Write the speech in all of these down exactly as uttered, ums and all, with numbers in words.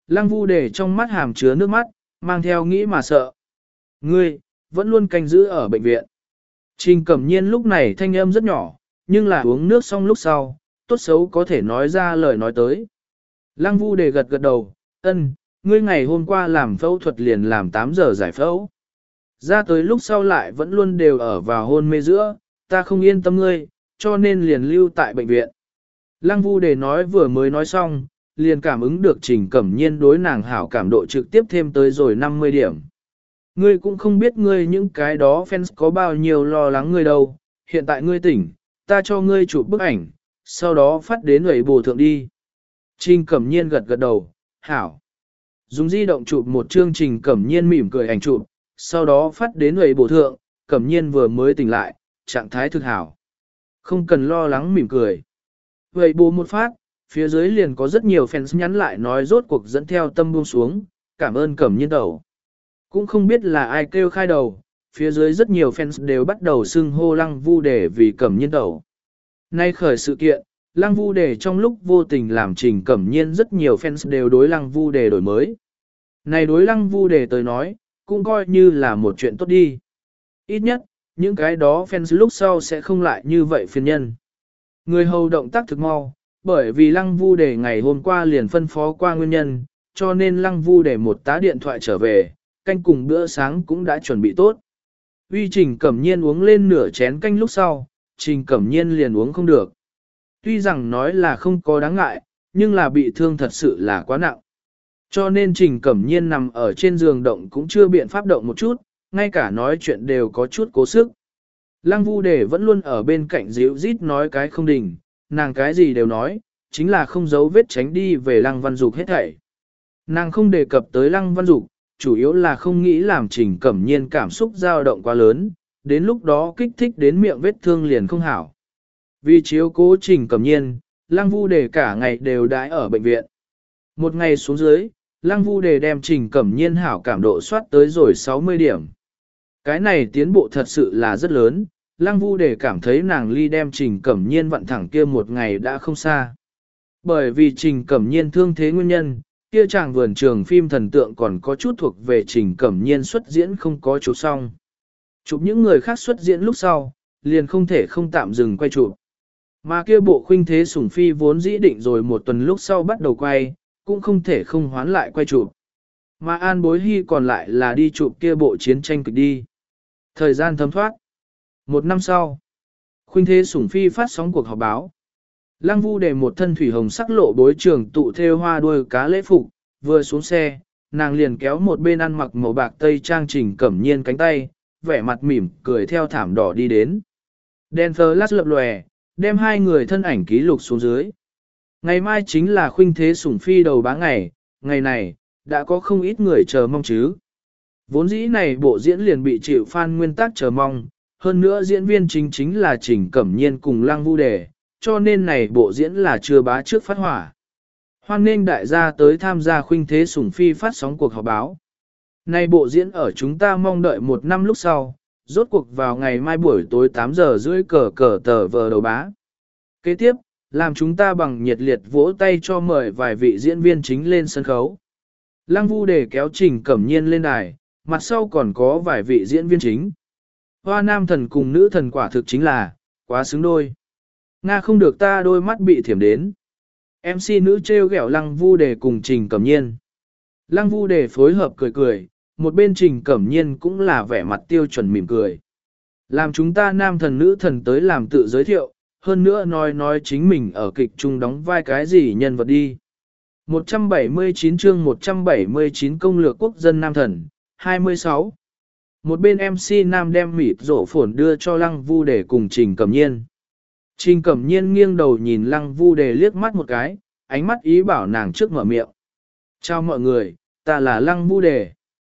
Lăng Vu Đề trong mắt hàm chứa nước mắt, mang theo nghĩ mà sợ. Ngươi, vẫn luôn canh giữ ở bệnh viện. Trình Cẩm Nhiên lúc này thanh âm rất nhỏ, nhưng là uống nước xong lúc sau, tốt xấu có thể nói ra lời nói tới. Lăng Vu Đề gật gật đầu, ân, ngươi ngày hôm qua làm phẫu thuật liền làm tám giờ giải phẫu. Ra tới lúc sau lại vẫn luôn đều ở vào hôn mê giữa, ta không yên tâm ngươi, cho nên liền lưu tại bệnh viện. Lăng Vu Đề nói vừa mới nói xong, liền cảm ứng được Trình Cẩm Nhiên đối nàng hảo cảm độ trực tiếp thêm tới rồi năm mươi điểm. Ngươi cũng không biết ngươi những cái đó fans có bao nhiêu lo lắng ngươi đâu, hiện tại ngươi tỉnh, ta cho ngươi chụp bức ảnh, sau đó phát đến ủy bổ thượng đi. Trình Cẩm Nhiên gật gật đầu, hảo. Dùng di động chụp một chương Trình Cẩm Nhiên mỉm cười ảnh chụp, sau đó phát đến ủy bổ thượng, Cẩm Nhiên vừa mới tỉnh lại, trạng thái thực hảo. Không cần lo lắng mỉm cười. Ủy bổ một phát, phía dưới liền có rất nhiều fans nhắn lại nói rốt cuộc dẫn theo tâm buông xuống, cảm ơn Cẩm Nhiên tẩu. Cũng không biết là ai kêu khai đầu, phía dưới rất nhiều fans đều bắt đầu xưng hô Lăng Vu Đề vì Cẩm Nhiên tẩu. Nay khởi sự kiện, Lăng Vu Đề trong lúc vô tình làm Trình Cẩm Nhiên rất nhiều fans đều đối Lăng Vu Đề đổi mới. Này đối Lăng Vu Đề tới nói, cũng coi như là một chuyện tốt đi. Ít nhất, những cái đó fans lúc sau sẽ không lại như vậy phiền nhân. Người hầu động tác thực mau, bởi vì Lăng Vu Đề ngày hôm qua liền phân phó qua nguyên nhân, cho nên Lăng Vu Đề một tá điện thoại trở về, canh cùng bữa sáng cũng đã chuẩn bị tốt. Uy Trình Cẩm Nhiên uống lên nửa chén canh lúc sau, Trình Cẩm Nhiên liền uống không được. Tuy rằng nói là không có đáng ngại, nhưng là bị thương thật sự là quá nặng. Cho nên Trình Cẩm Nhiên nằm ở trên giường động cũng chưa biện pháp động một chút, ngay cả nói chuyện đều có chút cố sức. Lăng Vu Đề vẫn luôn ở bên cạnh díu rít nói cái không đình, nàng cái gì đều nói, chính là không giấu vết tránh đi về Lăng Văn Dục hết thảy. Nàng không đề cập tới Lăng Văn Dục, chủ yếu là không nghĩ làm Trình Cẩm Nhiên cảm xúc dao động quá lớn, đến lúc đó kích thích đến miệng vết thương liền không hảo. Vì chiếu cố Trình Cẩm Nhiên, Lăng Vu Đề cả ngày đều đãi ở bệnh viện. Một ngày xuống dưới, Lăng Vu Đề đem Trình Cẩm Nhiên hảo cảm độ soát tới rồi sáu mươi điểm. Cái này tiến bộ thật sự là rất lớn, Lăng Vu Đề cảm thấy nàng ly đem Trình Cẩm Nhiên vặn thẳng kia một ngày đã không xa. Bởi vì Trình Cẩm Nhiên thương thế nguyên nhân, kia chàng vườn trường phim thần tượng còn có chút thuộc về Trình Cẩm Nhiên xuất diễn không có chụp xong. Chụp những người khác xuất diễn lúc sau, liền không thể không tạm dừng quay chụp. Mà kia bộ khuynh thế sủng phi vốn dĩ định rồi một tuần lúc sau bắt đầu quay, cũng không thể không hoán lại quay chụp. Mà An Bối Hy còn lại là đi chụp kia bộ chiến tranh kịch đi. Thời gian thấm thoát. Một năm sau, khuynh thế sủng phi phát sóng cuộc họp báo. Lăng Vu Đề một thân thủy hồng sắc lộ bối trường tụ thêu hoa đuôi cá lễ phục, vừa xuống xe, nàng liền kéo một bên ăn mặc màu bạc tây trang Trình Cẩm Nhiên cánh tay, vẻ mặt mỉm cười theo thảm đỏ đi đến. Đèn flash lập lòe, đem hai người thân ảnh ký lục xuống dưới. Ngày mai chính là khuynh thế sủng phi đầu bá ngày, ngày này, đã có không ít người chờ mong chứ. Vốn dĩ này bộ diễn liền bị chịu fan nguyên tắc chờ mong, hơn nữa diễn viên chính chính là Trình Cẩm Nhiên cùng Lăng Vu Đề, cho nên này bộ diễn là chưa bá trước phát hỏa. Hoan nghênh đại gia tới tham gia khuynh thế sủng phi phát sóng cuộc họp báo. Này bộ diễn ở chúng ta mong đợi một năm lúc sau, rốt cuộc vào ngày mai buổi tối tám giờ rưỡi cờ cờ tờ vờ đầu bá. Kế tiếp, làm chúng ta bằng nhiệt liệt vỗ tay cho mời vài vị diễn viên chính lên sân khấu. Lăng Vu Đề kéo Trình Cẩm Nhiên lên đài, mặt sau còn có vài vị diễn viên chính. Hoa nam thần cùng nữ thần quả thực chính là, quá xứng đôi. Nga không được ta đôi mắt bị thiểm đến. em xê nữ treo ghẹo Lăng Vu Đề cùng Trình Cẩm Nhiên. Lăng Vu Đề phối hợp cười cười, một bên Trình Cẩm Nhiên cũng là vẻ mặt tiêu chuẩn mỉm cười. Làm chúng ta nam thần nữ thần tới làm tự giới thiệu, hơn nữa nói nói chính mình ở kịch trung đóng vai cái gì nhân vật đi. một trăm bảy mươi chín chương một trăm bảy mươi chín công lược quốc dân nam thần, hai mươi sáu. Một bên em xê nam đem mịt rổ phồn đưa cho Lăng Vu Đề cùng Trình Cẩm Nhiên. Trình Cẩm Nhiên nghiêng đầu nhìn Lăng Vu Đề liếc mắt một cái, ánh mắt ý bảo nàng trước mở miệng. Chào mọi người, ta là Lăng Vu Đề.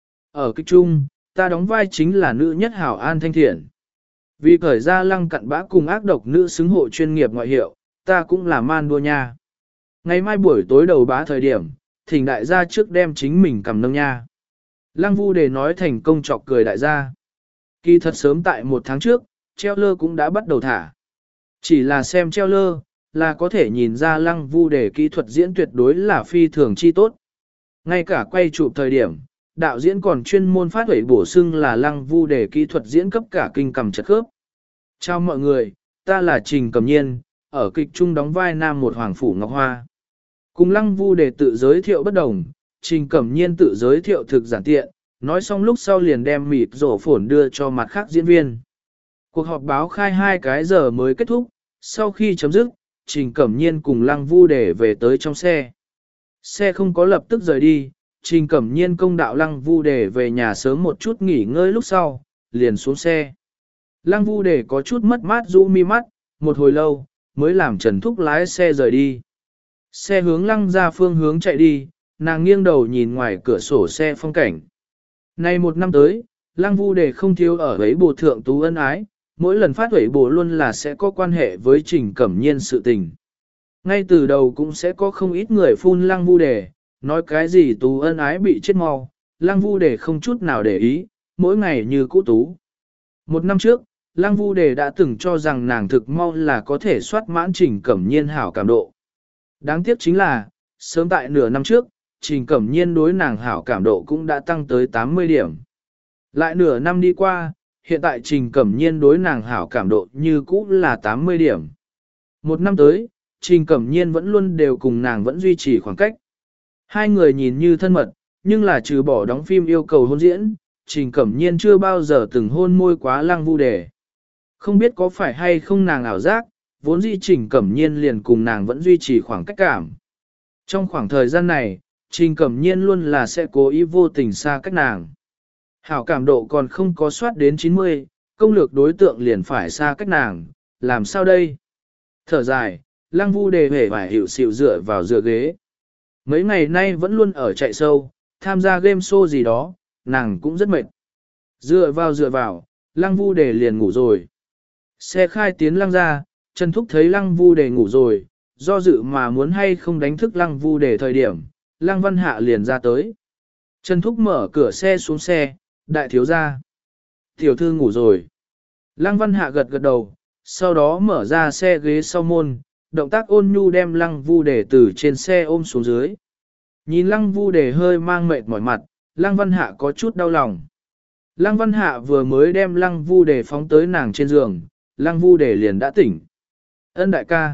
Ở kịch trung, ta đóng vai chính là nữ nhất hảo an thanh thiện. Vì khởi ra Lăng cặn bã cùng ác độc nữ xứng hộ chuyên nghiệp ngoại hiệu, ta cũng là man đua nha. Ngày mai buổi tối đầu bá thời điểm, thỉnh đại gia trước đem chính mình cầm nâng nha. Lăng Vu Đề nói thành công chọc cười đại gia. Kỳ thật sớm tại một tháng trước, trailer cũng đã bắt đầu thả. Chỉ là xem trailer, là có thể nhìn ra Lăng Vu Đề kỹ thuật diễn tuyệt đối là phi thường chi tốt. Ngay cả quay chụp thời điểm, đạo diễn còn chuyên môn phát huẩy bổ sung là Lăng Vu Đề kỹ thuật diễn cấp cả kinh cầm chật khớp. Chào mọi người, ta là Trình Cẩm Nhiên, ở kịch trung đóng vai nam một Hoàng Phủ Ngọc Hoa. Cùng Lăng Vu Đề tự giới thiệu bất đồng, Trình Cẩm Nhiên tự giới thiệu thực giản tiện, nói xong lúc sau liền đem mịt rổ phổn đưa cho mặt khác diễn viên. Cuộc họp báo khai hai cái giờ mới kết thúc, sau khi chấm dứt, Trình Cẩm Nhiên cùng Lăng Vu Đề về tới trong xe. Xe không có lập tức rời đi, Trình Cẩm Nhiên công đạo Lăng Vu Đề về nhà sớm một chút nghỉ ngơi lúc sau, liền xuống xe. Lăng Vu Đề có chút mất mát rũ mi mắt, một hồi lâu, mới làm Trần Thúc lái xe rời đi. Xe hướng Lăng ra phương hướng chạy đi, nàng nghiêng đầu nhìn ngoài cửa sổ xe phong cảnh. Nay một năm tới, Lăng Vu Đề không thiếu ở ấy bộ thượng tú ân ái, mỗi lần phát huẩy bộ luôn là sẽ có quan hệ với Trình Cẩm Nhiên sự tình. Ngay từ đầu cũng sẽ có không ít người phun Lăng Vu Đề, nói cái gì tú ân ái bị chết mau, Lăng Vu Đề không chút nào để ý, mỗi ngày như cũ tú. Một năm trước, Lăng Vu Đề đã từng cho rằng nàng thực mau là có thể soát mãn Trình Cẩm Nhiên hảo cảm độ. Đáng tiếc chính là, sớm tại nửa năm trước, Trình Cẩm Nhiên đối nàng hảo cảm độ cũng đã tăng tới tám mươi điểm. Lại nửa năm đi qua, hiện tại Trình Cẩm Nhiên đối nàng hảo cảm độ như cũ là tám mươi điểm. Một năm tới, Trình Cẩm Nhiên vẫn luôn đều cùng nàng vẫn duy trì khoảng cách. Hai người nhìn như thân mật, nhưng là trừ bỏ đóng phim yêu cầu hôn diễn, Trình Cẩm Nhiên chưa bao giờ từng hôn môi quá Lăng Vu Đề. Không biết có phải hay không nàng ảo giác, vốn dĩ Trình Cẩm Nhiên liền cùng nàng vẫn duy trì khoảng cách cảm. Trong khoảng thời gian này, Trình Cẩm Nhiên luôn là sẽ cố ý vô tình xa cách nàng. Hảo cảm độ còn không có soát đến chín mươi, công lược đối tượng liền phải xa cách nàng, làm sao đây? Thở dài, Lăng Vu Đề hề phải hiểu xịu dựa vào dựa ghế. Mấy ngày nay vẫn luôn ở chạy sâu, tham gia game show gì đó, nàng cũng rất mệt. Dựa vào dựa vào, Lăng Vu Đề liền ngủ rồi. Xe khai tiến Lăng ra, Trần Thúc thấy Lăng Vu Đề ngủ rồi, do dự mà muốn hay không đánh thức Lăng Vu Đề thời điểm, Lăng Văn Hạ liền ra tới. Trần Thúc mở cửa xe xuống xe, đại thiếu gia. Tiểu thư ngủ rồi. Lăng Văn Hạ gật gật đầu, sau đó mở ra xe ghế sau môn, động tác ôn nhu đem Lăng Vu Đề từ trên xe ôm xuống dưới. Nhìn Lăng Vu Đề hơi mang mệt mỏi mặt, Lăng Văn Hạ có chút đau lòng. Lăng Văn Hạ vừa mới đem Lăng Vu Đề phóng tới nàng trên giường, Lăng Vu Đề liền đã tỉnh. Ân đại ca.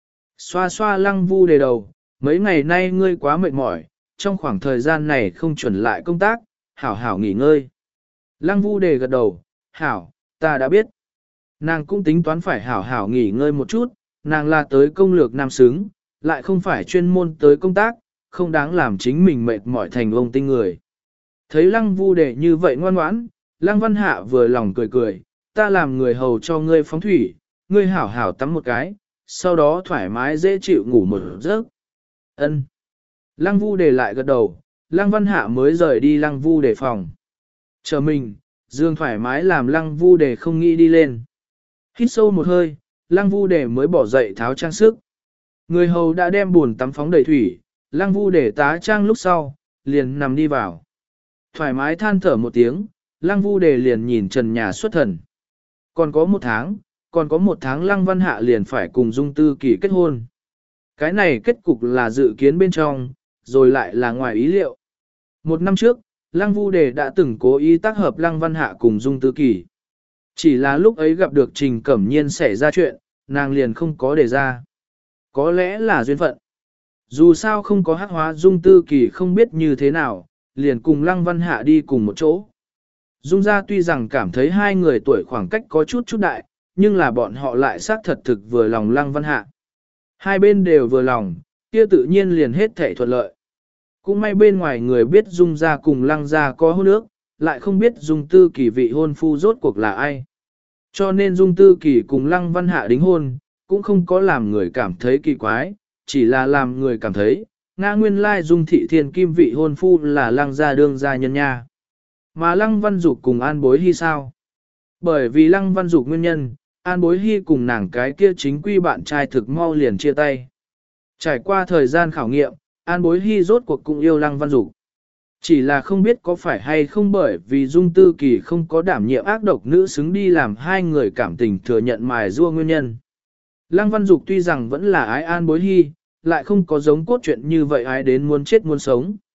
Xoa xoa Lăng Vu Đề đầu, mấy ngày nay ngươi quá mệt mỏi, trong khoảng thời gian này không chuẩn lại công tác, hảo hảo nghỉ ngơi. Lăng Vu Đề gật đầu, hảo, ta đã biết. Nàng cũng tính toán phải hảo hảo nghỉ ngơi một chút, nàng là tới công lược nam xứng, lại không phải chuyên môn tới công tác, không đáng làm chính mình mệt mỏi thành ông tinh người. Thấy Lăng Vu Đề như vậy ngoan ngoãn, Lăng Văn Hạ vừa lòng cười cười, ta làm người hầu cho ngươi phóng thủy, ngươi hảo hảo tắm một cái, sau đó thoải mái dễ chịu ngủ một giấc. Ân. Lăng Vu Đề lại gật đầu, Lăng Văn Hạ mới rời đi Lăng Vu Đề phòng. Chờ mình, dương thoải mái làm Lăng Vu Đề không nghĩ đi lên. Hít sâu một hơi, Lăng Vu Đề mới bỏ dậy tháo trang sức. Người hầu đã đem buồn tắm phóng đầy thủy, Lăng Vu Đề tá trang lúc sau, liền nằm đi vào. Thoải mái than thở một tiếng, Lăng Vu Đề liền nhìn trần nhà xuất thần. Còn có một tháng, còn có một tháng Lăng Văn Hạ liền phải cùng Dung Tư Kỳ kết hôn. Cái này kết cục là dự kiến bên trong, rồi lại là ngoài ý liệu. Một năm trước, Lăng Vu Đề đã từng cố ý tác hợp Lăng Văn Hạ cùng Dung Tư Kỳ. Chỉ là lúc ấy gặp được Trình Cẩm Nhiên xảy ra chuyện, nàng liền không có đề ra. Có lẽ là duyên phận. Dù sao không có hắc hóa Dung Tư Kỳ không biết như thế nào, liền cùng Lăng Văn Hạ đi cùng một chỗ. Dung gia tuy rằng cảm thấy hai người tuổi khoảng cách có chút chút đại, nhưng là bọn họ lại xác thật thực vừa lòng Lăng Văn Hạ. Hai bên đều vừa lòng, kia tự nhiên liền hết thảy thuận lợi. Cũng may bên ngoài người biết Dung gia cùng Lăng gia có hôn ước, lại không biết Dung Tư Kỳ vị hôn phu rốt cuộc là ai. Cho nên Dung Tư Kỳ cùng Lăng Văn Hạ đính hôn, cũng không có làm người cảm thấy kỳ quái, chỉ là làm người cảm thấy, Nga nguyên lai Dung Thị Thiên Kim vị hôn phu là Lăng gia đương gia nhân nha. Mà Lăng Văn Dục cùng An Bối Hy sao? Bởi vì Lăng Văn Dục nguyên nhân, An Bối Hy cùng nàng cái kia chính quy bạn trai thực mau liền chia tay. Trải qua thời gian khảo nghiệm, An Bối Hy rốt cuộc cũng yêu Lăng Văn Dục. Chỉ là không biết có phải hay không bởi vì Dung Tư Kỳ không có đảm nhiệm ác độc nữ xứng đi làm hai người cảm tình thừa nhận mài rua nguyên nhân. Lăng Văn Dục tuy rằng vẫn là ái An Bối Hy, lại không có giống cốt truyện như vậy ái đến muốn chết muốn sống.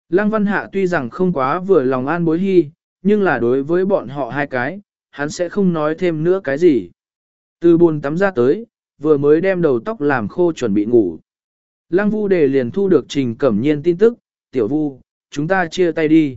Lăng Văn Hạ tuy rằng không quá vừa lòng An Bối Hy, nhưng là đối với bọn họ hai cái, hắn sẽ không nói thêm nữa cái gì. Từ buồn tắm ra tới, vừa mới đem đầu tóc làm khô chuẩn bị ngủ. Lăng Vu Đề liền thu được Trình Cẩm Nhiên tin tức, tiểu Vu, chúng ta chia tay đi.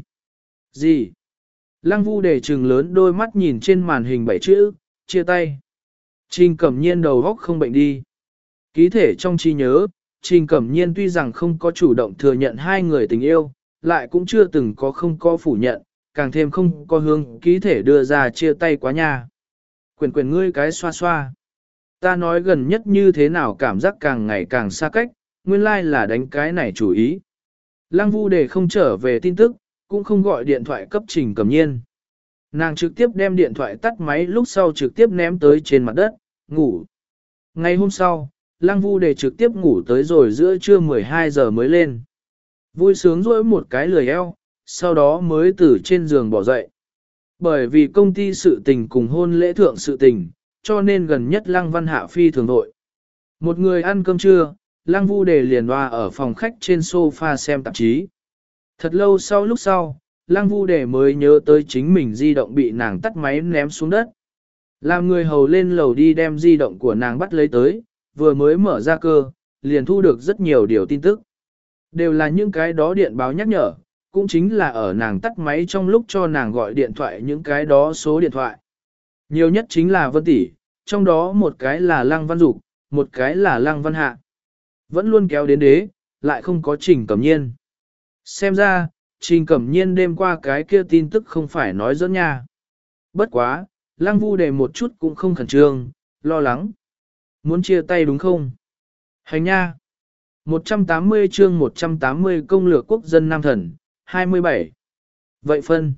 Gì? Lăng Vu Đề trừng lớn đôi mắt nhìn trên màn hình bảy chữ, chia tay. Trình Cẩm Nhiên đầu góc không bệnh đi. Ký thể trong trí nhớ, Trình Cẩm Nhiên tuy rằng không có chủ động thừa nhận hai người tình yêu, lại cũng chưa từng có không có phủ nhận, càng thêm không có hướng ký thể đưa ra chia tay quá nha. Quyền quyền ngươi cái xoa xoa. Ta nói gần nhất như thế nào cảm giác càng ngày càng xa cách, nguyên lai là đánh cái này chủ ý. Lăng Vu Đề không trở về tin tức, cũng không gọi điện thoại cấp Trình Cẩm Nhiên. Nàng trực tiếp đem điện thoại tắt máy lúc sau trực tiếp ném tới trên mặt đất, ngủ. Ngày hôm sau, Lăng Vu Đề trực tiếp ngủ tới rồi giữa trưa mười hai giờ mới lên. Vui sướng rỗi một cái lười eo, sau đó mới từ trên giường bỏ dậy. Bởi vì công ty sự tình cùng hôn lễ thượng sự tình, cho nên gần nhất Lăng Văn Hạ phi thường đội. Một người ăn cơm trưa, Lăng Vu Đề liền loa ở phòng khách trên sofa xem tạp chí. Thật lâu sau lúc sau, Lăng Vu Đề mới nhớ tới chính mình di động bị nàng tắt máy ném xuống đất. Làm người hầu lên lầu đi đem di động của nàng bắt lấy tới, vừa mới mở ra cơ, liền thu được rất nhiều điều tin tức. Đều là những cái đó điện báo nhắc nhở, cũng chính là ở nàng tắt máy trong lúc cho nàng gọi điện thoại những cái đó số điện thoại. Nhiều nhất chính là Vân Tỷ, trong đó một cái là Lăng Văn Dục, một cái là Lăng Văn Hạ. Vẫn luôn kéo đến đế, lại không có Trình Cẩm Nhiên. Xem ra, Trình Cẩm Nhiên đêm qua cái kia tin tức không phải nói dẫn nha. Bất quá, Lăng Vu Đề một chút cũng không khẩn trương, lo lắng. Muốn chia tay đúng không? Hành nha. một trăm tám mươi chương một trăm tám mươi công lược quốc dân Nam Thần, hai mươi bảy. Vậy phân.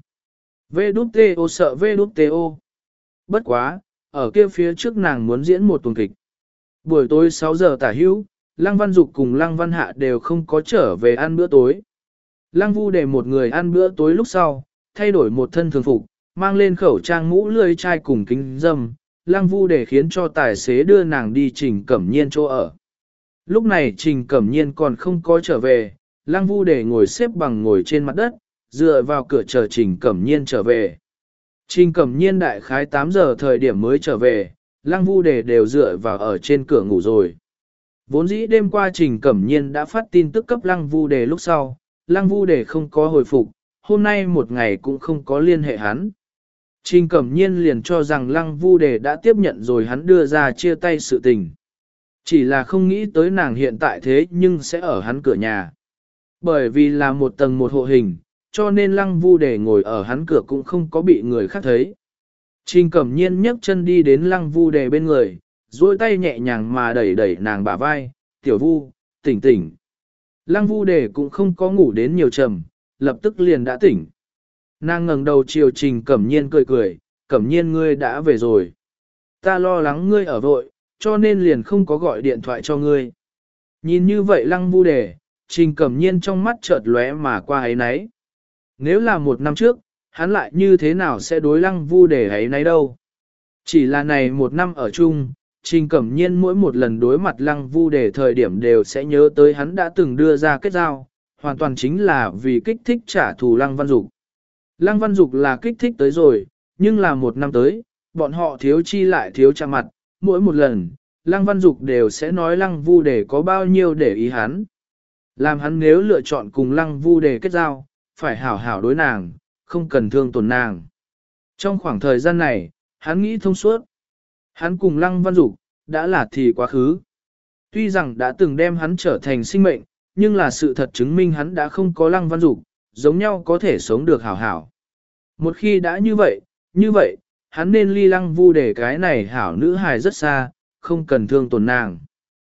vê đút tê o sợ vê đút tê o. Bất quá, ở kia phía trước nàng muốn diễn một tuần kịch. Buổi tối sáu giờ tả hữu, Lăng Văn Dục cùng Lăng Văn Hạ đều không có trở về ăn bữa tối. Lăng Vu Đề một người ăn bữa tối lúc sau, thay đổi một thân thường phục, mang lên khẩu trang mũ lưỡi chai cùng kính dâm. Lăng Vu Đề khiến cho tài xế đưa nàng đi Trình Cẩm Nhiên chỗ ở. Lúc này Trình Cẩm Nhiên còn không có trở về, Lăng Vu Đề ngồi xếp bằng ngồi trên mặt đất, dựa vào cửa chờ Trình Cẩm Nhiên trở về. Trình Cẩm Nhiên đại khái tám giờ thời điểm mới trở về, Lăng Vu Đề đều dựa vào ở trên cửa ngủ rồi. Vốn dĩ đêm qua Trình Cẩm Nhiên đã phát tin tức cấp Lăng Vu Đề lúc sau, Lăng Vu Đề không có hồi phục, hôm nay một ngày cũng không có liên hệ hắn. Trình Cẩm Nhiên liền cho rằng Lăng Vu Đề đã tiếp nhận rồi hắn đưa ra chia tay sự tình. Chỉ là không nghĩ tới nàng hiện tại thế nhưng sẽ ở hắn cửa nhà. Bởi vì là một tầng một hộ hình, cho nên Lăng Vu Đề ngồi ở hắn cửa cũng không có bị người khác thấy. Trình Cẩm Nhiên nhấc chân đi đến Lăng Vu Đề bên người, duỗi tay nhẹ nhàng mà đẩy đẩy nàng bả vai, tiểu Vu, tỉnh tỉnh. Lăng Vu Đề cũng không có ngủ đến nhiều trầm, lập tức liền đã tỉnh. Nàng ngẩng đầu chiều Trình Cẩm Nhiên cười cười, Cẩm Nhiên ngươi đã về rồi. Ta lo lắng ngươi ở vội, cho nên liền không có gọi điện thoại cho ngươi. Nhìn như vậy Lăng Vu Đề, Trình Cẩm Nhiên trong mắt chợt lóe mà qua ấy nấy. Nếu là một năm trước, hắn lại như thế nào sẽ đối Lăng Vu Đề ấy nấy đâu. Chỉ là này một năm ở chung, Trình Cẩm Nhiên mỗi một lần đối mặt Lăng Vu Đề thời điểm đều sẽ nhớ tới hắn đã từng đưa ra kết giao, hoàn toàn chính là vì kích thích trả thù Lăng Văn Dục. Lăng Văn Dục là kích thích tới rồi, nhưng là một năm tới, bọn họ thiếu chi lại thiếu chạm mặt, mỗi một lần, Lăng Văn Dục đều sẽ nói Lăng Vu Đề có bao nhiêu để ý hắn. Làm hắn nếu lựa chọn cùng Lăng Vu Đề kết giao, phải hảo hảo đối nàng, không cần thương tổn nàng. Trong khoảng thời gian này, hắn nghĩ thông suốt. Hắn cùng Lăng Văn Dục đã là thì quá khứ. Tuy rằng đã từng đem hắn trở thành sinh mệnh, nhưng là sự thật chứng minh hắn đã không có Lăng Văn Dục, giống nhau có thể sống được hảo hảo. Một khi đã như vậy, như vậy, hắn nên ly Lăng Vu Đề cái này hảo nữ hài rất xa, không cần thương tổn nàng.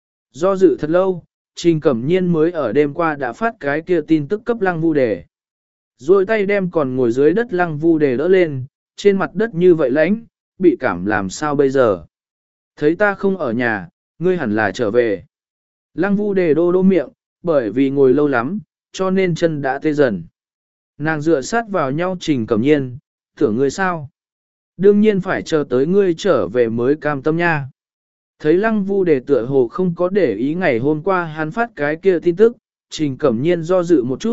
Do dự thật lâu, Trình Cẩm Nhiên mới ở đêm qua đã phát cái kia tin tức cấp Lăng Vu Đề. Rồi tay đem còn ngồi dưới đất Lăng Vu Đề đỡ lên, trên mặt đất như vậy lãnh, bị cảm làm sao bây giờ. Thấy ta không ở nhà, ngươi hẳn là trở về. Lăng Vu Đề đô đô miệng, bởi vì ngồi lâu lắm, cho nên chân đã tê dần. Nàng dựa sát vào nhau Trình Cẩm Nhiên, tưởng ngươi sao? Đương nhiên phải chờ tới ngươi trở về mới cam tâm nha. Thấy Lăng Vu Đề tựa hồ không có để ý ngày hôm qua hắn phát cái kia tin tức, Trình Cẩm Nhiên do dự một chút,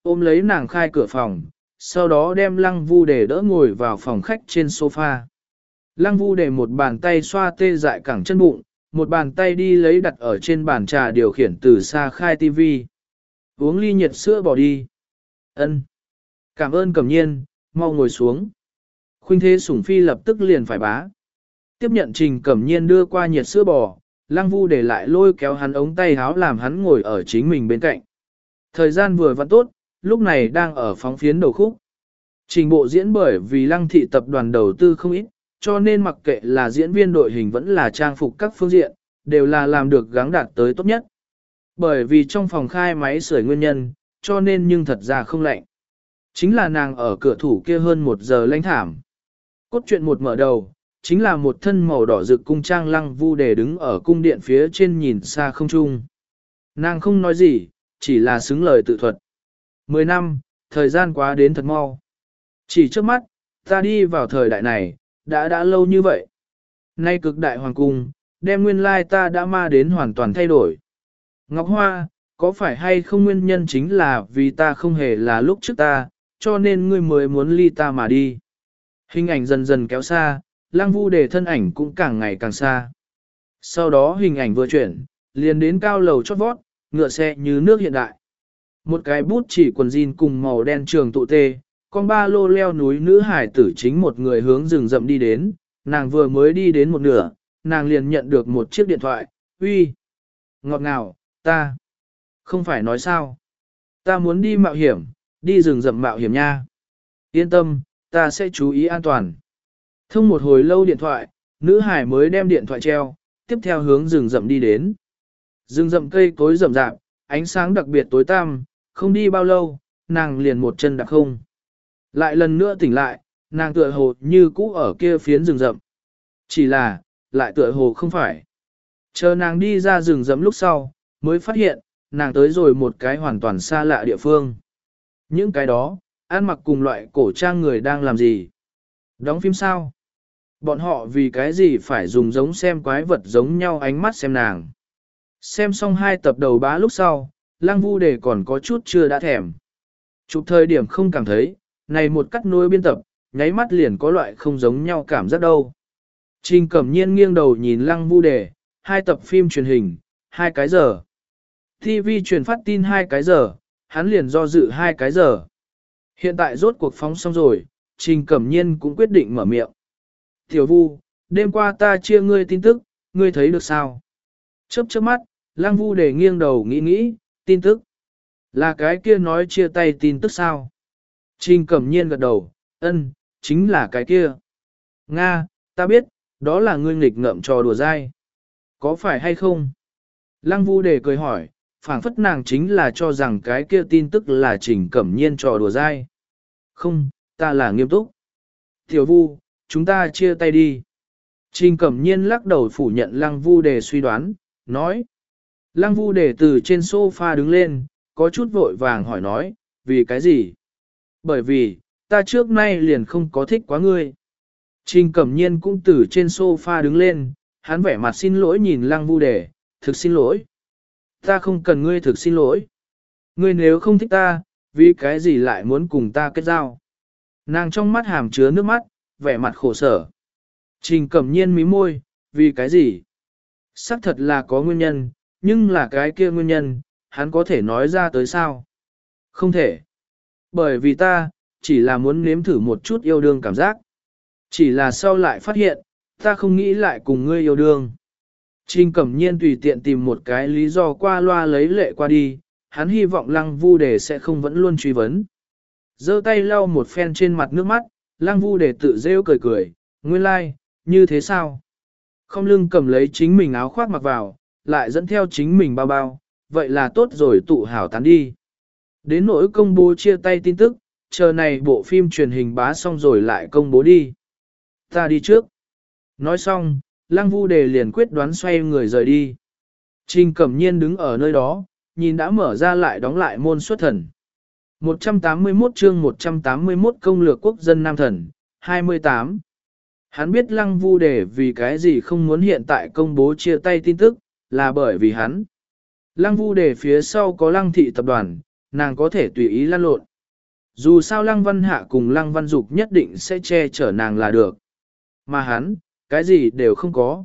ôm lấy nàng khai cửa phòng, sau đó đem Lăng Vu Đề đỡ ngồi vào phòng khách trên sofa. Lăng Vu Đề một bàn tay xoa tê dại cẳng chân bụng, một bàn tay đi lấy đặt ở trên bàn trà điều khiển từ xa khai tivi. Uống ly nhiệt sữa bỏ đi. Ân. Cảm ơn Cẩm Nhiên, mau ngồi xuống. Khuynh Thế Sủng Phi lập tức liền phải bá. Tiếp nhận Trình Cẩm Nhiên đưa qua nhiệt sữa bò, Lăng Vu để lại lôi kéo hắn ống tay háo làm hắn ngồi ở chính mình bên cạnh. Thời gian vừa vặn tốt, lúc này đang ở phóng phiến đầu khúc. Trình bộ diễn bởi vì Lăng thị tập đoàn đầu tư không ít, cho nên mặc kệ là diễn viên đội hình vẫn là trang phục các phương diện, đều là làm được gắng đạt tới tốt nhất. Bởi vì trong phòng khai máy sưởi nguyên nhân, cho nên nhưng thật ra không lạnh. Chính là nàng ở cửa thủ kia hơn một giờ lãnh thảm. Cốt truyện một mở đầu, chính là một thân màu đỏ rực cung trang Lăng Vu Đề đứng ở cung điện phía trên nhìn xa không trung. Nàng không nói gì, chỉ là xứng lời tự thuật. Mười năm, thời gian quá đến thật mau. Chỉ trước mắt, ta đi vào thời đại này, đã đã lâu như vậy. Nay cực đại hoàng cung, đem nguyên lai ta đã ma đến hoàn toàn thay đổi. Ngọc Hoa, có phải hay không nguyên nhân chính là vì ta không hề là lúc trước ta, cho nên ngươi mới muốn ly ta mà đi. Hình ảnh dần dần kéo xa, Lăng Vu Đề thân ảnh cũng càng ngày càng xa. Sau đó hình ảnh vừa chuyển, liền đến cao lầu chót vót, ngựa xe như nước hiện đại. Một cái bút chỉ quần jean cùng màu đen trường tụ tê, con ba lô leo núi nữ hải tử chính một người hướng rừng rậm đi đến, nàng vừa mới đi đến một nửa, nàng liền nhận được một chiếc điện thoại, uy, ngọt ngào, ta, không phải nói sao, ta muốn đi mạo hiểm, đi rừng rậm mạo hiểm nha, yên tâm, ta sẽ chú ý an toàn. Thông một hồi lâu điện thoại, nữ hải mới đem điện thoại treo, tiếp theo hướng rừng rậm đi đến. Rừng rậm cây cối rậm rạp, ánh sáng đặc biệt tối tăm, không đi bao lâu, nàng liền một chân đạp không. Lại lần nữa tỉnh lại, nàng tựa hồ như cũ ở kia phiến rừng rậm. Chỉ là, lại tựa hồ không phải. Chờ nàng đi ra rừng rậm lúc sau, mới phát hiện, nàng tới rồi một cái hoàn toàn xa lạ địa phương. Những cái đó, ăn mặc cùng loại cổ trang người đang làm gì? Đóng phim sao? Bọn họ vì cái gì phải dùng giống xem quái vật giống nhau ánh mắt xem nàng? Xem xong hai tập đầu bá lúc sau, Lăng Vu Đề còn có chút chưa đã thèm. Chụp thời điểm không cảm thấy, này một cắt nối biên tập, nháy mắt liền có loại không giống nhau cảm giác đâu. Trình Cẩm Nhiên nghiêng đầu nhìn Lăng Vu Đề, hai tập phim truyền hình, hai cái giờ. ti vi truyền phát tin hai cái giờ, hắn liền do dự hai cái giờ. Hiện tại rốt cuộc phóng xong rồi, Trình Cẩm Nhiên cũng quyết định mở miệng. Tiểu Vu, đêm qua ta chia ngươi tin tức, ngươi thấy được sao? Chớp chớp mắt, Lăng Vu Đề nghiêng đầu nghĩ nghĩ, tin tức. Là cái kia nói chia tay tin tức sao? Trình Cẩm Nhiên gật đầu, ân, chính là cái kia. Nga, ta biết, đó là ngươi nghịch ngợm trò đùa dai. Có phải hay không? Lăng Vu Đề cười hỏi, phảng phất nàng chính là cho rằng cái kia tin tức là Trình Cẩm Nhiên trò đùa dai. Không, ta là nghiêm túc. Tiểu Vu, chúng ta chia tay đi. Trình Cẩm Nhiên lắc đầu phủ nhận Lăng Vu Đề suy đoán, nói. Lăng Vu Đề từ trên sofa đứng lên, có chút vội vàng hỏi nói, vì cái gì? Bởi vì, ta trước nay liền không có thích quá ngươi. Trình Cẩm Nhiên cũng từ trên sofa đứng lên, hắn vẻ mặt xin lỗi nhìn Lăng Vu Đề, thực xin lỗi. Ta không cần ngươi thực xin lỗi. Ngươi nếu không thích ta, vì cái gì lại muốn cùng ta kết giao? Nàng trong mắt hàm chứa nước mắt, vẻ mặt khổ sở. Trình Cẩm Nhiên mí môi, vì cái gì? Sắc thật là có nguyên nhân, nhưng là cái kia nguyên nhân, hắn có thể nói ra tới sao? Không thể. Bởi vì ta, chỉ là muốn nếm thử một chút yêu đương cảm giác. Chỉ là sau lại phát hiện, ta không nghĩ lại cùng ngươi yêu đương. Trình Cẩm Nhiên tùy tiện tìm một cái lý do qua loa lấy lệ qua đi, hắn hy vọng Lăng Vu Đề sẽ không vẫn luôn truy vấn. Giơ tay lau một phen trên mặt nước mắt, Lăng Vu Đề tự rêu cười cười, nguyên lai, like, như thế sao? Không lưng cầm lấy chính mình áo khoác mặc vào, lại dẫn theo chính mình bao bao, vậy là tốt rồi tụ hảo tán đi. Đến nỗi công bố chia tay tin tức, chờ này bộ phim truyền hình bá xong rồi lại công bố đi. Ta đi trước. Nói xong, Lăng Vu Đề liền quyết đoán xoay người rời đi. Trình Cẩm Nhiên đứng ở nơi đó, nhìn đã mở ra lại đóng lại môn xuất thần. một trăm tám mươi mốt chương một trăm tám mươi mốt công lược quốc dân nam thần, hai mươi tám. Hắn biết Lăng Vu Đề vì cái gì không muốn hiện tại công bố chia tay tin tức, là bởi vì hắn. Lăng Vu Đề phía sau có Lăng thị tập đoàn, nàng có thể tùy ý lăn lộn. Dù sao Lăng Văn Hạ cùng Lăng Văn Dục nhất định sẽ che chở nàng là được. Mà hắn, cái gì đều không có.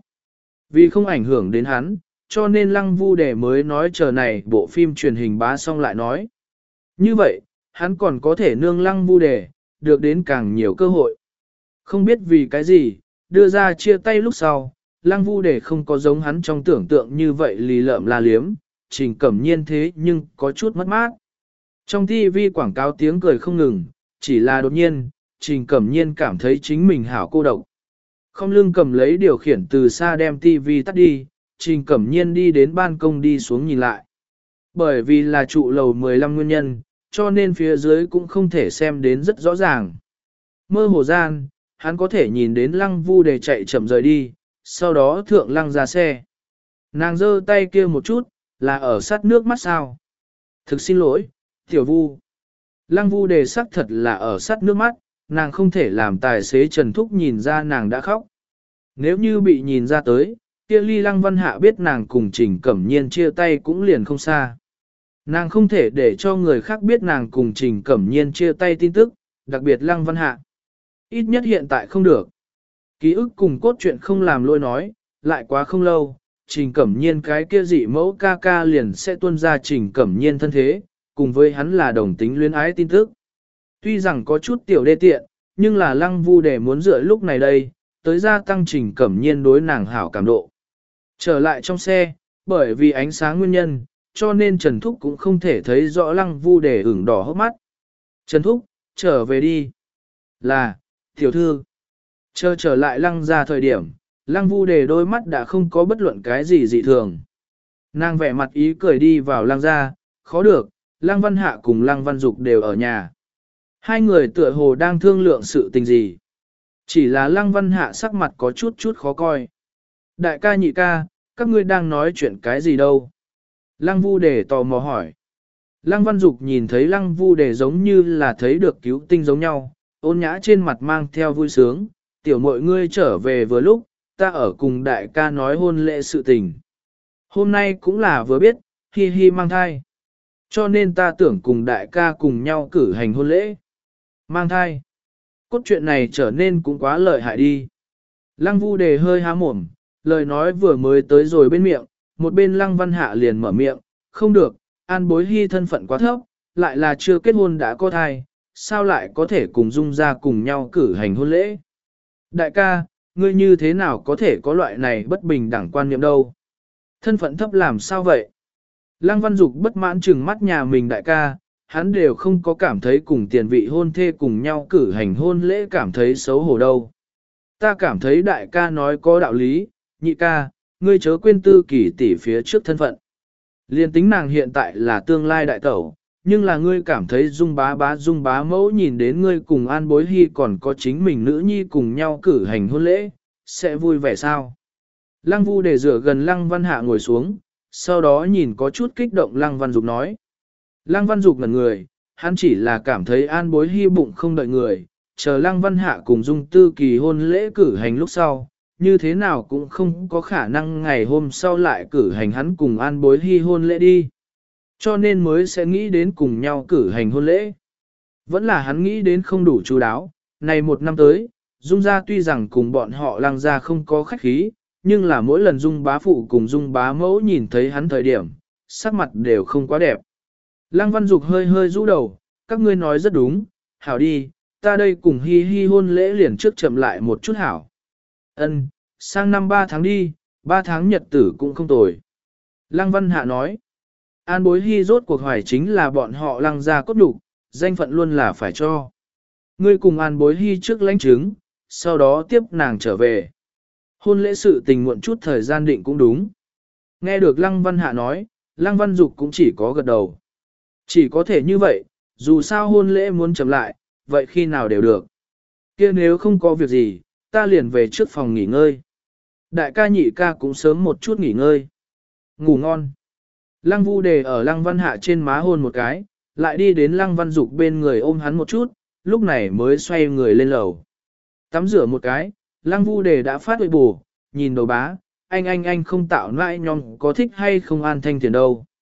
Vì không ảnh hưởng đến hắn, cho nên Lăng Vu Đề mới nói chờ này bộ phim truyền hình bá xong lại nói. Như vậy, hắn còn có thể nương Lăng Vu Đề, được đến càng nhiều cơ hội. Không biết vì cái gì, đưa ra chia tay lúc sau, Lăng Vu Đề không có giống hắn trong tưởng tượng như vậy lì lợm la liếm, Trình Cẩm Nhiên thế nhưng có chút mất mát. Trong ti vi quảng cáo tiếng cười không ngừng, chỉ là đột nhiên, Trình Cẩm Nhiên cảm thấy chính mình hảo cô độc. Không lưng cầm lấy điều khiển từ xa đem ti vi tắt đi, Trình Cẩm Nhiên đi đến ban công đi xuống nhìn lại. Bởi vì là trụ lầu mười lăm nguyên nhân, cho nên phía dưới cũng không thể xem đến rất rõ ràng. Mơ hồ gian, hắn có thể nhìn đến Lăng Vu Đề chạy chậm rời đi, sau đó thượng Lăng ra xe. Nàng giơ tay kia một chút, là ở sát nước mắt sao. Thực xin lỗi, Tiểu Vu. Lăng Vu Đề sắc thật là ở sát nước mắt, nàng không thể làm tài xế Trần Thúc nhìn ra nàng đã khóc. Nếu như bị nhìn ra tới, kia ly Lăng Văn Hạ biết nàng cùng Trình Cẩm Nhiên chia tay cũng liền không xa. Nàng không thể để cho người khác biết nàng cùng Trình Cẩm Nhiên chia tay tin tức, đặc biệt Lăng Văn Hạ. Ít nhất hiện tại không được. Ký ức cùng cốt truyện không làm lôi nói, lại quá không lâu, Trình Cẩm Nhiên cái kia dị mẫu ca ca liền sẽ tuôn ra Trình Cẩm Nhiên thân thế, cùng với hắn là đồng tính luyến ái tin tức. Tuy rằng có chút tiểu đê tiện, nhưng là Lăng Vu Đề muốn dựa lúc này đây, tới gia tăng Trình Cẩm Nhiên đối nàng hảo cảm độ. Trở lại trong xe, bởi vì ánh sáng nguyên nhân, cho nên Trần Thúc cũng không thể thấy rõ Lăng Vu Đề ửng đỏ hốc mắt. Trần Thúc, trở về đi. Là, tiểu thư. Chờ trở lại Lăng ra thời điểm, Lăng Vu Đề đôi mắt đã không có bất luận cái gì dị thường. Nàng vẻ mặt ý cười đi vào Lăng ra, khó được, Lăng Văn Hạ cùng Lăng Văn Dục đều ở nhà. Hai người tựa hồ đang thương lượng sự tình gì. Chỉ là Lăng Văn Hạ sắc mặt có chút chút khó coi. Đại ca nhị ca, các ngươi đang nói chuyện cái gì đâu? Lăng Vu Đề tò mò hỏi. Lăng Văn Dục nhìn thấy Lăng Vu Đề giống như là thấy được cứu tinh giống nhau, ôn nhã trên mặt mang theo vui sướng. Tiểu muội ngươi trở về vừa lúc, ta ở cùng đại ca nói hôn lễ sự tình. Hôm nay cũng là vừa biết, hi hi mang thai. Cho nên ta tưởng cùng đại ca cùng nhau cử hành hôn lễ. Mang thai. Cốt truyện này trở nên cũng quá lợi hại đi. Lăng Vu Đề hơi há mồm, lời nói vừa mới tới rồi bên miệng, một bên Lăng Văn Hạ liền mở miệng, không được, An Bối Hy thân phận quá thấp, lại là chưa kết hôn đã có thai, sao lại có thể cùng Dung ra cùng nhau cử hành hôn lễ. Đại ca, ngươi như thế nào có thể có loại này bất bình đẳng quan niệm đâu? Thân phận thấp làm sao vậy? Lăng Văn Dục bất mãn trừng mắt nhà mình đại ca, hắn đều không có cảm thấy cùng tiền vị hôn thê cùng nhau cử hành hôn lễ cảm thấy xấu hổ đâu. Ta cảm thấy đại ca nói có đạo lý, nhị ca, ngươi chớ quên tư kỷ tỷ phía trước thân phận. Liên tính nàng hiện tại là tương lai đại tẩu, nhưng là ngươi cảm thấy Dung bá bá Dung bá mẫu nhìn đến ngươi cùng An Bối Hy còn có chính mình nữ nhi cùng nhau cử hành hôn lễ, sẽ vui vẻ sao? Lăng Vu Đề rửa gần Lăng Văn Hạ ngồi xuống, sau đó nhìn có chút kích động Lăng Văn Dục nói. Lăng Văn Dục ngẩn người, hắn chỉ là cảm thấy An Bối Hy bụng không đợi người, chờ Lăng Văn Hạ cùng Dung Tư Kỳ hôn lễ cử hành lúc sau, như thế nào cũng không có khả năng ngày hôm sau lại cử hành hắn cùng An Bối Hy hôn lễ đi. Cho nên mới sẽ nghĩ đến cùng nhau cử hành hôn lễ. Vẫn là hắn nghĩ đến không đủ chú đáo, này một năm tới, Dung gia tuy rằng cùng bọn họ Lăng gia không có khách khí, nhưng là mỗi lần Dung bá phụ cùng Dung bá mẫu nhìn thấy hắn thời điểm, sắc mặt đều không quá đẹp. Lăng Văn Dục hơi hơi rũ đầu, các ngươi nói rất đúng, hảo đi, ta đây cùng hi hi hôn lễ liền trước chậm lại một chút hảo. Ân, sang năm ba tháng đi, ba tháng nhật tử cũng không tồi. Lăng Văn Hạ nói, An Bối Hy rốt cuộc hoài chính là bọn họ Lăng gia cốt đủ, danh phận luôn là phải cho. Ngươi cùng An Bối Hy trước lãnh chứng, sau đó tiếp nàng trở về. Hôn lễ sự tình muộn chút thời gian định cũng đúng. Nghe được Lăng Văn Hạ nói, Lăng Văn Dục cũng chỉ có gật đầu. Chỉ có thể như vậy, dù sao hôn lễ muốn chậm lại, vậy khi nào đều được. Kia nếu không có việc gì, ta liền về trước phòng nghỉ ngơi. Đại ca nhị ca cũng sớm một chút nghỉ ngơi. Ngủ ngon. Lăng Vu Đề ở Lăng Văn Hạ trên má hôn một cái, lại đi đến Lăng Văn Dục bên người ôm hắn một chút, lúc này mới xoay người lên lầu. Tắm rửa một cái, Lăng Vu Đề đã phát huệ bù, nhìn đầu bá, anh anh anh không tạo nãi nhong có thích hay không An Thanh Thiền đâu.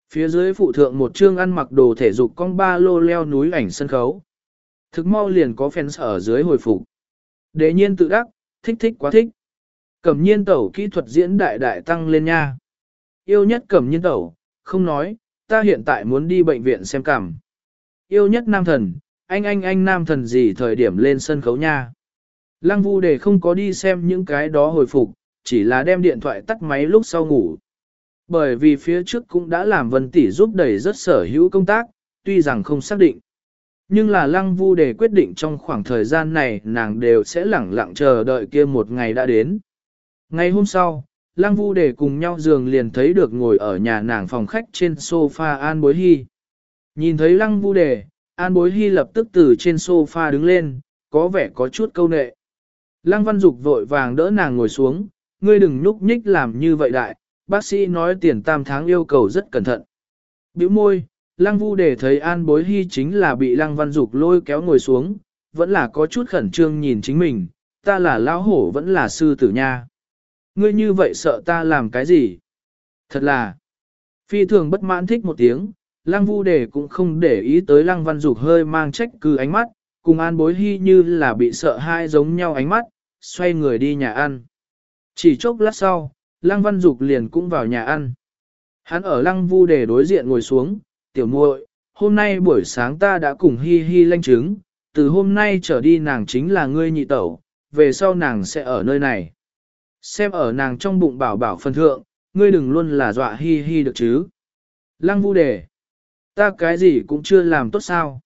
Phía dưới phụ thượng một chương ăn mặc đồ thể dục con ba lô leo núi ảnh sân khấu. Thực mau liền có fans ở dưới hồi phục. Đế nhiên tự đắc, thích thích quá thích. Cẩm nhiên tẩu kỹ thuật diễn đại đại tăng lên nha. Yêu nhất cẩm nhiên tẩu, không nói, ta hiện tại muốn đi bệnh viện xem cảm. Yêu nhất nam thần, anh anh anh nam thần gì thời điểm lên sân khấu nha. Lăng Vu Đề không có đi xem những cái đó hồi phục, chỉ là đem điện thoại tắt máy lúc sau ngủ. Bởi vì phía trước cũng đã làm Vân Tỷ giúp đẩy rất sở hữu công tác, tuy rằng không xác định. Nhưng là Lăng Vu Đề quyết định trong khoảng thời gian này nàng đều sẽ lẳng lặng chờ đợi kia một ngày đã đến. Ngày hôm sau, Lăng Vu Đề cùng nhau giường liền thấy được ngồi ở nhà nàng phòng khách trên sofa An Bối Hy. Nhìn thấy Lăng Vu Đề, An Bối Hy lập tức từ trên sofa đứng lên, có vẻ có chút câu nệ. Lăng Văn Dục vội vàng đỡ nàng ngồi xuống, ngươi đừng nhúc nhích làm như vậy đại, bác sĩ nói tiền tam tháng yêu cầu rất cẩn thận. Bĩu môi, Lăng Vu Đề thấy An Bối Hy chính là bị Lăng Văn Dục lôi kéo ngồi xuống, vẫn là có chút khẩn trương nhìn chính mình, ta là lão hổ vẫn là sư tử nha. Ngươi như vậy sợ ta làm cái gì? Thật là, phi thường bất mãn thích một tiếng, Lăng Vu Đề cũng không để ý tới Lăng Văn Dục hơi mang trách cứ ánh mắt, cùng An Bối Hy như là bị sợ hai giống nhau ánh mắt, xoay người đi nhà ăn. Chỉ chốc lát sau, Lăng Văn Dục liền cũng vào nhà ăn. Hắn ở Lăng Vu Đề đối diện ngồi xuống, tiểu muội, hôm nay buổi sáng ta đã cùng Hi Hi lanh chứng, từ hôm nay trở đi nàng chính là ngươi nhị tẩu, về sau nàng sẽ ở nơi này. Xem ở nàng trong bụng bảo bảo phân thượng, ngươi đừng luôn là dọa Hi Hi được chứ. Lăng Vu Đề, ta cái gì cũng chưa làm tốt sao.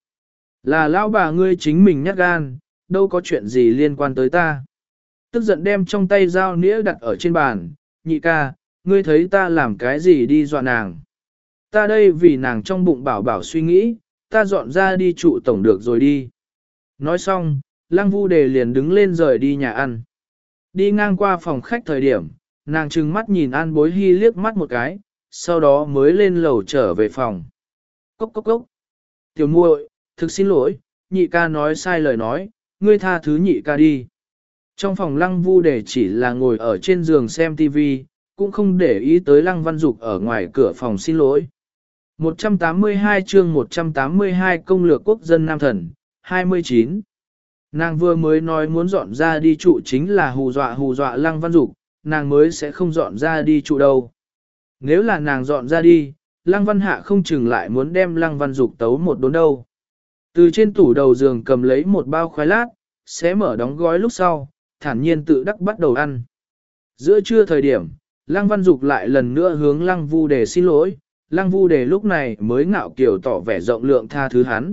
Là lão bà ngươi chính mình nhát gan, đâu có chuyện gì liên quan tới ta. Tức giận đem trong tay dao nĩa đặt ở trên bàn, nhị ca, ngươi thấy ta làm cái gì đi dọa nàng. Ta đây vì nàng trong bụng bảo bảo suy nghĩ, ta dọn ra đi trụ tổng được rồi đi. Nói xong, Lăng Vu Đề liền đứng lên rời đi nhà ăn. Đi ngang qua phòng khách thời điểm, nàng trừng mắt nhìn An Bối Hy liếc mắt một cái, sau đó mới lên lầu trở về phòng. Cốc cốc cốc. Tiểu muội, thực xin lỗi, nhị ca nói sai lời nói, ngươi tha thứ nhị ca đi. Trong phòng Lăng Vu Đề chỉ là ngồi ở trên giường xem tivi, cũng không để ý tới Lăng Văn Dục ở ngoài cửa phòng xin lỗi. một trăm tám mươi hai chương một trăm tám mươi hai công lược quốc dân nam thần, hai mươi chín. Nàng vừa mới nói muốn dọn ra đi trụ chính là hù dọa hù dọa Lăng Văn Dục, nàng mới sẽ không dọn ra đi trụ đâu. Nếu là nàng dọn ra đi, Lăng Văn Hạ không chừng lại muốn đem Lăng Văn Dục tấu một đốn đâu. Từ trên tủ đầu giường cầm lấy một bao khoai lát, xé mở đóng gói lúc sau, thản nhiên tự đắc bắt đầu ăn. Giữa trưa thời điểm, Lăng Văn Dục lại lần nữa hướng Lăng Vu Đề xin lỗi, Lăng Vu Đề lúc này mới ngạo kiều tỏ vẻ rộng lượng tha thứ hắn.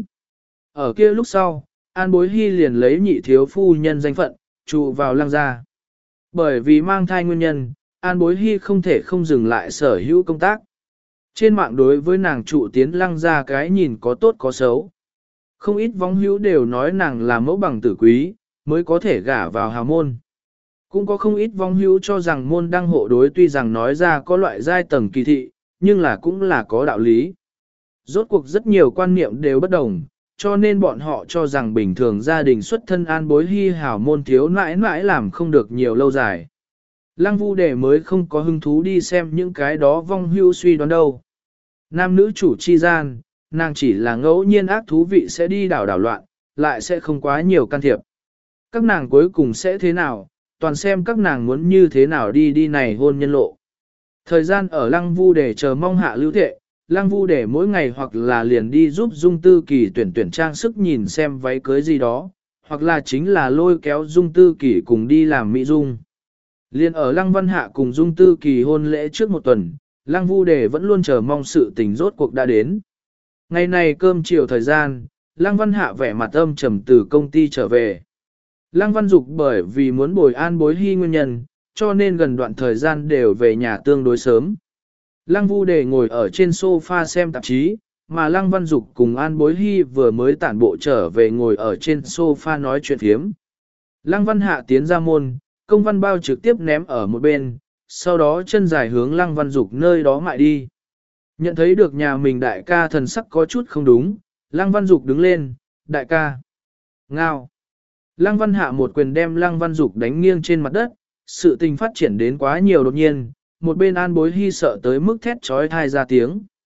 Ở kia lúc sau, An Bối Hy liền lấy nhị thiếu phu nhân danh phận, trụ vào Lăng gia. Bởi vì mang thai nguyên nhân, An Bối Hy không thể không dừng lại sở hữu công tác. Trên mạng đối với nàng trụ tiến Lăng gia cái nhìn có tốt có xấu. Không ít vong hữu đều nói nàng là mẫu bằng tử quý, mới có thể gả vào hào môn. Cũng có không ít vong hữu cho rằng môn đăng hộ đối tuy rằng nói ra có loại giai tầng kỳ thị, nhưng là cũng là có đạo lý. Rốt cuộc rất nhiều quan niệm đều bất đồng, cho nên bọn họ cho rằng bình thường gia đình xuất thân An Bối Hy hào môn thiếu nãi nãi làm không được nhiều lâu dài. Lăng Vu Đề mới không có hứng thú đi xem những cái đó vong hữu suy đoán đâu. Nam nữ chủ chi gian, nàng chỉ là ngẫu nhiên ác thú vị sẽ đi đảo đảo loạn, lại sẽ không quá nhiều can thiệp. Các nàng cuối cùng sẽ thế nào, toàn xem các nàng muốn như thế nào đi đi này hôn nhân lộ. Thời gian ở Lăng Vu Đề chờ mong hạ lưu thệ, Lăng Vu Đề mỗi ngày hoặc là liền đi giúp Dung Tư Kỳ tuyển tuyển trang sức nhìn xem váy cưới gì đó, hoặc là chính là lôi kéo Dung Tư Kỳ cùng đi làm mỹ dung. Liên ở Lăng Văn Hạ cùng Dung Tư Kỳ hôn lễ trước một tuần, Lăng Vu Đề vẫn luôn chờ mong sự tình rốt cuộc đã đến. Ngày này cơm chiều thời gian, Lăng Văn Hạ vẻ mặt âm trầm từ công ty trở về. Lăng Văn Dục bởi vì muốn bồi An Bối Hy nguyên nhân, cho nên gần đoạn thời gian đều về nhà tương đối sớm. Lăng Vu Đề ngồi ở trên sofa xem tạp chí, mà Lăng Văn Dục cùng An Bối Hy vừa mới tản bộ trở về ngồi ở trên sofa nói chuyện phiếm. Lăng Văn Hạ tiến ra môn, công văn bao trực tiếp ném ở một bên, sau đó chân dài hướng Lăng Văn Dục nơi đó mại đi. Nhận thấy được nhà mình đại ca thần sắc có chút không đúng, Lăng Văn Dục đứng lên, đại ca. Ngao. Lăng Văn Hạ một quyền đem Lăng Văn Dục đánh nghiêng trên mặt đất, sự tình phát triển đến quá nhiều đột nhiên, một bên An Bối Hy sợ tới mức thét trói thai ra tiếng.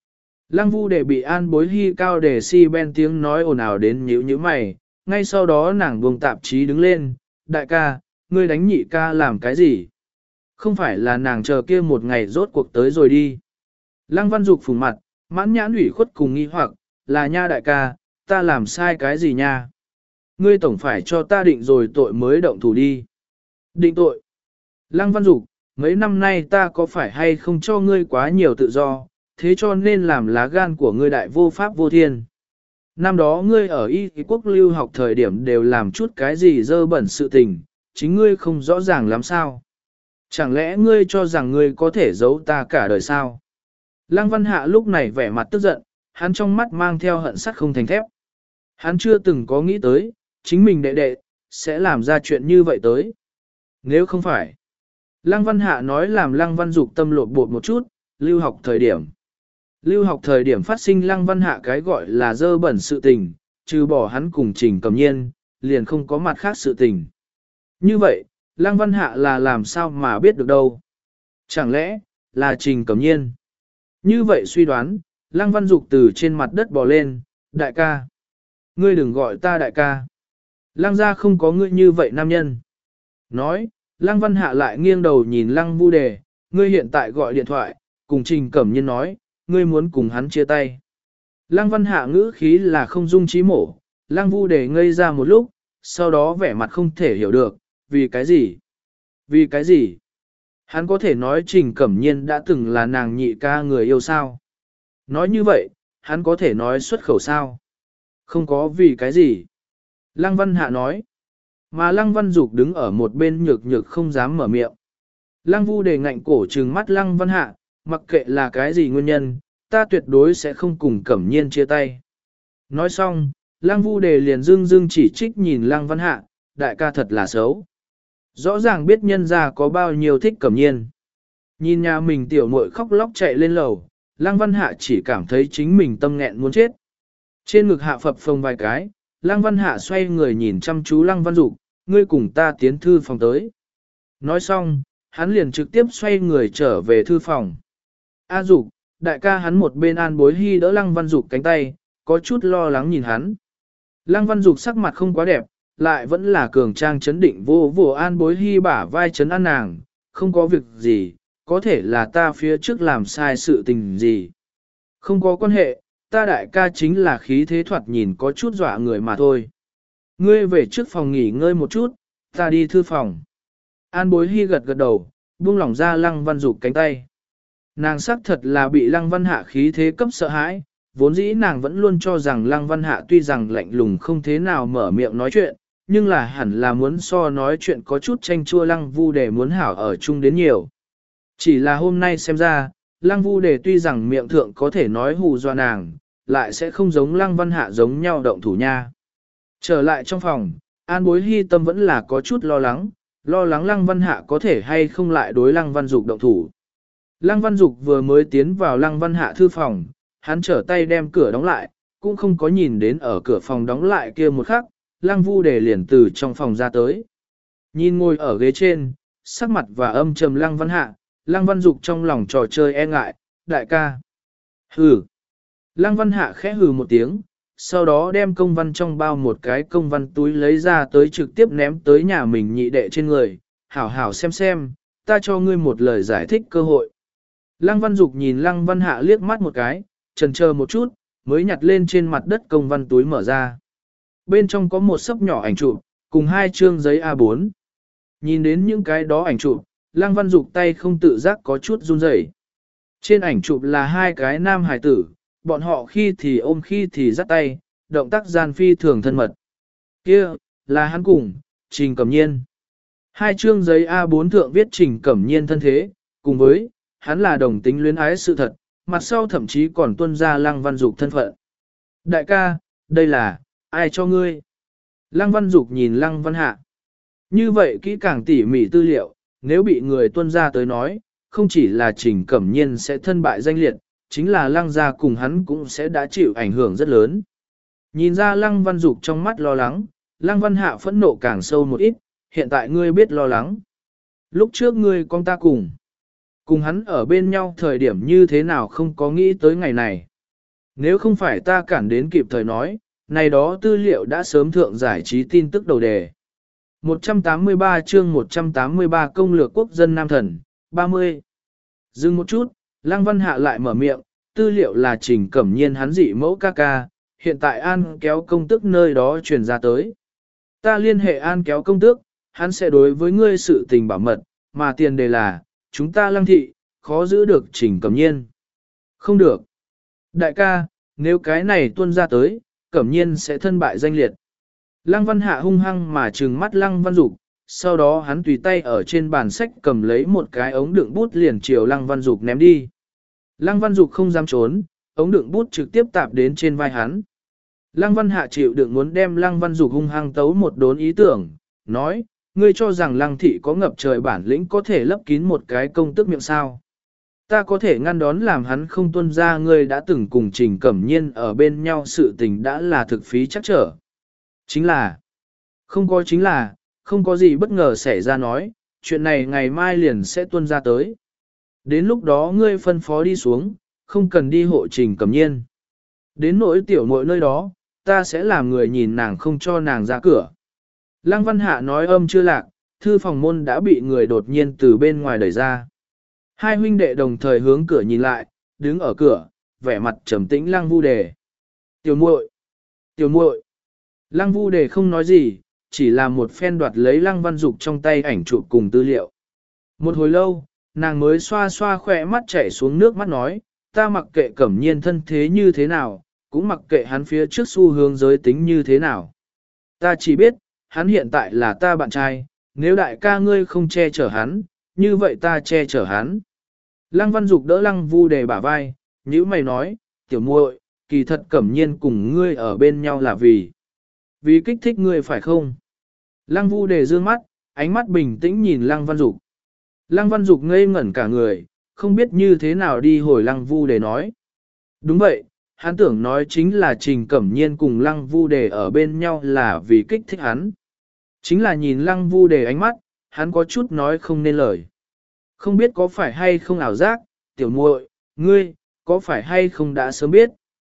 Lăng Vu Đề bị An Bối Hy cao để si ben tiếng nói ồn ào đến nhíu nhíu mày, ngay sau đó nàng buông tạp chí đứng lên, đại ca, ngươi đánh nhị ca làm cái gì? Không phải là nàng chờ kia một ngày rốt cuộc tới rồi đi. Lăng Văn Dục phùng mặt, mãn nhãn ủy khuất cùng nghi hoặc, là nha đại ca, ta làm sai cái gì nha? Ngươi tổng phải cho ta định rồi tội mới động thủ đi. Định tội. Lăng Văn Dục, mấy năm nay ta có phải hay không cho ngươi quá nhiều tự do, thế cho nên làm lá gan của ngươi đại vô pháp vô thiên. Năm đó ngươi ở Y quốc lưu học thời điểm đều làm chút cái gì dơ bẩn sự tình, chính ngươi không rõ ràng lắm sao. Chẳng lẽ ngươi cho rằng ngươi có thể giấu ta cả đời sao? Lăng Văn Hạ lúc này vẻ mặt tức giận, hắn trong mắt mang theo hận sắt không thành thép. Hắn chưa từng có nghĩ tới, chính mình đệ đệ, sẽ làm ra chuyện như vậy tới. Nếu không phải, Lăng Văn Hạ nói làm Lăng Văn Dục tâm lột bột một chút, lưu học thời điểm. Lưu học thời điểm phát sinh Lăng Văn Hạ cái gọi là dơ bẩn sự tình, trừ bỏ hắn cùng Trình Cẩm Nhiên, liền không có mặt khác sự tình. Như vậy, Lăng Văn Hạ là làm sao mà biết được đâu? Chẳng lẽ, là Trình Cẩm Nhiên? Như vậy suy đoán, Lăng Văn Dục từ trên mặt đất bò lên, đại ca. Ngươi đừng gọi ta đại ca. Lăng gia không có ngươi như vậy nam nhân. Nói, Lăng Văn Hạ lại nghiêng đầu nhìn Lăng Vu Đề, ngươi hiện tại gọi điện thoại, cùng Trình Cẩm Nhiên nói, ngươi muốn cùng hắn chia tay. Lăng Văn Hạ ngữ khí là không dung trí mổ, Lăng Vu Đề ngây ra một lúc, sau đó vẻ mặt không thể hiểu được, vì cái gì? Vì cái gì? Hắn có thể nói Trình Cẩm Nhiên đã từng là nàng nhị ca người yêu sao? Nói như vậy, hắn có thể nói xuất khẩu sao? Không có vì cái gì? Lăng Văn Hạ nói. Mà Lăng Văn Dục đứng ở một bên nhược nhược không dám mở miệng. Lăng Vu Đề ngạnh cổ trừng mắt Lăng Văn Hạ, mặc kệ là cái gì nguyên nhân, ta tuyệt đối sẽ không cùng Cẩm Nhiên chia tay. Nói xong, Lăng Vu Đề liền dưng dưng chỉ trích nhìn Lăng Văn Hạ, đại ca thật là xấu. Rõ ràng biết nhân gia có bao nhiêu thích Cẩm Nhiên. Nhìn nhà mình tiểu muội khóc lóc chạy lên lầu, Lăng Văn Hạ chỉ cảm thấy chính mình tâm nghẹn muốn chết. Trên ngực hạ phập phồng vài cái, Lăng Văn Hạ xoay người nhìn chăm chú Lăng Văn Dục, ngươi cùng ta tiến thư phòng tới. Nói xong, hắn liền trực tiếp xoay người trở về thư phòng. A Dục, đại ca hắn một bên An Bối Hy đỡ Lăng Văn Dục cánh tay, có chút lo lắng nhìn hắn. Lăng Văn Dục sắc mặt không quá đẹp, lại vẫn là cường trang chấn định vô vô An Bối Hy bả vai chấn an nàng, không có việc gì, có thể là ta phía trước làm sai sự tình gì. Không có quan hệ, ta đại ca chính là khí thế thoạt nhìn có chút dọa người mà thôi. Ngươi về trước phòng nghỉ ngơi một chút, ta đi thư phòng. An Bối Hy gật gật đầu, buông lỏng ra Lăng Văn Dục cánh tay. Nàng xác thật là bị Lăng Văn Hạ khí thế cấp sợ hãi, vốn dĩ nàng vẫn luôn cho rằng Lăng Văn Hạ tuy rằng lạnh lùng không thế nào mở miệng nói chuyện, nhưng là hẳn là muốn so nói chuyện có chút tranh chua Lăng Vu Đề muốn hảo ở chung đến nhiều. Chỉ là hôm nay xem ra, Lăng Vu Đề tuy rằng miệng thượng có thể nói hù dọa nàng, lại sẽ không giống Lăng Văn Hạ giống nhau động thủ nha. Trở lại trong phòng, An Bối Hy tâm vẫn là có chút lo lắng, lo lắng Lăng Văn Hạ có thể hay không lại đối Lăng Văn Dục động thủ. Lăng Văn Dục vừa mới tiến vào Lăng Văn Hạ thư phòng, hắn trở tay đem cửa đóng lại, cũng không có nhìn đến ở cửa phòng đóng lại kia một khắc, Lăng Vu Đề liền từ trong phòng ra tới. Nhìn ngồi ở ghế trên, sắc mặt và âm trầm Lăng Văn Hạ, Lăng Văn Dục trong lòng trò chơi e ngại, đại ca. Hừ. Lăng Văn Hạ khẽ hừ một tiếng, sau đó đem công văn trong bao một cái công văn túi lấy ra tới trực tiếp ném tới nhà mình nhị đệ trên người, hảo hảo xem xem, ta cho ngươi một lời giải thích cơ hội. Lăng Văn Dục nhìn Lăng Văn Hạ liếc mắt một cái, chần chờ một chút, mới nhặt lên trên mặt đất công văn túi mở ra. Bên trong có một sấp nhỏ ảnh chụp, cùng hai chương giấy A bốn. Nhìn đến những cái đó ảnh chụp, Lăng Văn Dục tay không tự giác có chút run rẩy. Trên ảnh chụp là hai cái nam hài tử, bọn họ khi thì ôm khi thì dắt tay, động tác gian phi thường thân mật. Kia, là hắn cùng, Trình Cẩm Nhiên. Hai chương giấy A bốn thượng viết Trình Cẩm Nhiên thân thế, cùng với, hắn là đồng tính luyến ái sự thật, mặt sau thậm chí còn tuân ra Lăng Văn Dục thân phận. Đại ca, đây là, ai cho ngươi? Lăng Văn Dục nhìn Lăng Văn Hạ. Như vậy kỹ càng tỉ mỉ tư liệu, nếu bị người tuân ra tới nói, không chỉ là Trình Cẩm Nhiên sẽ thân bại danh liệt, chính là Lăng gia cùng hắn cũng sẽ đã chịu ảnh hưởng rất lớn. Nhìn ra Lăng Văn Dục trong mắt lo lắng, Lăng Văn Hạ phẫn nộ càng sâu một ít, hiện tại ngươi biết lo lắng. Lúc trước ngươi con ta cùng. Cùng hắn ở bên nhau thời điểm như thế nào không có nghĩ tới ngày này. Nếu không phải ta cản đến kịp thời nói, này đó tư liệu đã sớm thượng giải trí tin tức đầu đề. một trăm tám mươi ba chương một trăm tám mươi ba công lược quốc dân Nam Thần, ba mươi. Dừng một chút, Lăng Văn Hạ lại mở miệng, tư liệu là Trình Cẩm Nhiên hắn dị mẫu ca ca, hiện tại An kéo công tức nơi đó truyền ra tới. Ta liên hệ An kéo công tước, hắn sẽ đối với ngươi sự tình bảo mật, mà tiền đề là, chúng ta Lăng thị, khó giữ được Trình Cẩm Nhiên. Không được. Đại ca, nếu cái này tuôn ra tới, Cẩm Nhiên sẽ thân bại danh liệt. Lăng Văn Hạ hung hăng mà trừng mắt Lăng Văn Dục, sau đó hắn tùy tay ở trên bàn sách cầm lấy một cái ống đựng bút liền chiều Lăng Văn Dục ném đi. Lăng Văn Dục không dám trốn, ống đựng bút trực tiếp tạp đến trên vai hắn. Lăng Văn Hạ chịu đựng muốn đem Lăng Văn Dục hung hăng tấu một đốn ý tưởng, nói, ngươi cho rằng Lăng thị có ngập trời bản lĩnh có thể lấp kín một cái công tức miệng sao. Ta có thể ngăn đón làm hắn không tuân ra ngươi đã từng cùng Trình Cẩm Nhiên ở bên nhau sự tình đã là thực phí chắc trở. Chính là, không có chính là, không có gì bất ngờ xảy ra nói, chuyện này ngày mai liền sẽ tuân ra tới. Đến lúc đó ngươi phân phó đi xuống, không cần đi hộ Trình Cẩm Nhiên. Đến nỗi tiểu muội nơi đó, ta sẽ làm người nhìn nàng không cho nàng ra cửa. Lăng Văn Hạ nói âm chưa lạc, thư phòng môn đã bị người đột nhiên từ bên ngoài đẩy ra. Hai huynh đệ đồng thời hướng cửa nhìn lại, đứng ở cửa, vẻ mặt trầm tĩnh Lăng Vu Đề. Tiểu muội, tiểu muội. Lăng Vu Đề không nói gì, chỉ là một phen đoạt lấy Lăng Văn Dục trong tay ảnh chụp cùng tư liệu. Một hồi lâu, nàng mới xoa xoa khỏe mắt chảy xuống nước mắt nói, ta mặc kệ Cẩm Nhiên thân thế như thế nào, cũng mặc kệ hắn phía trước xu hướng giới tính như thế nào. Ta chỉ biết, hắn hiện tại là ta bạn trai, nếu đại ca ngươi không che chở hắn, như vậy ta che chở hắn. Lăng Văn Dục đỡ Lăng Vu Đề bả vai, nhíu mày nói, tiểu muội, kỳ thật Cẩm Nhiên cùng ngươi ở bên nhau là vì, vì kích thích ngươi phải không? Lăng Vu Đề dương mắt, ánh mắt bình tĩnh nhìn Lăng Văn Dục. Lăng Văn Dục ngây ngẩn cả người, không biết như thế nào đi hồi Lăng Vu Đề nói. Đúng vậy, hắn tưởng nói chính là Trình Cẩm Nhiên cùng Lăng Vu Đề ở bên nhau là vì kích thích hắn. Chính là nhìn Lăng Vu Đề ánh mắt, hắn có chút nói không nên lời. Không biết có phải hay không ảo giác, tiểu muội, ngươi, có phải hay không đã sớm biết?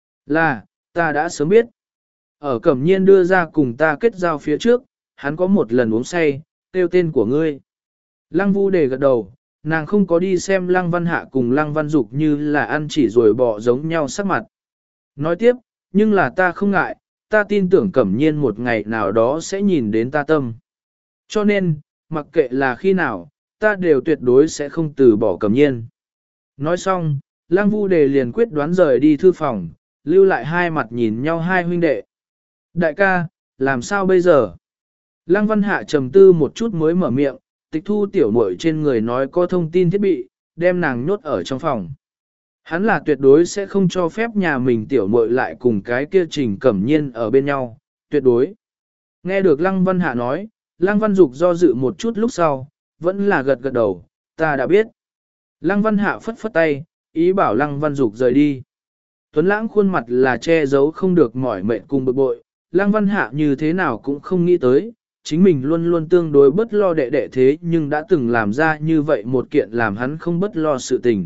Là, ta đã sớm biết. Ở Cẩm Nhiên đưa ra cùng ta kết giao phía trước, hắn có một lần uống say, kêu tên của ngươi. Lăng Vu Đề gật đầu, nàng không có đi xem Lăng Văn Hạ cùng Lăng Văn Dục như là ăn chỉ rồi bỏ giống nhau sắc mặt. Nói tiếp, nhưng là ta không ngại, ta tin tưởng Cẩm Nhiên một ngày nào đó sẽ nhìn đến ta tâm. Cho nên, mặc kệ là khi nào, ta đều tuyệt đối sẽ không từ bỏ Cẩm Nhiên. Nói xong, Lăng Vu Đề liền quyết đoán rời đi thư phòng, lưu lại hai mặt nhìn nhau hai huynh đệ. Đại ca, làm sao bây giờ? Lăng Văn Hạ trầm tư một chút mới mở miệng, tịch thu tiểu muội trên người nói có thông tin thiết bị, đem nàng nhốt ở trong phòng. Hắn là tuyệt đối sẽ không cho phép nhà mình tiểu muội lại cùng cái kia Trình Cẩm Nhiên ở bên nhau, tuyệt đối. Nghe được Lăng Văn Hạ nói, Lăng Văn Dục do dự một chút lúc sau, vẫn là gật gật đầu, ta đã biết. Lăng Văn Hạ phất phất tay, ý bảo Lăng Văn Dục rời đi. Tuấn Lãng khuôn mặt là che giấu không được mỏi mệt cùng bực bội, Lăng Văn Hạ như thế nào cũng không nghĩ tới, chính mình luôn luôn tương đối bất lo đệ đệ thế nhưng đã từng làm ra như vậy một kiện làm hắn không bất lo sự tình.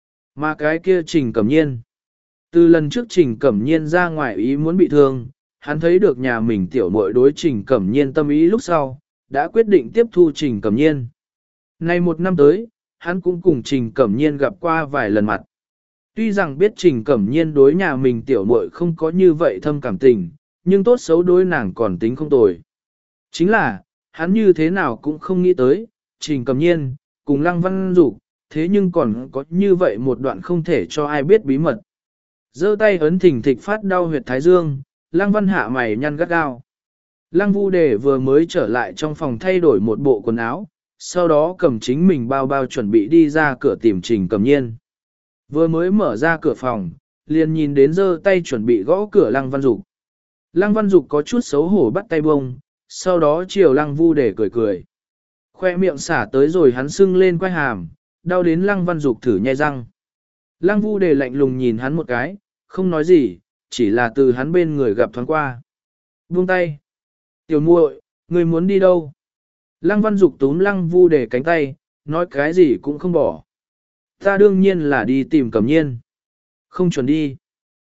Mà cái kia Trình Cẩm Nhiên. Từ lần trước Trình Cẩm Nhiên ra ngoài ý muốn bị thương, hắn thấy được nhà mình tiểu muội đối Trình Cẩm Nhiên tâm ý lúc sau, đã quyết định tiếp thu Trình Cẩm Nhiên. Nay một năm tới, hắn cũng cùng Trình Cẩm Nhiên gặp qua vài lần mặt. Tuy rằng biết Trình Cẩm Nhiên đối nhà mình tiểu muội không có như vậy thâm cảm tình, nhưng tốt xấu đối nàng còn tính không tồi. Chính là, hắn như thế nào cũng không nghĩ tới, Trình Cẩm Nhiên, cùng Lăng Văn Dục, thế nhưng còn có như vậy một đoạn không thể cho ai biết bí mật. Giơ tay ấn thỉnh thịch phát đau huyệt thái dương, Lăng Văn Hạ mày nhăn gắt gao. Lăng Vu Đề vừa mới trở lại trong phòng thay đổi một bộ quần áo, sau đó cầm chính mình bao bao chuẩn bị đi ra cửa tìm Trình Cẩm Nhiên. Vừa mới mở ra cửa phòng, liền nhìn đến giơ tay chuẩn bị gõ cửa Lăng Văn Dục. Lăng Văn Dục có chút xấu hổ bắt tay bông, sau đó chiều Lăng Vu Đề cười cười. Khoe miệng xả tới rồi hắn sưng lên quai hàm, đau đến Lăng Văn Dục thử nhai răng. Lăng Vu Đề lạnh lùng nhìn hắn một cái, không nói gì, chỉ là từ hắn bên người gặp thoáng qua. Buông tay. Tiểu muội, người muốn đi đâu? Lăng Văn Dục túm Lăng Vu Đề cánh tay, nói cái gì cũng không bỏ. Ta đương nhiên là đi tìm Cẩm Nhiên. Không chuẩn đi.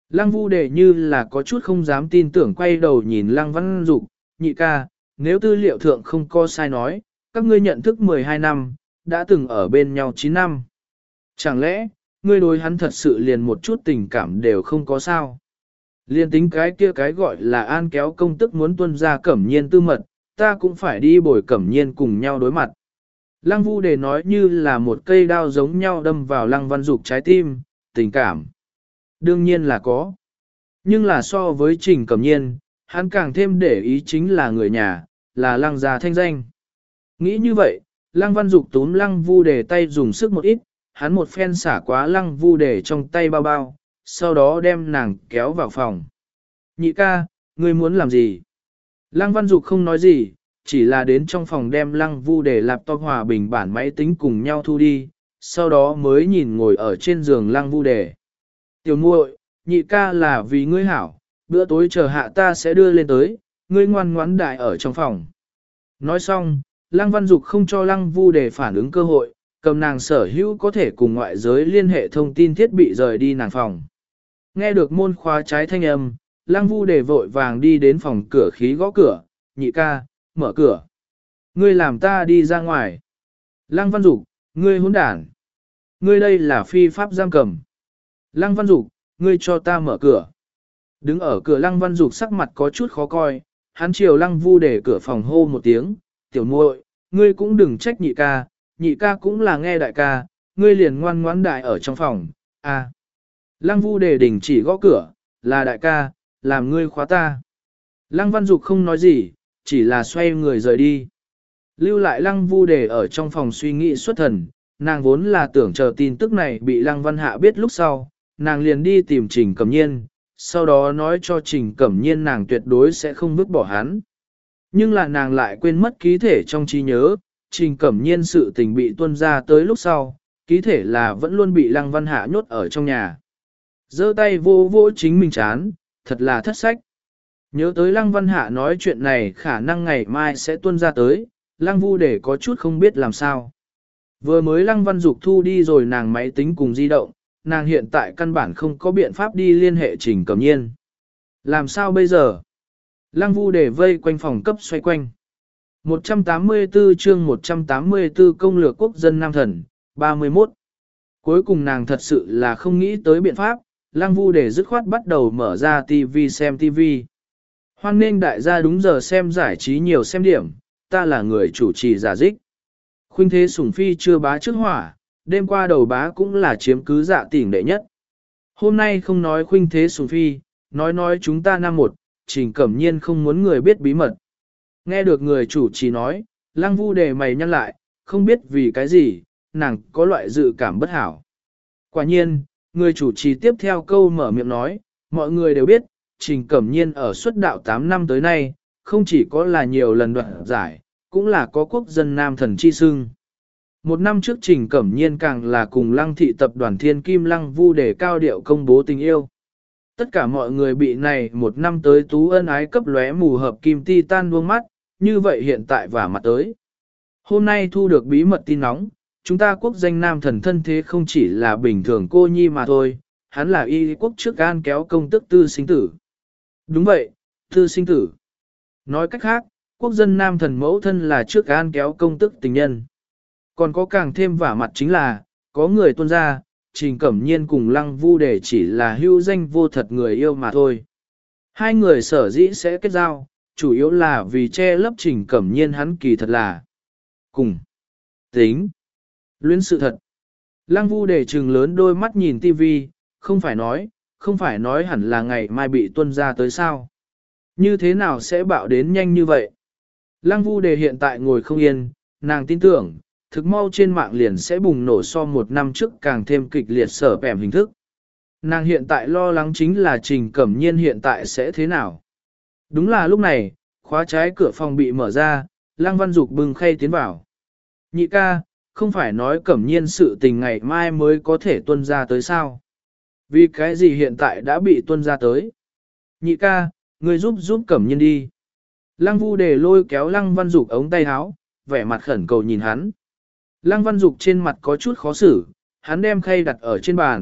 Lăng Vu Đề như là có chút không dám tin tưởng quay đầu nhìn Lăng Văn Dục, nhị ca, nếu tư liệu thượng không có sai nói, các ngươi nhận thức mười hai năm, đã từng ở bên nhau chín năm. Chẳng lẽ, ngươi đối hắn thật sự liền một chút tình cảm đều không có sao? Liên tính cái kia cái gọi là an kéo công tức muốn tuân ra Cẩm Nhiên tư mật, ta cũng phải đi bồi Cẩm Nhiên cùng nhau đối mặt. Lăng Vu Đề nói như là một cây đao giống nhau đâm vào Lăng Văn Dục trái tim, tình cảm. Đương nhiên là có. Nhưng là so với Trình Cẩm Nhiên, hắn càng thêm để ý chính là người nhà, là Lăng gia thanh danh. Nghĩ như vậy, Lăng Văn Dục túm Lăng Vu Đề tay dùng sức một ít, hắn một phen xả quá Lăng Vu Đề trong tay bao bao, sau đó đem nàng kéo vào phòng. Nhị ca, ngươi muốn làm gì? Lăng Văn Dục không nói gì, chỉ là đến trong phòng đem Lăng Vu Đề laptop hòa bình bản máy tính cùng nhau thu đi, sau đó mới nhìn ngồi ở trên giường Lăng Vu Đề. Tiểu muội, nhị ca là vì ngươi hảo, bữa tối chờ hạ ta sẽ đưa lên tới, ngươi ngoan ngoãn đại ở trong phòng. Nói xong, Lăng Văn Dục không cho Lăng Vu Đề phản ứng cơ hội, cầm nàng sở hữu có thể cùng ngoại giới liên hệ thông tin thiết bị rời đi nàng phòng. Nghe được môn khóa trái thanh âm, Lăng Vu Đề vội vàng đi đến phòng cửa khí gõ cửa, nhị ca, mở cửa. Ngươi làm ta đi ra ngoài. Lăng Văn Dục, ngươi hỗn đản. Ngươi đây là phi pháp giam cầm. Lăng Văn Dục, ngươi cho ta mở cửa. Đứng ở cửa Lăng Văn Dục sắc mặt có chút khó coi, hắn chiều Lăng Vu Đề cửa phòng hô một tiếng, tiểu muội, ngươi cũng đừng trách nhị ca, nhị ca cũng là nghe đại ca, ngươi liền ngoan ngoãn đại ở trong phòng, à. Lăng Vu Đề đình chỉ gõ cửa, là đại ca, làm ngươi khóa ta. Lăng Văn Dục không nói gì, chỉ là xoay người rời đi. Lưu lại Lăng Vu Đề ở trong phòng suy nghĩ xuất thần, nàng vốn là tưởng chờ tin tức này bị Lăng Văn Hạ biết lúc sau, nàng liền đi tìm Trình Cẩm Nhiên, sau đó nói cho Trình Cẩm Nhiên nàng tuyệt đối sẽ không vứt bỏ hắn. Nhưng là nàng lại quên mất ký thể trong trí nhớ, Trình Cẩm Nhiên sự tình bị tuân ra tới lúc sau, ký thể là vẫn luôn bị Lăng Văn Hạ nhốt ở trong nhà. Giơ tay vô vô chính mình chán, thật là thất sách. Nhớ tới Lăng Văn Hạ nói chuyện này khả năng ngày mai sẽ tuân ra tới, Lăng Vu Đề có chút không biết làm sao. Vừa mới Lăng Văn Dục thu đi rồi nàng máy tính cùng di động, nàng hiện tại căn bản không có biện pháp đi liên hệ Trình Cẩm Nhiên. Làm sao bây giờ? Lăng Vu Đề vây quanh phòng cấp xoay quanh. một trăm tám mươi tư chương một trăm tám mươi tư công lược quốc dân Nam Thần, ba mươi mốt. Cuối cùng nàng thật sự là không nghĩ tới biện pháp, Lăng Vu Đề dứt khoát bắt đầu mở ra ti vi xem ti vi. Hoan nên đại gia đúng giờ xem giải trí nhiều xem điểm, ta là người chủ trì giả dích. Khuynh thế sủng phi chưa bá trước hỏa, đêm qua đầu bá cũng là chiếm cứ dạ tỉnh đệ nhất. Hôm nay không nói khuynh thế sủng phi, nói nói chúng ta năm một, Trình Cẩm Nhiên không muốn người biết bí mật. Nghe được người chủ trì nói, Lăng Vu Đề mày nhăn lại, không biết vì cái gì, nàng có loại dự cảm bất hảo. Quả nhiên, người chủ trì tiếp theo câu mở miệng nói, mọi người đều biết, Trình Cẩm Nhiên ở xuất đạo tám năm tới nay, không chỉ có là nhiều lần đoạt giải, cũng là có quốc dân nam thần chi xưng. Một năm trước Trình Cẩm Nhiên càng là cùng Lăng thị tập đoàn Thiên Kim Lăng Vu Đề cao điệu công bố tình yêu. Tất cả mọi người bị này một năm tới tú ân ái cấp lóe mù hợp kim ti tan buông mắt, như vậy hiện tại và mặt tới. Hôm nay thu được bí mật tin nóng, chúng ta quốc danh nam thần thân thế không chỉ là bình thường cô nhi mà thôi, hắn là y quốc trước an kéo công tức tư sinh tử. Đúng vậy, tư sinh tử. Nói cách khác, quốc dân nam thần mẫu thân là trước an kéo công tức tình nhân. Còn có càng thêm vả mặt chính là, có người tuôn ra, Trình Cẩm Nhiên cùng Lăng Vu Đề chỉ là hữu danh vô thật người yêu mà thôi. Hai người sở dĩ sẽ kết giao, chủ yếu là vì che lấp Trình Cẩm Nhiên hắn kỳ thật là cùng tính luyến sự thật. Lăng Vu Đề trừng lớn đôi mắt nhìn tivi, không phải nói, không phải nói hẳn là ngày mai bị tuân ra tới sao. Như thế nào sẽ bạo đến nhanh như vậy? Lăng Vu Đề hiện tại ngồi không yên, nàng tin tưởng, thực mau trên mạng liền sẽ bùng nổ so một năm trước càng thêm kịch liệt sở bẻm hình thức. Nàng hiện tại lo lắng chính là Trình Cẩm Nhiên hiện tại sẽ thế nào. Đúng là lúc này, khóa trái cửa phòng bị mở ra, Lăng Văn Dục bừng khay tiến vào. Nhị ca, không phải nói Cẩm Nhiên sự tình ngày mai mới có thể tuân ra tới sao? Vì cái gì hiện tại đã bị tuân ra tới? Nhị ca, ngươi giúp giúp Cẩm Nhiên đi. Lăng Vu Đề lôi kéo Lăng Văn Dục ống tay áo, vẻ mặt khẩn cầu nhìn hắn. Lăng Văn Dục trên mặt có chút khó xử, hắn đem khay đặt ở trên bàn,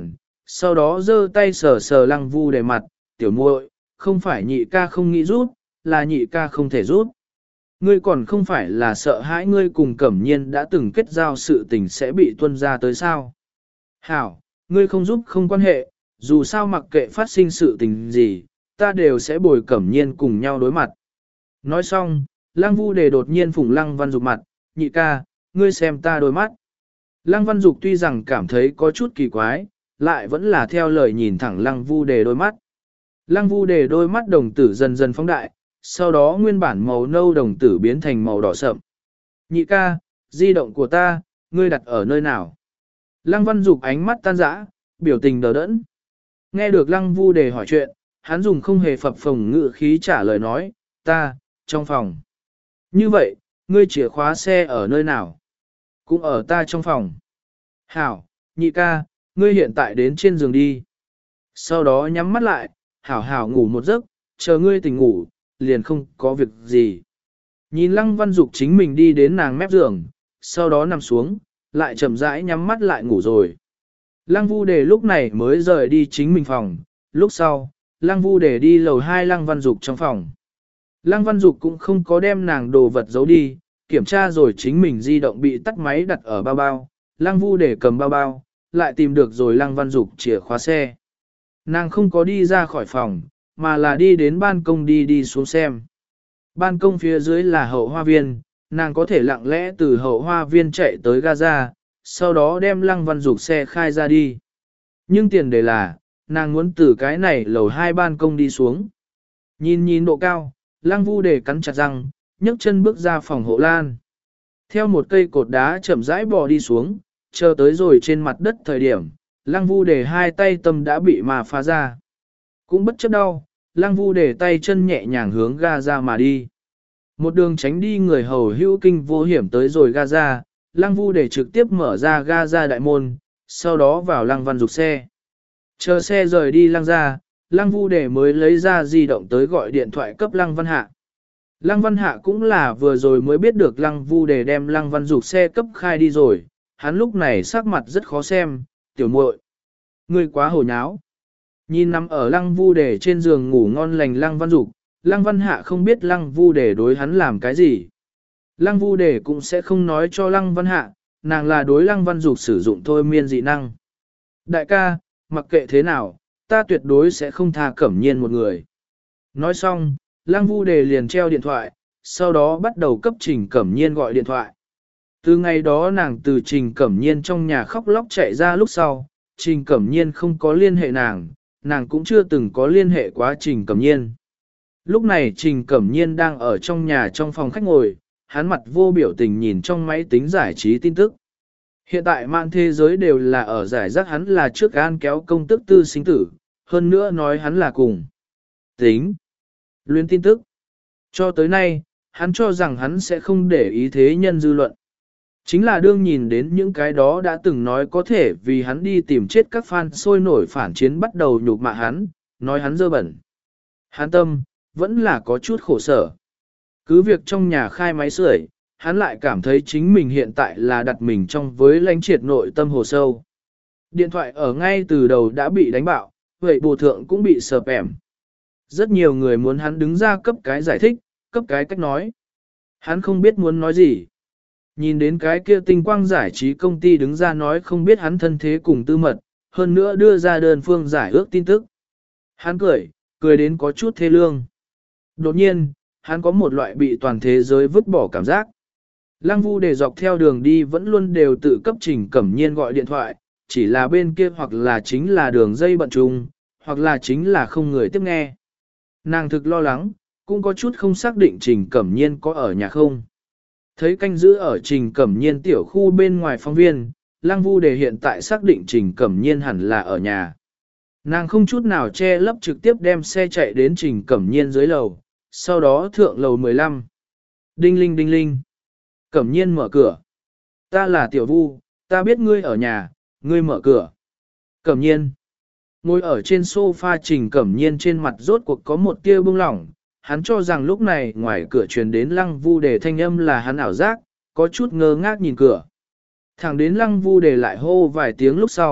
sau đó giơ tay sờ sờ lăng vu đề mặt, tiểu muội, không phải nhị ca không nghĩ rút, là nhị ca không thể rút. Ngươi còn không phải là sợ hãi ngươi cùng Cẩm Nhiên đã từng kết giao sự tình sẽ bị tuân ra tới sao. Hảo, ngươi không giúp không quan hệ, dù sao mặc kệ phát sinh sự tình gì, ta đều sẽ bồi Cẩm Nhiên cùng nhau đối mặt. Nói xong, Lăng Vu Đề đột nhiên phủng Lăng Văn Dục mặt, nhị ca, ngươi xem ta đôi mắt. Lăng Văn Dục tuy rằng cảm thấy có chút kỳ quái, lại vẫn là theo lời nhìn thẳng Lăng Vu Đề đôi mắt. Lăng Vu Đề đôi mắt đồng tử dần dần phóng đại, sau đó nguyên bản màu nâu đồng tử biến thành màu đỏ sậm. Nhị ca, di động của ta, ngươi đặt ở nơi nào? Lăng Văn Dục ánh mắt tan rã, biểu tình đờ đẫn. Nghe được Lăng Vu Đề hỏi chuyện, hắn dùng không hề phập phồng ngữ khí trả lời nói, ta, trong phòng. Như vậy, ngươi chìa khóa xe ở nơi nào? Cũng ở ta trong phòng. Hảo, nhị ca, ngươi hiện tại đến trên giường đi. Sau đó nhắm mắt lại, hảo hảo ngủ một giấc, chờ ngươi tỉnh ngủ, liền không có việc gì. Nhìn Lăng Văn Dục chính mình đi đến nàng mép giường, sau đó nằm xuống, lại chậm rãi nhắm mắt lại ngủ rồi. Lăng Vu Đề lúc này mới rời đi chính mình phòng, lúc sau, Lăng Vu Đề đi lầu hai Lăng Văn Dục trong phòng. Lăng Văn Dục cũng không có đem nàng đồ vật giấu đi, kiểm tra rồi chính mình di động bị tắt máy đặt ở bao bao, Lăng Vu Đề cầm bao bao, lại tìm được rồi Lăng Văn Dục chìa khóa xe. Nàng không có đi ra khỏi phòng, mà là đi đến ban công đi đi xuống xem. Ban công phía dưới là hậu hoa viên, nàng có thể lặng lẽ từ hậu hoa viên chạy tới Gaza, sau đó đem Lăng Văn Dục xe khai ra đi. Nhưng tiền đề là, nàng muốn từ cái này lầu hai ban công đi xuống. Nhìn nhìn độ cao, Lăng Vu Đề cắn chặt răng, nhấc chân bước ra phòng hộ lan. Theo một cây cột đá chậm rãi bò đi xuống, chờ tới rồi trên mặt đất thời điểm, Lăng Vu Đề hai tay tâm đã bị mà phá ra. Cũng bất chấp đau, Lăng Vu Đề tay chân nhẹ nhàng hướng Gaza mà đi. Một đường tránh đi người hầu hữu kinh vô hiểm tới rồi Gaza, Lăng Vu Đề trực tiếp mở ra Gaza đại môn, sau đó vào Lăng Văn Dục xe. Chờ xe rời đi Lăng ra, Lăng Vu Đề mới lấy ra di động tới gọi điện thoại cấp Lăng Văn Hạ. Lăng Văn Hạ cũng là vừa rồi mới biết được Lăng Vu Đề đem Lăng Văn Dục xe cấp khai đi rồi, hắn lúc này sắc mặt rất khó xem, tiểu muội, ngươi quá hồ nháo. Nhìn nằm ở Lăng Vu Đề trên giường ngủ ngon lành Lăng Văn Dục, Lăng Văn Hạ không biết Lăng Vu Đề đối hắn làm cái gì. Lăng Vu Đề cũng sẽ không nói cho Lăng Văn Hạ, nàng là đối Lăng Văn Dục sử dụng thôi miên dị năng. Đại ca, mặc kệ thế nào, ta tuyệt đối sẽ không tha Cẩm Nhiên một người. Nói xong, Lăng Vu Đề liền treo điện thoại, sau đó bắt đầu cấp Trình Cẩm Nhiên gọi điện thoại. Từ ngày đó nàng từ Trình Cẩm Nhiên trong nhà khóc lóc chạy ra lúc sau, Trình Cẩm Nhiên không có liên hệ nàng, nàng cũng chưa từng có liên hệ quá Trình Cẩm Nhiên. Lúc này Trình Cẩm Nhiên đang ở trong nhà trong phòng khách ngồi, hắn mặt vô biểu tình nhìn trong máy tính giải trí tin tức. Hiện tại mạng thế giới đều là ở giải rác hắn là trước gan kéo công tức tư sinh tử, hơn nữa nói hắn là cùng tính luyến tin tức. Cho tới nay, hắn cho rằng hắn sẽ không để ý thế nhân dư luận. Chính là đương nhìn đến những cái đó đã từng nói có thể vì hắn đi tìm chết các fan sôi nổi phản chiến bắt đầu nhục mạ hắn, nói hắn dơ bẩn. Hắn tâm, vẫn là có chút khổ sở. Cứ việc trong nhà khai máy sưởi, hắn lại cảm thấy chính mình hiện tại là đặt mình trong với lãnh triệt nội tâm hồ sâu. Điện thoại ở ngay từ đầu đã bị đánh bạo, vậy bù thượng cũng bị sợp ẻm. Rất nhiều người muốn hắn đứng ra cấp cái giải thích, cấp cái cách nói. Hắn không biết muốn nói gì. Nhìn đến cái kia tinh quang giải trí công ty đứng ra nói không biết hắn thân thế cùng tư mật, hơn nữa đưa ra đơn phương giải ước tin tức. Hắn cười, cười đến có chút thê lương. Đột nhiên, hắn có một loại bị toàn thế giới vứt bỏ cảm giác. Lăng Vu Đề dọc theo đường đi vẫn luôn đều tự cấp Trình Cẩm Nhiên gọi điện thoại, chỉ là bên kia hoặc là chính là đường dây bận trùng, hoặc là chính là không người tiếp nghe. Nàng thực lo lắng, cũng có chút không xác định Trình Cẩm Nhiên có ở nhà không. Thấy canh giữ ở Trình Cẩm Nhiên tiểu khu bên ngoài phóng viên, Lăng Vu Đề hiện tại xác định Trình Cẩm Nhiên hẳn là ở nhà. Nàng không chút nào che lấp trực tiếp đem xe chạy đến Trình Cẩm Nhiên dưới lầu, sau đó thượng lầu mười lăm. Đinh linh đinh linh. Cẩm Nhiên mở cửa. Ta là Tiểu Vu, ta biết ngươi ở nhà, ngươi mở cửa. Cẩm Nhiên. Ngồi ở trên sofa Trình Cẩm Nhiên trên mặt rốt cuộc có một tia bưng lỏng, hắn cho rằng lúc này ngoài cửa truyền đến Lăng Vu Đề thanh âm là hắn ảo giác, có chút ngơ ngác nhìn cửa. Thẳng đến Lăng Vu Đề lại hô vài tiếng lúc sau,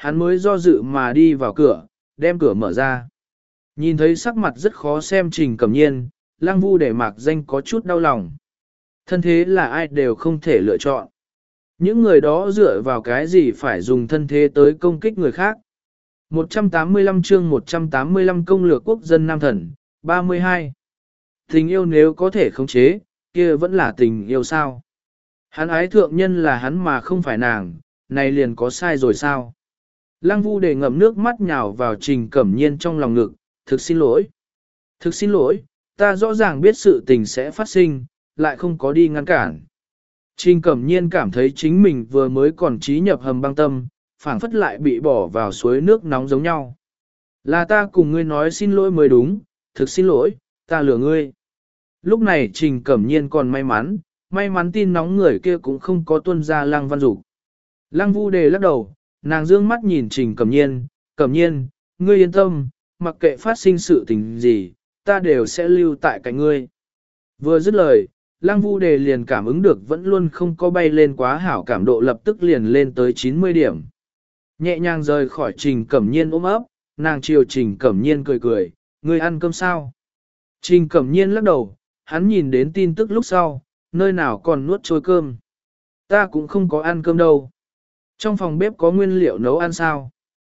hắn mới do dự mà đi vào cửa, đem cửa mở ra. Nhìn thấy sắc mặt rất khó xem Trình Cẩm Nhiên, Lăng Vu để mạc danh có chút đau lòng. Thân thế là ai đều không thể lựa chọn. Những người đó dựa vào cái gì phải dùng thân thế tới công kích người khác. một trăm tám mươi lăm chương một trăm tám mươi lăm công lược quốc dân Nam Thần, ba mươi hai. Tình yêu nếu có thể khống chế, kia vẫn là tình yêu sao? Hắn ái thượng nhân là hắn mà không phải nàng, này liền có sai rồi sao? Lăng Vu để ngậm nước mắt nhào vào Trình Cẩm Nhiên trong lòng ngực, thực xin lỗi. Thực xin lỗi, ta rõ ràng biết sự tình sẽ phát sinh, lại không có đi ngăn cản. Trình Cẩm Nhiên cảm thấy chính mình vừa mới còn trí nhập hầm băng tâm, phảng phất lại bị bỏ vào suối nước nóng giống nhau. Là ta cùng ngươi nói xin lỗi mới đúng, thực xin lỗi, ta lừa ngươi. Lúc này Trình Cẩm Nhiên còn may mắn, may mắn tin nóng người kia cũng không có tuân ra Lăng Văn Dục. Lăng Vu Đề lắc đầu, nàng dương mắt nhìn Trình Cẩm Nhiên, Cẩm Nhiên, ngươi yên tâm, mặc kệ phát sinh sự tình gì, ta đều sẽ lưu tại cạnh ngươi. Vừa dứt lời, Lăng Vu Đề liền cảm ứng được vẫn luôn không có bay lên quá hảo cảm độ lập tức liền lên tới chín mươi điểm. Nhẹ nhàng rời khỏi Trình Cẩm Nhiên ôm ấp, nàng chiều Trình Cẩm Nhiên cười cười, ngươi ăn cơm sao? Trình Cẩm Nhiên lắc đầu, hắn nhìn đến tin tức lúc sau, nơi nào còn nuốt trôi cơm. Ta cũng không có ăn cơm đâu. Trong phòng bếp có nguyên liệu nấu ăn sao?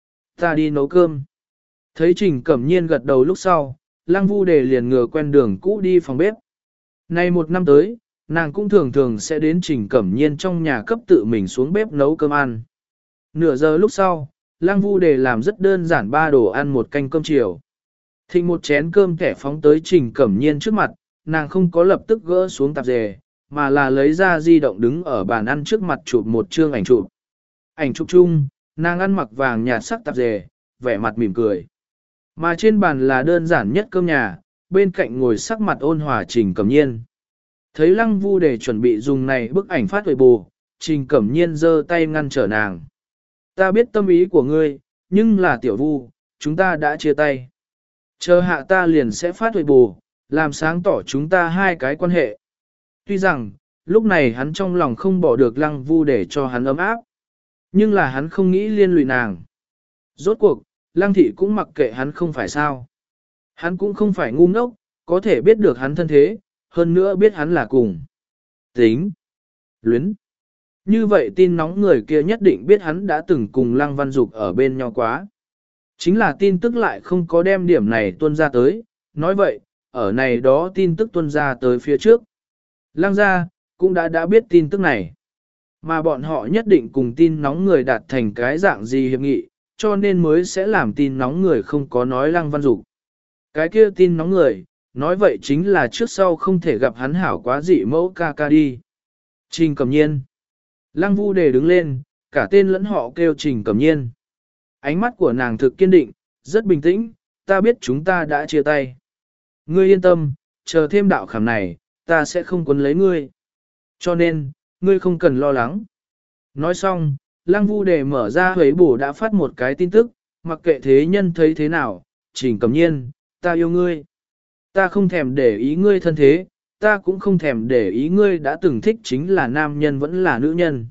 Ta đi nấu cơm. Thấy Trình Cẩm Nhiên gật đầu lúc sau, Lăng Vu Đề liền ngừa quen đường cũ đi phòng bếp. Nay một năm tới, nàng cũng thường thường sẽ đến Trình Cẩm Nhiên trong nhà cấp tự mình xuống bếp nấu cơm ăn. Nửa giờ lúc sau, Lăng Vu Đề làm rất đơn giản ba đồ ăn một canh cơm chiều. Thịnh một chén cơm kẻ phóng tới Trình Cẩm Nhiên trước mặt, nàng không có lập tức gỡ xuống tạp dề, mà là lấy ra di động đứng ở bàn ăn trước mặt chụp một chương ảnh chụp. Ảnh chụp chung, nàng ăn mặc vàng nhạt sắc tạp dề, vẻ mặt mỉm cười. Mà trên bàn là đơn giản nhất cơm nhà, bên cạnh ngồi sắc mặt ôn hòa Trình Cẩm Nhiên. Thấy Lăng Vu để chuẩn bị dùng này bức ảnh phát huệ bù, Trình Cẩm Nhiên giơ tay ngăn trở nàng. Ta biết tâm ý của ngươi, nhưng là tiểu Vu, chúng ta đã chia tay. Chờ hạ ta liền sẽ phát huệ bù, làm sáng tỏ chúng ta hai cái quan hệ. Tuy rằng, lúc này hắn trong lòng không bỏ được Lăng Vu để cho hắn ấm áp, nhưng là hắn không nghĩ liên lụy nàng. Rốt cuộc, Lăng thị cũng mặc kệ hắn không phải sao. Hắn cũng không phải ngu ngốc, có thể biết được hắn thân thế, hơn nữa biết hắn là cùng. Tính. Luyến. Như vậy tin nóng người kia nhất định biết hắn đã từng cùng Lăng Văn Dục ở bên nhau quá. Chính là tin tức lại không có đem điểm này tuân ra tới, nói vậy, ở này đó tin tức tuân ra tới phía trước. Lăng gia cũng đã đã biết tin tức này. Mà bọn họ nhất định cùng tin nóng người đạt thành cái dạng gì hiệp nghị, cho nên mới sẽ làm tin nóng người không có nói Lăng Văn Dục. Cái kia tin nóng người, nói vậy chính là trước sau không thể gặp hắn hảo quá dị mẫu ca ca đi. Trình Cẩm Nhiên. Lăng Vu Đề đứng lên, cả tên lẫn họ kêu Trình Cẩm Nhiên. Ánh mắt của nàng thực kiên định, rất bình tĩnh, ta biết chúng ta đã chia tay. Ngươi yên tâm, chờ thêm đạo khảm này, ta sẽ không quấn lấy ngươi. Cho nên, ngươi không cần lo lắng. Nói xong, Lăng Vu Đề mở ra huế bổ đã phát một cái tin tức, mặc kệ thế nhân thấy thế nào, Trình Cẩm Nhiên, ta yêu ngươi. Ta không thèm để ý ngươi thân thế, ta cũng không thèm để ý ngươi đã từng thích chính là nam nhân vẫn là nữ nhân.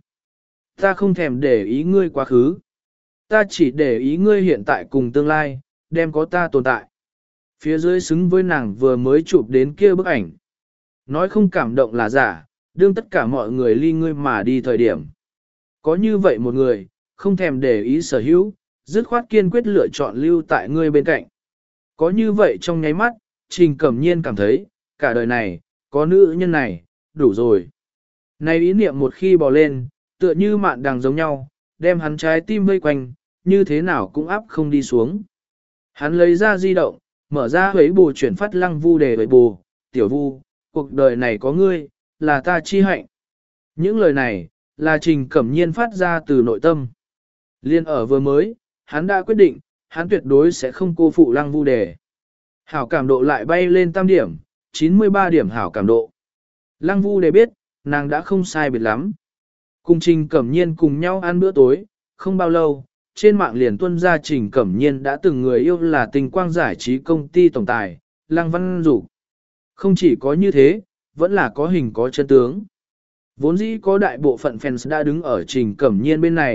Ta không thèm để ý ngươi quá khứ. Ta chỉ để ý ngươi hiện tại cùng tương lai, đem có ta tồn tại. Phía dưới xứng với nàng vừa mới chụp đến kia bức ảnh. Nói không cảm động là giả, đương tất cả mọi người ly ngươi mà đi thời điểm. Có như vậy một người, không thèm để ý sở hữu, dứt khoát kiên quyết lựa chọn lưu tại ngươi bên cạnh. Có như vậy trong nháy mắt, Trình Cẩm Nhiên cảm thấy, cả đời này, có nữ nhân này, đủ rồi. Này ý niệm một khi bò lên, tựa như mạn đằng giống nhau, đem hắn trái tim vây quanh, như thế nào cũng áp không đi xuống. Hắn lấy ra di động, mở ra huế bù chuyển phát Lăng Vu Đề huế bù, tiểu Vu, cuộc đời này có ngươi, là ta chi hạnh. Những lời này, là Trình Cẩm Nhiên phát ra từ nội tâm. Liên ở vừa mới, hắn đã quyết định, hắn tuyệt đối sẽ không cô phụ Lăng Vu Đề. Hảo cảm độ lại bay lên tam điểm, chín mươi ba điểm hảo cảm độ. Lăng Vu Đề biết, nàng đã không sai biệt lắm. Cùng Trình Cẩm Nhiên cùng nhau ăn bữa tối, không bao lâu, trên mạng liền tuân ra Trình Cẩm Nhiên đã từng người yêu là Tình Quang giải trí công ty tổng tài, Lăng Văn Dục. Không chỉ có như thế, vẫn là có hình có chân tướng. Vốn dĩ có đại bộ phận fans đã đứng ở Trình Cẩm Nhiên bên này,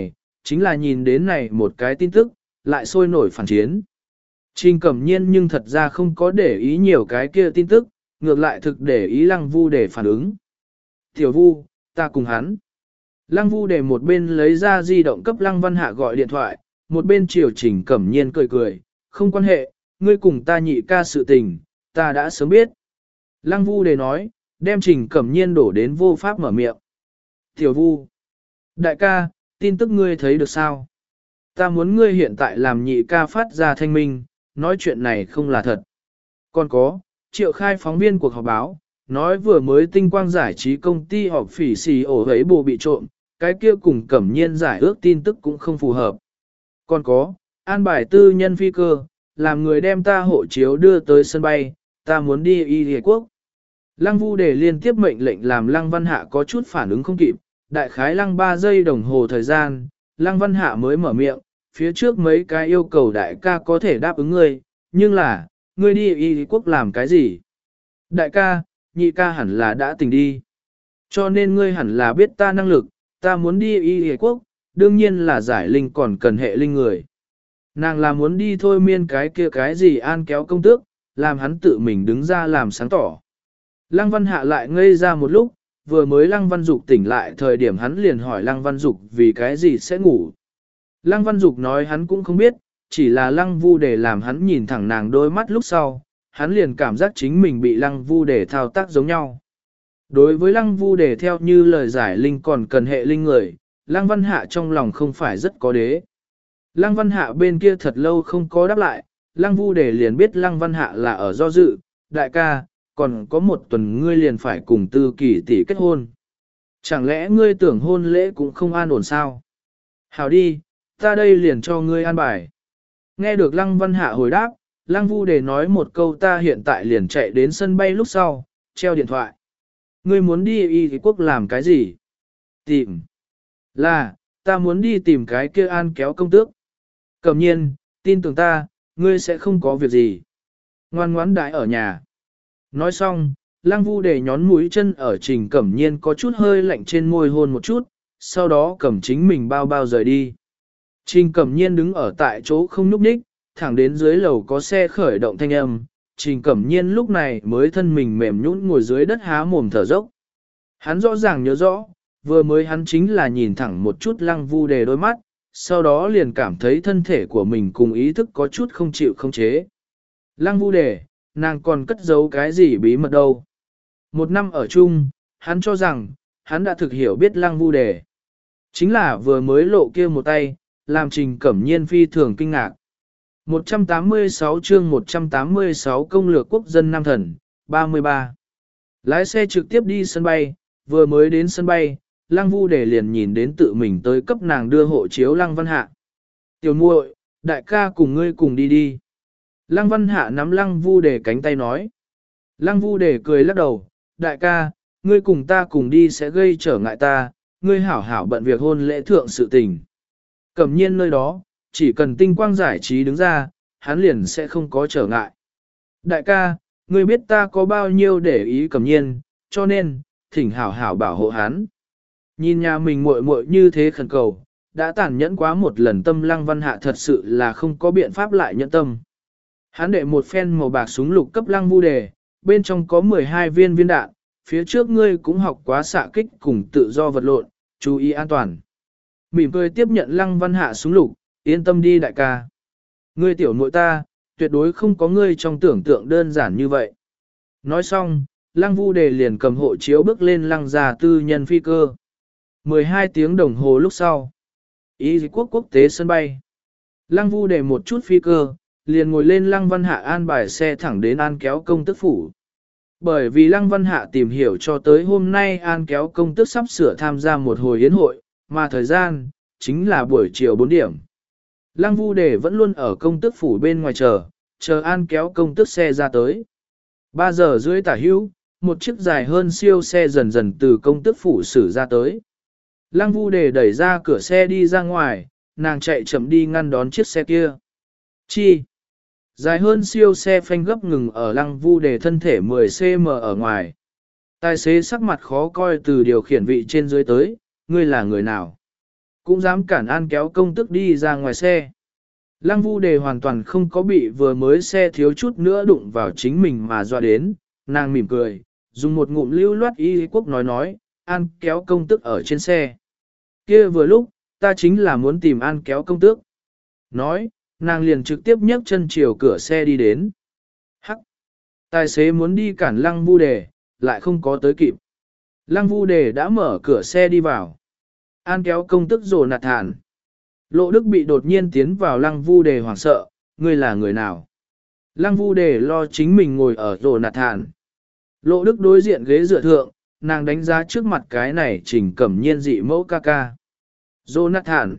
chính là nhìn đến này một cái tin tức, lại sôi nổi phản chiến. Trình Cẩm Nhiên nhưng thật ra không có để ý nhiều cái kia tin tức, ngược lại thực để ý Lăng Vu để phản ứng. Tiểu Vu, ta cùng hắn. Lăng Vu để một bên lấy ra di động cấp Lăng Văn Hạ gọi điện thoại, một bên chiều Trình Cẩm Nhiên cười cười, không quan hệ, ngươi cùng ta nhị ca sự tình, ta đã sớm biết. Lăng Vu để nói, đem Trình Cẩm Nhiên đổ đến vô pháp mở miệng. Tiểu Vu, đại ca, tin tức ngươi thấy được sao? Ta muốn ngươi hiện tại làm nhị ca phát ra thanh minh, nói chuyện này không là thật. Còn có, Triệu Khai phóng viên cuộc họp báo, nói vừa mới tinh quang giải trí công ty họp phỉ xì ổ ấy bộ bị trộm, cái kia cùng Cẩm Nhiên giải ước tin tức cũng không phù hợp. Còn có, an bài tư nhân phi cơ, làm người đem ta hộ chiếu đưa tới sân bay, ta muốn đi Y Lệ Quốc. Lăng Vu để liên tiếp mệnh lệnh làm Lăng Văn Hạ có chút phản ứng không kịp, đại khái lăng ba giây đồng hồ thời gian, Lăng Văn Hạ mới mở miệng, phía trước mấy cái yêu cầu đại ca có thể đáp ứng ngươi, nhưng là, ngươi đi Y Quốc làm cái gì? Đại ca, nhị ca hẳn là đã tỉnh đi. Cho nên ngươi hẳn là biết ta năng lực, ta muốn đi Y Quốc, đương nhiên là giải linh còn cần hệ linh người. Nàng là muốn đi thôi miên cái kia cái gì an kéo công tước, làm hắn tự mình đứng ra làm sáng tỏ. Lăng Văn Hạ lại ngây ra một lúc, vừa mới Lăng Văn Dục tỉnh lại thời điểm hắn liền hỏi Lăng Văn Dục vì cái gì sẽ ngủ. Lăng Văn Dục nói hắn cũng không biết, chỉ là Lăng Vu để làm hắn nhìn thẳng nàng đôi mắt lúc sau, hắn liền cảm giác chính mình bị Lăng Vu để thao tác giống nhau. Đối với Lăng Vu để theo như lời giải linh còn cần hệ linh người, Lăng Văn Hạ trong lòng không phải rất có đế. Lăng Văn Hạ bên kia thật lâu không có đáp lại, Lăng Vu để liền biết Lăng Văn Hạ là ở do dự, đại ca, còn có một tuần ngươi liền phải cùng Tư Kỳ tỷ kết hôn. Chẳng lẽ ngươi tưởng hôn lễ cũng không an ổn sao? Hảo đi, ta đây liền cho ngươi an bài. Nghe được Lăng Văn Hạ hồi đáp, Lăng Vu để nói một câu ta hiện tại liền chạy đến sân bay lúc sau, treo điện thoại. Ngươi muốn đi Y Quốc làm cái gì? Tìm. Là, ta muốn đi tìm cái kia an kéo công tước. Cẩm Nhiên, tin tưởng ta, ngươi sẽ không có việc gì. Ngoan ngoãn đãi ở nhà. Nói xong, Lăng Vu để nhón mũi chân ở Trình Cẩm Nhiên có chút hơi lạnh trên môi hôn một chút, sau đó cầm chính mình bao bao rời đi. Trình Cẩm Nhiên đứng ở tại chỗ không nhúc nhích, thẳng đến dưới lầu có xe khởi động thanh âm. Trình Cẩm Nhiên lúc này mới thân mình mềm nhũn ngồi dưới đất há mồm thở dốc. Hắn rõ ràng nhớ rõ, vừa mới hắn chính là nhìn thẳng một chút Lăng Vu đề đôi mắt, sau đó liền cảm thấy thân thể của mình cùng ý thức có chút không chịu không chế. Lăng Vu đề, nàng còn cất giấu cái gì bí mật đâu. Một năm ở chung, hắn cho rằng, hắn đã thực hiểu biết Lăng Vu đề. Chính là vừa mới lộ kia một tay, làm Trình Cẩm Nhiên phi thường kinh ngạc. một trăm tám mươi sáu chương một trăm tám mươi sáu công lược quốc dân Nam Thần, ba mươi ba. Lái xe trực tiếp đi sân bay, vừa mới đến sân bay, Lăng Vu để liền nhìn đến tự mình tới cấp nàng đưa hộ chiếu Lăng Văn Hạ. Tiểu muội, đại ca cùng ngươi cùng đi đi. Lăng Văn Hạ nắm Lăng Vu để cánh tay nói. Lăng Vu để cười lắc đầu, đại ca, ngươi cùng ta cùng đi sẽ gây trở ngại ta, ngươi hảo hảo bận việc hôn lễ thượng sự tình. Cẩm Nhiên nơi đó, chỉ cần tinh quang giải trí đứng ra, hắn liền sẽ không có trở ngại. Đại ca, ngươi biết ta có bao nhiêu để ý Cẩm Nhiên, cho nên, thỉnh hảo hảo bảo hộ hắn. Nhìn nhà mình muội muội như thế khẩn cầu, đã tàn nhẫn quá một lần tâm Lăng Văn Hạ thật sự là không có biện pháp lại nhẫn tâm. Hắn đệ một phen màu bạc súng lục cấp Lăng Vu đề, bên trong có mười hai viên viên đạn, phía trước ngươi cũng học quá xạ kích cùng tự do vật lộn, chú ý an toàn. Mỉm cười tiếp nhận Lăng Văn Hạ súng lục, yên tâm đi đại ca. Ngươi tiểu muội ta, tuyệt đối không có ngươi trong tưởng tượng đơn giản như vậy. Nói xong, Lăng Vu đề liền cầm hộ chiếu bước lên Lăng gia tư nhân phi cơ. mười hai tiếng đồng hồ lúc sau. Y quốc quốc tế sân bay. Lăng Vu đề một chút phi cơ, liền ngồi lên Lăng Văn Hạ an bài xe thẳng đến An Kéo công tước phủ. Bởi vì Lăng Văn Hạ tìm hiểu cho tới hôm nay An Kéo công tước sắp sửa tham gia một hồi yến hội, mà thời gian, chính là buổi chiều bốn điểm. Lăng Vu đề vẫn luôn ở công tước phủ bên ngoài chờ, chờ An Kéo công tước xe ra tới. ba giờ rưỡi tả hữu, một chiếc dài hơn siêu xe dần dần từ công tước phủ xử ra tới. Lăng Vu đề đẩy ra cửa xe đi ra ngoài, nàng chạy chậm đi ngăn đón chiếc xe kia. Chi? Dài hơn siêu xe phanh gấp ngừng ở Lăng Vu đề thân thể mười xăng ti mét ở ngoài. Tài xế sắc mặt khó coi từ điều khiển vị trên dưới tới, ngươi là người nào? cũng dám cản An Kéo Công Tức đi ra ngoài xe. Lăng Vu Đề hoàn toàn không có bị vừa mới xe thiếu chút nữa đụng vào chính mình mà dọa đến, nàng mỉm cười, dùng một ngụm lưu loát y quốc nói nói, An Kéo Công Tức ở trên xe. Kia vừa lúc, ta chính là muốn tìm An Kéo Công Tước. Nói, nàng liền trực tiếp nhấc chân chiều cửa xe đi đến. Hắc! Tài xế muốn đi cản Lăng Vu Đề, lại không có tới kịp. Lăng Vu Đề đã mở cửa xe đi vào. An Kéo Công Tức rồ nạt thản. Lộ Đức bị đột nhiên tiến vào Lăng Vu Đề hoảng sợ, ngươi là người nào? Lăng Vu Đề lo chính mình ngồi ở rồ nạt thản. Lộ Đức đối diện ghế dựa thượng, nàng đánh giá trước mặt cái này Trình Cẩm Nhiên dị mẫu ca ca. Jonathan.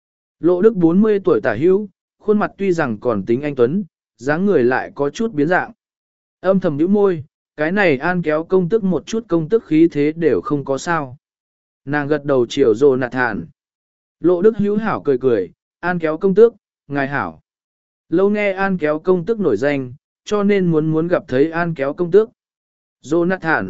Lộ Đức bốn mươi tuổi tả hữu, khuôn mặt tuy rằng còn tính anh tuấn, dáng người lại có chút biến dạng. Âm thầm nhíu môi, cái này An Kéo Công Tức một chút công tức khí thế đều không có sao. Nàng gật đầu chiều Jonathan. Lộ Đức hữu hảo cười cười, An Kéo Công Tước, ngài hảo. Lâu nghe An Kéo Công Tước nổi danh, cho nên muốn muốn gặp thấy An Kéo Công Tước. Jonathan.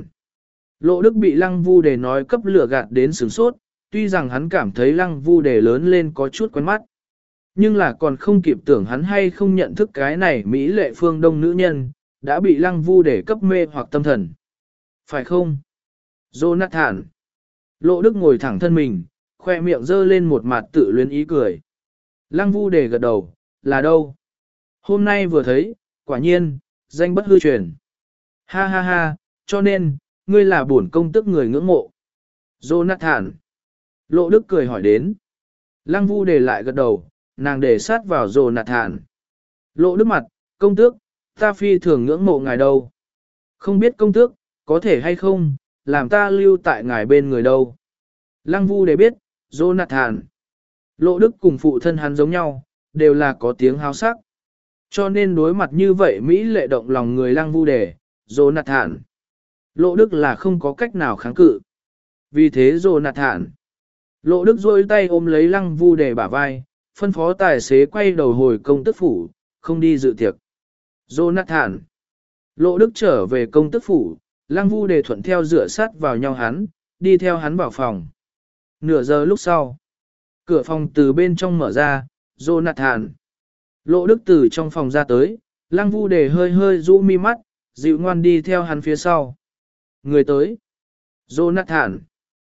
Lộ Đức bị Lăng Vu Đề nói cấp lửa gạt đến sửng sốt, tuy rằng hắn cảm thấy Lăng Vu Đề lớn lên có chút quen mắt. Nhưng là còn không kịp tưởng hắn hay không nhận thức cái này Mỹ lệ phương đông nữ nhân, đã bị Lăng Vu Đề cấp mê hoặc tâm thần. Phải không? Jonathan. Lộ Đức ngồi thẳng thân mình, khoe miệng dơ lên một mặt tự luyến ý cười. Lăng Vu Đề gật đầu, là đâu? Hôm nay vừa thấy, quả nhiên, danh bất hư truyền. Ha ha ha, cho nên, ngươi là bổn công tức người ngưỡng mộ. Jonathan. Lộ Đức cười hỏi đến. Lăng Vu Đề lại gật đầu, nàng để sát vào Jonathan. Lộ Đức mặt, công tước, ta phi thường ngưỡng mộ ngài đâu. Không biết công tước, có thể hay không, làm ta lưu tại ngài bên người đâu. Lăng Vu Đề biết, Jonathan. Lộ Đức cùng phụ thân hắn giống nhau, đều là có tiếng háo sắc. Cho nên đối mặt như vậy Mỹ lệ động lòng người Lăng Vu Đề, Jonathan. Lộ Đức là không có cách nào kháng cự. Vì thế Jonathan. Lộ Đức rôi tay ôm lấy Lăng Vu Đề bả vai, phân phó tài xế quay đầu hồi công tức phủ, không đi dự tiệc. Jonathan. Lộ Đức trở về công tức phủ, Lăng Vu Đề thuận theo dựa sát vào nhau hắn, đi theo hắn vào phòng. Nửa giờ lúc sau, cửa phòng từ bên trong mở ra, Jonathan. Lộ Đức từ trong phòng ra tới, Lăng Vu Đề hơi hơi rũ mi mắt, dịu ngoan đi theo hắn phía sau. Người tới. Jonathan.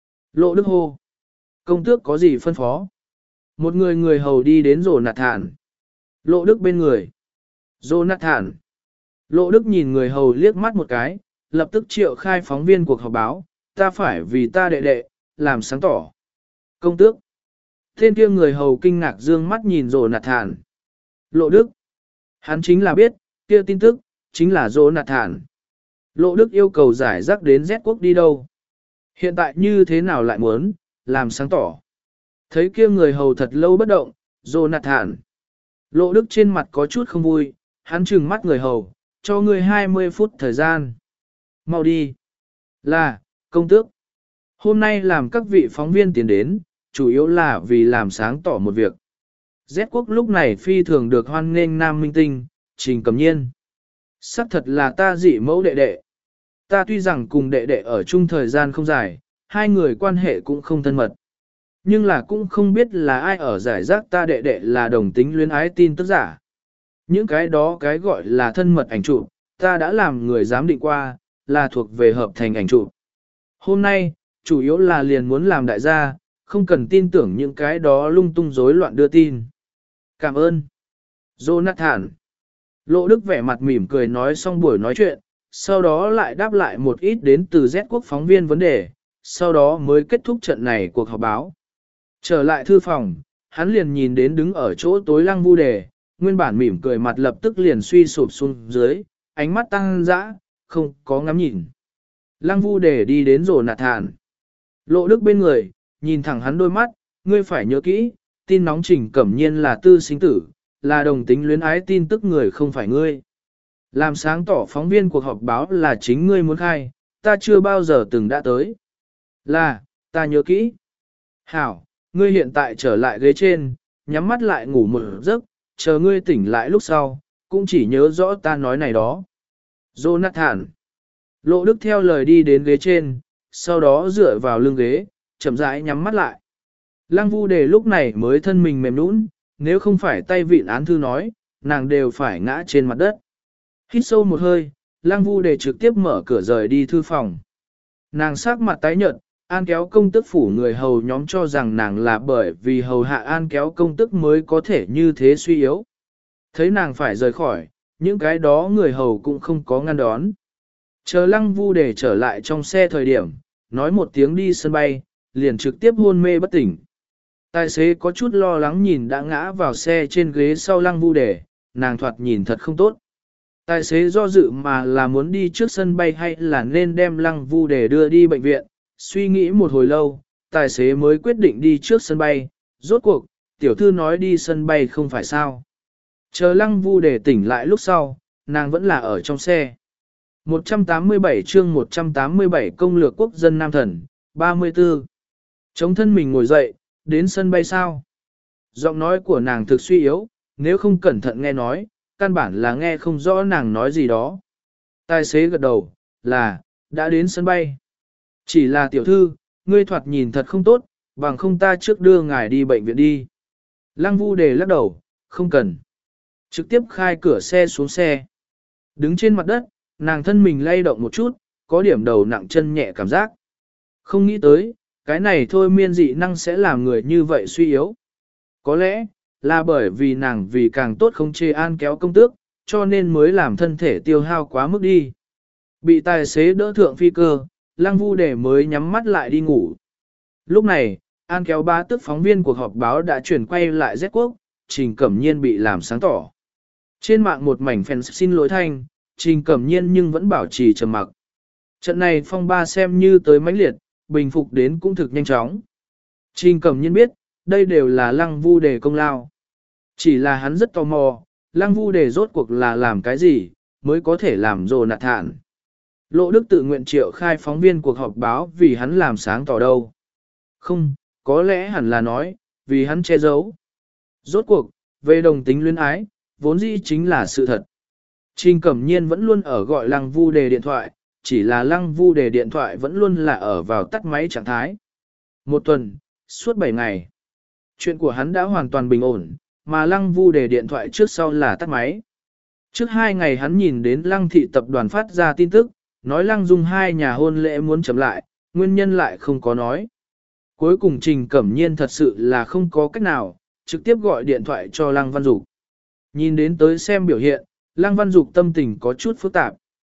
Lộ Đức hô. Công tước có gì phân phó? Một người người hầu đi đến Jonathan. Lộ Đức bên người. Jonathan. Lộ Đức nhìn người hầu liếc mắt một cái, lập tức triệu khai phóng viên cuộc họp báo, ta phải vì ta đệ đệ, làm sáng tỏ. Công tước. Tên kia người hầu kinh ngạc dương mắt nhìn Jonathan. Lộ Đức. Hắn chính là biết, kia tin tức, chính là Jonathan. Lộ Đức yêu cầu giải rác đến Z quốc đi đâu. Hiện tại như thế nào lại muốn, làm sáng tỏ. Thấy kia người hầu thật lâu bất động, Jonathan. Lộ Đức trên mặt có chút không vui, hắn trừng mắt người hầu, cho ngươi hai mươi phút thời gian. Mau đi. Là, công tước. Hôm nay làm các vị phóng viên tiến đến, chủ yếu là vì làm sáng tỏ một việc. Z quốc lúc này phi thường được hoan nghênh nam minh tinh, Trình Cẩm Nhiên. Sắc thật là ta dị mẫu đệ đệ. Ta tuy rằng cùng đệ đệ ở chung thời gian không dài, hai người quan hệ cũng không thân mật. Nhưng là cũng không biết là ai ở giải rác ta đệ đệ là đồng tính luyến ái tin tức giả. Những cái đó cái gọi là thân mật ảnh chụp, ta đã làm người giám định qua, là thuộc về hợp thành ảnh chụp. Hôm nay, chủ yếu là liền muốn làm đại gia, không cần tin tưởng những cái đó lung tung rối loạn đưa tin. Cảm ơn. Jonathan. Lộ Đức vẻ mặt mỉm cười nói xong buổi nói chuyện, sau đó lại đáp lại một ít đến từ Z quốc phóng viên vấn đề, sau đó mới kết thúc trận này cuộc họp báo. Trở lại thư phòng, hắn liền nhìn đến đứng ở chỗ tối Lăng Vu Đề, nguyên bản mỉm cười mặt lập tức liền suy sụp xuống dưới, ánh mắt tăng dã, không có ngắm nhìn. Lăng Vu Đề đi đến Jonathan. Lộ Đức bên người, nhìn thẳng hắn đôi mắt, ngươi phải nhớ kỹ, tin nóng Trình Cẩm Nhiên là tư sinh tử, là đồng tính luyến ái tin tức người không phải ngươi. Làm sáng tỏ phóng viên cuộc họp báo là chính ngươi muốn khai, ta chưa bao giờ từng đã tới. Là, ta nhớ kỹ. Hảo, ngươi hiện tại trở lại ghế trên, nhắm mắt lại ngủ một giấc, chờ ngươi tỉnh lại lúc sau, cũng chỉ nhớ rõ ta nói này đó. Jonathan. Lộ Đức theo lời đi đến ghế trên, sau đó dựa vào lưng ghế, chậm rãi nhắm mắt lại. Lăng Vu Đề lúc này mới thân mình mềm nũng, nếu không phải tay vịn án thư nói, nàng đều phải ngã trên mặt đất. Hít sâu một hơi, Lăng Vu Đề trực tiếp mở cửa rời đi thư phòng. Nàng sắc mặt tái nhợt, An Kéo công tức phủ người hầu nhóm cho rằng nàng là bởi vì hầu hạ An Kéo công tức mới có thể như thế suy yếu. Thấy nàng phải rời khỏi, những cái đó người hầu cũng không có ngăn đón. Chờ Lăng Vu Đề trở lại trong xe thời điểm, nói một tiếng đi sân bay, liền trực tiếp hôn mê bất tỉnh. Tài xế có chút lo lắng nhìn đã ngã vào xe trên ghế sau Lăng Vu Đề, nàng thoạt nhìn thật không tốt. Tài xế do dự mà là muốn đi trước sân bay hay là nên đem Lăng Vu Đề đưa đi bệnh viện, suy nghĩ một hồi lâu, tài xế mới quyết định đi trước sân bay, rốt cuộc, tiểu thư nói đi sân bay không phải sao. Chờ Lăng Vu Đề tỉnh lại lúc sau, nàng vẫn là ở trong xe. một trăm tám mươi bảy chương một trăm tám mươi bảy công lược quốc dân Nam Thần, ba mươi tư. Chống thân mình ngồi dậy, đến sân bay sao? Giọng nói của nàng thực suy yếu, nếu không cẩn thận nghe nói, căn bản là nghe không rõ nàng nói gì đó. Tài xế gật đầu, là, đã đến sân bay. Chỉ là tiểu thư, ngươi thoạt nhìn thật không tốt, bằng không ta trước đưa ngài đi bệnh viện đi. Lăng Vu Đề lắc đầu, không cần. Trực tiếp khai cửa xe xuống xe. Đứng trên mặt đất, nàng thân mình lay động một chút, có điểm đầu nặng chân nhẹ cảm giác. Không nghĩ tới, cái này thôi miên dị năng sẽ làm người như vậy suy yếu. Có lẽ, là bởi vì nàng vì càng tốt không chê An Kéo công tước, cho nên mới làm thân thể tiêu hao quá mức đi. Bị tài xế đỡ thượng phi cơ, Lăng Vu Đề mới nhắm mắt lại đi ngủ. Lúc này, An Kéo bá tước phóng viên cuộc họp báo đã chuyển quay lại Z quốc, Trình Cẩm Nhiên bị làm sáng tỏ. Trên mạng một mảnh fan xin lỗi thanh, Trình Cẩm Nhiên nhưng vẫn bảo trì trầm mặc. Trận này phong ba xem như tới mãnh liệt, bình phục đến cũng thực nhanh chóng. Trình Cẩm Nhiên biết, đây đều là Lăng Vu Đề công lao. Chỉ là hắn rất tò mò, Lăng Vu Đề rốt cuộc là làm cái gì, mới có thể làm rồ nạt thản. Lộ Đức tự nguyện triệu khai phóng viên cuộc họp báo vì hắn làm sáng tỏ đâu. Không, có lẽ hẳn là nói, vì hắn che giấu. Rốt cuộc, về đồng tính luyến ái, vốn dĩ chính là sự thật. Trình Cẩm Nhiên vẫn luôn ở gọi Lăng Vu Đề điện thoại, chỉ là Lăng Vu Đề điện thoại vẫn luôn là ở vào tắt máy trạng thái. Một tuần, suốt bảy ngày. Chuyện của hắn đã hoàn toàn bình ổn, mà Lăng Vu Đề điện thoại trước sau là tắt máy. Trước hai ngày hắn nhìn đến Lăng thị tập đoàn phát ra tin tức, nói Lăng Dung hai nhà hôn lễ muốn chậm lại, nguyên nhân lại không có nói. Cuối cùng Trình Cẩm Nhiên thật sự là không có cách nào, trực tiếp gọi điện thoại cho Lăng Văn Dục. Nhìn đến tới xem biểu hiện, Lăng Văn Dục tâm tình có chút phức tạp.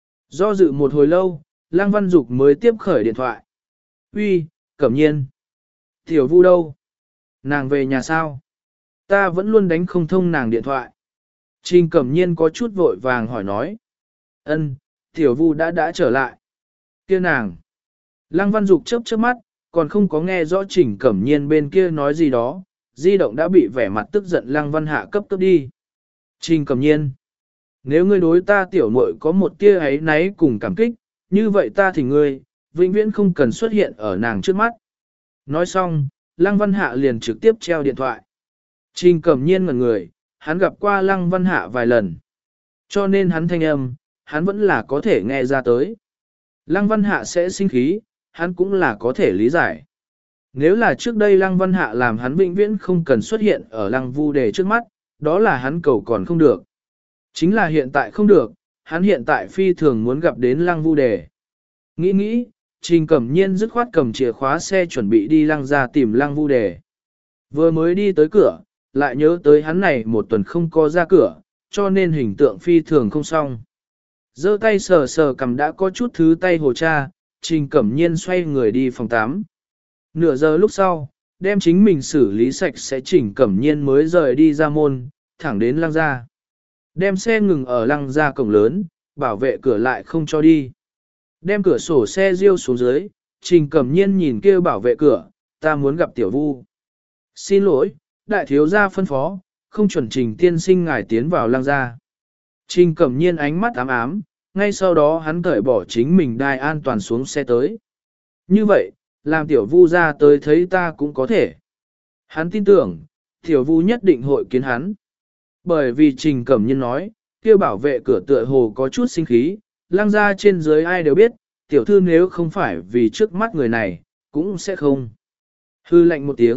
Do dự một hồi lâu, Lăng Văn Dục mới tiếp khởi điện thoại. Uy, Cẩm Nhiên. Tiểu Vu đâu? Nàng về nhà sao? Ta vẫn luôn đánh không thông nàng điện thoại. Trình Cẩm Nhiên có chút vội vàng hỏi nói. Ân, Tiểu Vu đã đã trở lại. Kia nàng. Lăng Văn Dục chớp chớp mắt, còn không có nghe rõ Trình Cẩm Nhiên bên kia nói gì đó, di động đã bị vẻ mặt tức giận Lăng Văn Hạ cấp cấp đi. Trình Cẩm Nhiên. Nếu ngươi đối ta tiểu muội có một tia ấy náy cùng cảm kích, như vậy ta thì ngươi, vĩnh viễn không cần xuất hiện ở nàng trước mắt. Nói xong, Lăng Văn Hạ liền trực tiếp treo điện thoại. Trình Cẩm Nhiên ngẩn người, hắn gặp qua Lăng Văn Hạ vài lần. Cho nên hắn thanh âm, hắn vẫn là có thể nghe ra tới. Lăng Văn Hạ sẽ sinh khí, hắn cũng là có thể lý giải. Nếu là trước đây Lăng Văn Hạ làm hắn vĩnh viễn không cần xuất hiện ở Lăng Vu Đề trước mắt, đó là hắn cầu còn không được. Chính là hiện tại không được, hắn hiện tại phi thường muốn gặp đến Lăng Vu Đề. Nghĩ nghĩ, Trình Cẩm Nhiên dứt khoát cầm chìa khóa xe chuẩn bị đi Lăng ra tìm Lăng Vu Đề. Vừa mới đi tới cửa, lại nhớ tới hắn này một tuần không có ra cửa, cho nên hình tượng phi thường không xong. Giơ tay sờ sờ cầm đã có chút thứ tay hồ cha, Trình Cẩm Nhiên xoay người đi phòng tắm. Nửa giờ lúc sau, đem chính mình xử lý sạch sẽ Trình Cẩm Nhiên mới rời đi ra môn, thẳng đến Lăng ra. Đem xe ngừng ở Lăng ra cổng lớn, bảo vệ cửa lại không cho đi. Đem cửa sổ xe riêu xuống dưới, Trình Cẩm Nhiên nhìn kêu bảo vệ cửa, ta muốn gặp Tiểu Vu. Xin lỗi, đại thiếu gia phân phó, không chuẩn Trình tiên sinh ngài tiến vào Lăng ra. Trình Cẩm Nhiên ánh mắt ám ám, ngay sau đó hắn cởi bỏ chính mình đai an toàn xuống xe tới. Như vậy, làm Tiểu Vu ra tới thấy ta cũng có thể. Hắn tin tưởng, Tiểu Vu nhất định hội kiến hắn. Bởi vì Trình Cẩm Nhiên nói, kêu bảo vệ cửa tựa hồ có chút sinh khí, Lăng ra trên dưới ai đều biết, tiểu thư nếu không phải vì trước mắt người này, cũng sẽ không. Hư lạnh một tiếng,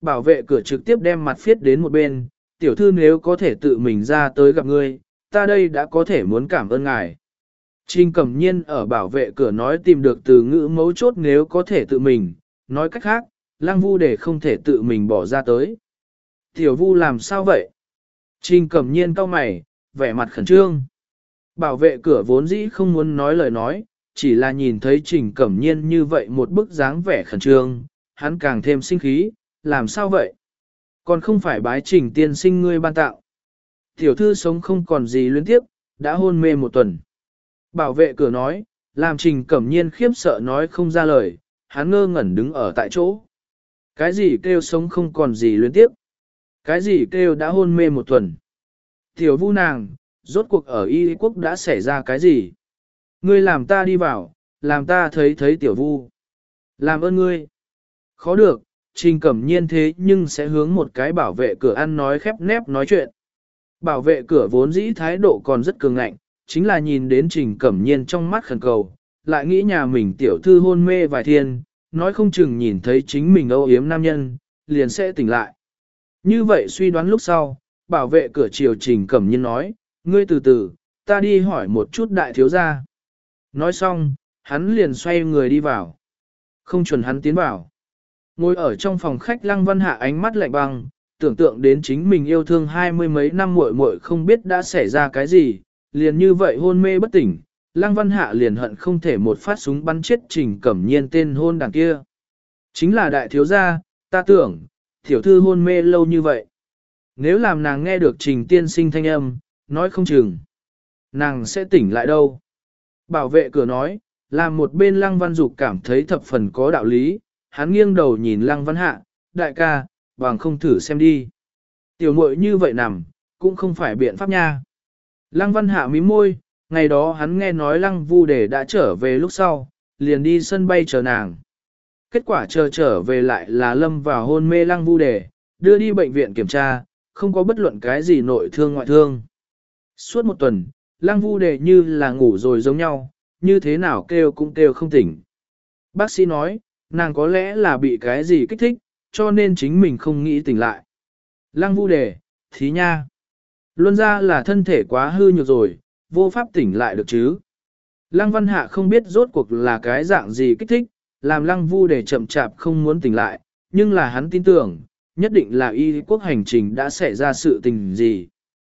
Bảo vệ cửa trực tiếp đem mặt phiết đến một bên, tiểu thư nếu có thể tự mình ra tới gặp ngươi, ta đây đã có thể muốn cảm ơn ngài. Trình Cẩm Nhiên ở bảo vệ cửa nói tìm được từ ngữ mấu chốt nếu có thể tự mình, nói cách khác, Lăng Vu để không thể tự mình bỏ ra tới. Tiểu Vu làm sao vậy? Trình Cẩm Nhiên cau mày, vẻ mặt khẩn trương. Bảo vệ cửa vốn dĩ không muốn nói lời nói, chỉ là nhìn thấy Trình Cẩm Nhiên như vậy một bức dáng vẻ khẩn trương, hắn càng thêm sinh khí, làm sao vậy? Còn không phải bái Trình tiên sinh ngươi ban tạo. Tiểu thư sống không còn gì luyến tiếp, đã hôn mê một tuần. Bảo vệ cửa nói, làm Trình Cẩm Nhiên khiếp sợ nói không ra lời, hắn ngơ ngẩn đứng ở tại chỗ. Cái gì kêu sống không còn gì luyến tiếp? Cái gì kêu đã hôn mê một tuần? Tiểu Vu nàng, rốt cuộc ở Y quốc đã xảy ra cái gì? Ngươi làm ta đi vào, làm ta thấy thấy Tiểu Vu. Làm ơn ngươi. Khó được, Trình Cẩm Nhiên thế nhưng sẽ hướng một cái bảo vệ cửa ăn nói khép nép nói chuyện. Bảo vệ cửa vốn dĩ thái độ còn rất cường ngạnh, chính là nhìn đến Trình Cẩm Nhiên trong mắt khẩn cầu, lại nghĩ nhà mình tiểu thư hôn mê vài thiên, nói không chừng nhìn thấy chính mình âu yếm nam nhân, liền sẽ tỉnh lại. Như vậy suy đoán lúc sau, bảo vệ cửa chiều Trình Cẩm Nhiên nói, ngươi từ từ, ta đi hỏi một chút đại thiếu gia. Nói xong, hắn liền xoay người đi vào. Không chuẩn hắn tiến vào. Ngồi ở trong phòng khách Lăng Văn Hạ ánh mắt lạnh băng, tưởng tượng đến chính mình yêu thương hai mươi mấy năm muội muội không biết đã xảy ra cái gì, liền như vậy hôn mê bất tỉnh, Lăng Văn Hạ liền hận không thể một phát súng bắn chết Trình Cẩm Nhiên tên hôn đảng kia. Chính là đại thiếu gia, ta tưởng, tiểu thư hôn mê lâu như vậy. Nếu làm nàng nghe được Trình tiên sinh thanh âm, nói không chừng, nàng sẽ tỉnh lại đâu. Bảo vệ cửa nói, làm một bên Lăng Văn Dục cảm thấy thập phần có đạo lý, hắn nghiêng đầu nhìn Lăng Văn Hạ, đại ca, bằng không thử xem đi. Tiểu muội như vậy nằm, cũng không phải biện pháp nha. Lăng Văn Hạ mím môi, ngày đó hắn nghe nói Lăng Vu Đề đã trở về lúc sau, liền đi sân bay chờ nàng. Kết quả chờ trở về lại là lâm vào hôn mê Lăng Vu Đề, đưa đi bệnh viện kiểm tra, không có bất luận cái gì nội thương ngoại thương. Suốt một tuần, Lăng Vu Đề như là ngủ rồi giống nhau, như thế nào kêu cũng kêu không tỉnh. Bác sĩ nói, nàng có lẽ là bị cái gì kích thích, cho nên chính mình không nghĩ tỉnh lại. Lăng Vu Đề, thí nha. Luân ra là thân thể quá hư nhược rồi, vô pháp tỉnh lại được chứ. Lăng Văn Hạ không biết rốt cuộc là cái dạng gì kích thích, làm Lăng Vu Đề chậm chạp không muốn tỉnh lại, nhưng là hắn tin tưởng, nhất định là Y quốc hành trình đã xảy ra sự tình gì.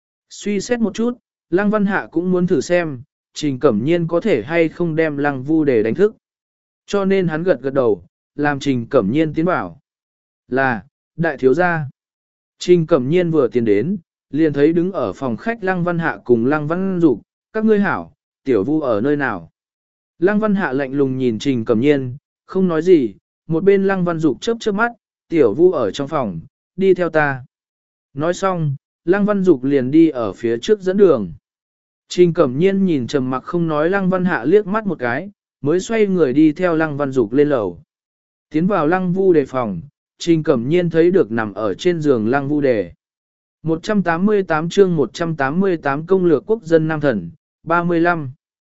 Suy xét một chút, Lăng Văn Hạ cũng muốn thử xem, Trình Cẩm Nhiên có thể hay không đem Lăng Vu Đề đánh thức. Cho nên hắn gật gật đầu, làm Trình Cẩm Nhiên tiến bảo. Là, đại thiếu gia. Trình Cẩm Nhiên vừa tiến đến, liền thấy đứng ở phòng khách Lăng Văn Hạ cùng Lăng Văn Dục, các ngươi hảo, tiểu Vu ở nơi nào. Lăng Văn Hạ lạnh lùng nhìn Trình Cẩm Nhiên, không nói gì, một bên Lăng Văn Dục chớp chớp mắt, tiểu Vu ở trong phòng, đi theo ta. Nói xong, Lăng Văn Dục liền đi ở phía trước dẫn đường. Trình Cẩm Nhiên nhìn trầm mặc không nói Lăng Văn Hạ liếc mắt một cái, mới xoay người đi theo Lăng Văn Dục lên lầu. Tiến vào Lăng Vu Đề phòng, Trình Cẩm Nhiên thấy được nằm ở trên giường Lăng Vu Đề. một trăm tám mươi tám chương một trăm tám mươi tám công lược quốc dân Nam Thần, ba mươi lăm.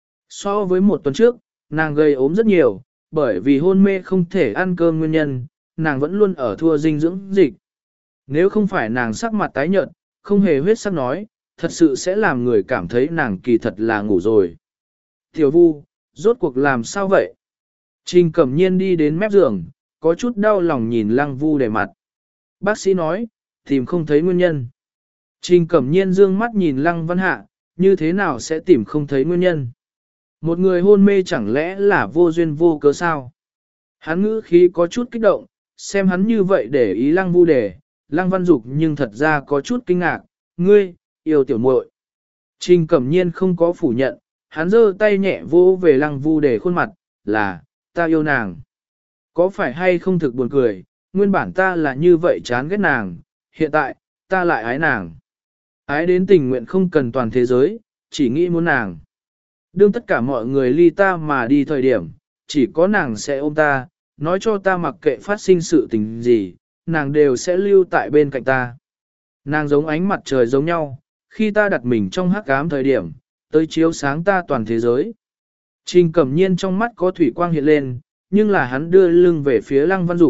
So với một tuần trước, nàng gây ốm rất nhiều, bởi vì hôn mê không thể ăn cơm nguyên nhân, nàng vẫn luôn ở thua dinh dưỡng dịch. Nếu không phải nàng sắc mặt tái nhợt, không hề huyết sắc nói, thật sự sẽ làm người cảm thấy nàng kỳ thật là ngủ rồi. Tiểu Vu, rốt cuộc làm sao vậy? Trình Cẩm Nhiên đi đến mép giường, có chút đau lòng nhìn Lăng Vu Đề mặt. Bác sĩ nói, tìm không thấy nguyên nhân. Trình Cẩm Nhiên dương mắt nhìn Lăng Văn Hạ, như thế nào sẽ tìm không thấy nguyên nhân? Một người hôn mê chẳng lẽ là vô duyên vô cớ sao? Hắn ngữ khí có chút kích động, xem hắn như vậy để ý Lăng Vu Đề, Lăng Văn Dục nhưng thật ra có chút kinh ngạc, ngươi, yêu tiểu muội. Trình Cẩm Nhiên không có phủ nhận, hắn giơ tay nhẹ vỗ về Lăng Vu Đề khuôn mặt, là, ta yêu nàng. Có phải hay không thực buồn cười, nguyên bản ta là như vậy chán ghét nàng, hiện tại, ta lại ái nàng. Ái đến tình nguyện không cần toàn thế giới, chỉ nghĩ muốn nàng. Đương tất cả mọi người ly ta mà đi thời điểm, chỉ có nàng sẽ ôm ta, nói cho ta mặc kệ phát sinh sự tình gì, nàng đều sẽ lưu tại bên cạnh ta. Nàng giống ánh mặt trời giống nhau, khi ta đặt mình trong hắc ám thời điểm, tới chiếu sáng ta toàn thế giới. Trình Cẩm Nhiên trong mắt có thủy quang hiện lên, nhưng là hắn đưa lưng về phía Lăng Văn Dục,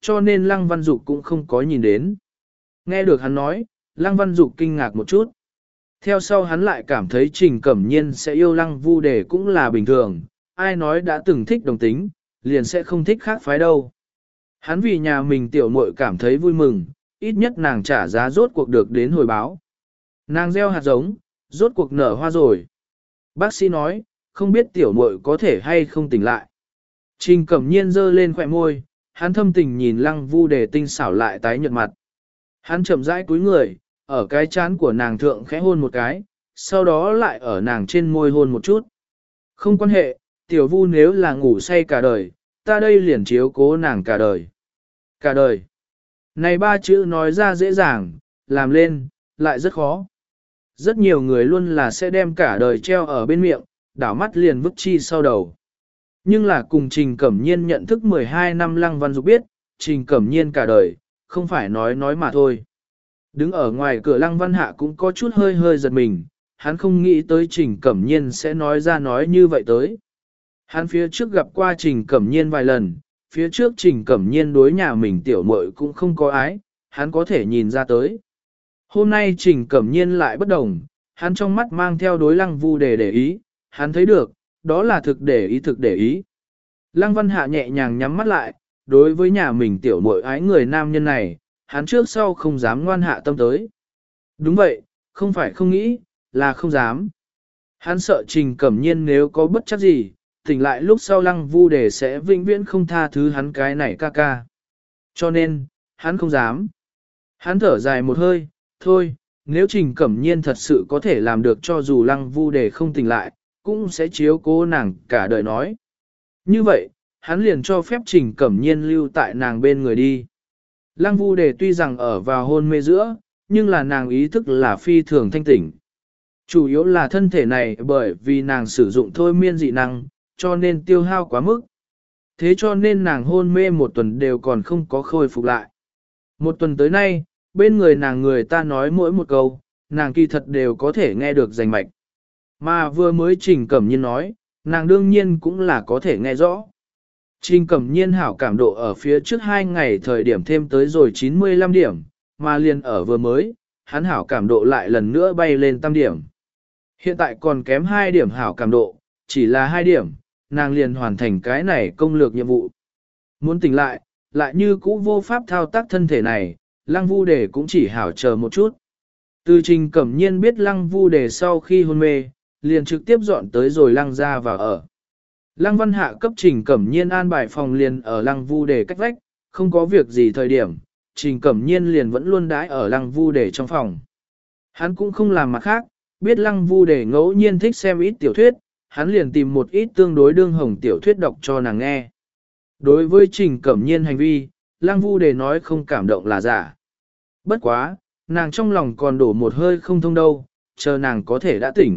cho nên Lăng Văn Dục cũng không có nhìn đến. Nghe được hắn nói, Lăng Văn Dục kinh ngạc một chút. Theo sau hắn lại cảm thấy Trình Cẩm Nhiên sẽ yêu Lăng Vu Đề cũng là bình thường, ai nói đã từng thích đồng tính, liền sẽ không thích khác phái đâu. Hắn vì nhà mình tiểu muội cảm thấy vui mừng, ít nhất nàng trả giá rốt cuộc được đến hồi báo. Nàng gieo hạt giống, rốt cuộc nở hoa rồi. Bác sĩ nói, không biết tiểu muội có thể hay không tỉnh lại. Trình Cẩm Nhiên giơ lên khỏe môi, hắn thâm tình nhìn Lăng Vu Đề tinh xảo lại tái nhợt mặt. Hắn chậm rãi cúi người, ở cái trán của nàng thượng khẽ hôn một cái, sau đó lại ở nàng trên môi hôn một chút. Không quan hệ, tiểu Vu nếu là ngủ say cả đời, ta đây liền chiếu cố nàng cả đời. Cả đời. Này ba chữ nói ra dễ dàng, làm lên, lại rất khó. Rất nhiều người luôn là sẽ đem cả đời treo ở bên miệng, đảo mắt liền vứt chi sau đầu. Nhưng là cùng Trình Cẩm Nhiên nhận thức mười hai năm Lăng Văn Dục biết, Trình Cẩm Nhiên cả đời, không phải nói nói mà thôi. Đứng ở ngoài cửa Lăng Văn Hạ cũng có chút hơi hơi giật mình, hắn không nghĩ tới Trình Cẩm Nhiên sẽ nói ra nói như vậy tới. Hắn phía trước gặp qua Trình Cẩm Nhiên vài lần, phía trước Trình Cẩm Nhiên đối nhà mình tiểu muội cũng không có ái, hắn có thể nhìn ra tới. Hôm nay Trình Cẩm Nhiên lại bất đồng, hắn trong mắt mang theo đối Lăng Vu Đề để ý, hắn thấy được, đó là thực để ý thực để ý. Lăng Văn Hạ nhẹ nhàng nhắm mắt lại, đối với nhà mình tiểu muội ái người nam nhân này, hắn trước sau không dám ngoan hạ tâm tới. Đúng vậy, không phải không nghĩ, là không dám. Hắn sợ Trình Cẩm Nhiên nếu có bất chắc gì, tỉnh lại lúc sau Lăng Vu Đề sẽ vĩnh viễn không tha thứ hắn cái này ca ca. Cho nên, hắn không dám. Hắn thở dài một hơi, thôi, nếu Trình Cẩm Nhiên thật sự có thể làm được cho dù Lăng Vu Đề không tỉnh lại, cũng sẽ chiếu cố nàng cả đời nói. Như vậy, hắn liền cho phép Trình Cẩm Nhiên lưu tại nàng bên người đi. Lăng Vu Đề tuy rằng ở vào hôn mê giữa, nhưng là nàng ý thức là phi thường thanh tỉnh. Chủ yếu là thân thể này bởi vì nàng sử dụng thôi miên dị năng, cho nên tiêu hao quá mức. Thế cho nên nàng hôn mê một tuần đều còn không có khôi phục lại. Một tuần tới nay, bên người nàng người ta nói mỗi một câu, nàng kỳ thật đều có thể nghe được rành mạch. Mà vừa mới Trình Cẩm Nhiên nói, nàng đương nhiên cũng là có thể nghe rõ. Trình Cẩm Nhiên hảo cảm độ ở phía trước hai ngày thời điểm thêm tới rồi chín mươi lăm điểm, mà liền ở vừa mới, hắn hảo cảm độ lại lần nữa bay lên tam điểm. Hiện tại còn kém hai điểm hảo cảm độ, chỉ là hai điểm, nàng liền hoàn thành cái này công lược nhiệm vụ. Muốn tỉnh lại, lại như cũ vô pháp thao tác thân thể này, Lăng Vu Đề cũng chỉ hảo chờ một chút. Từ Trình Cẩm Nhiên biết Lăng Vu Đề sau khi hôn mê, liền trực tiếp dọn tới rồi Lăng ra và ở. Lăng Văn Hạ cấp Trình Cẩm Nhiên an bài phòng liền ở Lăng Vu Đề cách vách, không có việc gì thời điểm, Trình Cẩm Nhiên liền vẫn luôn đãi ở Lăng Vu Đề trong phòng. Hắn cũng không làm mặt khác, biết Lăng Vu Đề ngẫu nhiên thích xem ít tiểu thuyết, hắn liền tìm một ít tương đối đương hồng tiểu thuyết đọc cho nàng nghe. Đối với Trình Cẩm Nhiên hành vi, Lăng Vu Đề nói không cảm động là giả. Bất quá, nàng trong lòng còn đổ một hơi không thông đâu, chờ nàng có thể đã tỉnh.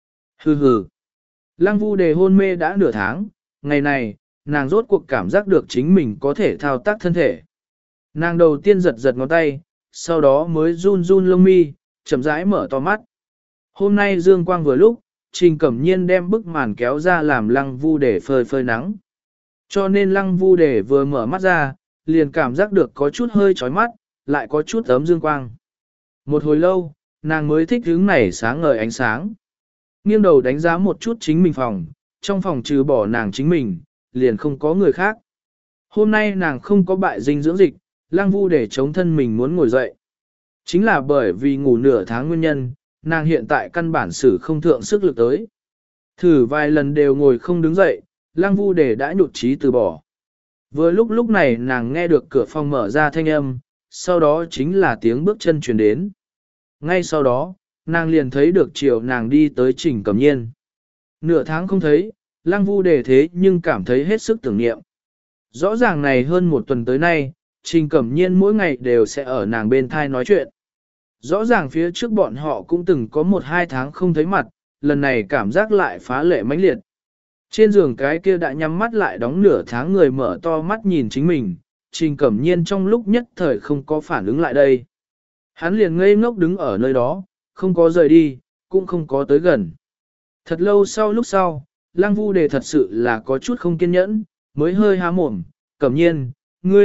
Hừ hừ. Lăng Vu Đề hôn mê đã nửa tháng, ngày này, nàng rốt cuộc cảm giác được chính mình có thể thao tác thân thể. Nàng đầu tiên giật giật ngón tay, sau đó mới run run lông mi, chậm rãi mở to mắt. Hôm nay dương quang vừa lúc, Trình Cẩm Nhiên đem bức màn kéo ra làm Lăng Vu Đề phơi phơi nắng. Cho nên Lăng Vu Đề vừa mở mắt ra, liền cảm giác được có chút hơi chói mắt, lại có chút ấm dương quang. Một hồi lâu, nàng mới thích hướng này sáng ngời ánh sáng. Nghiêng đầu đánh giá một chút chính mình phòng, trong phòng trừ bỏ nàng chính mình, liền không có người khác. Hôm nay nàng không có bại dinh dưỡng dịch, Lăng Vu Đề chống thân mình muốn ngồi dậy. Chính là bởi vì ngủ nửa tháng nguyên nhân, nàng hiện tại căn bản sử không thượng sức lực tới. Thử vài lần đều ngồi không đứng dậy, Lăng Vu Đề đã nhụt chí từ bỏ. Vừa lúc lúc này nàng nghe được cửa phòng mở ra thanh âm, sau đó chính là tiếng bước chân truyền đến. Ngay sau đó, nàng liền thấy được chiều nàng đi tới Trình Cẩm Nhiên. Nửa tháng không thấy, Lăng Vu Đề thế nhưng cảm thấy hết sức tưởng niệm. Rõ ràng này hơn một tuần tới nay, Trình Cẩm Nhiên mỗi ngày đều sẽ ở nàng bên thai nói chuyện. Rõ ràng phía trước bọn họ cũng từng có một hai tháng không thấy mặt, lần này cảm giác lại phá lệ mãnh liệt. Trên giường cái kia đã nhắm mắt lại đóng nửa tháng người mở to mắt nhìn chính mình, Trình Cẩm Nhiên trong lúc nhất thời không có phản ứng lại đây. Hắn liền ngây ngốc đứng ở nơi đó, không có rời đi, cũng không có tới gần. Thật lâu sau lúc sau, Lăng Vu Đề thật sự là có chút không kiên nhẫn, mới hơi há mồm, Cẩm Nhiên, ngươi,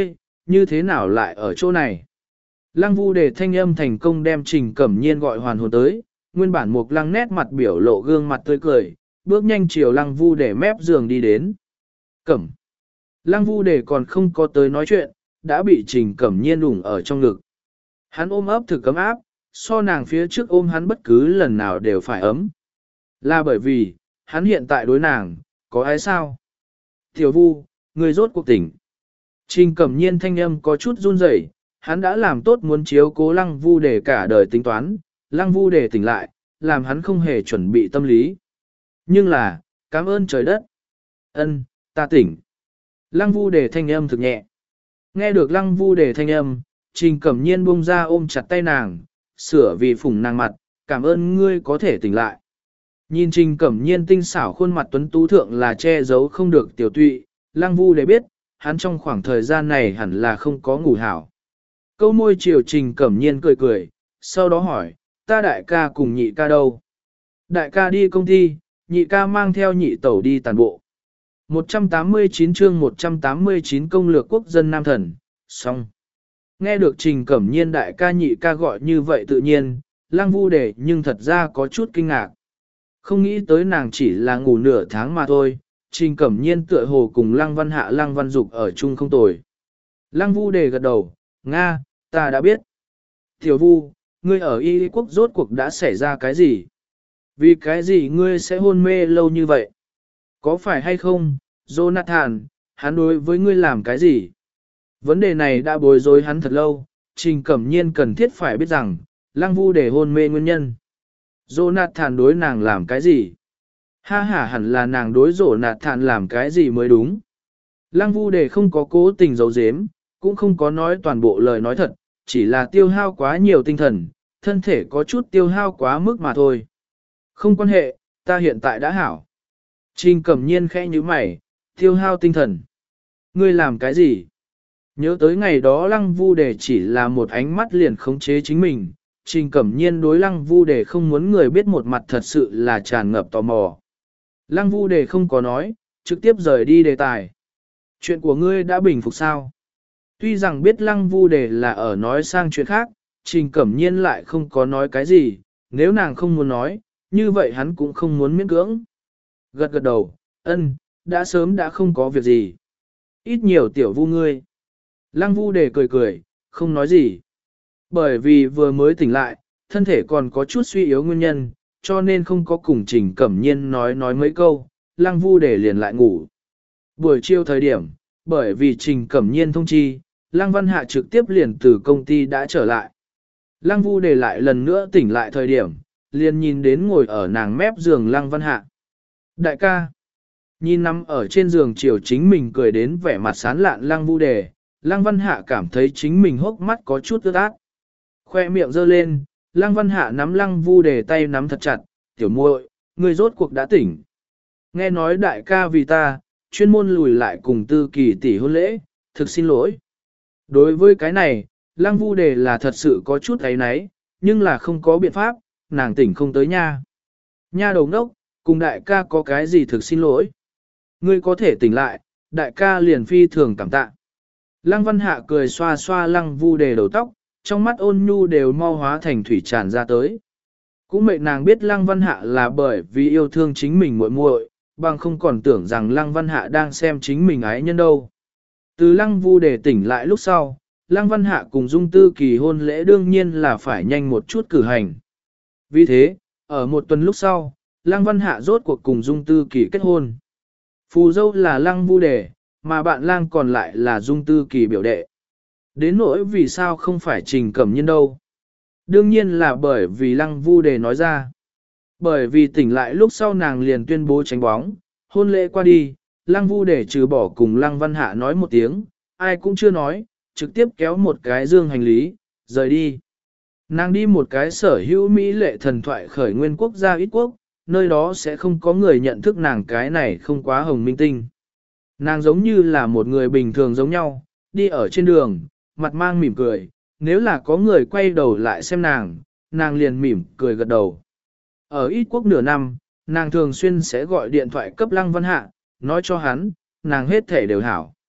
như thế nào lại ở chỗ này? Lăng Vu Đề thanh âm thành công đem Trình Cẩm Nhiên gọi hoàn hồn tới, nguyên bản Mục Lăng nét mặt biểu lộ gương mặt tươi cười, bước nhanh chiều Lăng Vu Đề mép giường đi đến. Cẩm. Lăng Vu Đề còn không có tới nói chuyện, đã bị Trình Cẩm Nhiên đủng ở trong ngực. Hắn ôm ấp thực cấm áp, so nàng phía trước ôm hắn bất cứ lần nào đều phải ấm. Là bởi vì, hắn hiện tại đối nàng, có ai sao? Tiểu Vu, người rốt cuộc tỉnh. Trình Cẩm Nhiên thanh âm có chút run rẩy, hắn đã làm tốt muốn chiếu cố Lăng Vu Đề cả đời tính toán, Lăng Vu Đề tỉnh lại, làm hắn không hề chuẩn bị tâm lý. Nhưng là, cảm ơn trời đất. Ân, ta tỉnh. Lăng Vu Đề thanh âm thực nhẹ. Nghe được Lăng Vu Đề thanh âm, Trình Cẩm Nhiên buông ra ôm chặt tay nàng, sửa vì phủng nàng mặt, cảm ơn ngươi có thể tỉnh lại. Nhìn Trình Cẩm Nhiên tinh xảo khuôn mặt tuấn tú thượng là che giấu không được tiểu tụy, Lăng Vu Đề biết, hắn trong khoảng thời gian này hẳn là không có ngủ hảo. Câu môi chiều Trình Cẩm Nhiên cười cười, sau đó hỏi, ta đại ca cùng nhị ca đâu? Đại ca đi công ty, nhị ca mang theo nhị tẩu đi tàn bộ. một trăm tám mươi chín chương một trăm tám mươi chín công lược quốc dân Nam Thần, xong. Nghe được Trình Cẩm Nhiên đại ca nhị ca gọi như vậy tự nhiên, Lăng Vu Đề nhưng thật ra có chút kinh ngạc. Không nghĩ tới nàng chỉ là ngủ nửa tháng mà thôi, Trình Cẩm Nhiên tựa hồ cùng Lăng Văn Hạ Lăng Văn Dục ở chung không tồi. Lăng Vu Đề gật đầu, Nga, ta đã biết. Tiểu Vu, ngươi ở Y quốc rốt cuộc đã xảy ra cái gì? Vì cái gì ngươi sẽ hôn mê lâu như vậy? Có phải hay không, Jonathan, hắn đối với ngươi làm cái gì? Vấn đề này đã bối rối hắn thật lâu, Trình Cẩm Nhiên cần thiết phải biết rằng, Lăng Vu Đề hôn mê nguyên nhân. Jonathan đối nàng làm cái gì? Ha ha, hẳn là nàng đối Jonathan làm cái gì mới đúng. Lăng Vu Đề không có cố tình giấu giếm, cũng không có nói toàn bộ lời nói thật, chỉ là tiêu hao quá nhiều tinh thần, thân thể có chút tiêu hao quá mức mà thôi. Không quan hệ, ta hiện tại đã hảo. Trình Cẩm Nhiên khẽ như mày, tiêu hao tinh thần. Ngươi làm cái gì? Nhớ tới ngày đó Lăng Vu Đề chỉ là một ánh mắt liền khống chế chính mình, Trình Cẩm Nhiên đối Lăng Vu Đề không muốn người biết một mặt thật sự là tràn ngập tò mò. Lăng Vu Đề không có nói, trực tiếp rời đi đề tài. Chuyện của ngươi đã bình phục sao? Tuy rằng biết Lăng Vu Đề là ở nói sang chuyện khác, Trình Cẩm Nhiên lại không có nói cái gì, nếu nàng không muốn nói, như vậy hắn cũng không muốn miễn cưỡng. Gật gật đầu, ân, đã sớm đã không có việc gì. Ít nhiều tiểu Vu ngươi. Lăng Vu Đề cười cười, không nói gì. Bởi vì vừa mới tỉnh lại, thân thể còn có chút suy yếu nguyên nhân, cho nên không có cùng Trình Cẩm Nhiên nói nói mấy câu, Lăng Vu Đề liền lại ngủ. Buổi chiều thời điểm, bởi vì Trình Cẩm Nhiên thông chi, Lăng Văn Hạ trực tiếp liền từ công ty đã trở lại. Lăng Vu Đề lại lần nữa tỉnh lại thời điểm, liền nhìn đến ngồi ở nàng mép giường Lăng Văn Hạ. Đại ca, nhìn nằm ở trên giường chiều chính mình cười đến vẻ mặt sán lạn Lăng Vu Đề, Lăng Văn Hạ cảm thấy chính mình hốc mắt có chút ướt át. Khoe miệng giơ lên, Lăng Văn Hạ nắm Lăng Vu Đề tay nắm thật chặt, tiểu muội, ngươi rốt cuộc đã tỉnh. Nghe nói đại ca vì ta, chuyên môn lùi lại cùng Tư Kỳ tỷ hôn lễ, thực xin lỗi. Đối với cái này, Lăng Vu Đề là thật sự có chút ấy náy, nhưng là không có biện pháp, nàng tỉnh không tới nha. Nha đầu ngốc, cùng đại ca có cái gì thực xin lỗi. Ngươi có thể tỉnh lại, đại ca liền phi thường cảm tạ. Lăng Văn Hạ cười xoa xoa Lăng Vu Đề đầu tóc, trong mắt ôn nhu đều mau hóa thành thủy tràn ra tới. Cũng mệnh nàng biết Lăng Văn Hạ là bởi vì yêu thương chính mình muội muội, bằng không còn tưởng rằng Lăng Văn Hạ đang xem chính mình ái nhân đâu. Từ Lăng Vu Đề tỉnh lại lúc sau, Lăng Văn Hạ cùng Dung Tư Kỳ hôn lễ đương nhiên là phải nhanh một chút cử hành. Vì thế, ở một tuần lúc sau, Lăng Văn Hạ rốt cuộc cùng Dung Tư Kỳ kết hôn. Phù dâu là Lăng Vu Đề, mà bạn lang còn lại là Dung Tư Kỳ biểu đệ. Đến nỗi vì sao không phải Trình Cẩm Nhiên đâu. Đương nhiên là bởi vì Lăng Vu Đề nói ra. Bởi vì tỉnh lại lúc sau nàng liền tuyên bố tránh bóng, hôn lễ qua đi, Lăng Vu Đề trừ bỏ cùng Lăng Văn Hạ nói một tiếng, ai cũng chưa nói, trực tiếp kéo một cái dương hành lý, rời đi. Nàng đi một cái sở hữu Mỹ lệ thần thoại khởi nguyên quốc gia ít quốc, nơi đó sẽ không có người nhận thức nàng cái này không quá hồng minh tinh. Nàng giống như là một người bình thường giống nhau, đi ở trên đường, mặt mang mỉm cười, nếu là có người quay đầu lại xem nàng, nàng liền mỉm cười gật đầu. Ở ít quốc nửa năm, nàng thường xuyên sẽ gọi điện thoại cấp Lăng Văn Hạ, nói cho hắn, nàng hết thể đều hảo.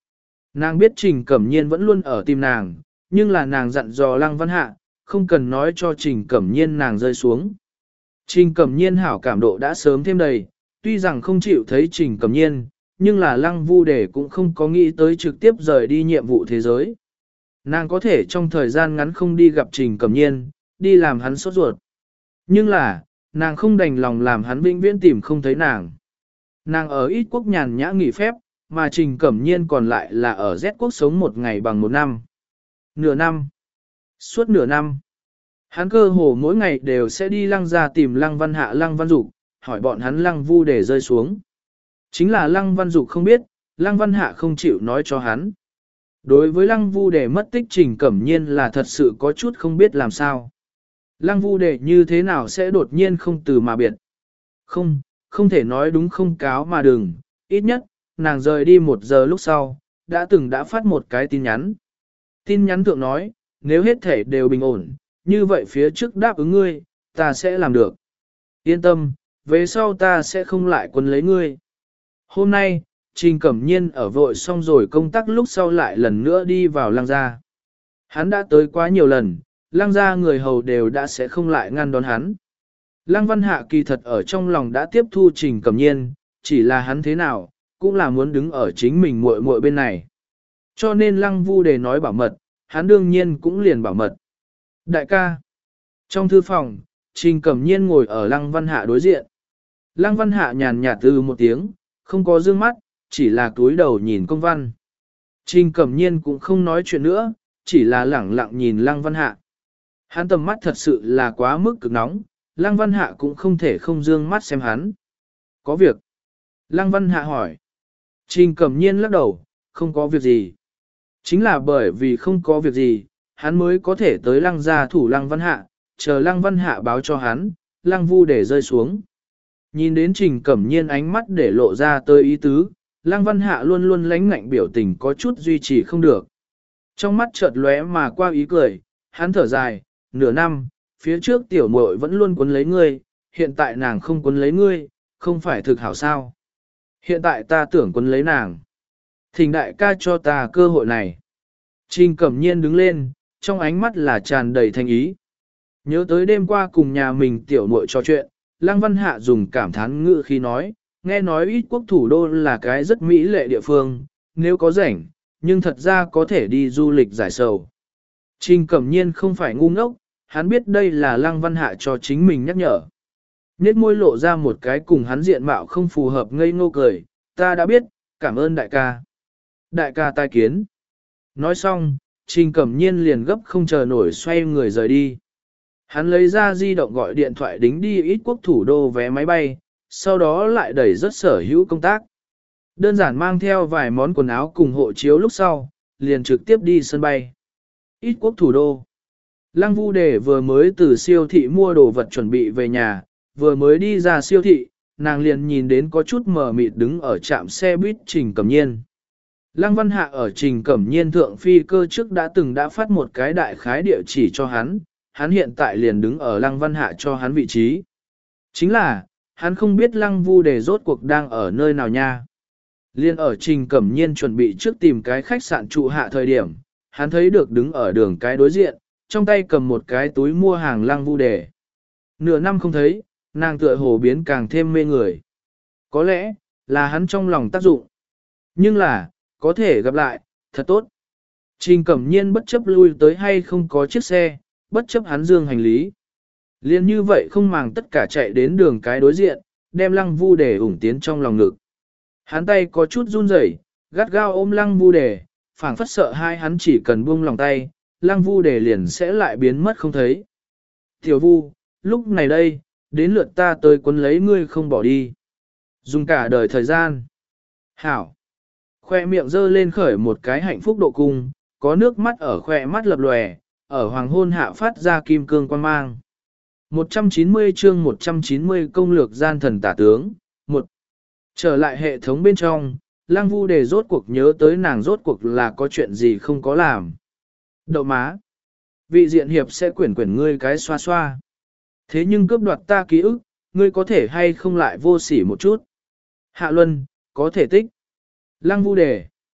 Nàng biết Trình Cẩm Nhiên vẫn luôn ở tìm nàng, nhưng là nàng dặn dò Lăng Văn Hạ, không cần nói cho Trình Cẩm Nhiên nàng rơi xuống. Trình Cẩm Nhiên hảo cảm độ đã sớm thêm đầy, tuy rằng không chịu thấy Trình Cẩm Nhiên, nhưng là Lăng Vu Đề cũng không có nghĩ tới trực tiếp rời đi nhiệm vụ thế giới. Nàng có thể trong thời gian ngắn không đi gặp Trình Cẩm Nhiên, đi làm hắn sốt ruột. Nhưng là, nàng không đành lòng làm hắn vĩnh viễn tìm không thấy nàng. Nàng ở ít quốc nhàn nhã nghỉ phép, mà Trình Cẩm Nhiên còn lại là ở Z quốc sống một ngày bằng một năm. Nửa năm. Suốt nửa năm. Hắn cơ hồ mỗi ngày đều sẽ đi Lăng ra tìm Lăng Văn Hạ Lăng Văn Dục, hỏi bọn hắn Lăng Vu để rơi xuống. Chính là Lăng Văn Dục không biết, Lăng Văn Hạ không chịu nói cho hắn. Đối với Lăng Vu để mất tích Trình Cẩm Nhiên là thật sự có chút không biết làm sao. Lăng Vu để như thế nào sẽ đột nhiên không từ mà biệt. Không, không thể nói đúng không cáo mà đừng, ít nhất, nàng rời đi một giờ lúc sau, đã từng đã phát một cái tin nhắn. Tin nhắn thượng nói, nếu hết thể đều bình ổn, như vậy phía trước đáp ứng ngươi, ta sẽ làm được. Yên tâm, về sau ta sẽ không lại quấn lấy ngươi. Hôm nay, Trình Cẩm Nhiên ở vội xong rồi công tác lúc sau lại lần nữa đi vào Lăng gia. Hắn đã tới quá nhiều lần, Lăng gia người hầu đều đã sẽ không lại ngăn đón hắn. Lăng Văn Hạ kỳ thật ở trong lòng đã tiếp thu Trình Cẩm Nhiên, chỉ là hắn thế nào, cũng là muốn đứng ở chính mình muội muội bên này. Cho nên Lăng Vu Đề nói bảo mật, hắn đương nhiên cũng liền bảo mật. Đại ca. Trong thư phòng, Trình Cẩm Nhiên ngồi ở Lăng Văn Hạ đối diện. Lăng Văn Hạ nhàn nhạt từ một tiếng, không có dương mắt, chỉ là cúi đầu nhìn công văn. Trình Cẩm Nhiên cũng không nói chuyện nữa, chỉ là lẳng lặng nhìn Lăng Văn Hạ. Hắn tầm mắt thật sự là quá mức cực nóng, Lăng Văn Hạ cũng không thể không dương mắt xem hắn. Có việc. Lăng Văn Hạ hỏi. Trình Cẩm Nhiên lắc đầu, không có việc gì. Chính là bởi vì không có việc gì, hắn mới có thể tới Lăng gia thủ Lăng Văn Hạ, chờ Lăng Văn Hạ báo cho hắn, Lăng Vu để rơi xuống. Nhìn đến Trình Cẩm Nhiên ánh mắt để lộ ra tới ý tứ, Lăng Văn Hạ luôn luôn lãnh ngạnh biểu tình có chút duy trì không được. Trong mắt chợt lóe mà qua ý cười, hắn thở dài, nửa năm, phía trước tiểu muội vẫn luôn quấn lấy ngươi, hiện tại nàng không quấn lấy ngươi, không phải thực hảo sao. Hiện tại ta tưởng quấn lấy nàng. Thỉnh đại ca cho ta cơ hội này. Trình Cẩm Nhiên đứng lên, trong ánh mắt là tràn đầy thành ý. Nhớ tới đêm qua cùng nhà mình tiểu muội trò chuyện, Lăng Văn Hạ dùng cảm thán ngữ khi nói, nghe nói ít quốc thủ đô là cái rất mỹ lệ địa phương, nếu có rảnh, nhưng thật ra có thể đi du lịch giải sầu. Trình Cẩm Nhiên không phải ngu ngốc, hắn biết đây là Lăng Văn Hạ cho chính mình nhắc nhở. Nét môi lộ ra một cái cùng hắn diện mạo không phù hợp ngây ngô cười, ta đã biết, cảm ơn đại ca. Đại ca tai kiến. Nói xong, Trình Cẩm Nhiên liền gấp không chờ nổi xoay người rời đi. Hắn lấy ra di động gọi điện thoại đính đi ít quốc thủ đô vé máy bay, sau đó lại đẩy rất sở hữu công tác. Đơn giản mang theo vài món quần áo cùng hộ chiếu lúc sau, liền trực tiếp đi sân bay. Ít quốc thủ đô. Lăng Vu Đề vừa mới từ siêu thị mua đồ vật chuẩn bị về nhà, vừa mới đi ra siêu thị, nàng liền nhìn đến có chút mờ mịt đứng ở trạm xe buýt Trình Cẩm Nhiên. Lăng Văn Hạ ở Trình Cẩm Nhiên thượng phi cơ trước đã từng đã phát một cái đại khái địa chỉ cho hắn, hắn hiện tại liền đứng ở Lăng Văn Hạ cho hắn vị trí. Chính là, hắn không biết Lăng Vu Đề rốt cuộc đang ở nơi nào nha. Liên ở Trình Cẩm Nhiên chuẩn bị trước tìm cái khách sạn trụ hạ thời điểm, hắn thấy được đứng ở đường cái đối diện, trong tay cầm một cái túi mua hàng Lăng Vu Đề. Nửa năm không thấy, nàng tựa hồ biến càng thêm mê người. Có lẽ, là hắn trong lòng tác dụng. Nhưng là, có thể gặp lại, thật tốt. Trình Cẩm Nhiên bất chấp lui tới hay không có chiếc xe, bất chấp hắn dương hành lý. Liên như vậy không màng tất cả chạy đến đường cái đối diện, đem Lăng Vu Đề ủng tiến trong lòng ngực. Hắn tay có chút run rẩy, gắt gao ôm Lăng Vu Đề, phảng phất sợ hai hắn chỉ cần buông lòng tay, Lăng Vu Đề liền sẽ lại biến mất không thấy. Tiểu Vu, lúc này đây, đến lượt ta tới quấn lấy ngươi không bỏ đi. Dùng cả đời thời gian. Hảo. Khoe miệng dơ lên khởi một cái hạnh phúc độ cung, có nước mắt ở khoe mắt lập lòe, ở hoàng hôn hạ phát ra kim cương quan mang. một trăm chín mươi chương một trăm chín mươi công lược gian thần tả tướng. một. Trở lại hệ thống bên trong, Lăng Vu Đề rốt cuộc nhớ tới nàng rốt cuộc là có chuyện gì không có làm. Đậu má. Vị diện hiệp sẽ quyển quyển ngươi cái xoa xoa. Thế nhưng cướp đoạt ta ký ức, ngươi có thể hay không lại vô sỉ một chút. Hạ Luân, có thể tích. Lăng Vu Đề.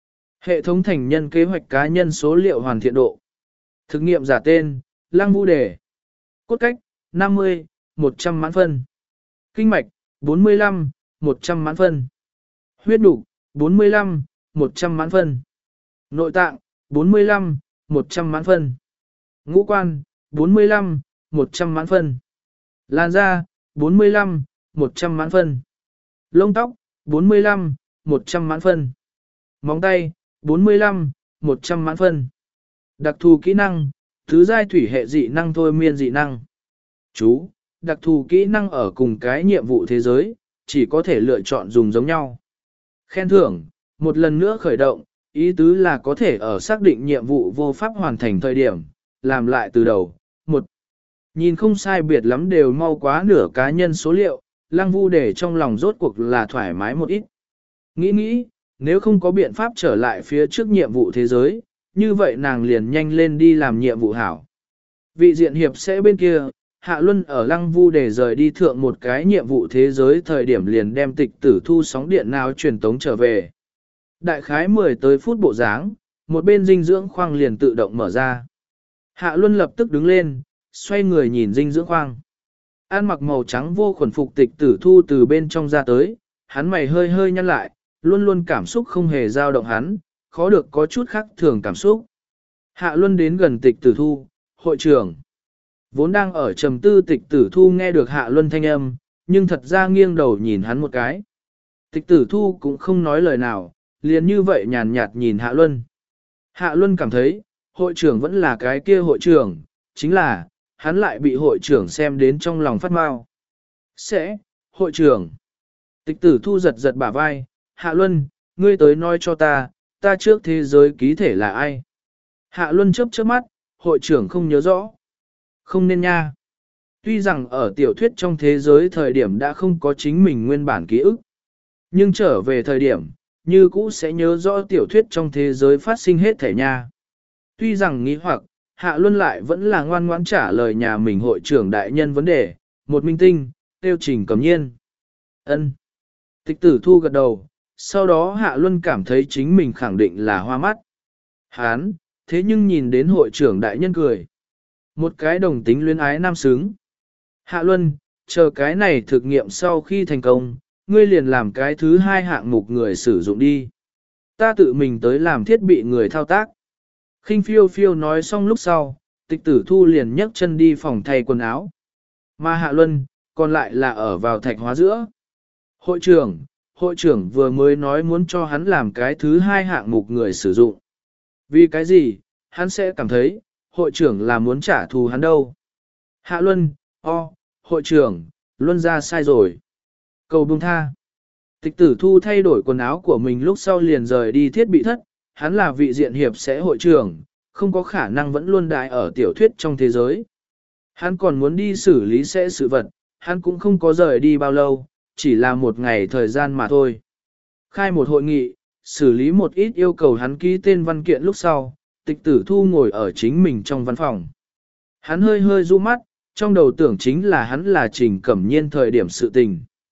Hệ thống thành nhân kế hoạch cá nhân số liệu hoàn thiện độ. Thực nghiệm giả tên, Lăng Vu Đề. Cốt cách, năm mươi, một trăm mãn phân. Kinh mạch, bốn mươi lăm, một trăm mãn phân. Huyết nục, bốn mươi lăm, một trăm mãn phân. Nội tạng, bốn mươi lăm, một trăm mãn phân. Ngũ quan, bốn mươi lăm, một trăm mãn phân. Làn da, bốn mươi lăm, một trăm mãn phân. Lông tóc, bốn mươi lăm, một trăm mãn phân. Móng tay, bốn mươi lăm, một trăm mãn phân. Đặc thù kỹ năng, thứ giai thủy hệ dị năng thôi miên dị năng. Chú, đặc thù kỹ năng ở cùng cái nhiệm vụ thế giới, chỉ có thể lựa chọn dùng giống nhau. Khen thưởng, một lần nữa khởi động, ý tứ là có thể ở xác định nhiệm vụ vô pháp hoàn thành thời điểm, làm lại từ đầu. Một, nhìn không sai biệt lắm đều mau quá nửa cá nhân số liệu, Lăng Vu để trong lòng rốt cuộc là thoải mái một ít. Nghĩ nghĩ, nếu không có biện pháp trở lại phía trước nhiệm vụ thế giới, như vậy nàng liền nhanh lên đi làm nhiệm vụ hảo. Vị diện hiệp sẽ bên kia, Hạ Luân ở Lăng Vu để rời đi thượng một cái nhiệm vụ thế giới thời điểm liền đem tịch tử thu sóng điện nào truyền tống trở về. Đại khái mười tới phút bộ dáng, một bên dinh dưỡng khoang liền tự động mở ra. Hạ Luân lập tức đứng lên, xoay người nhìn dinh dưỡng khoang. An mặc màu trắng vô khuẩn phục tịch tử thu từ bên trong ra tới, hắn mày hơi hơi nhăn lại, luôn luôn cảm xúc không hề dao động hắn, khó được có chút khác thường cảm xúc. Hạ Luân đến gần tịch tử thu, hội trưởng. Vốn đang ở trầm tư tịch tử thu nghe được Hạ Luân thanh âm, nhưng thật ra nghiêng đầu nhìn hắn một cái. Tịch tử thu cũng không nói lời nào, liền như vậy nhàn nhạt nhìn Hạ Luân. Hạ Luân cảm thấy, hội trưởng vẫn là cái kia hội trưởng, chính là, hắn lại bị hội trưởng xem đến trong lòng phát mau. Sẽ, hội trưởng. Tịch tử thu giật giật bả vai, Hạ Luân, ngươi tới nói cho ta, ta trước thế giới ký thể là ai? Hạ Luân chớp chớp mắt, hội trưởng không nhớ rõ. Không nên nha. Tuy rằng ở tiểu thuyết trong thế giới thời điểm đã không có chính mình nguyên bản ký ức, nhưng trở về thời điểm, như cũ sẽ nhớ rõ tiểu thuyết trong thế giới phát sinh hết thể nha. Tuy rằng nghĩ hoặc, Hạ Luân lại vẫn là ngoan ngoãn trả lời nhà mình hội trưởng đại nhân vấn đề, một minh tinh, tiêu Trình Cẩm Nhiên. Ân. Tịch tử thu gật đầu, sau đó Hạ Luân cảm thấy chính mình khẳng định là hoa mắt. Hán, thế nhưng nhìn đến hội trưởng đại nhân cười. Một cái đồng tính luyến ái nam xứng. Hạ Luân, chờ cái này thực nghiệm sau khi thành công, ngươi liền làm cái thứ hai hạng mục người sử dụng đi. Ta tự mình tới làm thiết bị người thao tác. Khinh phiêu phiêu nói xong lúc sau, tịch tử thu liền nhấc chân đi phòng thay quần áo. Mà Hạ Luân, còn lại là ở vào thạch hóa giữa. Hội trưởng, hội trưởng vừa mới nói muốn cho hắn làm cái thứ hai hạng mục người sử dụng. Vì cái gì, hắn sẽ cảm thấy, hội trưởng là muốn trả thù hắn đâu. Hạ Luân, o, hội trưởng, Luân ra sai rồi. Cầu buông tha. Tịch tử thu thay đổi quần áo của mình lúc sau liền rời đi thiết bị thất, hắn là vị diện hiệp sẽ hội trưởng, không có khả năng vẫn luôn đại ở tiểu thuyết trong thế giới. Hắn còn muốn đi xử lý sẽ sự vật, hắn cũng không có rời đi bao lâu, chỉ là một ngày thời gian mà thôi. Khai một hội nghị, xử lý một ít yêu cầu hắn ký tên văn kiện lúc sau, tịch tử thu ngồi ở chính mình trong văn phòng. Hắn hơi hơi du mắt, trong đầu tưởng chính là hắn là Trình Cẩm Nhiên thời điểm sự tình.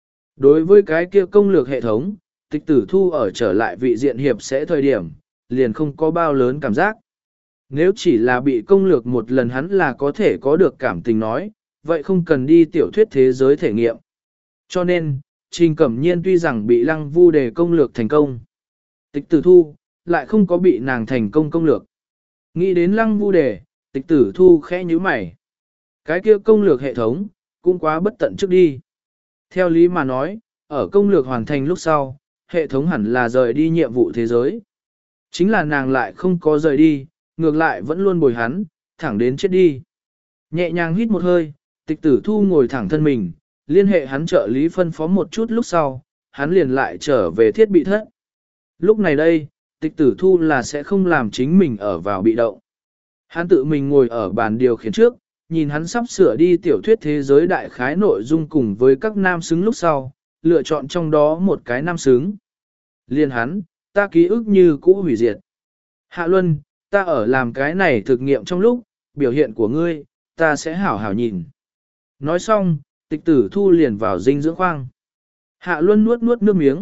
Đối với cái kia công lược hệ thống, tịch tử thu ở trở lại vị diện hiệp sẽ thời điểm, liền không có bao lớn cảm giác. Nếu chỉ là bị công lược một lần hắn là có thể có được cảm tình nói, vậy không cần đi tiểu thuyết thế giới thể nghiệm. Cho nên, Trình Cẩm Nhiên tuy rằng bị Lăng Vu đề công lược thành công, tịch tử thu, lại không có bị nàng thành công công lược. Nghĩ đến Lăng Vu đề, tịch tử thu khẽ nhíu mày. Cái kia công lược hệ thống, cũng quá bất tận trước đi. Theo lý mà nói, ở công lược hoàn thành lúc sau, hệ thống hẳn là rời đi nhiệm vụ thế giới. Chính là nàng lại không có rời đi, ngược lại vẫn luôn bồi hắn, thẳng đến chết đi. Nhẹ nhàng hít một hơi, tịch tử thu ngồi thẳng thân mình, liên hệ hắn trợ lý phân phó một chút lúc sau, hắn liền lại trở về thiết bị thất. Lúc này đây, tịch tử thu là sẽ không làm chính mình ở vào bị động. Hắn tự mình ngồi ở bàn điều khiển trước, nhìn hắn sắp sửa đi tiểu thuyết thế giới đại khái nội dung cùng với các nam xứng lúc sau, lựa chọn trong đó một cái nam xứng. Liên hắn, ta ký ức như cũ hủy diệt. Hạ Luân, ta ở làm cái này thực nghiệm trong lúc, biểu hiện của ngươi, ta sẽ hảo hảo nhìn. Nói xong, tịch tử thu liền vào dinh dưỡng khoang. Hạ Luân nuốt nuốt nước miếng,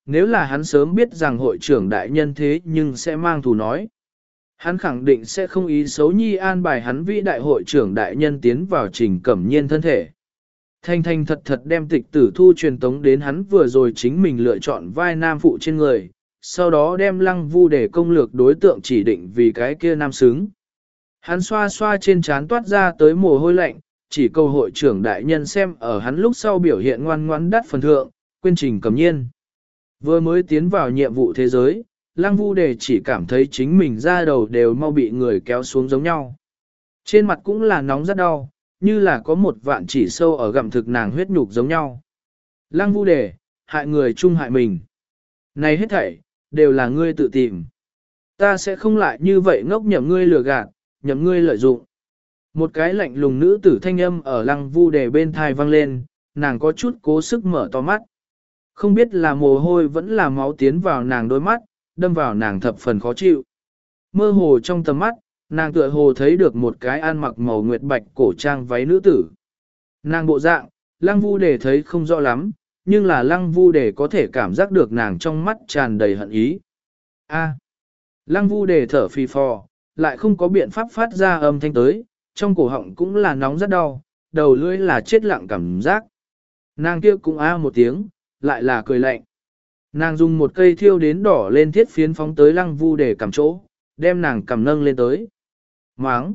Nếu là hắn sớm biết rằng hội trưởng đại nhân thế nhưng sẽ mang thù nói. Hắn khẳng định sẽ không ý xấu nhi an bài hắn vĩ đại hội trưởng đại nhân tiến vào Trình Cẩm Nhiên thân thể. Thanh thanh thật thật đem tịch tử thu truyền tống đến hắn vừa rồi chính mình lựa chọn vai nam phụ trên người, sau đó đem lăng vu để công lược đối tượng chỉ định vì cái kia nam xứng. Hắn xoa xoa trên trán toát ra tới mồ hôi lạnh, chỉ cầu hội trưởng đại nhân xem ở hắn lúc sau biểu hiện ngoan ngoãn đắt phần thượng, quên Trình Cẩm Nhiên. Vừa mới tiến vào nhiệm vụ thế giới, lăng vu đề chỉ cảm thấy chính mình da đầu đều mau bị người kéo xuống giống nhau. Trên mặt cũng là nóng rất đau, như là có một vạn chỉ sâu ở gặm thực nàng huyết nhục giống nhau. Lăng vu đề, hại người chung hại mình. Này hết thảy, đều là ngươi tự tìm. Ta sẽ không lại như vậy ngốc nhậm ngươi lừa gạt, nhậm ngươi lợi dụng. Một cái lạnh lùng nữ tử thanh âm ở lăng vu đề bên thai vang lên, nàng có chút cố sức mở to mắt. Không biết là mồ hôi vẫn là máu tiến vào nàng đôi mắt, đâm vào nàng thập phần khó chịu. Mơ hồ trong tầm mắt, nàng tựa hồ thấy được một cái ăn mặc màu nguyệt bạch cổ trang váy nữ tử. Nàng bộ dạng, lăng vu đề thấy không rõ lắm, nhưng là lăng vu đề có thể cảm giác được nàng trong mắt tràn đầy hận ý. A. Lăng vu đề thở phì phò, lại không có biện pháp phát ra âm thanh tới, trong cổ họng cũng là nóng rất đau, đầu lưỡi là chết lặng cảm giác. Nàng kia cũng a một tiếng, lại là cười lạnh. Nàng dùng một cây thiêu đến đỏ lên thiết phiến phóng tới lăng vu để cầm chỗ, đem nàng cầm nâng lên tới. Máng!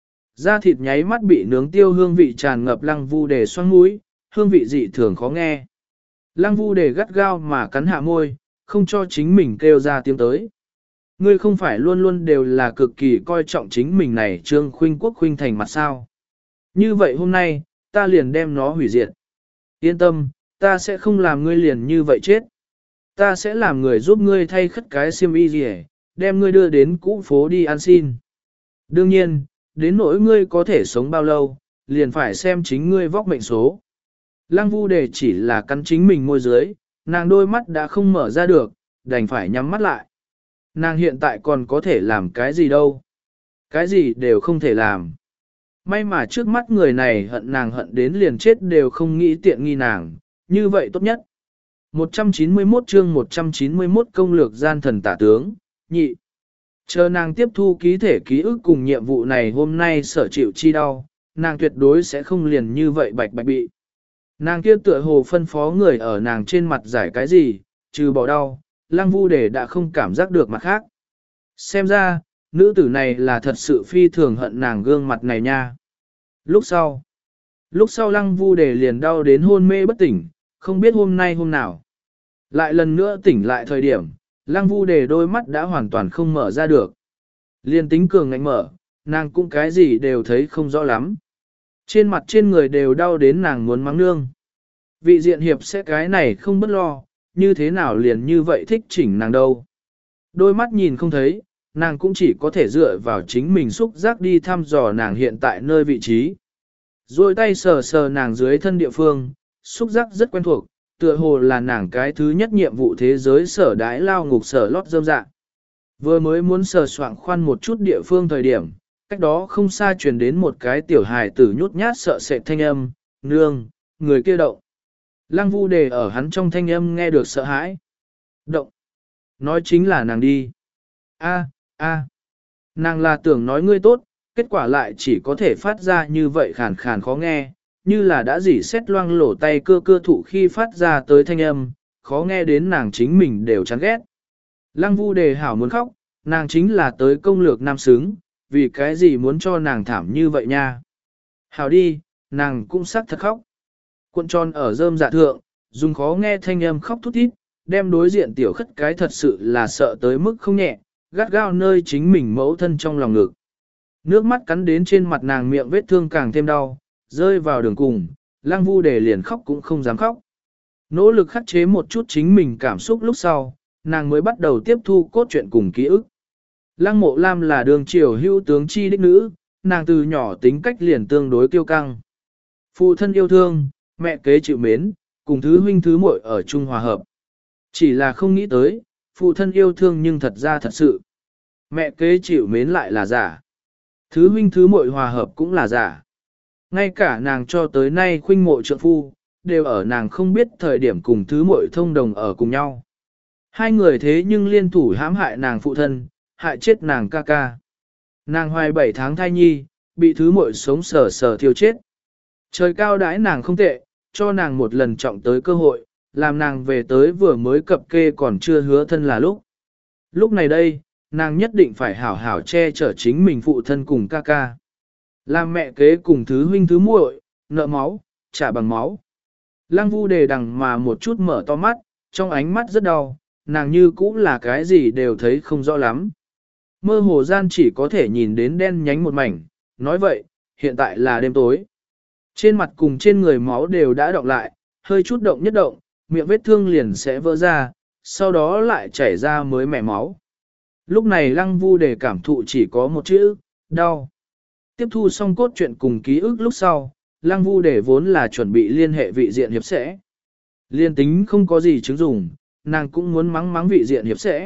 Da thịt nháy mắt bị nướng tiêu hương vị tràn ngập lăng vu để xoang mũi, hương vị dị thường khó nghe. Lăng vu để gắt gao mà cắn hạ môi, không cho chính mình kêu ra tiếng tới. Ngươi không phải luôn luôn đều là cực kỳ coi trọng chính mình này trương khuynh quốc khuynh thành mặt sao. Như vậy hôm nay, ta liền đem nó hủy diệt. Yên tâm, ta sẽ không làm ngươi liền như vậy chết. Ta sẽ làm người giúp ngươi thay khất cái xiêm y gì hết, đem ngươi đưa đến cũ phố đi ăn xin. Đương nhiên, đến nỗi ngươi có thể sống bao lâu, liền phải xem chính ngươi vóc mệnh số. Lăng vu đề chỉ là cắn chính mình môi dưới, nàng đôi mắt đã không mở ra được, đành phải nhắm mắt lại. Nàng hiện tại còn có thể làm cái gì đâu. Cái gì đều không thể làm. May mà trước mắt người này hận nàng hận đến liền chết đều không nghĩ tiện nghi nàng, như vậy tốt nhất. một trăm chín mươi mốt chương một trăm chín mươi mốt công lược gian thần tả tướng, nhị. Chờ nàng tiếp thu ký thể ký ức cùng nhiệm vụ này hôm nay sở chịu chi đau, nàng tuyệt đối sẽ không liền như vậy bạch bạch bị. Nàng kia tựa hồ phân phó người ở nàng trên mặt giải cái gì, trừ bỏ đau, lăng vu để đã không cảm giác được mặt khác. Xem ra, nữ tử này là thật sự phi thường hận nàng gương mặt này nha. Lúc sau, lúc sau lăng vu để liền đau đến hôn mê bất tỉnh, không biết hôm nay hôm nào. Lại lần nữa tỉnh lại thời điểm, lăng vu đề đôi mắt đã hoàn toàn không mở ra được. Liên tính cường ngạnh mở, nàng cũng cái gì đều thấy không rõ lắm. Trên mặt trên người đều đau đến nàng muốn mắng nương. Vị diện hiệp sẽ cái này không bất lo, như thế nào liền như vậy thích chỉnh nàng đâu. Đôi mắt nhìn không thấy, nàng cũng chỉ có thể dựa vào chính mình xúc giác đi thăm dò nàng hiện tại nơi vị trí. Rồi tay sờ sờ nàng dưới thân địa phương, xúc giác rất quen thuộc, tựa hồ là nàng cái thứ nhất nhiệm vụ thế giới sở đái lao ngục sở lót dơm dạ. Vừa mới muốn sờ soạng khoan một chút địa phương thời điểm, cách đó không xa truyền đến một cái tiểu hài tử nhút nhát sợ sệt thanh âm, nương, người kia động. Lăng vu đề ở hắn trong thanh âm nghe được sợ hãi. Động. Nói chính là nàng đi. A, a. Nàng là tưởng nói ngươi tốt, kết quả lại chỉ có thể phát ra như vậy khàn khàn khó nghe, như là đã dỉ xét loang lổ tay cơ cơ thụ khi phát ra tới thanh âm, khó nghe đến nàng chính mình đều chán ghét. Lăng vu đề hảo muốn khóc, nàng chính là tới công lược nam xứng, vì cái gì muốn cho nàng thảm như vậy nha. Hảo đi, nàng cũng sắc thật khóc. Cuộn tròn ở rơm dạ thượng, dùng khó nghe thanh âm khóc thút thít, đem đối diện tiểu khất cái thật sự là sợ tới mức không nhẹ, gắt gao nơi chính mình mẫu thân trong lòng ngực. Nước mắt cắn đến trên mặt nàng miệng vết thương càng thêm đau, rơi vào đường cùng, lăng vu đề liền khóc cũng không dám khóc. Nỗ lực khắc chế một chút chính mình cảm xúc lúc sau, nàng mới bắt đầu tiếp thu cốt truyện cùng ký ức. Lăng Mộ Lam là đường triều hữu tướng chi đích nữ, nàng từ nhỏ tính cách liền tương đối kiêu căng. Phụ thân yêu thương, mẹ kế chịu mến, cùng thứ huynh thứ muội ở chung hòa hợp. Chỉ là không nghĩ tới, phụ thân yêu thương nhưng thật ra thật sự. Mẹ kế chịu mến lại là giả. Thứ huynh thứ muội hòa hợp cũng là giả. Ngay cả nàng cho tới nay khuynh mộ trượng phu, đều ở nàng không biết thời điểm cùng thứ muội thông đồng ở cùng nhau. Hai người thế nhưng liên thủ hãm hại nàng phụ thân, hại chết nàng ca ca. Nàng hoài bảy tháng thai nhi, bị thứ muội sống sờ sờ thiêu chết. Trời cao đãi nàng không tệ, cho nàng một lần trọng tới cơ hội, làm nàng về tới vừa mới cập kê còn chưa hứa thân là lúc. Lúc này đây, nàng nhất định phải hảo hảo che chở chính mình phụ thân cùng ca ca. Làm mẹ kế cùng thứ huynh thứ muội, nợ máu, trả bằng máu. Lăng Vu đề đằng mà một chút mở to mắt, trong ánh mắt rất đau, nàng như cũ là cái gì đều thấy không rõ lắm. Mơ hồ gian chỉ có thể nhìn đến đen nhánh một mảnh, nói vậy, hiện tại là đêm tối. Trên mặt cùng trên người máu đều đã đọng lại, hơi chút động nhất động, miệng vết thương liền sẽ vỡ ra, sau đó lại chảy ra mới mẻ máu. Lúc này Lăng Vu đề cảm thụ chỉ có một chữ, đau. Tiếp thu xong cốt truyện cùng ký ức lúc sau, Lăng Vu đề vốn là chuẩn bị liên hệ vị diện hiệp sẽ. Liên tính không có gì chứng dùng, nàng cũng muốn mắng mắng vị diện hiệp sẽ.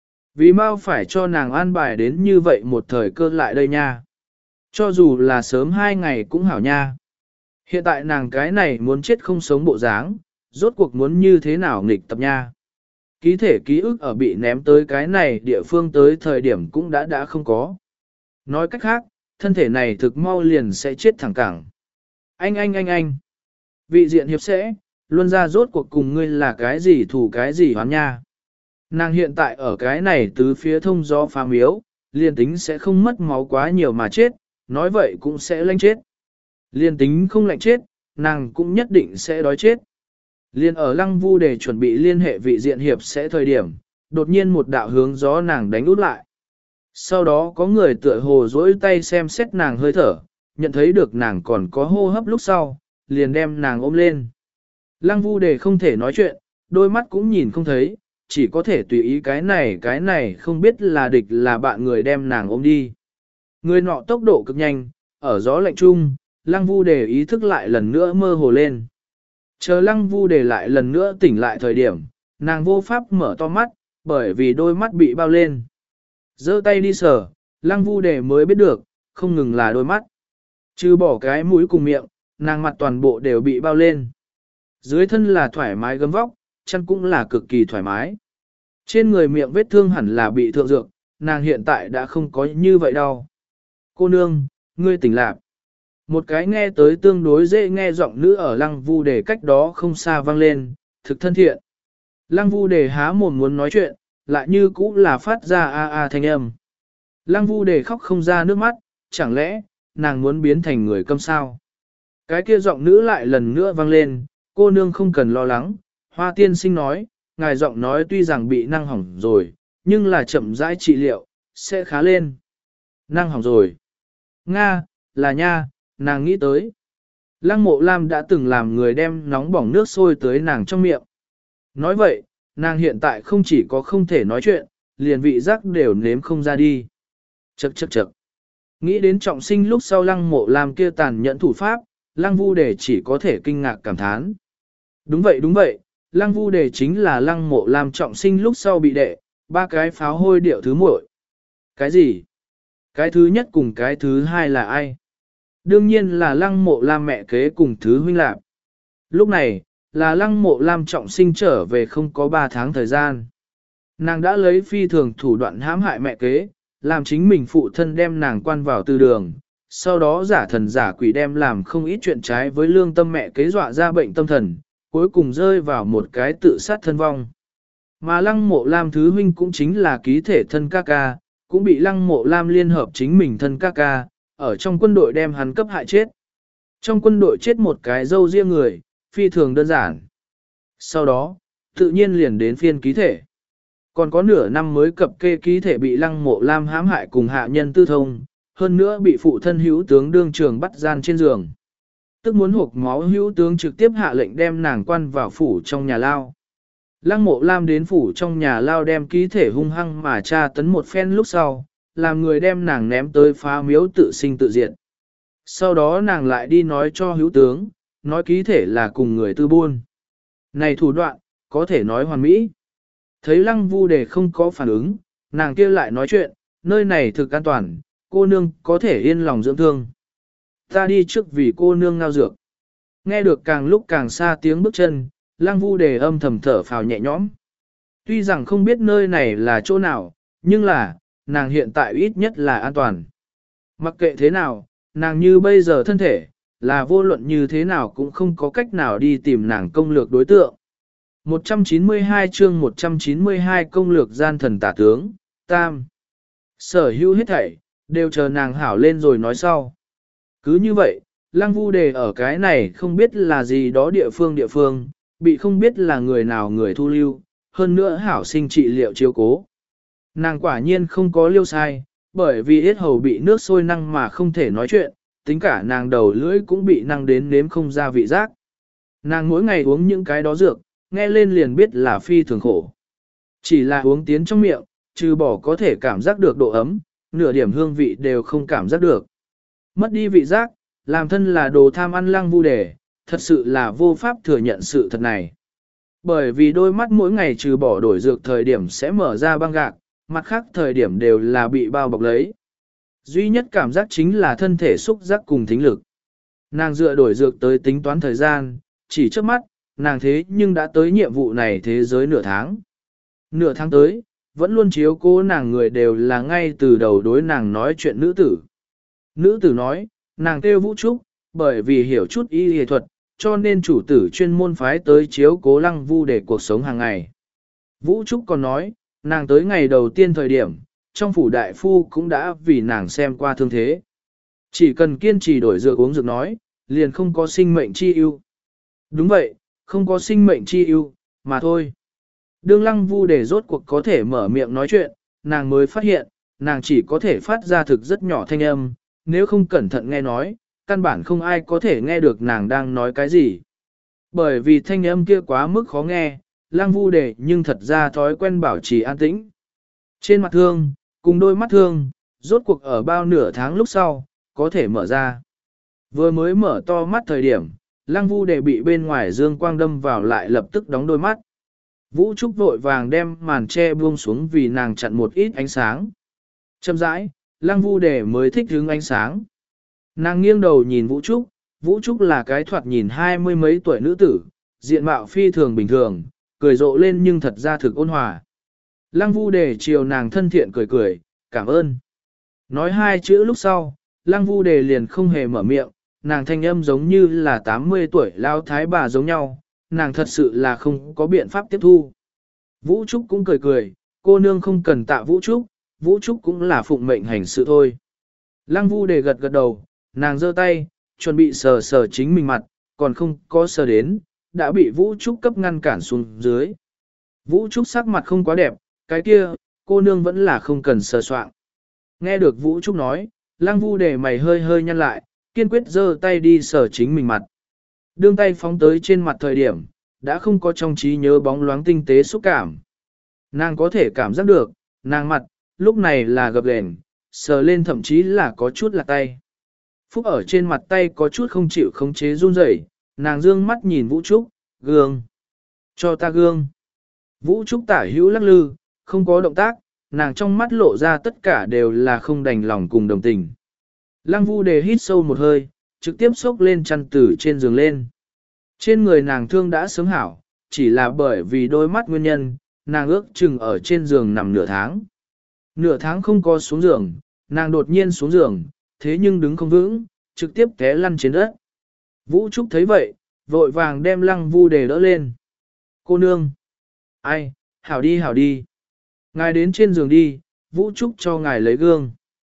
Vì mau phải cho nàng an bài đến như vậy một thời cơ lại đây nha. Cho dù là sớm hai ngày cũng hảo nha. Hiện tại nàng cái này muốn chết không sống bộ dáng, rốt cuộc muốn như thế nào nghịch tập nha. Ký thể ký ức ở bị ném tới cái này địa phương tới thời điểm cũng đã đã không có. Nói cách khác, thân thể này thực mau liền sẽ chết thẳng cẳng. Anh anh anh anh. Vị diện hiệp sẽ, luôn ra rốt cuộc cùng ngươi là cái gì thủ cái gì hoán nha. Nàng hiện tại ở cái này tứ phía thông gió phá miếu, liền tính sẽ không mất máu quá nhiều mà chết, nói vậy cũng sẽ lanh chết. Liên tính không lạnh chết, nàng cũng nhất định sẽ đói chết. Liên ở Lăng Vu để chuẩn bị liên hệ vị diện hiệp sẽ thời điểm, đột nhiên một đạo hướng gió nàng đánh út lại. Sau đó có người tựa hồ dỗi tay xem xét nàng hơi thở, nhận thấy được nàng còn có hô hấp lúc sau, liền đem nàng ôm lên. Lăng Vu đề không thể nói chuyện, đôi mắt cũng nhìn không thấy, chỉ có thể tùy ý cái này cái này không biết là địch là bạn người đem nàng ôm đi. Người nọ tốc độ cực nhanh, ở gió lạnh chung, Lăng Vu đề ý thức lại lần nữa mơ hồ lên. Chờ Lăng Vu đề lại lần nữa tỉnh lại thời điểm, nàng vô pháp mở to mắt, bởi vì đôi mắt bị bao lên. Giơ tay đi sờ, Lăng Vu đề mới biết được, không ngừng là đôi mắt. Trừ bỏ cái mũi cùng miệng, nàng mặt toàn bộ đều bị bao lên. Dưới thân là thoải mái gấm vóc, chân cũng là cực kỳ thoải mái. Trên người miệng vết thương hẳn là bị thượng dược, nàng hiện tại đã không có như vậy đâu. Cô nương, ngươi tỉnh lạc. Một cái nghe tới tương đối dễ nghe giọng nữ ở Lăng Vu đề cách đó không xa vang lên, thực thân thiện. Lăng Vu đề há mồm muốn nói chuyện, lại như cũ là phát ra a a thanh âm. Lăng Vu đề khóc không ra nước mắt, chẳng lẽ, nàng muốn biến thành người câm sao? Cái kia giọng nữ lại lần nữa vang lên, cô nương không cần lo lắng, Hoa tiên sinh nói, ngài giọng nói tuy rằng bị năng hỏng rồi, nhưng là chậm rãi trị liệu, sẽ khá lên. Năng hỏng rồi. Nga, là nha, nàng nghĩ tới. Lăng Mộ Lam đã từng làm người đem nóng bỏng nước sôi tới nàng trong miệng. Nói vậy, nàng hiện tại không chỉ có không thể nói chuyện, liền vị giác đều nếm không ra đi. Chậc chậc chậc. Nghĩ đến trọng sinh lúc sau Lăng Mộ Lam kia tàn nhẫn thủ pháp, Lăng Vu Đề chỉ có thể kinh ngạc cảm thán. Đúng vậy đúng vậy, Lăng Vu Đề chính là Lăng Mộ Lam trọng sinh lúc sau bị đệ, ba cái pháo hôi điệu thứ muội. Cái gì? Cái thứ nhất cùng cái thứ hai là ai? Đương nhiên là Lăng Mộ Lam mẹ kế cùng thứ huynh lạc. Lúc này, là Lăng Mộ Lam trọng sinh trở về không có ba tháng thời gian. Nàng đã lấy phi thường thủ đoạn hãm hại mẹ kế, làm chính mình phụ thân đem nàng quan vào tư đường, sau đó giả thần giả quỷ đem làm không ít chuyện trái với lương tâm mẹ kế dọa ra bệnh tâm thần, cuối cùng rơi vào một cái tự sát thân vong. Mà Lăng Mộ Lam thứ huynh cũng chính là ký thể thân ca ca, cũng bị Lăng Mộ Lam liên hợp chính mình thân ca ca, ở trong quân đội đem hắn cấp hại chết. Trong quân đội chết một cái dâu riêng người, phi thường đơn giản. Sau đó, tự nhiên liền đến phiên ký thể. Còn có nửa năm mới cập kê ký thể bị Lăng Mộ Lam hãm hại cùng hạ nhân tư thông, hơn nữa bị phụ thân hữu tướng đương trường bắt gian trên giường. Tức muốn hộp máu hữu tướng trực tiếp hạ lệnh đem nàng quan vào phủ trong nhà lao. Lăng Mộ Lam đến phủ trong nhà lao đem ký thể hung hăng mà tra tấn một phen lúc sau, làm người đem nàng ném tới phá miếu tự sinh tự diệt. Sau đó nàng lại đi nói cho hữu tướng, nói ký thể là cùng người tư buôn. Này thủ đoạn, có thể nói hoàn mỹ. Thấy Lăng Vu Đề không có phản ứng, nàng kia lại nói chuyện, nơi này thực an toàn, cô nương có thể yên lòng dưỡng thương. Ta đi trước vì cô nương ngao dược. Nghe được càng lúc càng xa tiếng bước chân, Lăng Vu Đề âm thầm thở phào nhẹ nhõm. Tuy rằng không biết nơi này là chỗ nào, nhưng là, nàng hiện tại ít nhất là an toàn. Mặc kệ thế nào, nàng như bây giờ thân thể, là vô luận như thế nào cũng không có cách nào đi tìm nàng công lược đối tượng. một trăm chín mươi hai chương một trăm chín mươi hai công lược gian thần tả tướng, Tam. Sở hữu hết thảy, đều chờ nàng hảo lên rồi nói sau. Cứ như vậy, Lăng Vu Đề ở cái này không biết là gì đó địa phương địa phương, bị không biết là người nào người thu lưu, hơn nữa hảo sinh trị liệu chiếu cố. Nàng quả nhiên không có liêu sai, bởi vì yết hầu bị nước sôi năng mà không thể nói chuyện, tính cả nàng đầu lưỡi cũng bị năng đến nếm không ra vị giác. Nàng mỗi ngày uống những cái đó dược, nghe lên liền biết là phi thường khổ. Chỉ là uống tiến trong miệng, trừ bỏ có thể cảm giác được độ ấm, nửa điểm hương vị đều không cảm giác được. Mất đi vị giác, làm thân là đồ tham ăn Lăng Vu Đề, thật sự là vô pháp thừa nhận sự thật này. Bởi vì đôi mắt mỗi ngày trừ bỏ đổi dược thời điểm sẽ mở ra băng gạc, mặt khác thời điểm đều là bị bao bọc lấy. Duy nhất cảm giác chính là thân thể xúc giác cùng thính lực. Nàng dựa đổi dược tới tính toán thời gian, chỉ trước mắt, nàng thế nhưng đã tới nhiệm vụ này thế giới nửa tháng. Nửa tháng tới, vẫn luôn chiếu cố nàng người đều là ngay từ đầu đối nàng nói chuyện nữ tử. Nữ tử nói, nàng kêu Vũ Trúc, bởi vì hiểu chút y y thuật, cho nên chủ tử chuyên môn phái tới chiếu cố Lăng Vu để cuộc sống hàng ngày. Vũ Trúc còn nói, nàng tới ngày đầu tiên thời điểm, trong phủ đại phu cũng đã vì nàng xem qua thương thế. Chỉ cần kiên trì đổi dược uống dược nói, liền không có sinh mệnh chi ưu. Đúng vậy, không có sinh mệnh chi ưu, mà thôi. Đương Lăng Vu để rốt cuộc có thể mở miệng nói chuyện, nàng mới phát hiện, nàng chỉ có thể phát ra thực rất nhỏ thanh âm, nếu không cẩn thận nghe nói, căn bản không ai có thể nghe được nàng đang nói cái gì. Bởi vì thanh âm kia quá mức khó nghe, Lăng Vu để nhưng thật ra thói quen bảo trì an tĩnh. Trên mặt thương, cùng đôi mắt thương, rốt cuộc ở bao nửa tháng lúc sau, có thể mở ra. Vừa mới mở to mắt thời điểm, Lăng Vu để bị bên ngoài dương quang đâm vào lại lập tức đóng đôi mắt. Vũ Trúc vội vàng đem màn che buông xuống vì nàng chặn một ít ánh sáng. Chậm rãi, Lăng Vu để mới thích hứng ánh sáng. Nàng nghiêng đầu nhìn Vũ Trúc, Vũ Trúc là cái thoạt nhìn hai mươi mấy tuổi nữ tử, diện mạo phi thường bình thường, cười rộ lên nhưng thật ra thực ôn hòa. Lăng Vu Đề chiều nàng thân thiện cười cười, cảm ơn. Nói hai chữ lúc sau, Lăng Vu Đề liền không hề mở miệng, nàng thanh âm giống như là tám mươi tuổi lao thái bà giống nhau, nàng thật sự là không có biện pháp tiếp thu. Vũ Trúc cũng cười cười, cô nương không cần tạ Vũ Trúc, Vũ Trúc cũng là phụng mệnh hành sự thôi. Lăng Vu Đề gật gật đầu, nàng giơ tay, chuẩn bị sờ sờ chính mình mặt, còn không có sờ đến, đã bị Vũ Trúc cấp ngăn cản xuống dưới. Vũ Trúc sắc mặt không quá đẹp, cái kia, cô nương vẫn là không cần sờ soạng. Nghe được Vũ Trúc nói, Lăng Vu Đề mày hơi hơi nhăn lại, kiên quyết giơ tay đi sờ chính mình mặt. Đương tay phóng tới trên mặt thời điểm, đã không có trong trí nhớ bóng loáng tinh tế xúc cảm. Nàng có thể cảm giác được, nàng mặt, lúc này là gập ghềnh, sờ lên thậm chí là có chút là tay. Phúc ở trên mặt tay có chút không chịu khống chế run rẩy, nàng dương mắt nhìn Vũ Trúc, gương. Cho ta gương. Vũ Trúc tả hữu lắc lư, không có động tác, nàng trong mắt lộ ra tất cả đều là không đành lòng cùng đồng tình. Lăng Vu Đề hít sâu một hơi, trực tiếp xốc lên chăn từ trên giường lên. Trên người nàng thương đã sớm hảo, chỉ là bởi vì đôi mắt nguyên nhân, nàng ước chừng ở trên giường nằm nửa tháng. Nửa tháng không có xuống giường, nàng đột nhiên xuống giường, thế nhưng đứng không vững, trực tiếp té lăn trên đất. Vũ Trúc thấy vậy, vội vàng đem Lăng Vu Đề đỡ lên. Cô nương! Ai, hảo đi hảo đi. Ngài đến trên giường đi, Vũ Trúc cho ngài lấy gương.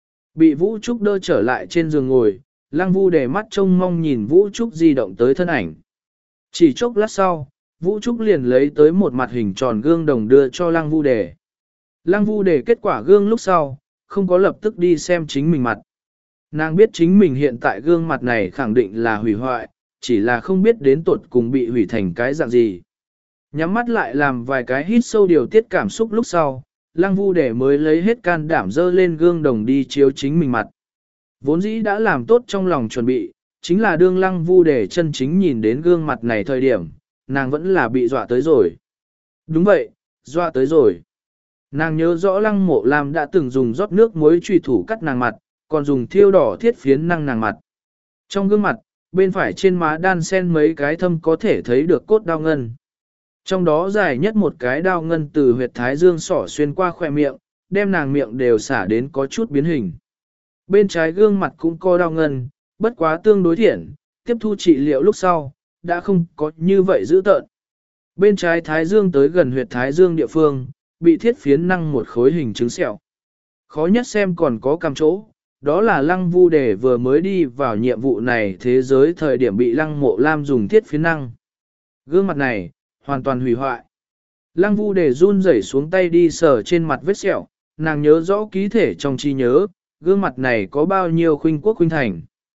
Bị Vũ Trúc đỡ trở lại trên giường ngồi, Lăng Vu Đề mắt trông mong nhìn Vũ Trúc di động tới thân ảnh. Chỉ chốc lát sau, Vũ Trúc liền lấy tới một mặt hình tròn gương đồng đưa cho Lăng Vu Đề. Lăng Vu Đề kết quả gương lúc sau, không có lập tức đi xem chính mình mặt. Nàng biết chính mình hiện tại gương mặt này khẳng định là hủy hoại, chỉ là không biết đến tuột cùng bị hủy thành cái dạng gì. Nhắm mắt lại làm vài cái hít sâu điều tiết cảm xúc lúc sau, Lăng Vu Đề mới lấy hết can đảm dơ lên gương đồng đi chiếu chính mình mặt. Vốn dĩ đã làm tốt trong lòng chuẩn bị, chính là đương Lăng Vu Đề chân chính nhìn đến gương mặt này thời điểm, nàng vẫn là bị dọa tới rồi. Đúng vậy, dọa tới rồi. Nàng nhớ rõ Lăng Mộ Lam đã từng dùng rót nước muối truy thủ cắt nàng mặt, còn dùng thiêu đỏ thiết phiến năng nàng mặt. Trong gương mặt, bên phải trên má đan sen mấy cái thâm có thể thấy được cốt đau ngân. Trong đó dài nhất một cái đao ngân từ huyệt thái dương sỏ xuyên qua khỏe miệng, đem nàng miệng đều xả đến có chút biến hình. Bên trái gương mặt cũng có đao ngân, bất quá tương đối thiện, tiếp thu trị liệu lúc sau, đã không có như vậy dữ tợn. Bên trái thái dương tới gần huyệt thái dương địa phương, bị thiết phiến năng một khối hình trứng sẹo. Khó nhất xem còn có cằm chỗ, đó là lăng vu đề vừa mới đi vào nhiệm vụ này thế giới thời điểm bị lăng mộ lam dùng thiết phiến năng. Gương mặt này, hoàn toàn hủy hoại. Lăng vu đề run rẩy xuống tay đi sờ trên mặt vết sẹo, nàng nhớ rõ ký thể trong trí nhớ, gương mặt này có bao nhiêu khuynh quốc khuynh thành.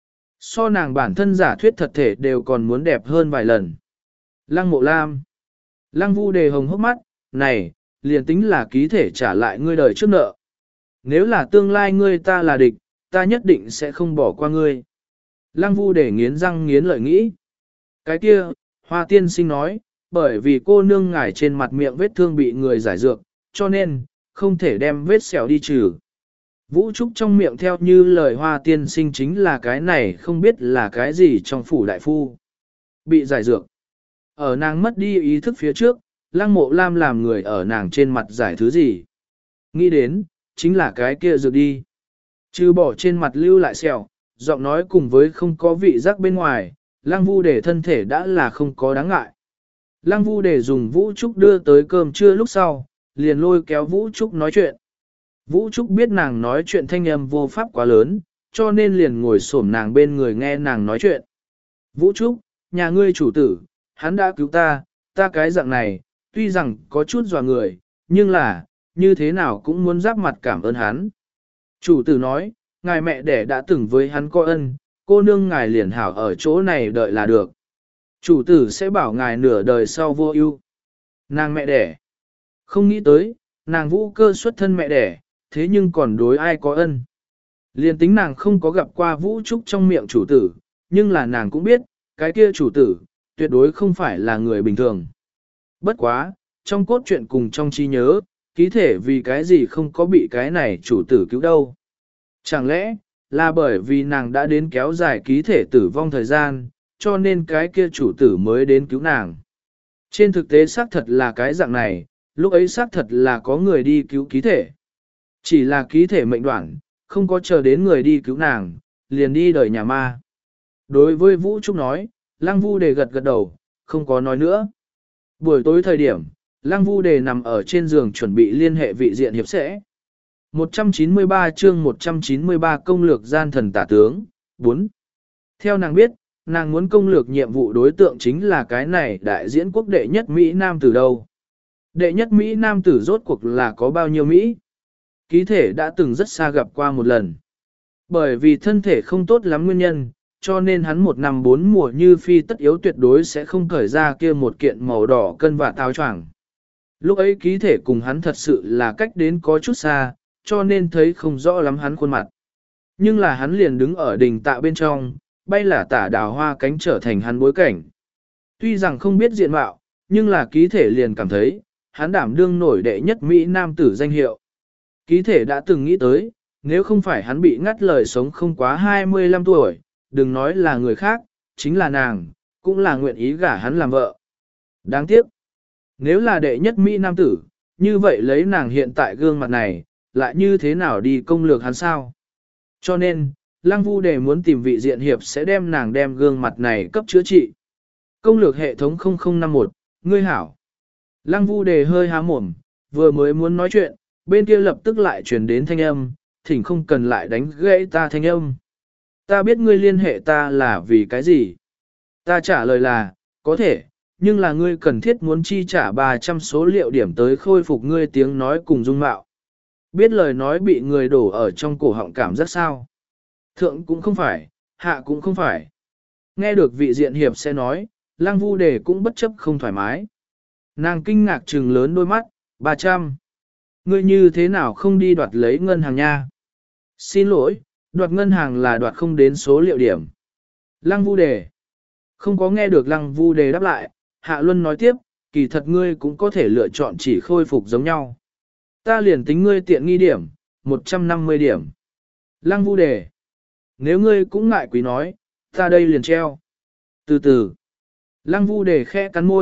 So nàng bản thân giả thuyết thật thể đều còn muốn đẹp hơn vài lần. Lăng mộ lam. Lăng vu đề hồng hốc mắt, này, liền tính là ký thể trả lại ngươi đời trước nợ. Nếu là tương lai ngươi ta là địch, ta nhất định sẽ không bỏ qua ngươi. Lăng vu đề nghiến răng nghiến lợi nghĩ. Cái kia, Hoa tiên sinh nói, bởi vì cô nương ngải trên mặt miệng vết thương bị người giải dược, cho nên, không thể đem vết sẹo đi trừ. Vũ Trúc trong miệng theo như lời Hoa tiên sinh chính là cái này không biết là cái gì trong phủ đại phu. Bị giải dược. Ở nàng mất đi ý thức phía trước, Lăng Mộ Lam làm người ở nàng trên mặt giải thứ gì. Nghĩ đến, chính là cái kia dược đi. Trừ bỏ trên mặt lưu lại sẹo, giọng nói cùng với không có vị giác bên ngoài, Lăng Vu Đề thân thể đã là không có đáng ngại. Lăng Vu Đề dùng Vũ Trúc đưa tới cơm trưa lúc sau, liền lôi kéo Vũ Trúc nói chuyện. Vũ Trúc biết nàng nói chuyện thanh âm vô pháp quá lớn, cho nên liền ngồi xổm nàng bên người nghe nàng nói chuyện. Vũ Trúc, nhà ngươi chủ tử, hắn đã cứu ta, ta cái dạng này, tuy rằng có chút dọa người, nhưng là, như thế nào cũng muốn giáp mặt cảm ơn hắn. Chủ tử nói, ngài mẹ đẻ đã từng với hắn có ân, cô nương ngài liền hảo ở chỗ này đợi là được. Chủ tử sẽ bảo ngài nửa đời sau vô ưu. Nàng mẹ đẻ. Không nghĩ tới, nàng Vũ Cơ xuất thân mẹ đẻ, thế nhưng còn đối ai có ân. Liền tính nàng không có gặp qua Vũ Trúc trong miệng chủ tử, nhưng là nàng cũng biết, cái kia chủ tử, tuyệt đối không phải là người bình thường. Bất quá, trong cốt truyện cùng trong trí nhớ, ký thể vì cái gì không có bị cái này chủ tử cứu đâu. Chẳng lẽ, là bởi vì nàng đã đến kéo dài ký thể tử vong thời gian, cho nên cái kia chủ tử mới đến cứu nàng. Trên thực tế xác thật là cái dạng này, lúc ấy xác thật là có người đi cứu ký thể. Chỉ là ký thể mệnh đoạn, không có chờ đến người đi cứu nàng, liền đi đời nhà ma. Đối với Vũ Trúc nói, Lăng Vu Đề gật gật đầu, không có nói nữa. Buổi tối thời điểm, Lăng Vu Đề nằm ở trên giường chuẩn bị liên hệ vị diện hiệp sẽ. một trăm chín mươi ba chương một trăm chín mươi ba công lược gian thần tả tướng, bốn. Theo nàng biết, nàng muốn công lược nhiệm vụ đối tượng chính là cái này đại diễn quốc đệ nhất Mỹ Nam tử đâu. Đệ nhất Mỹ Nam tử rốt cuộc là có bao nhiêu Mỹ? Ký thể đã từng rất xa gặp qua một lần. Bởi vì thân thể không tốt lắm nguyên nhân, cho nên hắn một năm bốn mùa như phi tất yếu tuyệt đối sẽ không cởi ra kia một kiện màu đỏ cân và táo choàng. Lúc ấy ký thể cùng hắn thật sự là cách đến có chút xa, cho nên thấy không rõ lắm hắn khuôn mặt. Nhưng là hắn liền đứng ở đỉnh tạ bên trong, bay là tả đào hoa cánh trở thành hắn bối cảnh. Tuy rằng không biết diện mạo, nhưng là ký thể liền cảm thấy, hắn đảm đương nổi đệ nhất Mỹ Nam tử danh hiệu. Ký thể đã từng nghĩ tới, nếu không phải hắn bị ngắt lời sống không quá hai mươi lăm tuổi, đừng nói là người khác, chính là nàng, cũng là nguyện ý gả hắn làm vợ. Đáng tiếc, nếu là đệ nhất Mỹ Nam tử, như vậy lấy nàng hiện tại gương mặt này, lại như thế nào đi công lược hắn sao? Cho nên, Lăng Vu Đề muốn tìm vị diện hiệp sẽ đem nàng đem gương mặt này cấp chữa trị. Công lược hệ thống không không năm một, ngươi hảo. Lăng Vu Đề hơi há mồm, vừa mới muốn nói chuyện, bên kia lập tức lại truyền đến thanh âm, thỉnh không cần lại đánh gãy ta thanh âm. Ta biết ngươi liên hệ ta là vì cái gì? Ta trả lời là, có thể, nhưng là ngươi cần thiết muốn chi trả ba trăm số liệu điểm tới khôi phục ngươi tiếng nói cùng dung mạo. Biết lời nói bị người đổ ở trong cổ họng cảm giác sao? Thượng cũng không phải, hạ cũng không phải. Nghe được vị diện hiệp sẽ nói, Lăng Vu Đề cũng bất chấp không thoải mái. Nàng kinh ngạc trừng lớn đôi mắt, ba trăm. Ngươi như thế nào không đi đoạt lấy ngân hàng nha? Xin lỗi, đoạt ngân hàng là đoạt không đến số liệu điểm. Lăng Vu Đề. Không có nghe được Lăng Vu Đề đáp lại, Hạ Luân nói tiếp, kỳ thật ngươi cũng có thể lựa chọn chỉ khôi phục giống nhau. Ta liền tính ngươi tiện nghi điểm, một trăm năm mươi điểm. Lăng Vu Đề. Nếu ngươi cũng ngại quý nói, ta đây liền treo. Từ từ. Lăng Vu Đề khẽ cắn môi,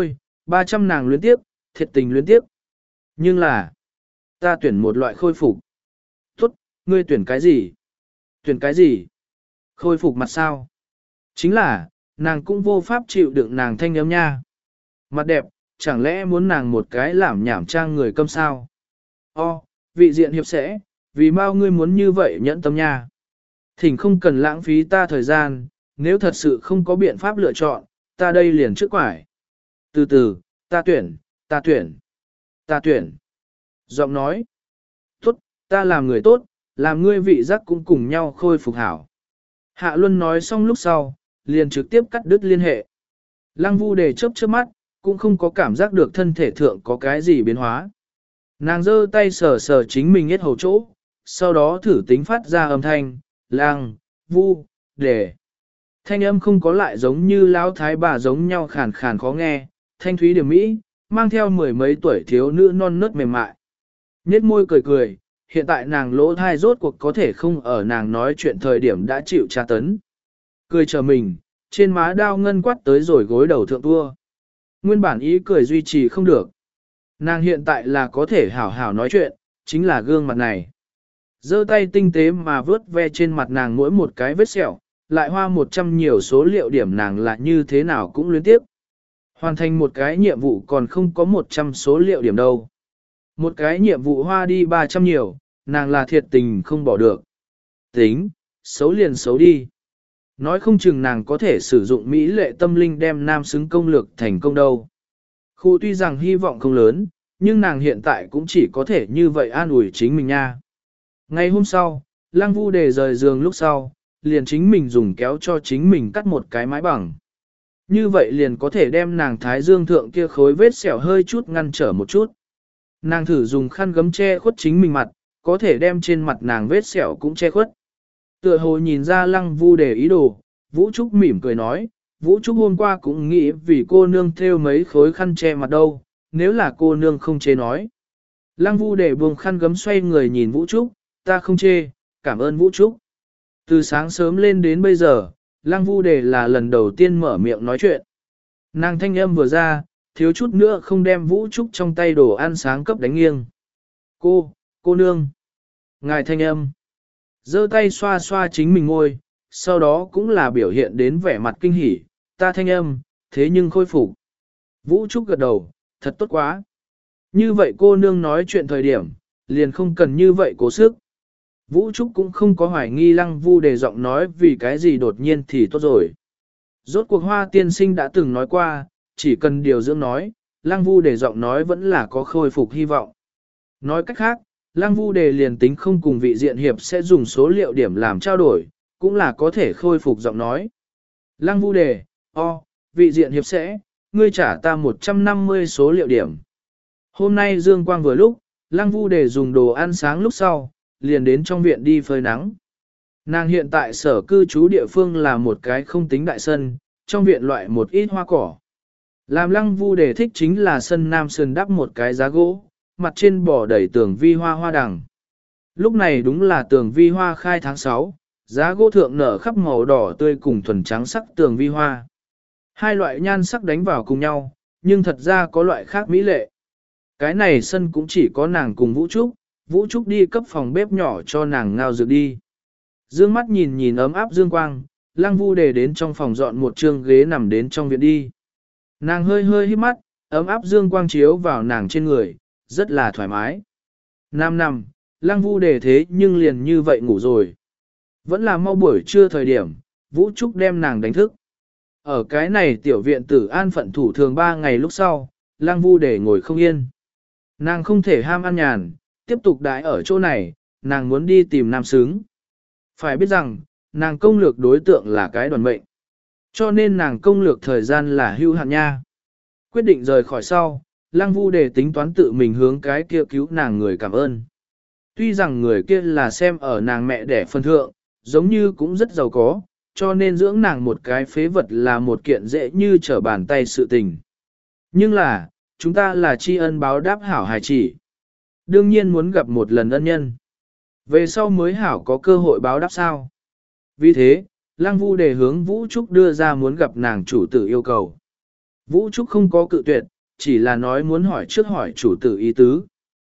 ba trăm nàng luyến tiếp, thiệt tình luyến tiếp. Nhưng là, ta tuyển một loại khôi phục. Tốt, ngươi tuyển cái gì? Tuyển cái gì? Khôi phục mặt sao? Chính là, nàng cũng vô pháp chịu đựng nàng thanh âm nha. Mặt đẹp, chẳng lẽ muốn nàng một cái làm nhảm trang người câm sao? O, vị diện hiệp sẽ, vì bao ngươi muốn như vậy nhẫn tâm nha. Thỉnh không cần lãng phí ta thời gian, nếu thật sự không có biện pháp lựa chọn, ta đây liền trước quải. Từ từ, ta tuyển, ta tuyển, ta tuyển. Giọng nói, tốt, ta làm người tốt, làm ngươi vị giác cũng cùng nhau khôi phục hảo. Hạ Luân nói xong lúc sau, liền trực tiếp cắt đứt liên hệ. Lăng Vu Đề chớp chớp mắt, cũng không có cảm giác được thân thể thượng có cái gì biến hóa. Nàng giơ tay sờ sờ chính mình hết hầu chỗ, sau đó thử tính phát ra âm thanh, Lăng, Vu, Đề. Thanh âm không có lại giống như lão thái bà giống nhau khàn khàn khó nghe, thanh thúy điểm mỹ, mang theo mười mấy tuổi thiếu nữ non nớt mềm mại. Nhết môi cười cười, hiện tại nàng lỗ thai rốt cuộc có thể không ở nàng nói chuyện thời điểm đã chịu tra tấn. Cười chờ mình, trên má đao ngân quát tới rồi gối đầu thượng tua. Nguyên bản ý cười duy trì không được. Nàng hiện tại là có thể hảo hảo nói chuyện, chính là gương mặt này. Giơ tay tinh tế mà vớt ve trên mặt nàng mỗi một cái vết sẹo, lại hoa một trăm nhiều số liệu điểm nàng là như thế nào cũng luyến tiếp. Hoàn thành một cái nhiệm vụ còn không có một trăm số liệu điểm đâu. Một cái nhiệm vụ hoa đi ba trăm nhiều, nàng là thiệt tình không bỏ được. Tính, xấu liền xấu đi. Nói không chừng nàng có thể sử dụng mỹ lệ tâm linh đem nam xứng công lược thành công đâu. Khu tuy rằng hy vọng không lớn, nhưng nàng hiện tại cũng chỉ có thể như vậy an ủi chính mình nha. Ngày hôm sau, Lăng Vu Đề rời giường lúc sau, liền chính mình dùng kéo cho chính mình cắt một cái mái bằng. Như vậy liền có thể đem nàng thái dương thượng kia khối vết sẹo hơi chút ngăn trở một chút. Nàng thử dùng khăn gấm che khuất chính mình mặt, có thể đem trên mặt nàng vết sẹo cũng che khuất. Tựa hồ nhìn ra Lăng Vu Đề ý đồ, Vũ Trúc mỉm cười nói, Vũ Trúc hôm qua cũng nghĩ vì cô nương thêu mấy khối khăn che mặt đâu, nếu là cô nương không chê nói. Lăng Vu Đề buông khăn gấm xoay người nhìn Vũ Trúc, ta không chê, cảm ơn Vũ Trúc. Từ sáng sớm lên đến bây giờ, Lăng Vu Đề là lần đầu tiên mở miệng nói chuyện. Nàng thanh âm vừa ra, thiếu chút nữa không đem Vũ Trúc trong tay đồ ăn sáng cấp đánh nghiêng. Cô, cô nương. Ngài thanh âm. Giơ tay xoa xoa chính mình ngôi, sau đó cũng là biểu hiện đến vẻ mặt kinh hỉ, ta thanh âm, thế nhưng khôi phục. Vũ Trúc gật đầu, thật tốt quá. Như vậy cô nương nói chuyện thời điểm, liền không cần như vậy cố sức. Vũ Trúc cũng không có hoài nghi Lăng Vu Đề giọng nói vì cái gì đột nhiên thì tốt rồi. Rốt cuộc Hoa tiên sinh đã từng nói qua, chỉ cần điều dưỡng nói, Lăng Vu Đề giọng nói vẫn là có khôi phục hy vọng. Nói cách khác, Lăng Vu Đề liền tính không cùng vị diện hiệp sẽ dùng số liệu điểm làm trao đổi, cũng là có thể khôi phục giọng nói. Lăng Vu Đề, o, vị diện hiệp sẽ, ngươi trả ta một trăm năm mươi số liệu điểm. Hôm nay Dương Quang vừa lúc, Lăng Vu Đề dùng đồ ăn sáng lúc sau, liền đến trong viện đi phơi nắng. Nàng hiện tại sở cư trú địa phương là một cái không tính đại sân, trong viện loại một ít hoa cỏ. Làm Lăng Vu Đề thích chính là sân nam sườn đắp một cái giá gỗ, mặt trên bỏ đầy tường vi hoa hoa đằng. Lúc này đúng là tường vi hoa khai tháng sáu, giá gỗ thượng nở khắp màu đỏ tươi cùng thuần trắng sắc tường vi hoa. Hai loại nhan sắc đánh vào cùng nhau, nhưng thật ra có loại khác mỹ lệ. Cái này sân cũng chỉ có nàng cùng Vũ Trúc, Vũ Trúc đi cấp phòng bếp nhỏ cho nàng ngao dược đi. Dương mắt nhìn nhìn ấm áp dương quang, Lăng Vu Đề đến trong phòng dọn một chương ghế nằm đến trong viện đi. Nàng hơi hơi hít mắt, ấm áp dương quang chiếu vào nàng trên người, rất là thoải mái. Nam nằm, Lăng Vu Đề thế nhưng liền như vậy ngủ rồi. Vẫn là mau buổi trưa thời điểm, Vũ Trúc đem nàng đánh thức. Ở cái này tiểu viện tử an phận thủ thường ba ngày lúc sau, Lăng Vu Đề ngồi không yên. Nàng không thể ham ăn nhàn, tiếp tục đãi ở chỗ này, nàng muốn đi tìm nam xứng. Phải biết rằng, nàng công lược đối tượng là cái đoàn mệnh. Cho nên nàng công lược thời gian là hưu hạn nha. Quyết định rời khỏi sau, Lăng Vu Đề tính toán tự mình hướng cái kia cứu nàng người cảm ơn. Tuy rằng người kia là xem ở nàng mẹ đẻ phân thượng, giống như cũng rất giàu có, cho nên dưỡng nàng một cái phế vật là một kiện dễ như trở bàn tay sự tình. Nhưng là, chúng ta là tri ân báo đáp hảo hài chỉ. Đương nhiên muốn gặp một lần ân nhân. Về sau mới hảo có cơ hội báo đáp sao. Vì thế, Lăng Vu Đề hướng Vũ Trúc đưa ra muốn gặp nàng chủ tử yêu cầu. Vũ Trúc không có cự tuyệt, chỉ là nói muốn hỏi trước hỏi chủ tử ý tứ.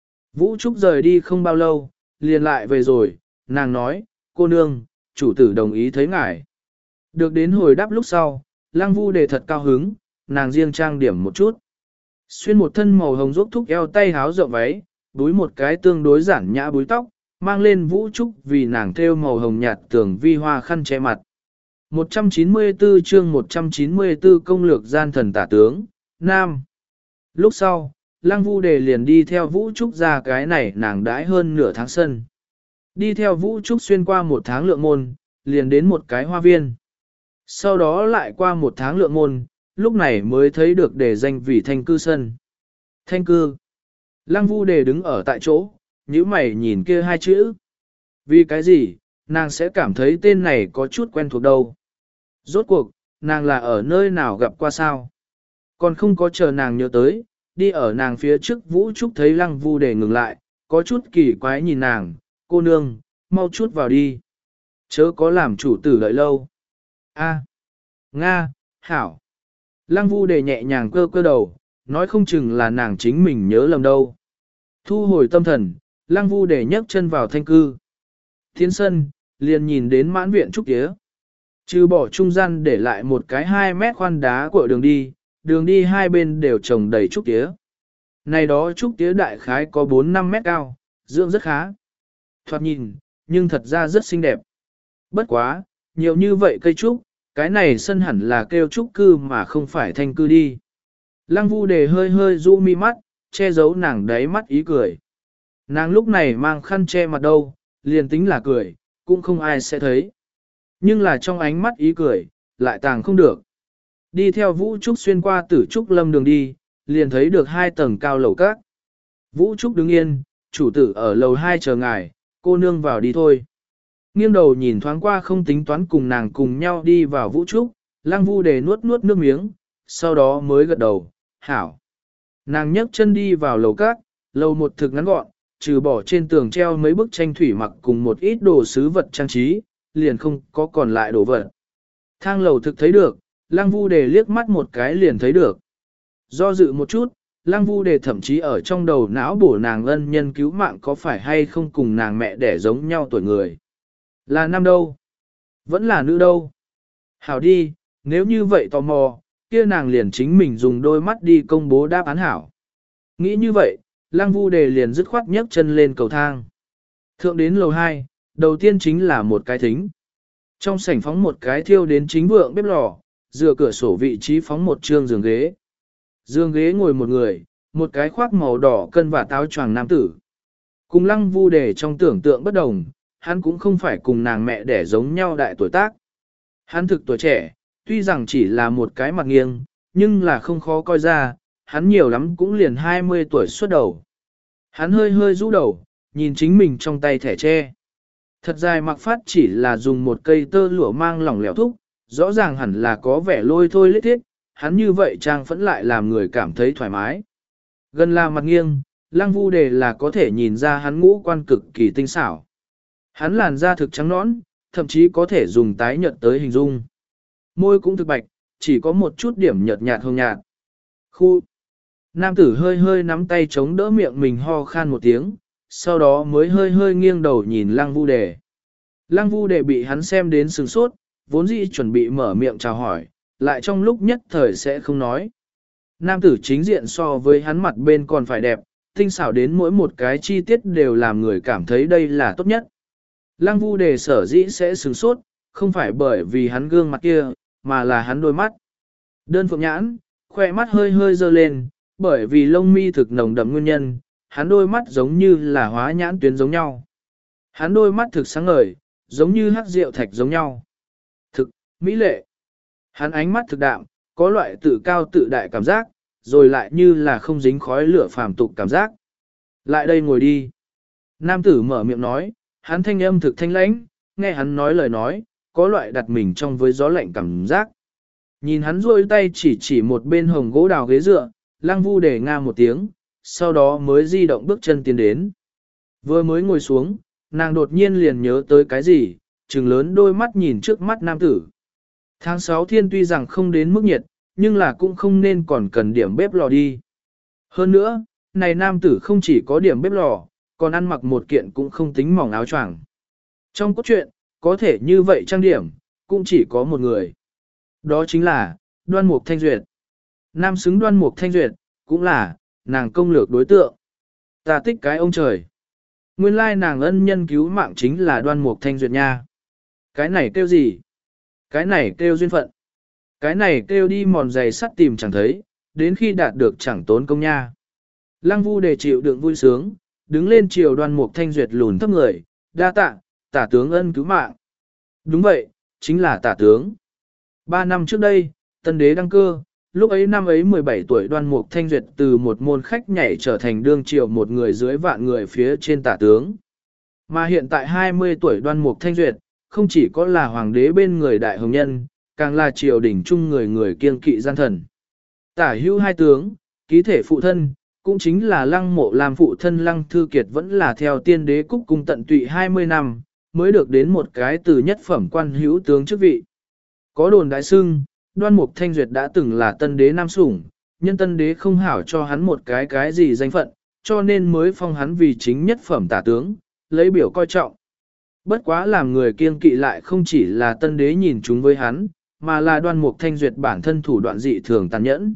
Vũ Trúc rời đi không bao lâu, liền lại về rồi, nàng nói, cô nương, chủ tử đồng ý thấy ngài. Được đến hồi đáp lúc sau, Lăng Vu Đề thật cao hứng, nàng riêng trang điểm một chút. Xuyên một thân màu hồng rốc thúc eo tay háo rộng váy, búi một cái tương đối giản nhã búi tóc, mang lên Vũ Trúc vì nàng thêu màu hồng nhạt tưởng vi hoa khăn che mặt. một trăm chín mươi tư chương một trăm chín mươi tư công lược gian thần tả tướng, Nam. Lúc sau, Lăng Vu Đề liền đi theo Vũ Trúc ra cái này nàng đãi hơn nửa tháng sân. Đi theo Vũ Trúc xuyên qua một tháng lượng môn, liền đến một cái hoa viên. Sau đó lại qua một tháng lượng môn, lúc này mới thấy được đề danh vì thanh cư sân. Thanh cư. Lăng Vu Đề đứng ở tại chỗ, nhíu mày nhìn kia hai chữ. Vì cái gì, nàng sẽ cảm thấy tên này có chút quen thuộc đâu. Rốt cuộc, nàng là ở nơi nào gặp qua sao? Còn không có chờ nàng nhớ tới, đi ở nàng phía trước Vũ Trúc thấy Lăng Vu Đề ngừng lại, có chút kỳ quái nhìn nàng, cô nương, mau chút vào đi. Chớ có làm chủ tử đợi lâu. A, Nga, Hảo. Lăng Vu Đề nhẹ nhàng cơ cơ đầu, nói không chừng là nàng chính mình nhớ lầm đâu. Thu hồi tâm thần, Lăng Vu Đề nhấc chân vào thanh cư. Tiến sân, liền nhìn đến mãn viện trúc tía. Trừ bỏ trung gian để lại một cái hai mét khoan đá của đường đi, đường đi hai bên đều trồng đầy trúc tía. Này đó trúc tía đại khái có bốn năm mét cao, dưỡng rất khá. Thoạt nhìn, nhưng thật ra rất xinh đẹp. Bất quá, nhiều như vậy cây trúc, cái này sân hẳn là kêu trúc cư mà không phải thanh cư đi. Lăng Vu Đề hơi hơi rũ mi mắt, che giấu nàng đáy mắt ý cười. Nàng lúc này mang khăn che mặt đâu, liền tính là cười, cũng không ai sẽ thấy. Nhưng là trong ánh mắt ý cười, lại tàng không được. Đi theo Vũ Trúc xuyên qua tử trúc lâm đường đi, liền thấy được hai tầng cao lầu các. Vũ Trúc đứng yên, chủ tử ở lầu hai chờ ngài, cô nương vào đi thôi. Nghiêng đầu nhìn thoáng qua không tính toán cùng nàng cùng nhau đi vào Vũ Trúc, Lăng Vu Đề nuốt nuốt nước miếng, sau đó mới gật đầu, hảo. Nàng nhấc chân đi vào lầu các, lầu một thực ngắn gọn, trừ bỏ trên tường treo mấy bức tranh thủy mặc cùng một ít đồ sứ vật trang trí, liền không có còn lại đồ vật. Thang lầu thực thấy được, Lăng Vu Đề liếc mắt một cái liền thấy được. Do dự một chút, Lăng Vu Đề thậm chí ở trong đầu não bổ nàng ân nhân cứu mạng có phải hay không cùng nàng mẹ đẻ giống nhau tuổi người. Là nam đâu? Vẫn là nữ đâu? Hảo đi, nếu như vậy tò mò, kia nàng liền chính mình dùng đôi mắt đi công bố đáp án hảo. Nghĩ như vậy, Lăng Vu Đề liền dứt khoát nhấc chân lên cầu thang. Thượng đến lầu hai, đầu tiên chính là một cái thính. Trong sảnh phóng một cái thiêu đến chính vượng bếp lò, dựa cửa sổ vị trí phóng một trương giường ghế. Giường ghế ngồi một người, một cái khoác màu đỏ cân và táo choàng nam tử. Cùng Lăng Vu Đề trong tưởng tượng bất đồng, hắn cũng không phải cùng nàng mẹ đẻ giống nhau đại tuổi tác. Hắn thực tuổi trẻ, tuy rằng chỉ là một cái mặt nghiêng, nhưng là không khó coi ra, hắn nhiều lắm cũng liền hai mươi tuổi xuất đầu. Hắn hơi hơi rũ đầu, nhìn chính mình trong tay thẻ tre. Thật dài mặc phát chỉ là dùng một cây tơ lụa mang lỏng lẻo thúc, rõ ràng hẳn là có vẻ lôi thôi lết thiết, hắn như vậy trang phẫn lại làm người cảm thấy thoải mái. Gần là mặt nghiêng, Lăng Vu Đề là có thể nhìn ra hắn ngũ quan cực kỳ tinh xảo. Hắn làn da thực trắng nõn, thậm chí có thể dùng tái nhợt tới hình dung. Môi cũng thực bạch, chỉ có một chút điểm nhợt nhạt hồng nhạt. Khu. Nam tử hơi hơi nắm tay chống đỡ miệng mình ho khan một tiếng, sau đó mới hơi hơi nghiêng đầu nhìn Lăng Vu Đề. Lăng Vu Đề bị hắn xem đến sừng sốt, vốn dĩ chuẩn bị mở miệng chào hỏi, lại trong lúc nhất thời sẽ không nói. Nam tử chính diện so với hắn mặt bên còn phải đẹp, tinh xảo đến mỗi một cái chi tiết đều làm người cảm thấy đây là tốt nhất. Lăng Vu Đề sở dĩ sẽ sừng sốt, không phải bởi vì hắn gương mặt kia, mà là hắn đôi mắt. Đơn phượng nhãn, khoe mắt hơi hơi dơ lên, bởi vì lông mi thực nồng đậm nguyên nhân, hắn đôi mắt giống như là hóa nhãn tuyến giống nhau. Hắn đôi mắt thực sáng ngời, giống như hắc rượu thạch giống nhau. Thực, mỹ lệ. Hắn ánh mắt thực đạm, có loại tự cao tự đại cảm giác, rồi lại như là không dính khói lửa phàm tục cảm giác. Lại đây ngồi đi. Nam tử mở miệng nói, hắn thanh âm thực thanh lãnh, nghe hắn nói lời nói, có loại đặt mình trong với gió lạnh cảm giác. Nhìn hắn rôi tay chỉ chỉ một bên hồng gỗ đào ghế dựa, Lăng Vu Đề nga một tiếng, sau đó mới di động bước chân tiến đến. Vừa mới ngồi xuống, nàng đột nhiên liền nhớ tới cái gì, trừng lớn đôi mắt nhìn trước mắt nam tử. Tháng sáu thiên tuy rằng không đến mức nhiệt, nhưng là cũng không nên còn cần điểm bếp lò đi. Hơn nữa, này nam tử không chỉ có điểm bếp lò, còn ăn mặc một kiện cũng không tính mỏng áo choàng. Trong cốt truyện, có thể như vậy trang điểm, cũng chỉ có một người. Đó chính là, Đoan Mục Thanh Duyệt. Nam xứng Đoan Mục Thanh Duyệt, cũng là, nàng công lược đối tượng. Ta thích cái ông trời. Nguyên lai nàng ân nhân cứu mạng chính là Đoan Mục Thanh Duyệt nha. Cái này kêu gì? Cái này kêu duyên phận. Cái này kêu đi mòn giày sắt tìm chẳng thấy, đến khi đạt được chẳng tốn công nha. Lăng Vu Đề chịu đựng vui sướng, đứng lên chiều Đoan Mục Thanh Duyệt lùn thấp người, đa tạ, tả tướng ân cứu mạng. Đúng vậy, chính là tả tướng. Ba năm trước đây, tân đế đăng cơ, lúc ấy năm ấy mười bảy tuổi Đoan Mục Thanh Duyệt từ một môn khách nhảy trở thành đương triều một người dưới vạn người phía trên tả tướng. Mà hiện tại hai mươi tuổi Đoan Mục Thanh Duyệt, không chỉ có là hoàng đế bên người đại hồng nhân, càng là triều đình chung người người kiêng kỵ gian thần. Tả hữu hai tướng, ký thể phụ thân, cũng chính là Lăng Mộ làm phụ thân Lăng Thư Kiệt vẫn là theo tiên đế cúc cung tận tụy hai mươi năm, mới được đến một cái từ nhất phẩm quan hữu tướng chức vị. Có đồn đại xưng, Đoan Mục Thanh Duyệt đã từng là tân đế nam sủng, nhân tân đế không hảo cho hắn một cái cái gì danh phận, cho nên mới phong hắn vì chính nhất phẩm tả tướng, lấy biểu coi trọng. Bất quá làm người kiêng kỵ lại không chỉ là tân đế nhìn chúng với hắn, mà là Đoan Mục Thanh Duyệt bản thân thủ đoạn dị thường tàn nhẫn.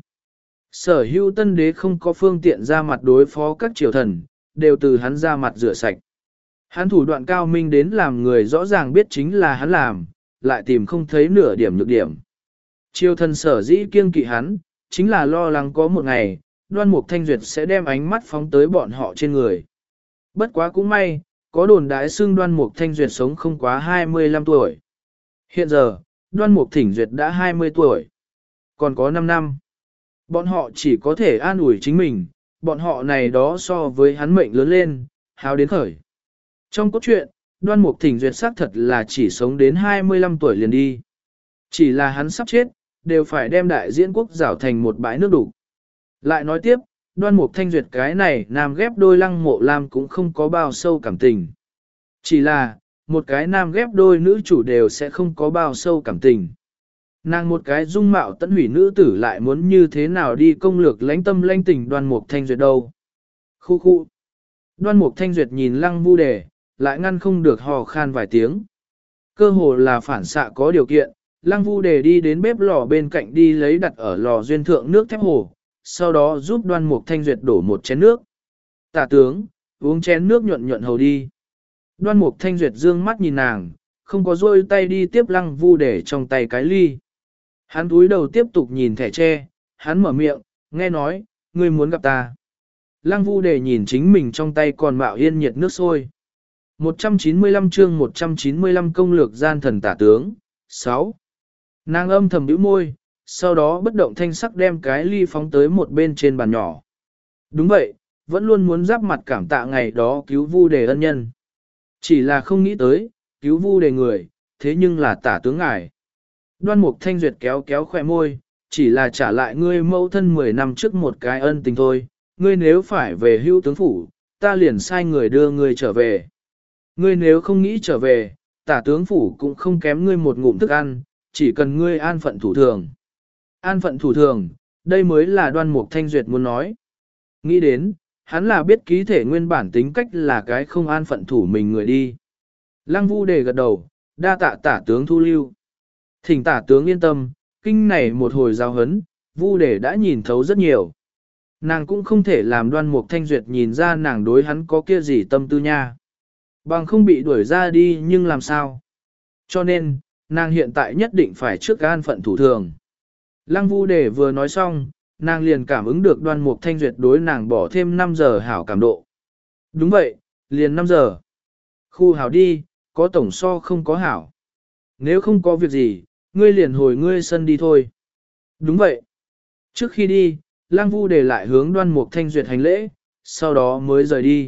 Sở hữu tân đế không có phương tiện ra mặt đối phó các triều thần, đều từ hắn ra mặt rửa sạch. Hắn thủ đoạn cao minh đến làm người rõ ràng biết chính là hắn làm, lại tìm không thấy nửa điểm nhược điểm. Triều thần sở dĩ kiêng kỵ hắn, chính là lo lắng có một ngày, Đoan Mục Thanh Duyệt sẽ đem ánh mắt phóng tới bọn họ trên người. Bất quá cũng may, có đồn đãi xưng Đoan Mục Thanh Duyệt sống không quá hai mươi lăm tuổi. Hiện giờ, Đoan Mục Thỉnh Duyệt đã hai mươi tuổi. Còn có năm năm. Bọn họ chỉ có thể an ủi chính mình, bọn họ này đó so với hắn mệnh lớn lên, háo đến khởi. Trong cốt truyện, Đoan Mục Thỉnh Duyệt xác thật là chỉ sống đến hai mươi lăm tuổi liền đi. Chỉ là hắn sắp chết, đều phải đem đại diễn quốc rảo thành một bãi nước đủ. Lại nói tiếp, Đoan Mục Thanh Duyệt cái này nam ghép đôi Lăng Mộ Lam cũng không có bao sâu cảm tình. Chỉ là, một cái nam ghép đôi nữ chủ đều sẽ không có bao sâu cảm tình. Nàng một cái dung mạo tận hủy nữ tử lại muốn như thế nào đi công lược lãnh tâm lãnh tình Đoan Mục Thanh Duyệt đâu. Khu khu. Đoan Mục Thanh Duyệt nhìn Lăng Vu Đề, lại ngăn không được hò khan vài tiếng. Cơ hồ là phản xạ có điều kiện, Lăng Vu Đề đi đến bếp lò bên cạnh đi lấy đặt ở lò duyên thượng nước thép hồ, sau đó giúp Đoan Mục Thanh Duyệt đổ một chén nước. Tả tướng, uống chén nước nhuận nhuận hầu đi. Đoan Mục Thanh Duyệt dương mắt nhìn nàng, không có rôi tay đi tiếp Lăng Vu Đề trong tay cái ly. Hắn túi đầu tiếp tục nhìn thẻ tre, hắn mở miệng, nghe nói, ngươi muốn gặp ta. Lăng Vu Đề nhìn chính mình trong tay còn mạo yên nhiệt nước sôi. một trăm chín mươi lăm chương một trăm chín mươi lăm công lược gian thần tả tướng, sáu. Nàng âm thầm bĩu môi, sau đó bất động thanh sắc đem cái ly phóng tới một bên trên bàn nhỏ. Đúng vậy, vẫn luôn muốn giáp mặt cảm tạ ngày đó cứu Vu Đề ân nhân. Chỉ là không nghĩ tới, cứu Vu Đề người, thế nhưng là tả tướng ngài. Đoan Mục Thanh Duyệt kéo kéo khỏe môi, chỉ là trả lại ngươi mẫu thân mười năm trước một cái ân tình thôi, ngươi nếu phải về hưu tướng phủ, ta liền sai người đưa ngươi trở về. Ngươi nếu không nghĩ trở về, tả tướng phủ cũng không kém ngươi một ngụm thức ăn, chỉ cần ngươi an phận thủ thường. An phận thủ thường, đây mới là Đoan Mục Thanh Duyệt muốn nói. Nghĩ đến, hắn là biết ký thể nguyên bản tính cách là cái không an phận thủ mình người đi. Lăng Vu Đề gật đầu, đa tạ tả tướng thu lưu. Thỉnh tả tướng yên tâm, kinh này một hồi giao hấn, Vu Đề đã nhìn thấu rất nhiều. Nàng cũng không thể làm Đoan Mục Thanh Duyệt nhìn ra nàng đối hắn có kia gì tâm tư nha. Bằng không bị đuổi ra đi nhưng làm sao. Cho nên, nàng hiện tại nhất định phải trước an phận thủ thường. Lăng Vu Đề vừa nói xong, nàng liền cảm ứng được Đoan Mục Thanh Duyệt đối nàng bỏ thêm năm giờ hảo cảm độ. Đúng vậy, liền năm giờ. Khu hảo đi, có tổng so không có hảo. Nếu không có việc gì, ngươi liền hồi ngươi sân đi thôi. Đúng vậy. Trước khi đi, Lăng Vu Đề lại hướng Đoan Mục Thanh Duyệt hành lễ, sau đó mới rời đi.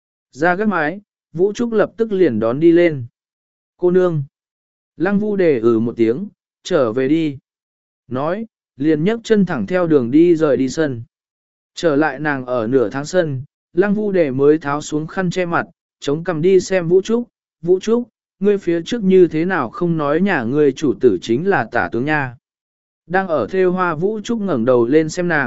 Ra gác mái, Vũ Trúc lập tức liền đón đi lên. Cô nương. Lăng Vu Đề ừ một tiếng, trở về đi. Nói, liền nhấc chân thẳng theo đường đi rời đi sân. Trở lại nàng ở nửa tháng sân, Lăng Vu Đề mới tháo xuống khăn che mặt, chống cằm đi xem Vũ Trúc. Vũ Trúc, ngươi phía trước như thế nào không nói nhà ngươi chủ tử chính là tả tướng nha. Đang ở thêu hoa Vũ Trúc ngẩng đầu lên xem nàng,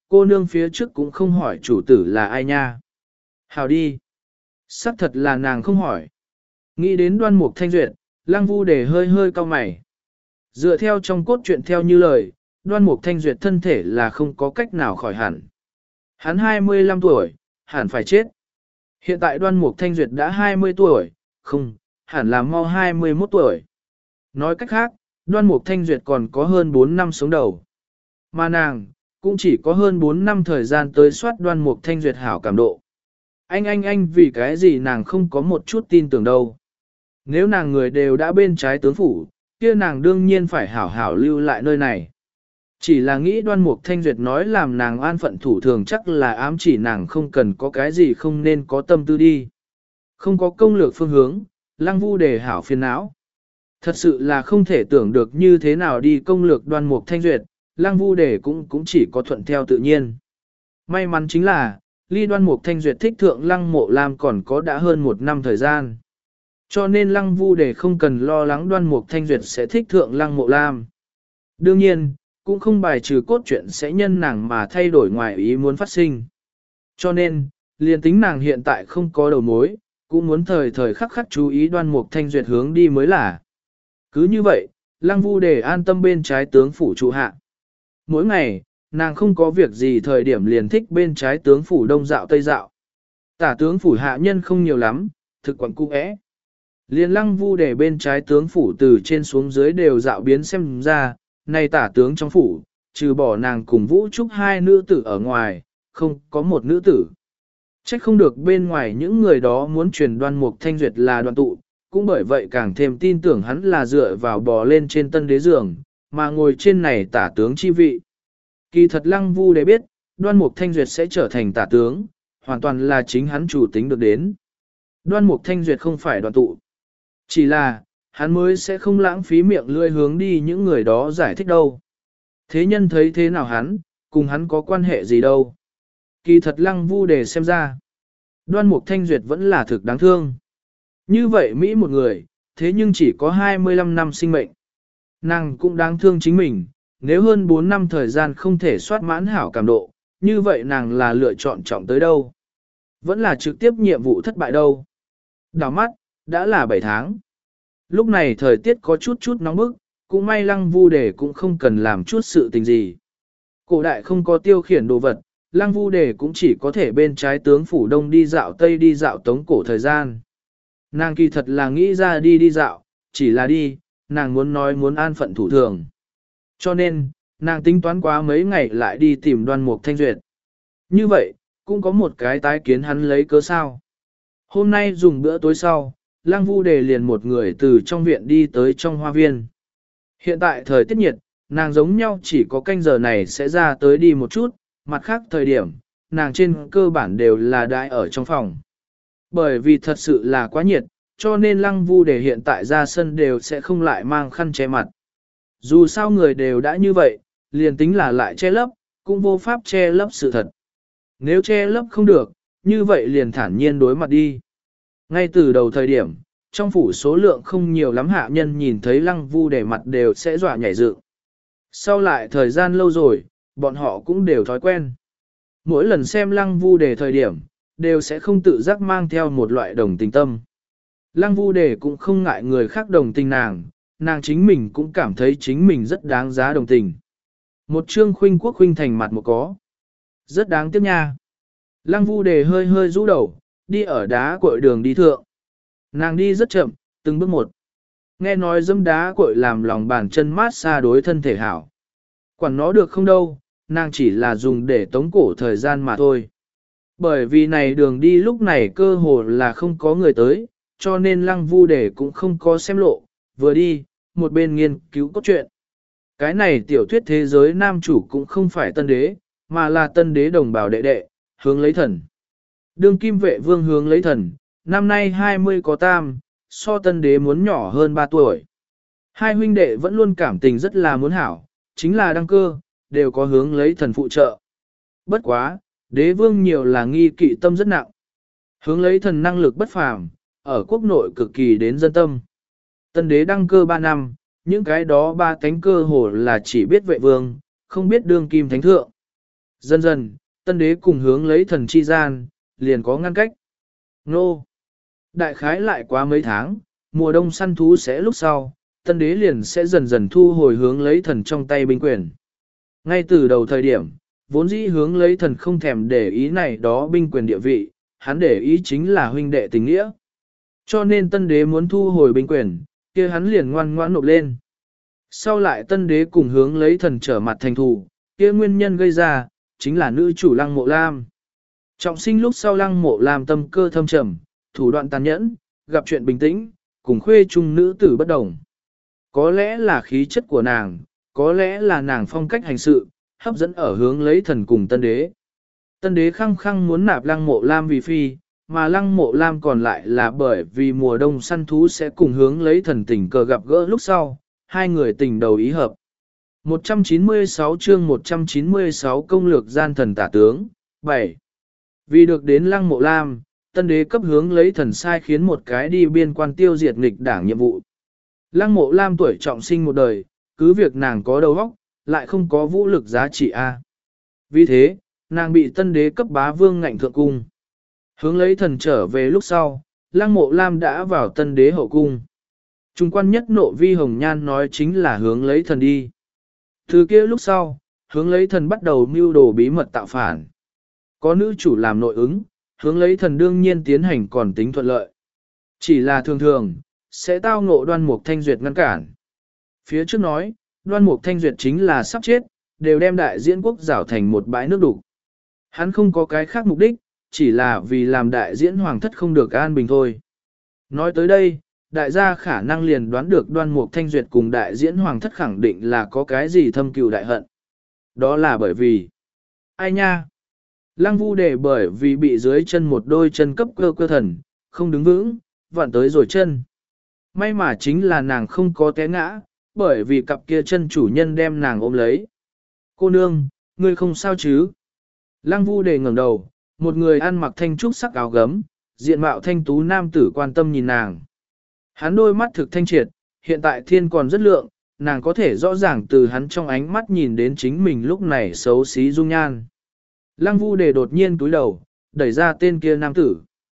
cô nương phía trước cũng không hỏi chủ tử là ai nha. Hào đi. Sắc thật là nàng không hỏi. Nghĩ đến Đoan Mục Thanh Duyệt, Lăng Vu Đề hơi hơi cau mày. Dựa theo trong cốt truyện theo như lời, Đoan Mục Thanh Duyệt thân thể là không có cách nào khỏi hẳn. Hắn hai mươi lăm tuổi, hẳn phải chết. Hiện tại Đoan Mục Thanh Duyệt đã hai mươi tuổi, không, hẳn là mau hai mươi mốt tuổi. Nói cách khác, Đoan Mục Thanh Duyệt còn có hơn bốn năm sống đầu. Mà nàng, cũng chỉ có hơn bốn năm thời gian tới soát Đoan Mục Thanh Duyệt hảo cảm độ. Anh anh anh vì cái gì nàng không có một chút tin tưởng đâu. Nếu nàng người đều đã bên trái tướng phủ, kia nàng đương nhiên phải hảo hảo lưu lại nơi này. Chỉ là nghĩ Đoan Mục Thanh Duyệt nói làm nàng an phận thủ thường chắc là ám chỉ nàng không cần có cái gì không nên có tâm tư đi. Không có công lược phương hướng, Lăng Vu Đề hảo phiền não. Thật sự là không thể tưởng được như thế nào đi công lược Đoan Mục Thanh Duyệt, Lăng Vu Đề cũng cũng chỉ có thuận theo tự nhiên. May mắn chính là, ly Đoan Mục Thanh Duyệt thích thượng Lăng Mộ Lam còn có đã hơn một năm thời gian. Cho nên Lăng Vu Đề không cần lo lắng Đoan Mục Thanh Duyệt sẽ thích thượng Lăng Mộ Lam. Đương nhiên, cũng không bài trừ cốt truyện sẽ nhân nàng mà thay đổi ngoài ý muốn phát sinh. Cho nên, liền tính nàng hiện tại không có đầu mối, cũng muốn thời thời khắc khắc chú ý Đoan Mục Thanh Duyệt hướng đi mới là. Cứ như vậy, Lăng Vu Đề an tâm bên trái tướng phủ trụ hạ. Mỗi ngày, nàng không có việc gì thời điểm liền thích bên trái tướng phủ đông dạo tây dạo. Tả tướng phủ hạ nhân không nhiều lắm, thực quẩn cung ẽ. Liên Lăng Vu Đề bên trái tướng phủ từ trên xuống dưới đều dạo biến xem ra, này tả tướng trong phủ, trừ bỏ nàng cùng Vũ Trúc hai nữ tử ở ngoài, không có một nữ tử. Trách không được bên ngoài những người đó muốn truyền Đoan Mục Thanh Duyệt là Đoan tụ, cũng bởi vậy càng thêm tin tưởng hắn là dựa vào bò lên trên tân đế giường, mà ngồi trên này tả tướng chi vị. Kỳ thật Lăng Vu Đề biết, Đoan Mục Thanh Duyệt sẽ trở thành tả tướng, hoàn toàn là chính hắn chủ tính được đến. Đoan Mục Thanh Duyệt không phải Đoan tụ. Chỉ là, hắn mới sẽ không lãng phí miệng lươi hướng đi những người đó giải thích đâu. Thế nhân thấy thế nào hắn, cùng hắn có quan hệ gì đâu. Kỳ thật Lăng Vu Đề xem ra. Đoan Mục Thanh Duyệt vẫn là thực đáng thương. Như vậy Mỹ một người, thế nhưng chỉ có hai mươi lăm năm sinh mệnh. Nàng cũng đáng thương chính mình, nếu hơn bốn năm thời gian không thể soát mãn hảo cảm độ, như vậy nàng là lựa chọn trọng tới đâu. Vẫn là trực tiếp nhiệm vụ thất bại đâu. Đảo mắt, đã là bảy tháng. Lúc này thời tiết có chút chút nóng bức, cũng may Lăng Vu Đề cũng không cần làm chút sự tình gì. Cổ đại không có tiêu khiển đồ vật, Lăng Vu Đề cũng chỉ có thể bên trái tướng phủ đông đi dạo tây đi dạo tống cổ thời gian. Nàng kỳ thật là nghĩ ra đi đi dạo, chỉ là đi, nàng muốn nói muốn an phận thủ thường. Cho nên, nàng tính toán quá mấy ngày lại đi tìm Đoan Mục Thanh Duyệt. Như vậy, cũng có một cái tái kiến hắn lấy cớ sao. Hôm nay dùng bữa tối sau, Lăng Vu Đề liền một người từ trong viện đi tới trong hoa viên. Hiện tại thời tiết nhiệt, nàng giống nhau chỉ có canh giờ này sẽ ra tới đi một chút, mặt khác thời điểm, nàng trên cơ bản đều là đại ở trong phòng. Bởi vì thật sự là quá nhiệt, cho nên Lăng Vu Đề hiện tại ra sân đều sẽ không lại mang khăn che mặt. Dù sao người đều đã như vậy, liền tính là lại che lấp, cũng vô pháp che lấp sự thật. Nếu che lấp không được, như vậy liền thản nhiên đối mặt đi. Ngay từ đầu thời điểm, trong phủ số lượng không nhiều lắm hạ nhân nhìn thấy Lăng Vu Đề mặt đều sẽ dọa nhảy dựng. Sau lại thời gian lâu rồi, bọn họ cũng đều thói quen. Mỗi lần xem Lăng Vu Đề thời điểm, đều sẽ không tự giác mang theo một loại đồng tình tâm. Lăng Vu Đề cũng không ngại người khác đồng tình nàng, nàng chính mình cũng cảm thấy chính mình rất đáng giá đồng tình. Một chương khuynh quốc khuynh thành mặt một có. Rất đáng tiếc nha. Lăng Vu Đề hơi hơi rũ đầu, đi ở đá cội đường đi thượng. Nàng đi rất chậm, từng bước một. Nghe nói dẫm đá cội làm lòng bàn chân mát xa đối thân thể hảo. Quản nó được không đâu, nàng chỉ là dùng để tống cổ thời gian mà thôi. Bởi vì này đường đi lúc này cơ hồ là không có người tới, cho nên Lăng Vu Đề cũng không có xem lộ, vừa đi, một bên nghiên cứu cốt truyện. Cái này tiểu thuyết thế giới nam chủ cũng không phải tân đế, mà là tân đế đồng bào đệ đệ, hướng lấy thần. Đương kim vệ vương hướng lấy thần, năm nay hai mươi có tam, so tân đế muốn nhỏ hơn ba tuổi. Hai huynh đệ vẫn luôn cảm tình rất là muốn hảo, chính là đăng cơ, đều có hướng lấy thần phụ trợ. Bất quá, đế vương nhiều là nghi kỵ tâm rất nặng. Hướng lấy thần năng lực bất phàm, ở quốc nội cực kỳ đến dân tâm. Tân đế đăng cơ ba năm, những cái đó ba cánh cơ hồ là chỉ biết vệ vương, không biết đương kim thánh thượng. Dần dần, tân đế cùng hướng lấy thần chi gian, liền có ngăn cách. Nô! Đại khái lại quá mấy tháng, mùa đông săn thú sẽ lúc sau, tân đế liền sẽ dần dần thu hồi hướng lấy thần trong tay binh quyền. Ngay từ đầu thời điểm, vốn dĩ hướng lấy thần không thèm để ý này đó binh quyền địa vị, hắn để ý chính là huynh đệ tình nghĩa. Cho nên tân đế muốn thu hồi binh quyền, kia hắn liền ngoan ngoãn nộp lên. Sau lại tân đế cùng hướng lấy thần trở mặt thành thù, kia nguyên nhân gây ra, chính là nữ chủ Lăng Mộ Lam. Trọng sinh lúc sau Lăng Mộ Lam tâm cơ thâm trầm, thủ đoạn tàn nhẫn, gặp chuyện bình tĩnh, cùng khuê trung nữ tử bất đồng. Có lẽ là khí chất của nàng, có lẽ là nàng phong cách hành sự, hấp dẫn ở hướng lấy thần cùng tân đế. Tân đế khăng khăng muốn nạp Lăng Mộ Lam vì phi, mà Lăng Mộ Lam còn lại là bởi vì mùa đông săn thú sẽ cùng hướng lấy thần tình cờ gặp gỡ lúc sau, hai người tình đầu ý hợp. một trăm chín mươi sáu chương một trăm chín mươi sáu công lược gian thần tả tướng, bảy. Vì được đến Lăng Mộ Lam, tân đế cấp hướng lấy thần sai khiến một cái đi biên quan tiêu diệt nghịch đảng nhiệm vụ. Lăng Mộ Lam tuổi trọng sinh một đời, cứ việc nàng có đầu óc, lại không có vũ lực giá trị A. Vì thế, nàng bị tân đế cấp bá vương ngạnh thượng cung. Hướng lấy thần trở về lúc sau, Lăng Mộ Lam đã vào tân đế hậu cung. Trung quan nhất nộ vi hồng nhan nói chính là hướng lấy thần đi. Từ kia lúc sau, hướng lấy thần bắt đầu mưu đồ bí mật tạo phản. Có nữ chủ làm nội ứng, hướng lấy thần đương nhiên tiến hành còn tính thuận lợi. Chỉ là thường thường, sẽ tao ngộ Đoan Mục Thanh Duyệt ngăn cản. Phía trước nói, Đoan Mục Thanh Duyệt chính là sắp chết, đều đem đại diễn quốc rảo thành một bãi nước đục. Hắn không có cái khác mục đích, chỉ là vì làm đại diễn hoàng thất không được an bình thôi. Nói tới đây, đại gia khả năng liền đoán được Đoan Mục Thanh Duyệt cùng đại diễn hoàng thất khẳng định là có cái gì thâm cừu đại hận. Đó là bởi vì... Ai nha? Lăng Vu Đề bởi vì bị dưới chân một đôi chân cấp cơ cơ thần, không đứng vững, vặn tới rồi chân. May mà chính là nàng không có té ngã, bởi vì cặp kia chân chủ nhân đem nàng ôm lấy. Cô nương, ngươi không sao chứ? Lăng Vu Đề ngẩng đầu, một người ăn mặc thanh trúc sắc áo gấm, diện mạo thanh tú nam tử quan tâm nhìn nàng. Hắn đôi mắt thực thanh triệt, hiện tại thiên còn rất lượng, nàng có thể rõ ràng từ hắn trong ánh mắt nhìn đến chính mình lúc này xấu xí dung nhan. Lăng Vu Đề đột nhiên túi đầu, đẩy ra tên kia nam tử.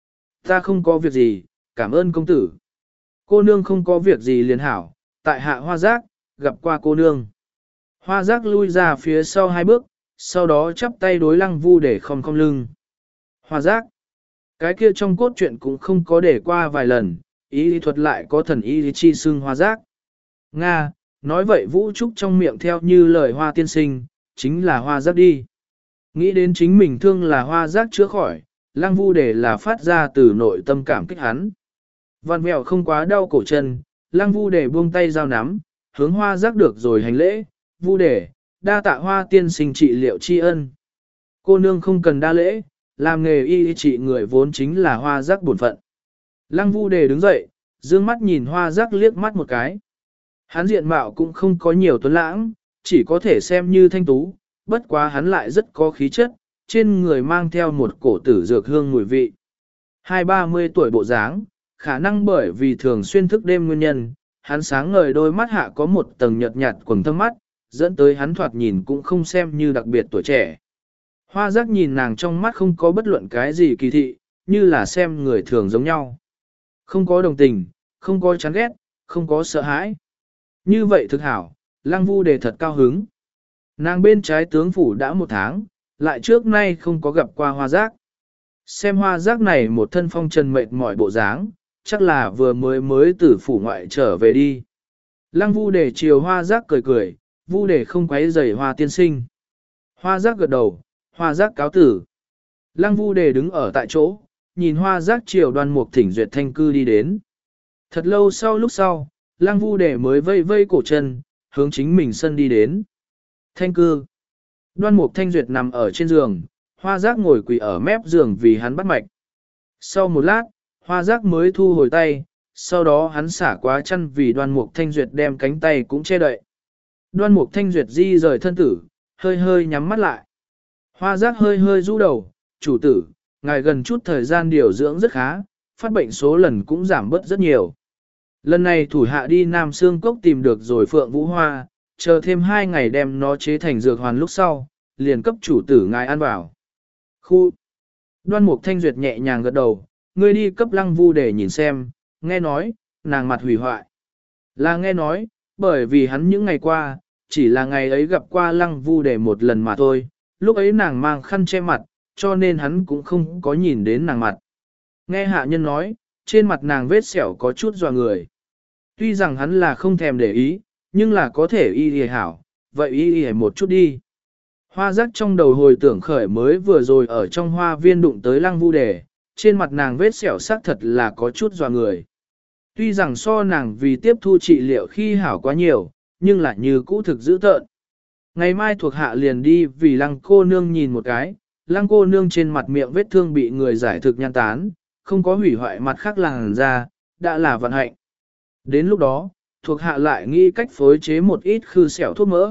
Ta không có việc gì, cảm ơn công tử. Cô nương không có việc gì liền hảo, tại hạ hoa giác, gặp qua cô nương. Hoa giác lui ra phía sau hai bước, sau đó chắp tay đối Lăng Vu Đề khom khom lưng. Hoa giác, cái kia trong cốt truyện cũng không có để qua vài lần, ý lý thuật lại có thần ý lý chi xưng hoa giác. Nga, nói vậy Vũ Trúc trong miệng theo như lời hoa tiên sinh, chính là hoa giác đi. Nghĩ đến chính mình thương là hoa giác chữa khỏi, Lăng Vu Đề là phát ra từ nội tâm cảm kích hắn. Văn mèo không quá đau cổ chân, Lăng Vu Đề buông tay giao nắm, hướng hoa giác được rồi hành lễ, Vu Đề, đa tạ hoa tiên sinh trị liệu tri ân. Cô nương không cần đa lễ, làm nghề y trị người vốn chính là hoa giác bổn phận. Lăng Vu Đề đứng dậy, dương mắt nhìn hoa giác liếc mắt một cái. Hắn diện mạo cũng không có nhiều tuấn lãng, chỉ có thể xem như thanh tú, bất quá hắn lại rất có khí chất, trên người mang theo một cổ tử dược hương mùi vị. Hai ba mươi tuổi bộ dáng, khả năng bởi vì thường xuyên thức đêm nguyên nhân, hắn sáng ngời đôi mắt hạ có một tầng nhợt nhạt quầng thâm mắt, dẫn tới hắn thoạt nhìn cũng không xem như đặc biệt tuổi trẻ. Hoa giác nhìn nàng trong mắt không có bất luận cái gì kỳ thị, như là xem người thường giống nhau. Không có đồng tình, không có chán ghét, không có sợ hãi. Như vậy thực hảo, Lăng Vu Đề thật cao hứng. Nàng bên trái tướng phủ đã một tháng, lại trước nay không có gặp qua hoa giác. Xem hoa giác này một thân phong trần mệt mỏi bộ dáng, chắc là vừa mới mới từ phủ ngoại trở về đi. Lăng Vu Đề chiều hoa giác cười cười, Vu Đề không quấy rầy hoa tiên sinh. Hoa giác gật đầu, hoa giác cáo tử. Lăng Vu Đề đứng ở tại chỗ, nhìn hoa giác chiều Đoan Mục Thỉnh Duyệt thanh cư đi đến. Thật lâu sau lúc sau, Lăng Vu Đề mới vây vây cổ chân, hướng chính mình sân đi đến. Thanh cư. Đoan Mục Thanh Duyệt nằm ở trên giường, hoa giác ngồi quỳ ở mép giường vì hắn bắt mạch. Sau một lát, hoa giác mới thu hồi tay, sau đó hắn xả quá chân vì Đoan Mục Thanh Duyệt đem cánh tay cũng che đậy. Đoan Mục Thanh Duyệt di rời thân tử, hơi hơi nhắm mắt lại. Hoa giác hơi hơi rũ đầu, chủ tử, ngài gần chút thời gian điều dưỡng rất khá, phát bệnh số lần cũng giảm bớt rất nhiều. Lần này thủ hạ đi Nam Sương Cốc tìm được rồi Phượng Vũ Hoa, chờ thêm hai ngày đem nó chế thành dược hoàn lúc sau, liền cấp chủ tử ngài ăn vào. Khu! Đoan Mục Thanh Duyệt nhẹ nhàng gật đầu, ngươi đi cấp Lăng Vu để nhìn xem, nghe nói, nàng mặt hủy hoại. Là nghe nói, bởi vì hắn những ngày qua, chỉ là ngày ấy gặp qua Lăng Vu để một lần mà thôi, lúc ấy nàng mang khăn che mặt, cho nên hắn cũng không có nhìn đến nàng mặt. Nghe hạ nhân nói, trên mặt nàng vết sẹo có chút dọa người. Tuy rằng hắn là không thèm để ý, nhưng là có thể y y hảo, vậy y y một chút đi. Hoa giác trong đầu hồi tưởng khởi mới vừa rồi ở trong hoa viên đụng tới Lăng Vu Đề, trên mặt nàng vết sẹo sắc thật là có chút dọa người. Tuy rằng so nàng vì tiếp thu trị liệu khi hảo quá nhiều, nhưng lại như cũ thực dữ tợn. Ngày mai thuộc hạ liền đi vì Lăng cô nương nhìn một cái, Lăng cô nương trên mặt miệng vết thương bị người giải thực nhan tán, không có hủy hoại mặt khác làn da, đã là vận hạnh. Đến lúc đó, thuộc hạ lại nghĩ cách phối chế một ít khư sẹo thuốc mỡ.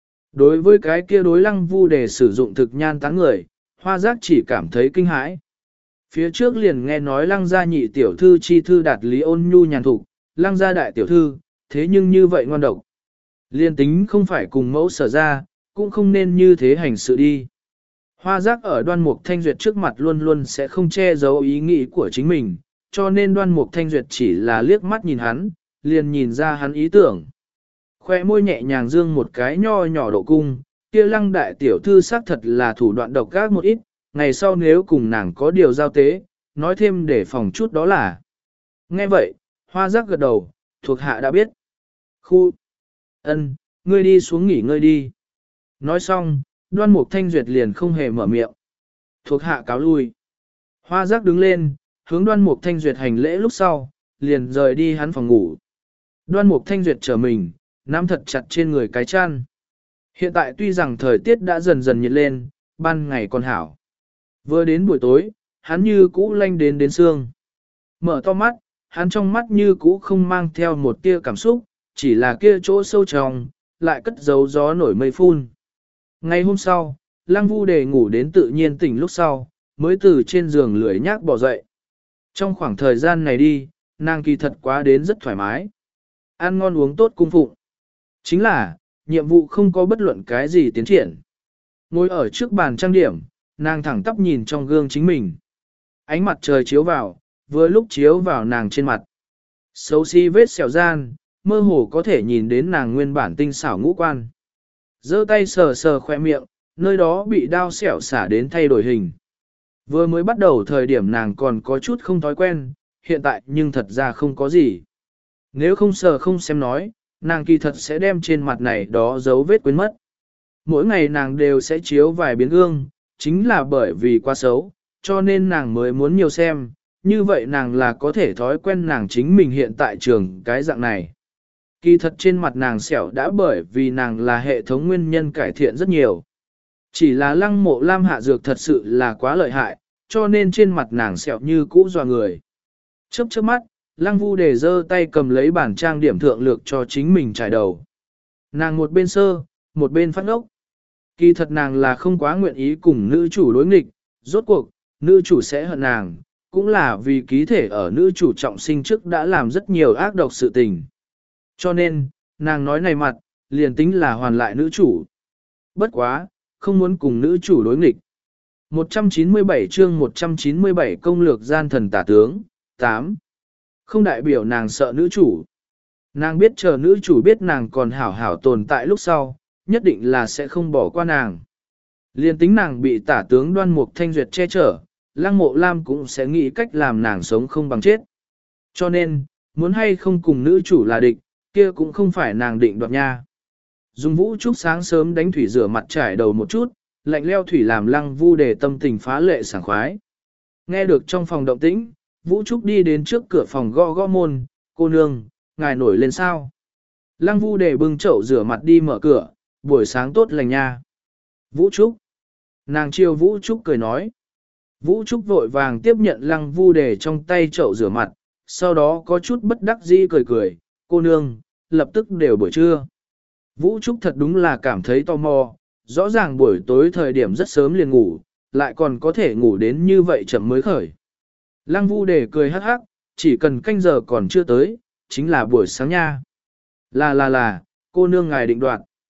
Đối với cái kia đối Lăng Vu để sử dụng thực nhan tán người, hoa giác chỉ cảm thấy kinh hãi. Phía trước liền nghe nói Lăng gia nhị tiểu thư chi thư đạt lý ôn nhu nhàn thục, Lăng gia đại tiểu thư, thế nhưng như vậy ngoan độc. Liên tính không phải cùng mẫu sở ra, cũng không nên như thế hành sự đi. Hoa giác ở Đoan Mục Thanh Duyệt trước mặt luôn luôn sẽ không che giấu ý nghĩ của chính mình, cho nên Đoan Mục Thanh Duyệt chỉ là liếc mắt nhìn hắn, liền nhìn ra hắn ý tưởng. Khoe môi nhẹ nhàng dương một cái nho nhỏ độ cung, kia Lăng đại tiểu thư xác thật là thủ đoạn độc ác một ít, ngày sau nếu cùng nàng có điều giao tế, nói thêm để phòng chút đó là. Nghe vậy, hoa giác gật đầu, thuộc hạ đã biết. Khu! Ân, ngươi đi xuống nghỉ ngơi đi. Nói xong, Đoan Mục Thanh Duyệt liền không hề mở miệng. Thuộc hạ cáo lui. Hoa giác đứng lên, hướng Đoan Mục Thanh Duyệt hành lễ lúc sau, liền rời đi hắn phòng ngủ. Đoan Mục Thanh Duyệt trở mình, nắm thật chặt trên người cái chăn. Hiện tại tuy rằng thời tiết đã dần dần nhiệt lên, ban ngày còn hảo. Vừa đến buổi tối, hắn như cũ lanh đến đến xương. Mở to mắt, hắn trong mắt như cũ không mang theo một tia cảm xúc, chỉ là kia chỗ sâu trong, lại cất giấu gió nổi mây phun. Ngày hôm sau, Lăng Vu Đề ngủ đến tự nhiên tỉnh lúc sau, mới từ trên giường lười nhác bỏ dậy. Trong khoảng thời gian này đi, nàng kỳ thật quá đến rất thoải mái. Ăn ngon uống tốt cung phụng. Chính là, nhiệm vụ không có bất luận cái gì tiến triển. Ngồi ở trước bàn trang điểm, nàng thẳng tắp nhìn trong gương chính mình. Ánh mặt trời chiếu vào, vừa lúc chiếu vào nàng trên mặt. Xấu xí vết sẹo gian, mơ hồ có thể nhìn đến nàng nguyên bản tinh xảo ngũ quan. Giơ tay sờ sờ khoe miệng, nơi đó bị đao xẻo xả đến thay đổi hình. Vừa mới bắt đầu thời điểm nàng còn có chút không thói quen, hiện tại nhưng thật ra không có gì. Nếu không sờ không xem nói, nàng kỳ thật sẽ đem trên mặt này đó dấu vết quên mất. Mỗi ngày nàng đều sẽ chiếu vài biến gương, chính là bởi vì quá xấu, cho nên nàng mới muốn nhiều xem, như vậy nàng là có thể thói quen nàng chính mình hiện tại trường cái dạng này. Kỳ thật trên mặt nàng sẹo đã bởi vì nàng là hệ thống nguyên nhân cải thiện rất nhiều. Chỉ là Lăng Mộ Lam hạ dược thật sự là quá lợi hại, cho nên trên mặt nàng sẹo như cũ dọa người. Chớp chớp mắt, Lăng Vu Đề giơ tay cầm lấy bản trang điểm thượng lược cho chính mình trải đầu. Nàng một bên sơ, một bên phát ốc. Kỳ thật nàng là không quá nguyện ý cùng nữ chủ đối nghịch, rốt cuộc, nữ chủ sẽ hận nàng, cũng là vì ký thể ở nữ chủ trọng sinh trước đã làm rất nhiều ác độc sự tình. Cho nên, nàng nói này mặt, liền tính là hoàn lại nữ chủ. Bất quá, không muốn cùng nữ chủ đối nghịch. một trăm chín mươi bảy chương một trăm chín mươi bảy công lược gian thần tả tướng, tám. Không đại biểu nàng sợ nữ chủ. Nàng biết chờ nữ chủ biết nàng còn hảo hảo tồn tại lúc sau, nhất định là sẽ không bỏ qua nàng. Liên tính nàng bị tả tướng Đoan Mục Thanh Duyệt che chở, Lăng Mộ Lam cũng sẽ nghĩ cách làm nàng sống không bằng chết. Cho nên, muốn hay không cùng nữ chủ là địch, kia cũng không phải nàng định đoạt nha. Dùng Vũ Trúc sáng sớm đánh thủy rửa mặt trải đầu một chút, lạnh leo thủy làm Lăng Vu Đề tâm tình phá lệ sảng khoái. Nghe được trong phòng động tĩnh, Vũ Trúc đi đến trước cửa phòng gõ gõ môn, cô nương, ngài nổi lên sao? Lăng Vu Đề bưng chậu rửa mặt đi mở cửa, buổi sáng tốt lành nha. Vũ Trúc. Nàng chiêu Vũ Trúc cười nói. Vũ Trúc vội vàng tiếp nhận Lăng Vu Đề trong tay chậu rửa mặt, sau đó có chút bất đắc dĩ cười cười, cô nương, lập tức đều buổi trưa. Vũ Trúc thật đúng là cảm thấy tò mò, rõ ràng buổi tối thời điểm rất sớm liền ngủ, lại còn có thể ngủ đến như vậy chậm mới khởi. Lăng Vu Đề cười hắc hắc, chỉ cần canh giờ còn chưa tới, chính là buổi sáng nha. Là là là, cô nương ngài định đoạt.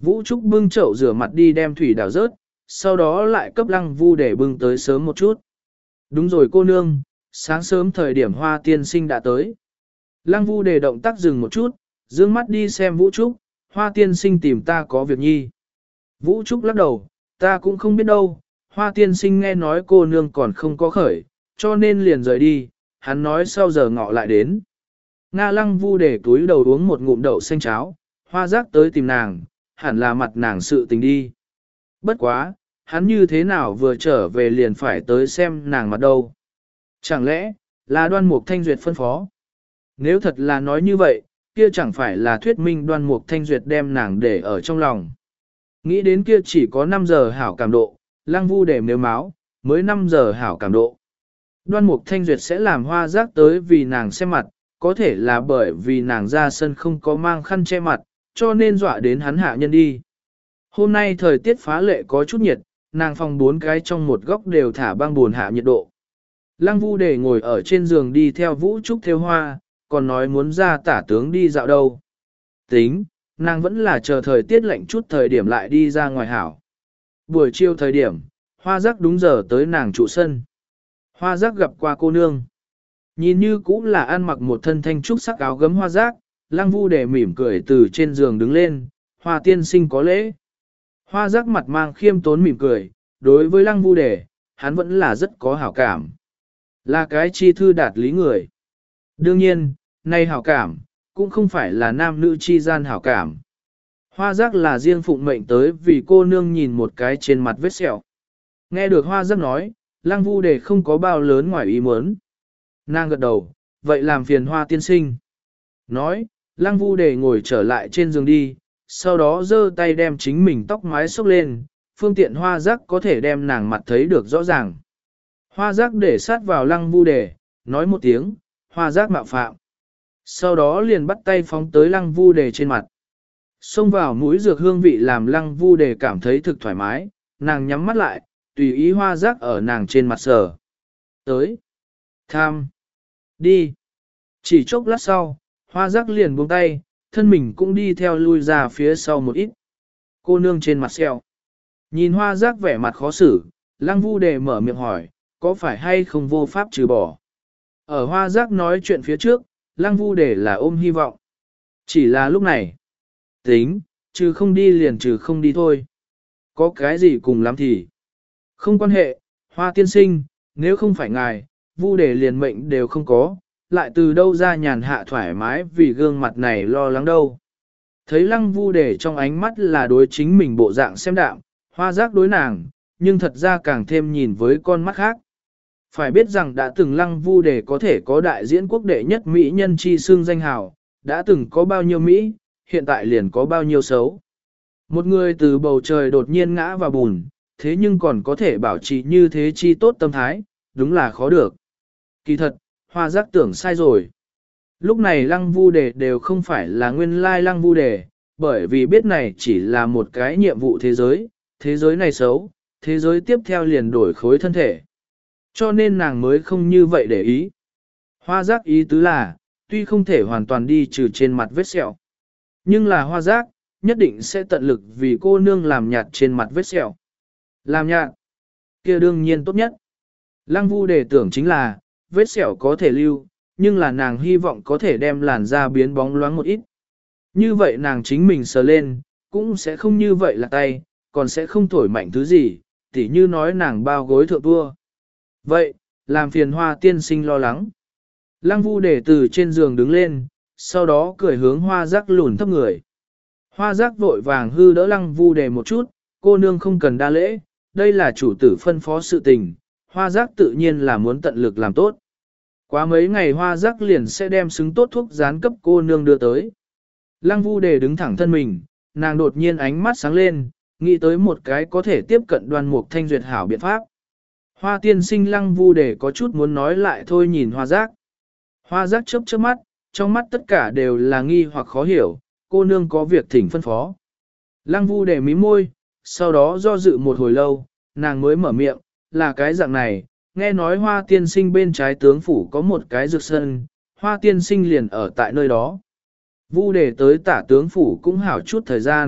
Vũ Trúc bưng chậu rửa mặt đi đem thủy đảo rớt, sau đó lại cấp Lăng Vu để bưng tới sớm một chút. Đúng rồi cô nương, sáng sớm thời điểm Hoa tiên sinh đã tới. Lăng Vu để động tác dừng một chút, dương mắt đi xem Vũ Trúc, Hoa tiên sinh tìm ta có việc nhi. Vũ Trúc lắc đầu, ta cũng không biết đâu, Hoa tiên sinh nghe nói cô nương còn không có khởi, cho nên liền rời đi, hắn nói sau giờ ngọ lại đến. Nga Lăng Vu để túi đầu uống một ngụm đậu xanh cháo, Hoa Giác tới tìm nàng, hẳn là mặt nàng sự tình đi. Bất quá, hắn như thế nào vừa trở về liền phải tới xem nàng mặt đâu. Chẳng lẽ, là Đoan Mục Thanh Duyệt phân phó? Nếu thật là nói như vậy, kia chẳng phải là thuyết minh Đoan Mục Thanh Duyệt đem nàng để ở trong lòng. Nghĩ đến kia chỉ có năm giờ hảo cảm độ, Lăng Vu để nếu máu, mới năm giờ hảo cảm độ. Đoan Mục Thanh Duyệt sẽ làm Hoa Giác tới vì nàng xem mặt, có thể là bởi vì nàng ra sân không có mang khăn che mặt, cho nên dọa đến hắn hạ nhân đi. Hôm nay thời tiết phá lệ có chút nhiệt, nàng phòng bốn cái trong một góc đều thả băng buồn hạ nhiệt độ. Lăng Vu để ngồi ở trên giường đi theo Vũ Trúc theo hoa, còn nói muốn ra tả tướng đi dạo đâu. Tính, nàng vẫn là chờ thời tiết lạnh chút thời điểm lại đi ra ngoài hảo. Buổi chiều thời điểm, Hoa Giác đúng giờ tới nàng trụ sân. Hoa Giác gặp qua cô nương. Nhìn như cũng là ăn mặc một thân thanh trúc sắc áo gấm Hoa Giác, Lăng Vu để mỉm cười từ trên giường đứng lên, Hoa tiên sinh có lễ. Hoa Giác mặt mang khiêm tốn mỉm cười, đối với Lăng Vu để, hắn vẫn là rất có hảo cảm. Là cái chi thư đạt lý người. Đương nhiên, nay hảo cảm, cũng không phải là nam nữ chi gian hảo cảm. Hoa Giác là riêng phụng mệnh tới vì cô nương nhìn một cái trên mặt vết sẹo. Nghe được Hoa Giác nói, Lăng Vu để không có bao lớn ngoài ý muốn. Nàng gật đầu, vậy làm phiền Hoa tiên sinh. Nói, Lăng Vu để ngồi trở lại trên giường đi, sau đó giơ tay đem chính mình tóc mái xốc lên, phương tiện Hoa Giác có thể đem nàng mặt thấy được rõ ràng. Hoa Giác để sát vào Lăng Vu để, nói một tiếng, Hoa Giác mạo phạm. Sau đó liền bắt tay phóng tới Lăng Vu để trên mặt. Xông vào mũi dược hương vị làm Lăng Vu để cảm thấy thực thoải mái, nàng nhắm mắt lại, tùy ý Hoa Giác ở nàng trên mặt sờ. Tới. Tham. Đi. Chỉ chốc lát sau, Hoa Giác liền buông tay, thân mình cũng đi theo lui ra phía sau một ít. Cô nương trên mặt xeo. Nhìn Hoa Giác vẻ mặt khó xử, Lăng Vu để mở miệng hỏi, có phải hay không vô pháp trừ bỏ. Ở Hoa Giác nói chuyện phía trước, Lăng Vu để là ôm hy vọng. Chỉ là lúc này. Tính, trừ không đi liền trừ không đi thôi. Có cái gì cùng lắm thì. Không quan hệ, Hoa tiên sinh, nếu không phải ngài, Vu để liền mệnh đều không có, lại từ đâu ra nhàn hạ thoải mái vì gương mặt này lo lắng đâu. Thấy Lăng Vu để trong ánh mắt là đối chính mình bộ dạng xem đạm, Hoa Giác đối nàng, nhưng thật ra càng thêm nhìn với con mắt khác. Phải biết rằng đã từng Lăng Vu để có thể có đại diễn quốc đệ nhất Mỹ nhân chi xương danh hào, đã từng có bao nhiêu Mỹ, hiện tại liền có bao nhiêu xấu. Một người từ bầu trời đột nhiên ngã vào bùn, thế nhưng còn có thể bảo trì như thế chi tốt tâm thái, đúng là khó được. Kỳ thật, Hoa Giác tưởng sai rồi. Lúc này Lăng Vu đề đều không phải là nguyên lai Lăng Vu đề, bởi vì biết này chỉ là một cái nhiệm vụ thế giới, thế giới này xấu, thế giới tiếp theo liền đổi khối thân thể. Cho nên nàng mới không như vậy để ý. Hoa Giác ý tứ là, tuy không thể hoàn toàn đi trừ trên mặt vết sẹo, nhưng là Hoa Giác, nhất định sẽ tận lực vì cô nương làm nhạt trên mặt vết sẹo. Làm nhạt, kia đương nhiên tốt nhất. Lăng Vu đề tưởng chính là, vết sẹo có thể lưu, nhưng là nàng hy vọng có thể đem làn da biến bóng loáng một ít. Như vậy nàng chính mình sờ lên, cũng sẽ không như vậy là tay, còn sẽ không thổi mạnh thứ gì, tỉ như nói nàng bao gối thượng vua. Vậy, làm phiền Hoa tiên sinh lo lắng. Lăng Vu để từ trên giường đứng lên, sau đó cười hướng Hoa Giác lùn thấp người. Hoa Giác vội vàng hư đỡ Lăng Vu để một chút, cô nương không cần đa lễ, đây là chủ tử phân phó sự tình, Hoa Giác tự nhiên là muốn tận lực làm tốt. Quá mấy ngày Hoa Giác liền sẽ đem xứng tốt thuốc dán cấp cô nương đưa tới. Lăng Vu để đứng thẳng thân mình, nàng đột nhiên ánh mắt sáng lên, nghĩ tới một cái có thể tiếp cận Đoan Mục Thanh Duyệt hảo biện pháp. Hoa tiên sinh Lăng Vu để có chút muốn nói lại thôi nhìn Hoa Giác. Hoa Giác chớp chớp mắt, trong mắt tất cả đều là nghi hoặc khó hiểu, cô nương có việc thỉnh phân phó. Lăng Vu để mí môi, sau đó do dự một hồi lâu, nàng mới mở miệng, là cái dạng này, nghe nói Hoa tiên sinh bên trái tướng phủ có một cái dược sân, Hoa tiên sinh liền ở tại nơi đó. Vu để tới tả tướng phủ cũng hảo chút thời gian,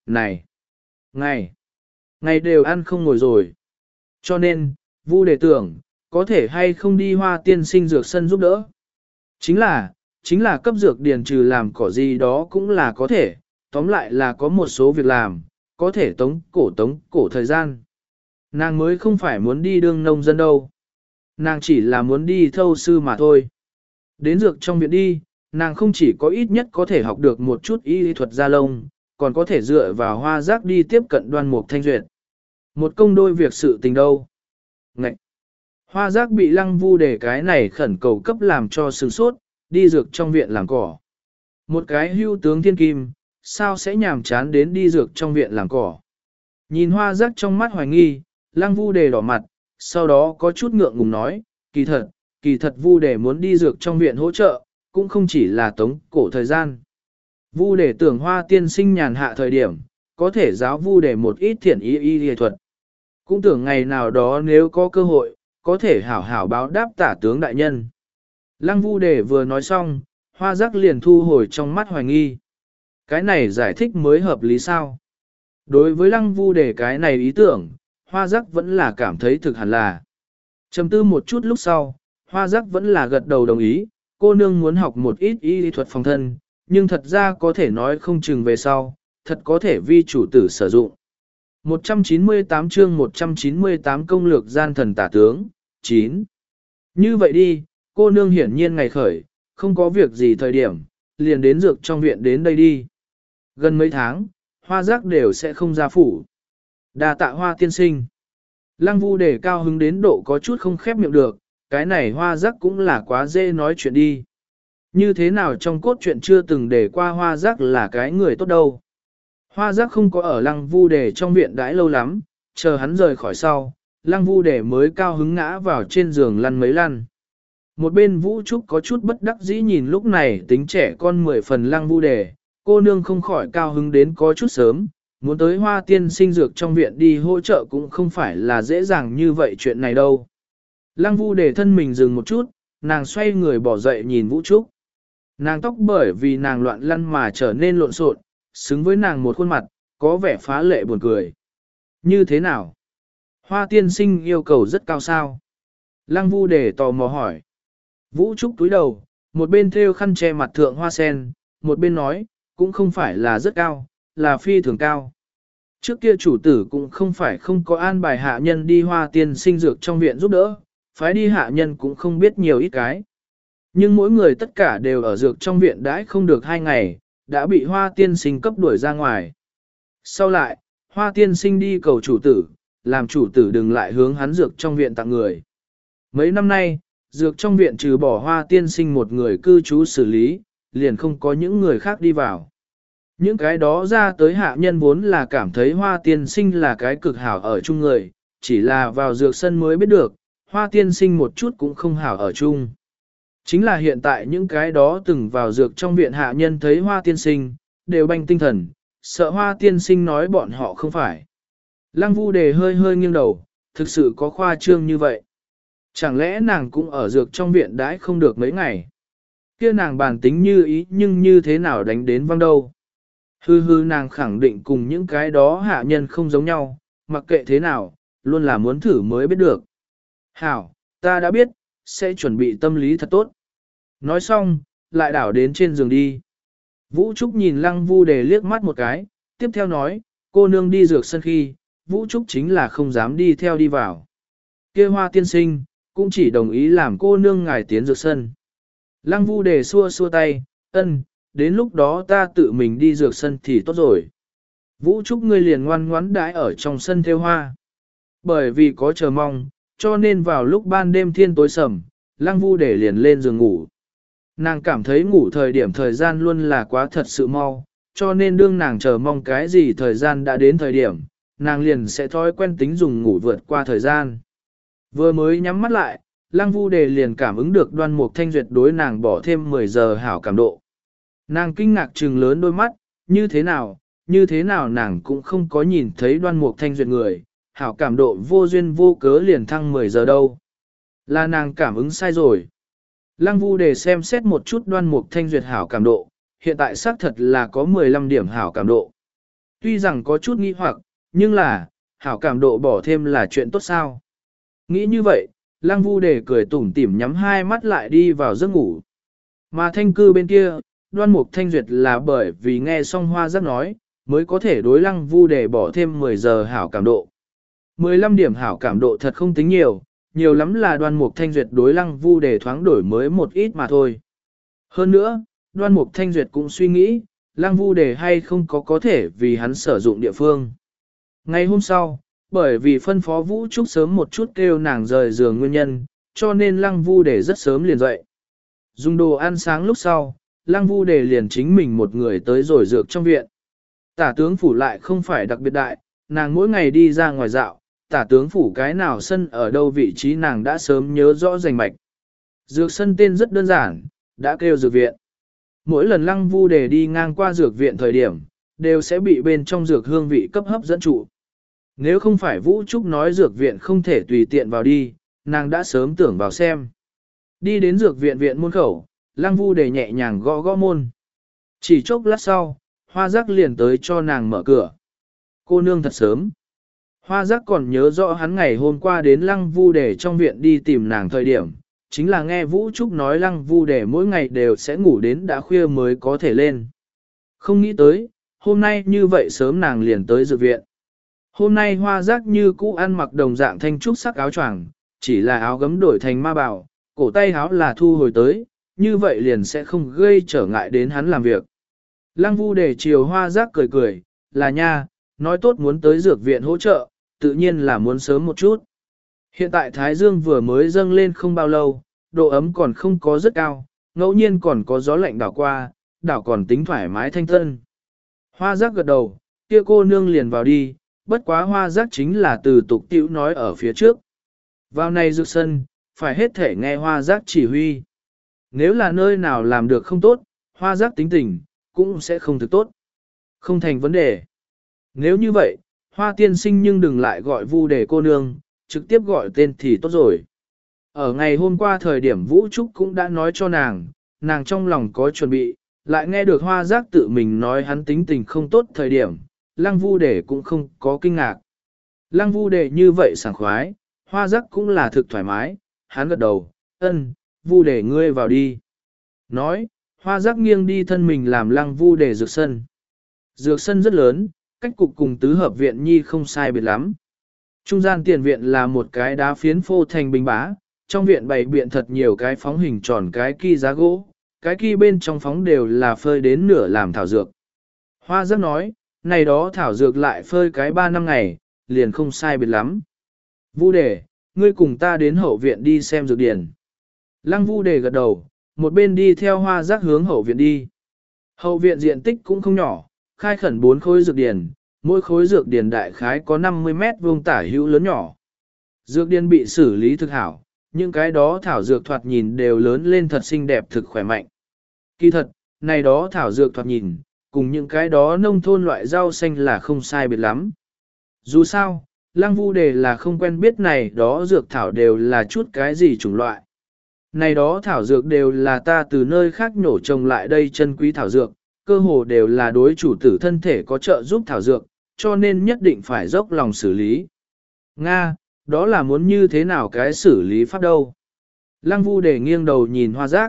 này, ngày, ngày đều ăn không ngồi rồi. Cho nên, Vu Đề tưởng, có thể hay không đi Hoa Tiên Sinh dược sân giúp đỡ. Chính là, chính là cấp dược điền trừ làm cỏ gì đó cũng là có thể, tóm lại là có một số việc làm, có thể tống cổ tống cổ thời gian. Nàng mới không phải muốn đi đương nông dân đâu. Nàng chỉ là muốn đi thâu sư mà thôi. Đến dược trong viện đi, nàng không chỉ có ít nhất có thể học được một chút y thuật da lông, còn có thể dựa vào hoa giác đi tiếp cận Đoan Mục Thanh Duyệt. Một công đôi việc sự tình đâu. Ngậy! Hoa giác bị Lăng Vu Đề cái này khẩn cầu cấp làm cho sừng sốt, đi dược trong viện làm cỏ. Một cái hưu tướng thiên kim, sao sẽ nhàm chán đến đi dược trong viện làm cỏ. Nhìn hoa giác trong mắt hoài nghi, Lăng Vu Đề đỏ mặt, sau đó có chút ngượng ngùng nói, kỳ thật, kỳ thật Vu Đề muốn đi dược trong viện hỗ trợ, cũng không chỉ là tống cổ thời gian. Vu Đề tưởng Hoa Tiên Sinh nhàn hạ thời điểm, có thể giáo Vu Đề một ít thiện y y y thuật. Cũng tưởng ngày nào đó nếu có cơ hội, có thể hảo hảo báo đáp tả tướng đại nhân. Lăng Vu Đề vừa nói xong, hoa giác liền thu hồi trong mắt hoài nghi. Cái này giải thích mới hợp lý sao? Đối với Lăng Vu Đề cái này ý tưởng, hoa giác vẫn là cảm thấy thực hẳn là. Trầm tư một chút lúc sau, hoa giác vẫn là gật đầu đồng ý, cô nương muốn học một ít y thuật phòng thân, nhưng thật ra có thể nói không chừng về sau, thật có thể vi chủ tử sử dụng. một trăm chín mươi tám chương một trăm chín mươi tám công lược gian thần tả tướng, chín. Như vậy đi, cô nương hiển nhiên ngày khởi, không có việc gì thời điểm, liền đến dược trong viện đến đây đi. Gần mấy tháng, hoa giác đều sẽ không ra phủ. Đa tạ Hoa Tiên Sinh. Lăng Vu Đề cao hứng đến độ có chút không khép miệng được, cái này hoa giác cũng là quá dễ nói chuyện đi. Như thế nào trong cốt truyện chưa từng để qua hoa giác là cái người tốt đâu. Hoa giác không có ở Lăng Vu Đề trong viện đãi lâu lắm, chờ hắn rời khỏi sau, Lăng Vu Đề mới cao hứng ngã vào trên giường lăn mấy lăn. Một bên Vũ Trúc có chút bất đắc dĩ nhìn lúc này tính trẻ con mười phần Lăng Vu Đề, cô nương không khỏi cao hứng đến có chút sớm, muốn tới Hoa Tiên Sinh dược trong viện đi hỗ trợ cũng không phải là dễ dàng như vậy chuyện này đâu. Lăng Vu Đề thân mình dừng một chút, nàng xoay người bỏ dậy nhìn Vũ Trúc. Nàng tóc bởi vì nàng loạn lăn mà trở nên lộn xộn, xứng với nàng một khuôn mặt, có vẻ phá lệ buồn cười. Như thế nào? Hoa Tiên Sinh yêu cầu rất cao sao? Lăng Vu Đề tò mò hỏi. Vũ Trúc túi đầu, một bên thêu khăn che mặt thượng hoa sen, một bên nói, cũng không phải là rất cao, là phi thường cao. Trước kia chủ tử cũng không phải không có an bài hạ nhân đi Hoa Tiên Sinh dược trong viện giúp đỡ, phái đi hạ nhân cũng không biết nhiều ít cái. Nhưng mỗi người tất cả đều ở dược trong viện đãi không được hai ngày, đã bị Hoa Tiên Sinh cấp đuổi ra ngoài. Sau lại, Hoa Tiên Sinh đi cầu chủ tử, làm chủ tử đừng lại hướng hắn dược trong viện tặng người. Mấy năm nay, dược trong viện trừ bỏ Hoa Tiên Sinh một người cư trú xử lý, liền không có những người khác đi vào. Những cái đó ra tới hạ nhân vốn là cảm thấy Hoa Tiên Sinh là cái cực hảo ở chung người, chỉ là vào dược sân mới biết được, Hoa Tiên Sinh một chút cũng không hảo ở chung. Chính là hiện tại những cái đó từng vào dược trong viện hạ nhân thấy Hoa Tiên Sinh, đều banh tinh thần, sợ Hoa Tiên Sinh nói bọn họ không phải. Lăng Vu Đề hơi hơi nghiêng đầu, thực sự có khoa trương như vậy. Chẳng lẽ nàng cũng ở dược trong viện đãi không được mấy ngày? Kia nàng bản tính như ý nhưng như thế nào đánh đến văng đâu? Hư hư nàng khẳng định cùng những cái đó hạ nhân không giống nhau, mặc kệ thế nào, luôn là muốn thử mới biết được. Hảo, ta đã biết, sẽ chuẩn bị tâm lý thật tốt. Nói xong, lại đảo đến trên giường đi. Vũ Trúc nhìn Lăng Vu Đề liếc mắt một cái, tiếp theo nói, cô nương đi dược sân khi, Vũ Trúc chính là không dám đi theo đi vào. Kia Hoa Tiên Sinh, cũng chỉ đồng ý làm cô nương ngài tiến dược sân. Lăng Vu Đề xua xua tay, ân, đến lúc đó ta tự mình đi dược sân thì tốt rồi. Vũ Trúc ngươi liền ngoan ngoãn đãi ở trong sân theo hoa. Bởi vì có chờ mong, cho nên vào lúc ban đêm thiên tối sầm, Lăng Vu Đề liền lên giường ngủ. Nàng cảm thấy ngủ thời điểm thời gian luôn là quá thật sự mau, cho nên đương nàng chờ mong cái gì thời gian đã đến thời điểm, nàng liền sẽ thói quen tính dùng ngủ vượt qua thời gian. Vừa mới nhắm mắt lại, Lăng Vu Đề liền cảm ứng được Đoan Mục Thanh Duyệt đối nàng bỏ thêm mười giờ hảo cảm độ. Nàng kinh ngạc trừng lớn đôi mắt, như thế nào, như thế nào nàng cũng không có nhìn thấy Đoan Mục Thanh Duyệt người, hảo cảm độ vô duyên vô cớ liền thăng mười giờ đâu. Là nàng cảm ứng sai rồi. Lăng Vu Đề xem xét một chút Đoan Mục Thanh Duyệt hảo cảm độ, hiện tại xác thật là có mười lăm điểm hảo cảm độ. Tuy rằng có chút nghi hoặc, nhưng là, hảo cảm độ bỏ thêm là chuyện tốt sao. Nghĩ như vậy, Lăng Vu Đề cười tủm tỉm nhắm hai mắt lại đi vào giấc ngủ. Mà thanh cư bên kia, Đoan Mục Thanh Duyệt là bởi vì nghe xong Hoa Giác nói, mới có thể đối Lăng Vu Đề bỏ thêm mười giờ hảo cảm độ. mười lăm điểm hảo cảm độ thật không tính nhiều, nhiều lắm là Đoan Mục Thanh Duyệt đối Lăng Vu Đề thoáng đổi mới một ít mà thôi. Hơn nữa, Đoan Mục Thanh Duyệt cũng suy nghĩ, Lăng Vu Đề hay không có có thể vì hắn sử dụng địa phương. Ngày hôm sau, bởi vì phân phó Vũ Trúc sớm một chút kêu nàng rời giường nguyên nhân, cho nên Lăng Vu Đề rất sớm liền dậy. Dùng đồ ăn sáng lúc sau, Lăng Vu Đề liền chính mình một người tới rồi dược trong viện. Tả tướng phủ lại không phải đặc biệt đại, nàng mỗi ngày đi ra ngoài dạo, tả tướng phủ cái nào sân ở đâu vị trí nàng đã sớm nhớ rõ rành mạch. Dược sân tên rất đơn giản, đã kêu dược viện. Mỗi lần Lăng Vu Đề đi ngang qua dược viện thời điểm, đều sẽ bị bên trong dược hương vị cấp hấp dẫn trụ. Nếu không phải Vũ Trúc nói dược viện không thể tùy tiện vào đi, nàng đã sớm tưởng vào xem. Đi đến dược viện viện môn khẩu, Lăng Vu Đề nhẹ nhàng gõ gõ môn. Chỉ chốc lát sau, Hoa Giác liền tới cho nàng mở cửa. Cô nương thật sớm. Hoa Giác còn nhớ rõ hắn ngày hôm qua đến Lăng Vu Đề trong viện đi tìm nàng thời điểm, chính là nghe Vũ Trúc nói Lăng Vu Đề mỗi ngày đều sẽ ngủ đến đã khuya mới có thể lên. Không nghĩ tới, hôm nay như vậy sớm nàng liền tới dược viện. Hôm nay Hoa Giác như cũ ăn mặc đồng dạng thanh trúc sắc áo choàng, chỉ là áo gấm đổi thành ma bào, cổ tay áo là thu hồi tới, như vậy liền sẽ không gây trở ngại đến hắn làm việc. Lăng Vu Đề chiều Hoa Giác cười cười, là nha, nói tốt muốn tới dược viện hỗ trợ, tự nhiên là muốn sớm một chút. Hiện tại Thái Dương vừa mới dâng lên không bao lâu, độ ấm còn không có rất cao, ngẫu nhiên còn có gió lạnh đảo qua, đảo còn tính thoải mái thanh tân. Hoa Giác gật đầu, kia cô nương liền vào đi, bất quá Hoa Giác chính là từ tục tiểu nói ở phía trước. Vào này dược sân, phải hết thể nghe Hoa Giác chỉ huy. Nếu là nơi nào làm được không tốt, Hoa Giác tính tình, cũng sẽ không thực tốt. Không thành vấn đề. Nếu như vậy, Hoa tiên sinh nhưng đừng lại gọi Vu Đề cô nương, trực tiếp gọi tên thì tốt rồi. Ở ngày hôm qua thời điểm Vũ Trúc cũng đã nói cho nàng, nàng trong lòng có chuẩn bị, lại nghe được Hoa Giác tự mình nói hắn tính tình không tốt thời điểm, Lăng Vu Đề cũng không có kinh ngạc. Lăng Vu Đề như vậy sảng khoái, Hoa Giác cũng là thực thoải mái, hắn gật đầu, ân, Vu Đề ngươi vào đi. Nói, Hoa Giác nghiêng đi thân mình làm Lăng Vu Đề dược sân. Dược sân rất lớn, cách cục cùng tứ hợp viện nhi không sai biệt lắm. Trung gian tiền viện là một cái đá phiến phô thành bình bá, trong viện bày biện thật nhiều cái phóng hình tròn cái ki giá gỗ, cái ki bên trong phóng đều là phơi đến nửa làm thảo dược. Hoa Giác nói, này đó thảo dược lại phơi cái ba năm ngày, liền không sai biệt lắm. Vu Đề, ngươi cùng ta đến hậu viện đi xem dược điển. Lăng Vu Đề gật đầu, một bên đi theo Hoa Giác hướng hậu viện đi. Hậu viện diện tích cũng không nhỏ, khai khẩn bốn khối dược điển, mỗi khối dược điển đại khái có năm mươi mét vuông tả hữu lớn nhỏ. Dược điển bị xử lý thực hảo, những cái đó thảo dược thoạt nhìn đều lớn lên thật xinh đẹp thực khỏe mạnh. Kỳ thật, này đó thảo dược thoạt nhìn, cùng những cái đó nông thôn loại rau xanh là không sai biệt lắm. Dù sao, Lăng Vu Đề là không quen biết này đó dược thảo đều là chút cái gì chủng loại. Này đó thảo dược đều là ta từ nơi khác nhổ trồng lại đây chân quý thảo dược, cơ hồ đều là đối chủ tử thân thể có trợ giúp thảo dược, cho nên nhất định phải dốc lòng xử lý. Nga, đó là muốn như thế nào cái xử lý pháp đâu? Lăng Vu Đề nghiêng đầu nhìn Hoa Giác.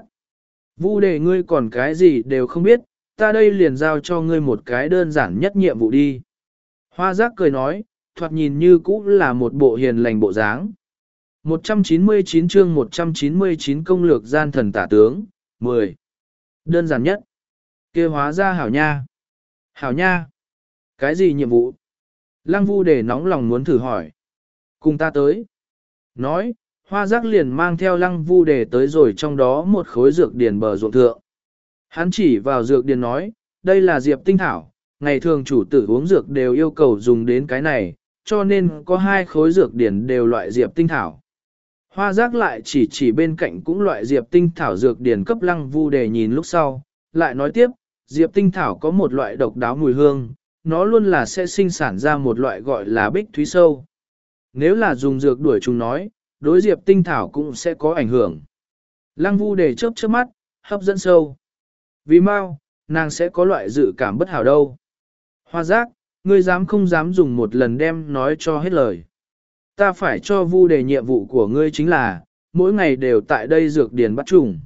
Vu Đề ngươi còn cái gì đều không biết, ta đây liền giao cho ngươi một cái đơn giản nhất nhiệm vụ đi. Hoa Giác cười nói, thoạt nhìn như cũ là một bộ hiền lành bộ dáng. một trăm chín mươi chín chương một trăm chín mươi chín công lược gian thần tả tướng, mười. Đơn giản nhất. Kia hóa ra hảo nha. Hảo nha. Cái gì nhiệm vụ? Lăng Vu Đề nóng lòng muốn thử hỏi. Cùng ta tới. Nói, Hoa Giác liền mang theo Lăng Vu Đề tới rồi trong đó một khối dược điển bờ ruộng thượng. Hắn chỉ vào dược điển nói, đây là diệp tinh thảo, ngày thường chủ tử uống dược đều yêu cầu dùng đến cái này, cho nên có hai khối dược điển đều loại diệp tinh thảo. Hoa Giác lại chỉ chỉ bên cạnh cũng loại diệp tinh thảo dược điển cấp Lăng Vu Đề nhìn lúc sau, lại nói tiếp, diệp tinh thảo có một loại độc đáo mùi hương, nó luôn là sẽ sinh sản ra một loại gọi là bích thúy sâu. Nếu là dùng dược đuổi chúng nói, đối diệp tinh thảo cũng sẽ có ảnh hưởng. Lăng Vu Đề chớp chớp mắt, hấp dẫn sâu. Vì mau, nàng sẽ có loại dự cảm bất hảo đâu. Hoa Giác, ngươi dám không dám dùng một lần đem nói cho hết lời. Ta phải cho Vu Đề nhiệm vụ của ngươi chính là, mỗi ngày đều tại đây dược điển bắt trùng.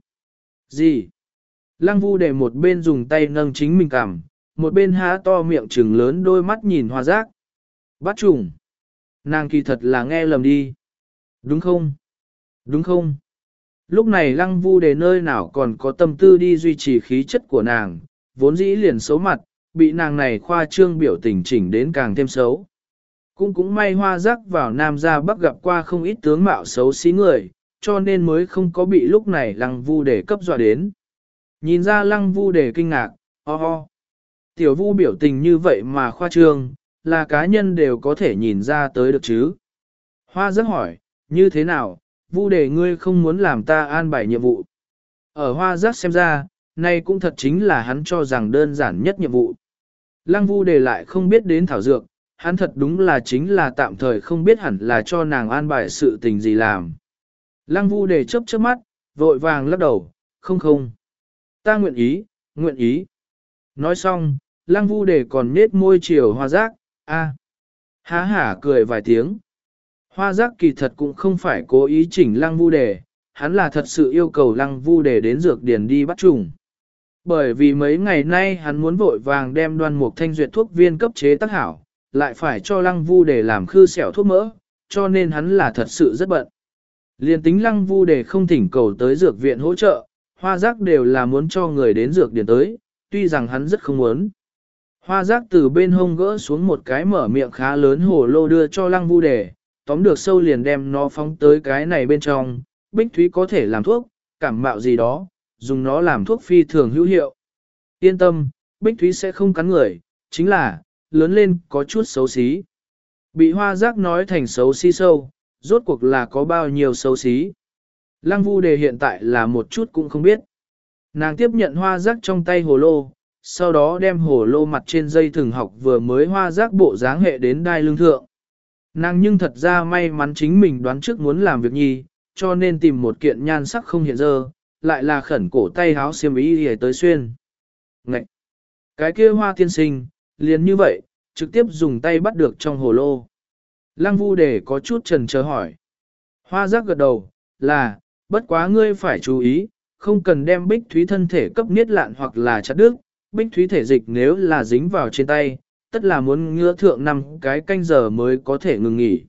Gì? Lăng Vu Đề một bên dùng tay nâng chính mình cằm, một bên há to miệng trừng lớn đôi mắt nhìn Hoa Giác. Bắt trùng. Nàng kỳ thật là nghe lầm đi. Đúng không? Đúng không? Lúc này Lăng Vu Đề nơi nào còn có tâm tư đi duy trì khí chất của nàng, vốn dĩ liền xấu mặt, bị nàng này khoa trương biểu tình chỉnh đến càng thêm xấu. Cũng cũng may Hoa Giác vào Nam ra Bắc gặp qua không ít tướng mạo xấu xí người, cho nên mới không có bị lúc này Lăng Vu Đề cấp dọa đến. Nhìn ra Lăng Vu Đề kinh ngạc, ho ho. Tiểu Vu biểu tình như vậy mà khoa trương, là cá nhân đều có thể nhìn ra tới được chứ. Hoa Giác hỏi, như thế nào, Vu Đề ngươi không muốn làm ta an bài nhiệm vụ. Ở Hoa Giác xem ra, nay cũng thật chính là hắn cho rằng đơn giản nhất nhiệm vụ. Lăng Vu Đề lại không biết đến thảo dược, hắn thật đúng là chính là tạm thời không biết hẳn là cho nàng an bài sự tình gì làm. Lăng Vu Đề chớp chớp mắt, vội vàng lắc đầu, không không. Ta nguyện ý, nguyện ý. Nói xong, Lăng Vu Đề còn nết môi chiều Hoa Giác, a, há hả cười vài tiếng. Hoa Giác kỳ thật cũng không phải cố ý chỉnh Lăng Vu Đề, hắn là thật sự yêu cầu Lăng Vu Đề đến dược điển đi bắt trùng. Bởi vì mấy ngày nay hắn muốn vội vàng đem Đoan Mục Thanh duyệt thuốc viên cấp chế tác hảo, lại phải cho Lăng Vu Đề làm khư xẻo thuốc mỡ, cho nên hắn là thật sự rất bận. Liên tính Lăng Vu Đề không thỉnh cầu tới dược viện hỗ trợ, Hoa Giác đều là muốn cho người đến dược điển tới, tuy rằng hắn rất không muốn. Hoa Giác từ bên hông gỡ xuống một cái mở miệng khá lớn hồ lô đưa cho Lăng Vu Đề, tóm được sâu liền đem nó phóng tới cái này bên trong, Bích Thúy có thể làm thuốc, cảm mạo gì đó, dùng nó làm thuốc phi thường hữu hiệu. Yên tâm, Bích Thúy sẽ không cắn người, chính là, lớn lên có chút xấu xí. Bị Hoa Giác nói thành xấu xí sâu, rốt cuộc là có bao nhiêu xấu xí. Lăng Vu Đề hiện tại là một chút cũng không biết. Nàng tiếp nhận Hoa Giác trong tay hồ lô, sau đó đem hồ lô mặt trên dây thừng học vừa mới Hoa Giác bộ dáng hệ đến đai lưng thượng. Nàng nhưng thật ra may mắn chính mình đoán trước muốn làm việc nhi, cho nên tìm một kiện nhan sắc không hiện dơ, lại là khẩn cổ tay háo xiêm y để tới xuyên. Ngậy! Cái kia Hoa tiên sinh, liền như vậy, trực tiếp dùng tay bắt được trong hồ lô. Lăng Vu Đề có chút chần chờ hỏi. Hoa Giác gật đầu, là, bất quá ngươi phải chú ý, không cần đem Bích Thúy thân thể cấp niết lạn hoặc là chặt đứt, Bích Thúy thể dịch nếu là dính vào trên tay, tất là muốn ngứa thượng năm cái canh giờ mới có thể ngừng nghỉ.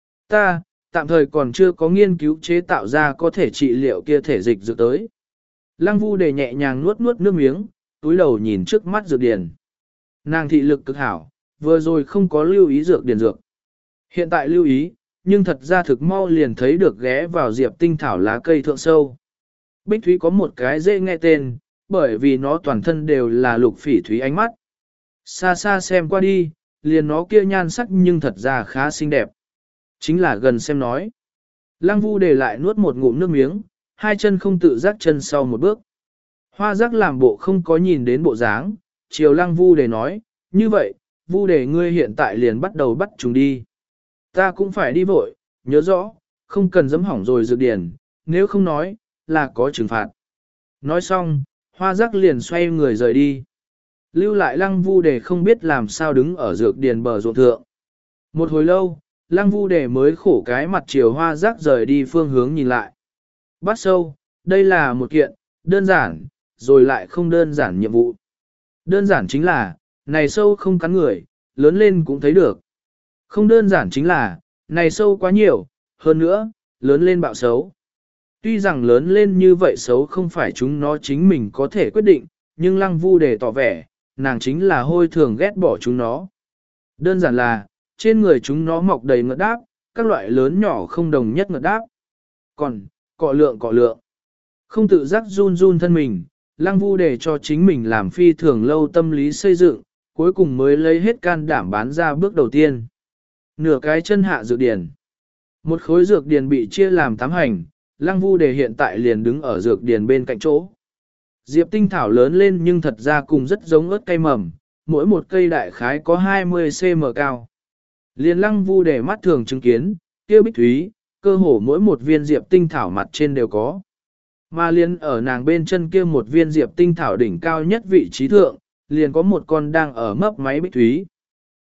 Ta, tạm thời còn chưa có nghiên cứu chế tạo ra có thể trị liệu kia thể dịch dược tới. Lăng Vu Đề nhẹ nhàng nuốt nuốt nước miếng, túi đầu nhìn trước mắt dược điển. Nàng thị lực cực hảo, vừa rồi không có lưu ý dược điển dược. Hiện tại lưu ý, nhưng thật ra thực mau liền thấy được ghé vào diệp tinh thảo lá cây thượng sâu. Bích Thúy có một cái dễ nghe tên, bởi vì nó toàn thân đều là lục phỉ thúy ánh mắt. Xa xa xem qua đi, liền nó kia nhan sắc nhưng thật ra khá xinh đẹp. Chính là gần xem nói. Lăng Vu Đề lại nuốt một ngụm nước miếng, hai chân không tự giác chân sau một bước. Hoa Giác làm bộ không có nhìn đến bộ dáng, chiều Lăng Vu Đề nói, như vậy, Vu Đề ngươi hiện tại liền bắt đầu bắt chúng đi. Ta cũng phải đi vội, nhớ rõ, không cần dẫm hỏng rồi dược điển, nếu không nói, là có trừng phạt. Nói xong, Hoa Giác liền xoay người rời đi. Lưu lại Lăng Vu Đề không biết làm sao đứng ở dược điển bờ ruộng thượng. Một hồi lâu, Lăng Vu Đề mới khổ cái mặt chiều Hoa Giác rời đi phương hướng nhìn lại. Bắt sâu, đây là một kiện, đơn giản, rồi lại không đơn giản nhiệm vụ. Đơn giản chính là, này sâu không cắn người, lớn lên cũng thấy được. Không đơn giản chính là, này sâu quá nhiều, hơn nữa, lớn lên bạo xấu. Tuy rằng lớn lên như vậy xấu không phải chúng nó chính mình có thể quyết định, nhưng Lăng Vu Đề tỏ vẻ, nàng chính là hôi thường ghét bỏ chúng nó. Đơn giản là, trên người chúng nó mọc đầy ngợt đáp, các loại lớn nhỏ không đồng nhất ngợt đáp. Còn, cọ lượng cọ lượng. Không tự giác run run thân mình, Lăng Vu Đề cho chính mình làm phi thường lâu tâm lý xây dựng, cuối cùng mới lấy hết can đảm bán ra bước đầu tiên. Nửa cái chân hạ dược điển. Một khối dược điển bị chia làm tám hành, Lăng Vu Đề hiện tại liền đứng ở dược điển bên cạnh chỗ. Diệp tinh thảo lớn lên nhưng thật ra cùng rất giống ớt cây mầm, mỗi một cây đại khái có hai mươi xăng ti mét cao. Liền Lăng Vu Đề mắt thường chứng kiến, kia Bích Thúy, cơ hồ mỗi một viên diệp tinh thảo mặt trên đều có. Mà liền ở nàng bên chân kia một viên diệp tinh thảo đỉnh cao nhất vị trí thượng, liền có một con đang ở mấp máy Bích Thúy.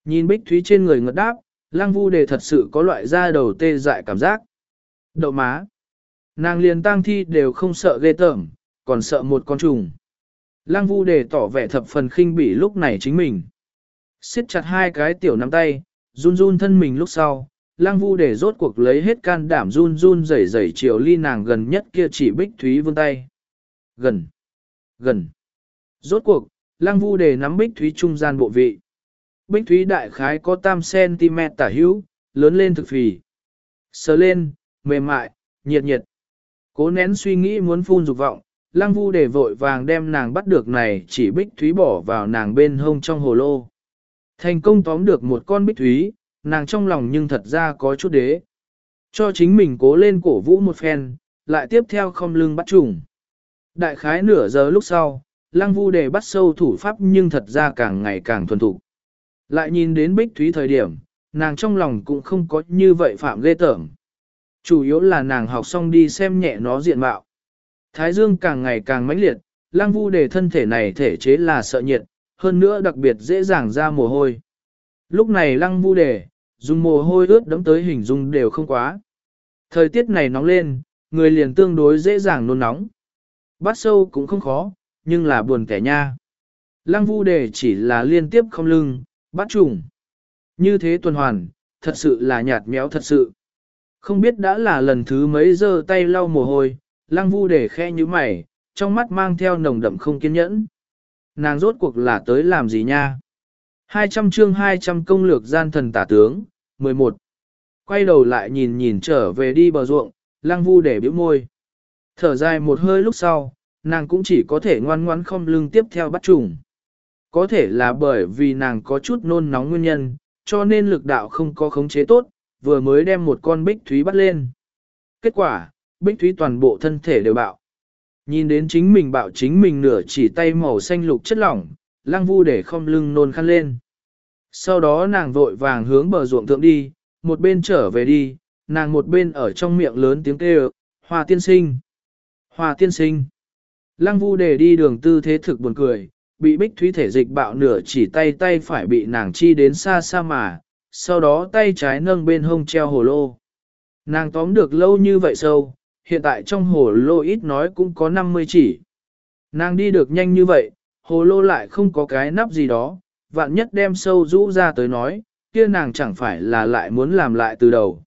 Nhìn Bích Thúy trên người ngật đáp, Lăng Vu Đề thật sự có loại da đầu tê dại cảm giác. Đậu má. Nàng liền tang thi đều không sợ ghê tởm, còn sợ một con trùng. Lăng Vu Đề tỏ vẻ thập phần khinh bỉ lúc này chính mình. Siết chặt hai cái tiểu nắm tay, run run thân mình lúc sau, Lăng Vu Đề rốt cuộc lấy hết can đảm run run rẩy rẩy chiều ly nàng gần nhất kia chỉ Bích Thúy vươn tay. Gần, gần. Rốt cuộc, Lăng Vu Đề nắm Bích Thúy trung gian bộ vị. Bích Thúy đại khái có tam xăng-ti-mét tả hữu, lớn lên thực phì. Sờ lên, mềm mại, nhiệt nhiệt. Cố nén suy nghĩ muốn phun dục vọng, Lăng Vu Đề vội vàng đem nàng bắt được này chỉ Bích Thúy bỏ vào nàng bên hông trong hồ lô. Thành công tóm được một con Bích Thúy, nàng trong lòng nhưng thật ra có chút đế. Cho chính mình cố lên cổ vũ một phen, lại tiếp theo không lưng bắt trùng. Đại khái nửa giờ lúc sau, Lăng Vu Đề bắt sâu thủ pháp nhưng thật ra càng ngày càng thuần thục. Lại nhìn đến Bích Thúy thời điểm, nàng trong lòng cũng không có như vậy phạm ghê tởm. Chủ yếu là nàng học xong đi xem nhẹ nó diện mạo. Thái dương càng ngày càng mãnh liệt, Lăng Vu Đề thân thể này thể chế là sợ nhiệt, hơn nữa đặc biệt dễ dàng ra mồ hôi. Lúc này Lăng Vu Đề, dùng mồ hôi ướt đẫm tới hình dung đều không quá. Thời tiết này nóng lên, người liền tương đối dễ dàng nôn nóng. Bắt sâu cũng không khó, nhưng là buồn kẻ nha. Lăng Vu Đề chỉ là liên tiếp không lưng, bắt trùng. Như thế tuần hoàn, thật sự là nhạt méo thật sự. Không biết đã là lần thứ mấy giơ tay lau mồ hôi, Lăng Vu Đề khẽ như mày, trong mắt mang theo nồng đậm không kiên nhẫn. Nàng rốt cuộc là tới làm gì nha? hai trăm chương hai trăm công lược gian thần tả tướng, mười một. Quay đầu lại nhìn nhìn trở về đi bờ ruộng, Lăng Vu Đề bĩu môi. Thở dài một hơi lúc sau, nàng cũng chỉ có thể ngoan ngoãn không lưng tiếp theo bắt trùng. Có thể là bởi vì nàng có chút nôn nóng nguyên nhân, cho nên lực đạo không có khống chế tốt, vừa mới đem một con Bích Thúy bắt lên. Kết quả, Bích Thúy toàn bộ thân thể đều bạo. Nhìn đến chính mình bạo chính mình nửa chỉ tay màu xanh lục chất lỏng, Lăng Vu Đề không lưng nôn khăn lên. Sau đó nàng vội vàng hướng bờ ruộng thượng đi, một bên trở về đi, nàng một bên ở trong miệng lớn tiếng kêu, Hoa tiên sinh, Hoa tiên sinh. Lăng Vu Đề đi đường tư thế thực buồn cười, bị Bích Thúy thể dịch bạo nửa chỉ tay tay phải bị nàng chi đến xa xa mà, sau đó tay trái nâng bên hông treo hồ lô. Nàng tóm được lâu như vậy sâu, hiện tại trong hồ lô ít nói cũng có năm mươi chỉ. Nàng đi được nhanh như vậy, hồ lô lại không có cái nắp gì đó, vạn nhất đem sâu rũ ra tới nói, kia nàng chẳng phải là lại muốn làm lại từ đầu.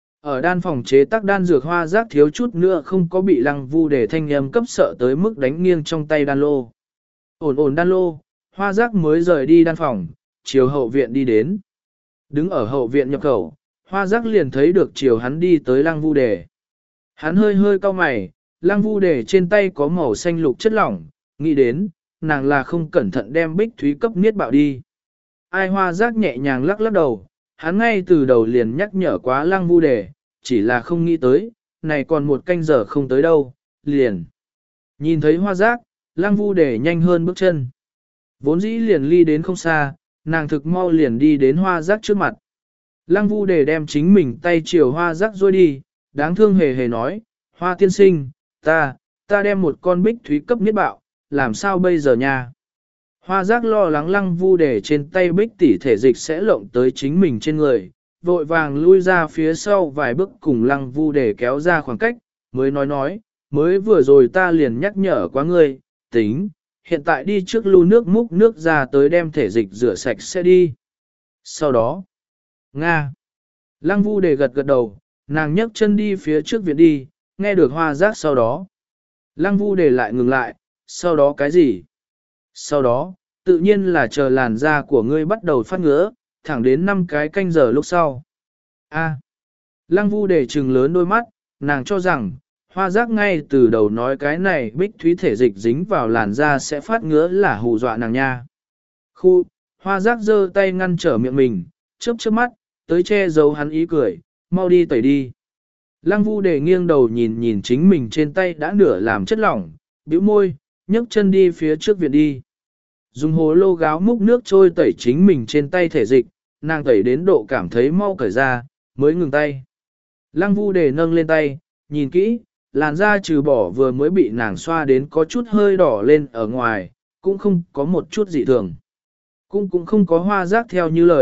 Ở đan phòng chế tác đan dược hoa rác thiếu chút nữa không có bị Lăng Vu Đề thanh âm cấp sợ tới mức đánh nghiêng trong tay đan lô. Ổn ổn đan lô, hoa rác mới rời đi đan phòng, chiều hậu viện đi đến. Đứng ở hậu viện nhập khẩu, hoa rác liền thấy được chiều hắn đi tới Lăng Vu Đề. Hắn hơi hơi cau mày, Lăng Vu Đề trên tay có màu xanh lục chất lỏng, nghĩ đến, nàng là không cẩn thận đem Bích Thúy cấp niết bạo đi. Ai hoa rác nhẹ nhàng lắc lắc đầu, hắn ngay từ đầu liền nhắc nhở quá Lăng Vu Đề, chỉ là không nghĩ tới, này còn một canh giờ không tới đâu, liền. Nhìn thấy hoa rác, Lăng Vu Đề nhanh hơn bước chân. Vốn dĩ liền ly đến không xa, nàng thực mau liền đi đến hoa rác trước mặt. Lăng Vu Đề đem chính mình tay chiều hoa rác rồi đi, đáng thương hề hề nói, Hoa tiên sinh, ta, ta đem một con Bích Thúy cấp niết bạo, làm sao bây giờ nha? Hoa rác lo lắng Lăng Vu Đề trên tay Bích tỷ thể dịch sẽ lộng tới chính mình trên người, vội vàng lui ra phía sau vài bước cùng Lăng Vu Đề kéo ra khoảng cách, mới nói nói, mới vừa rồi ta liền nhắc nhở quá ngươi, tính, hiện tại đi trước lu nước múc nước ra tới đem thể dịch rửa sạch sẽ đi. Sau đó, Nga. Lăng Vu Đề gật gật đầu, nàng nhấc chân đi phía trước viện đi, nghe được hoa rác sau đó. Lăng Vu Đề lại ngừng lại, sau đó cái gì? Sau đó, tự nhiên là chờ làn da của ngươi bắt đầu phát ngứa, thẳng đến năm cái canh giờ lúc sau. A. Lăng Vu Đề trừng lớn đôi mắt, nàng cho rằng, hoa rác ngay từ đầu nói cái này Bích Thúy thể dịch dính vào làn da sẽ phát ngứa là hù dọa nàng nha. Khu, hoa rác giơ tay ngăn trở miệng mình, chớp chớp mắt, tới che giấu hắn ý cười, mau đi tẩy đi. Lăng Vu Đề nghiêng đầu nhìn nhìn chính mình trên tay đã nửa làm chất lỏng, bĩu môi, nhấc chân đi phía trước viện đi. Dùng hồ lô gáo múc nước trôi tẩy chính mình trên tay thể dịch, nàng tẩy đến độ cảm thấy mau cởi ra, mới ngừng tay. Lăng Vu Đề nâng lên tay, nhìn kỹ, làn da trừ bỏ vừa mới bị nàng xoa đến có chút hơi đỏ lên ở ngoài, cũng không có một chút dị thường. Cũng cũng không có hoa rác theo như lời,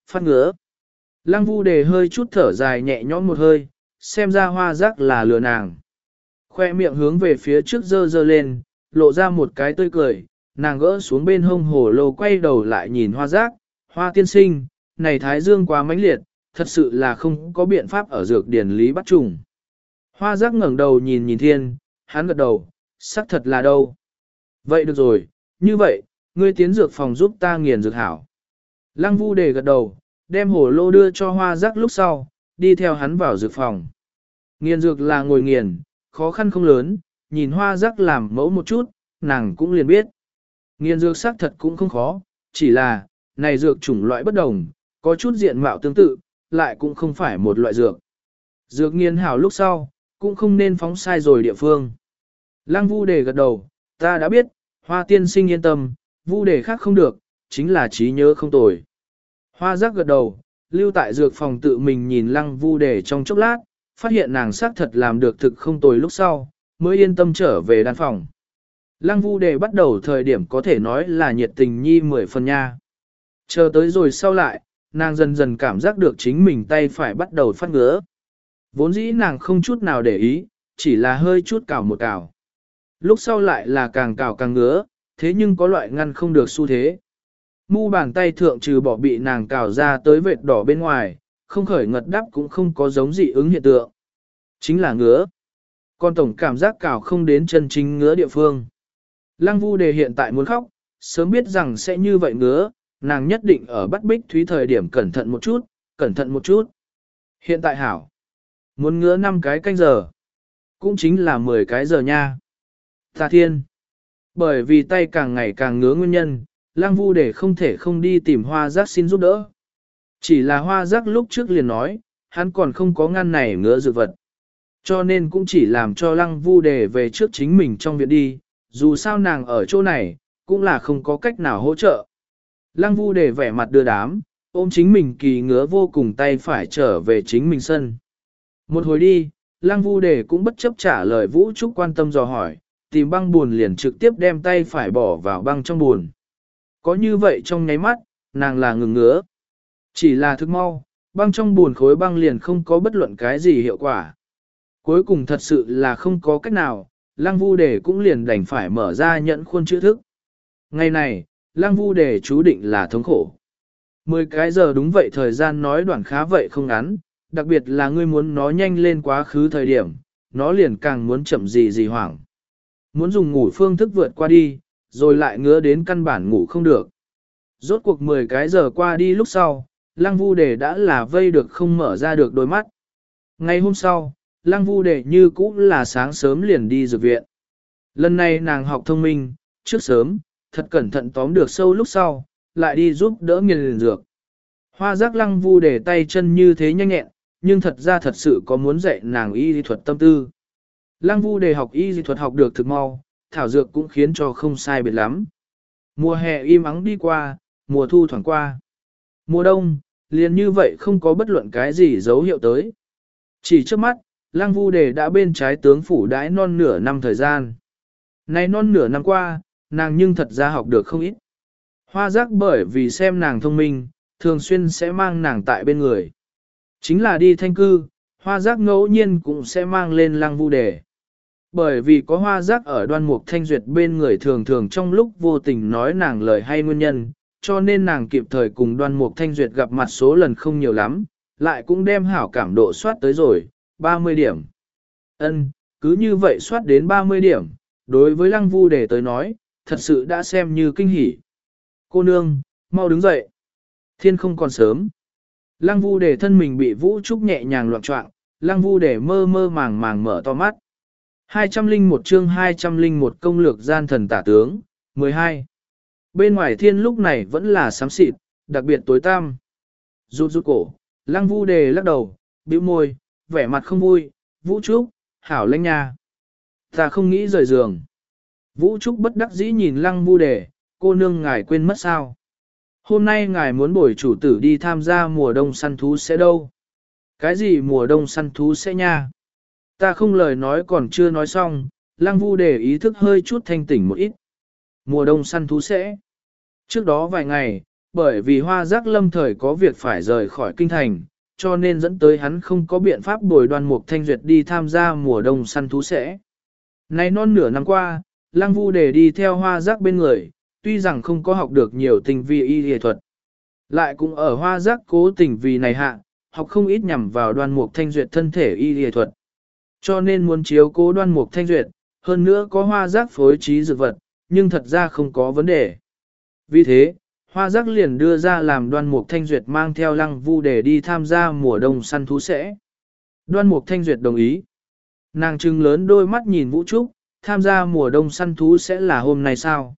Phát ngứa. Lăng Vu Đề hơi chút thở dài nhẹ nhõm một hơi, xem ra hoa giác là lừa nàng. Khoe miệng hướng về phía trước dơ dơ lên, lộ ra một cái tươi cười, nàng gỡ xuống bên hông hồ lô quay đầu lại nhìn hoa giác, hoa tiên sinh, này thái dương quá mãnh liệt, thật sự là không có biện pháp ở dược điển lý bắt trùng. Hoa giác ngẩng đầu nhìn nhìn thiên, hắn gật đầu, xác thật là đâu. Vậy được rồi, như vậy, ngươi tiến dược phòng giúp ta nghiền dược hảo. Lăng Vu Đề gật đầu, đem hồ lô đưa cho hoa giác lúc sau, đi theo hắn vào dược phòng. Nghiền dược là ngồi nghiền, khó khăn không lớn, nhìn hoa giác làm mẫu một chút, nàng cũng liền biết. Nghiền dược xác thật cũng không khó, chỉ là, này dược chủng loại bất đồng, có chút diện mạo tương tự, lại cũng không phải một loại dược. Dược nghiền hảo lúc sau, cũng không nên phóng sai rồi địa phương. Lăng Vu Đề gật đầu, ta đã biết, hoa tiên sinh yên tâm, Vu Đề khác không được, chính là trí nhớ không tồi. Hoa giác gật đầu, lưu tại dược phòng tự mình nhìn Lăng Vu Đề trong chốc lát, phát hiện nàng xác thật làm được thực không tồi lúc sau, mới yên tâm trở về đan phòng. Lăng Vu Đề bắt đầu thời điểm có thể nói là nhiệt tình nhi mười phần nha. Chờ tới rồi sau lại, nàng dần dần cảm giác được chính mình tay phải bắt đầu phát ngứa. Vốn dĩ nàng không chút nào để ý, chỉ là hơi chút cào một cào. Lúc sau lại là càng cào càng ngứa, thế nhưng có loại ngăn không được xu thế. Mu bàn tay thượng trừ bỏ bị nàng cào ra tới vệt đỏ bên ngoài, không khởi ngật đắp cũng không có giống dị ứng hiện tượng. Chính là ngứa. Còn tổng cảm giác cào không đến chân chính ngứa địa phương. Lăng Vu Đề hiện tại muốn khóc, sớm biết rằng sẽ như vậy ngứa, nàng nhất định ở bắt Bích Thúy thời điểm cẩn thận một chút, cẩn thận một chút. Hiện tại hảo. Muốn ngứa năm cái canh giờ. Cũng chính là mười cái giờ nha. Tà thiên. Bởi vì tay càng ngày càng ngứa nguyên nhân, Lăng Vu Đề không thể không đi tìm hoa giác xin giúp đỡ. Chỉ là hoa giác lúc trước liền nói, hắn còn không có ngăn này ngứa dược vật. Cho nên cũng chỉ làm cho Lăng Vu Đề về trước chính mình trong viện đi, dù sao nàng ở chỗ này, cũng là không có cách nào hỗ trợ. Lăng Vu Đề vẻ mặt đưa đám, ôm chính mình kỳ ngứa vô cùng tay phải trở về chính mình sân. Một hồi đi, Lăng Vu Đề cũng bất chấp trả lời Vũ Trúc quan tâm dò hỏi, tìm băng buồn liền trực tiếp đem tay phải bỏ vào băng trong buồn. Có như vậy trong nháy mắt, nàng là ngừng ngứa. Chỉ là thức mau, băng trong buồn khối băng liền không có bất luận cái gì hiệu quả. Cuối cùng thật sự là không có cách nào, Lăng Vu Đề cũng liền đành phải mở ra nhẫn khuôn chữ thức. Ngày này, Lăng Vu Đề chú định là thống khổ. Mười cái giờ đúng vậy thời gian nói đoạn khá vậy không ngắn, đặc biệt là ngươi muốn nó nhanh lên quá khứ thời điểm, nó liền càng muốn chậm gì gì hoảng. Muốn dùng ngủ phương thức vượt qua đi, rồi lại ngứa đến căn bản ngủ không được. Rốt cuộc mười cái giờ qua đi lúc sau, Lăng Vu Đề đã là vây được không mở ra được đôi mắt. Ngày hôm sau, Lăng Vu Đề như cũ là sáng sớm liền đi dược viện. Lần này nàng học thông minh, trước sớm, thật cẩn thận tóm được sâu lúc sau, lại đi giúp đỡ nghiền dược. Hoa giác Lăng Vu Đề tay chân như thế nhanh nhẹn, nhưng thật ra thật sự có muốn dạy nàng y lý thuật tâm tư. Lăng Vu Đề học y lý thuật học được thực mau, thảo dược cũng khiến cho không sai biệt lắm. Mùa hè im ắng đi qua, mùa thu thoảng qua. Mùa đông, liền như vậy không có bất luận cái gì dấu hiệu tới. Chỉ trước mắt, Lăng Vu Đề đã bên trái tướng phủ đãi non nửa năm thời gian. Này non nửa năm qua, nàng nhưng thật ra học được không ít. Hoa giác bởi vì xem nàng thông minh, thường xuyên sẽ mang nàng tại bên người. Chính là đi thanh cư, hoa giác ngẫu nhiên cũng sẽ mang lên Lăng Vu Đề. Bởi vì có hoa giác ở Đoan Mục Thanh Duyệt bên người thường thường trong lúc vô tình nói nàng lời hay nguyên nhân, cho nên nàng kịp thời cùng Đoan Mục Thanh Duyệt gặp mặt số lần không nhiều lắm, lại cũng đem hảo cảm độ soát tới rồi, ba mươi điểm. Ân, cứ như vậy soát đến ba mươi điểm, đối với Lăng Vu Đề tới nói, thật sự đã xem như kinh hỉ. Cô nương, mau đứng dậy. Thiên không còn sớm. Lăng Vu Đề thân mình bị Vũ Trúc nhẹ nhàng loạn trọng, Lăng Vu Đề mơ mơ màng màng mở to mắt. hai trăm lẻ một chương hai trăm lẻ một công lược gian thần tả tướng, mười hai. Bên ngoài thiên lúc này vẫn là xám xịt, đặc biệt tối tăm. Rút rút cổ, Lăng Vu Đề lắc đầu, bĩu môi, vẻ mặt không vui, Vũ Trúc, hảo lãnh nha. Ta không nghĩ rời giường. Vũ Trúc bất đắc dĩ nhìn Lăng Vu Đề, cô nương ngài quên mất sao. Hôm nay ngài muốn bồi chủ tử đi tham gia mùa đông săn thú sẽ đâu. Cái gì mùa đông săn thú sẽ nha? Ta không lời nói còn chưa nói xong, Lăng Vu Đề ý thức hơi chút thanh tỉnh một ít. Mùa đông săn thú sẽ. Trước đó vài ngày, bởi vì hoa giác lâm thời có việc phải rời khỏi kinh thành, cho nên dẫn tới hắn không có biện pháp bồi Đoan Mục Thanh Duyệt đi tham gia mùa đông săn thú sẽ. Nay non nửa năm qua, Lăng Vu Đề đi theo hoa giác bên người, tuy rằng không có học được nhiều tình vi y y thuật, lại cũng ở hoa giác cố tình vì này hạ, học không ít nhằm vào Đoan Mục Thanh Duyệt thân thể y y thuật. Cho nên muốn chiếu cố Đoan Mục Thanh Duyệt, hơn nữa có hoa giác phối trí dược vật, nhưng thật ra không có vấn đề. Vì thế, hoa giác liền đưa ra làm Đoan Mục Thanh Duyệt mang theo Lăng Vu Đề đi tham gia mùa đông săn thú sẽ. Đoan Mục Thanh Duyệt đồng ý. Nàng trừng lớn đôi mắt nhìn Vũ Trúc, tham gia mùa đông săn thú sẽ là hôm nay sao?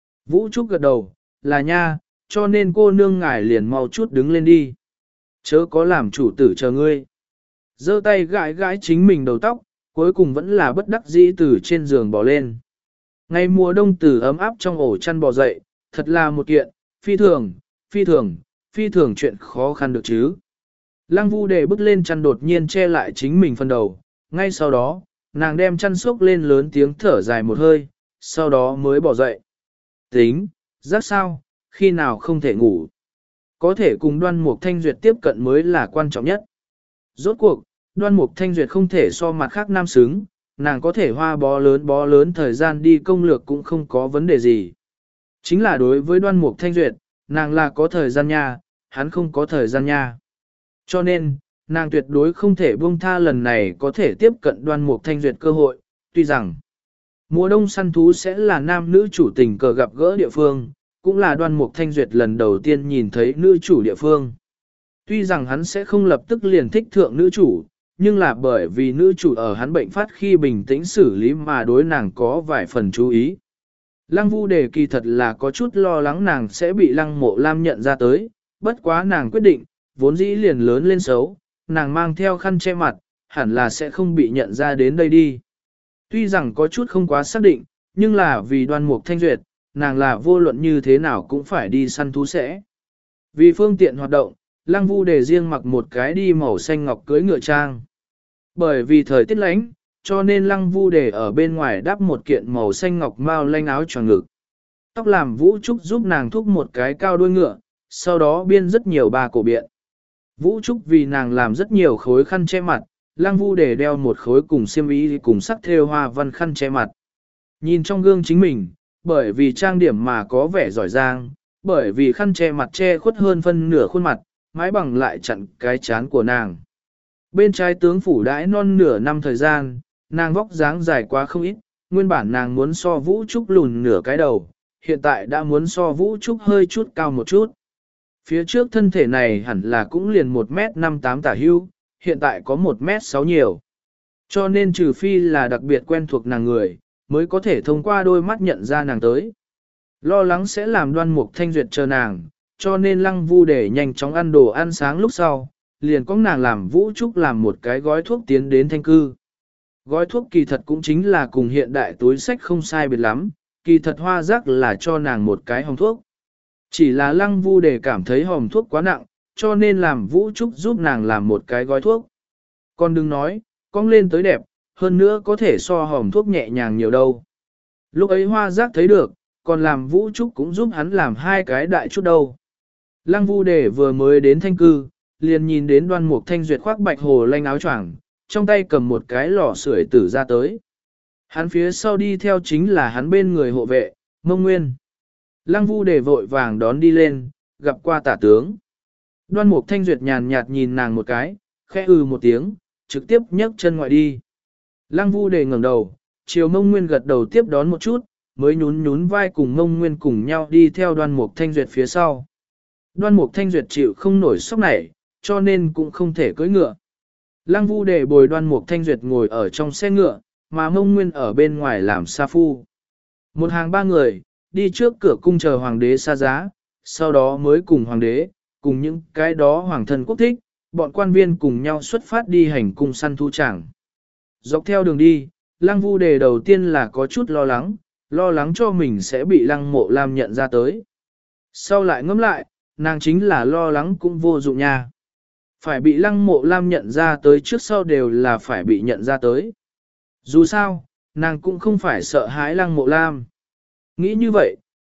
Vũ Trúc gật đầu, là nha, cho nên cô nương ngài liền mau chút đứng lên đi. Chớ có làm chủ tử chờ ngươi. Giơ tay gãi gãi chính mình đầu tóc, cuối cùng vẫn là bất đắc dĩ từ trên giường bò lên. Ngày mùa đông từ ấm áp trong ổ chăn bò dậy, thật là một kiện, phi thường, phi thường, phi thường chuyện khó khăn được chứ. Lăng Vu Đề bước lên chăn đột nhiên che lại chính mình phần đầu, ngay sau đó, nàng đem chăn xốc lên lớn tiếng thở dài một hơi, sau đó mới bỏ dậy. Tính, giác sao, khi nào không thể ngủ. Có thể cùng Đoan Mục Thanh Duyệt tiếp cận mới là quan trọng nhất. Rốt cuộc, Đoan Mục Thanh Duyệt không thể so mặt khác nam xứng, nàng có thể hoa bó lớn bó lớn thời gian đi công lược cũng không có vấn đề gì. Chính là đối với Đoan Mục Thanh Duyệt, nàng là có thời gian nha, hắn không có thời gian nha. Cho nên, nàng tuyệt đối không thể buông tha lần này có thể tiếp cận Đoan Mục Thanh Duyệt cơ hội, tuy rằng mùa đông săn thú sẽ là nam nữ chủ tình cờ gặp gỡ địa phương, cũng là Đoan Mục Thanh Duyệt lần đầu tiên nhìn thấy nữ chủ địa phương. Tuy rằng hắn sẽ không lập tức liền thích thượng nữ chủ, nhưng là bởi vì nữ chủ ở hắn bệnh phát khi bình tĩnh xử lý mà đối nàng có vài phần chú ý. Lăng Vu Đề kỳ thật là có chút lo lắng nàng sẽ bị Lăng Mộ Lam nhận ra tới, bất quá nàng quyết định, vốn dĩ liền lớn lên xấu, nàng mang theo khăn che mặt, hẳn là sẽ không bị nhận ra đến đây đi. Tuy rằng có chút không quá xác định, nhưng là vì Đoan Mục Thanh Duyệt, nàng là vô luận như thế nào cũng phải đi săn thú sẽ. Vì phương tiện hoạt động, Lăng Vu Đề riêng mặc một cái đi màu xanh ngọc cưới ngựa trang. Bởi vì thời tiết lạnh, cho nên Lăng Vu Đề ở bên ngoài đắp một kiện màu xanh ngọc mao lanh áo choàng ngực. Tóc làm Vũ Trúc giúp nàng thúc một cái cao đuôi ngựa, sau đó biên rất nhiều ba cổ biện. Vũ Trúc vì nàng làm rất nhiều khối khăn che mặt, Lăng Vu Đề đeo một khối cùng xiêm y cùng sắc thêu hoa văn khăn che mặt. Nhìn trong gương chính mình, bởi vì trang điểm mà có vẻ giỏi giang, bởi vì khăn che mặt che khuất hơn phân nửa khuôn mặt, mái bằng lại chặn cái chán của nàng. Bên trái tướng phủ đãi non nửa năm thời gian, nàng vóc dáng dài quá không ít, nguyên bản nàng muốn so Vũ Trúc lùn nửa cái đầu, hiện tại đã muốn so Vũ Trúc hơi chút cao một chút. Phía trước thân thể này hẳn là cũng liền một mét năm tám tả hưu, hiện tại có một mét sáu nhiều. Cho nên trừ phi là đặc biệt quen thuộc nàng người, mới có thể thông qua đôi mắt nhận ra nàng tới. Lo lắng sẽ làm Đoan Mục Thanh Duyệt chờ nàng, cho nên Lăng Vu để nhanh chóng ăn đồ ăn sáng lúc sau, liền có nàng làm Vũ Trúc làm một cái gói thuốc tiến đến thanh cư. Gói thuốc kỳ thật cũng chính là cùng hiện đại túi sách không sai biệt lắm, kỳ thật hoa rắc là cho nàng một cái hồng thuốc. Chỉ là Lăng Vu để cảm thấy hồng thuốc quá nặng, cho nên làm Vũ Trúc giúp nàng làm một cái gói thuốc. Còn đừng nói, cong lên tới đẹp, hơn nữa có thể so hồng thuốc nhẹ nhàng nhiều đâu. Lúc ấy hoa giác thấy được, còn làm Vũ Trúc cũng giúp hắn làm hai cái đại chút đâu. Lăng Vu Đề vừa mới đến thanh cư, liền nhìn đến Đoan Mục Thanh Duyệt khoác bạch hồ lanh áo choàng, trong tay cầm một cái lò sưởi tử ra tới. Hắn phía sau đi theo chính là hắn bên người hộ vệ, Mông Nguyên. Lăng Vu Đề vội vàng đón đi lên, gặp qua tả tướng. Đoan Mục Thanh Duyệt nhàn nhạt nhìn nàng một cái, khẽ ừ một tiếng, trực tiếp nhấc chân ngoại đi. Lăng Vu Đề ngẩng đầu, chiều Mông Nguyên gật đầu tiếp đón một chút, mới nhún nhún vai cùng Mông Nguyên cùng nhau đi theo Đoan Mục Thanh Duyệt phía sau. Đoan Mục Thanh Duyệt chịu không nổi sốc này, cho nên cũng không thể cưỡi ngựa. Lăng Vu Đề bồi Đoan Mục Thanh Duyệt ngồi ở trong xe ngựa, mà Mông Nguyên ở bên ngoài làm sa phu. Một hàng ba người, đi trước cửa cung chờ hoàng đế xa giá, sau đó mới cùng hoàng đế, cùng những cái đó hoàng thân quốc thích, bọn quan viên cùng nhau xuất phát đi hành cung săn thu tràng. Dọc theo đường đi, Lăng Vu Đề đầu tiên là có chút lo lắng, lo lắng cho mình sẽ bị Lăng Mộ Lam nhận ra tới. Sau lại ngẫm lại, nàng chính là lo lắng cũng vô dụng nha. Phải bị Lăng Mộ Lam nhận ra tới trước sau đều là phải bị nhận ra tới. Dù sao, nàng cũng không phải sợ hãi Lăng Mộ Lam. Nghĩ như vậy,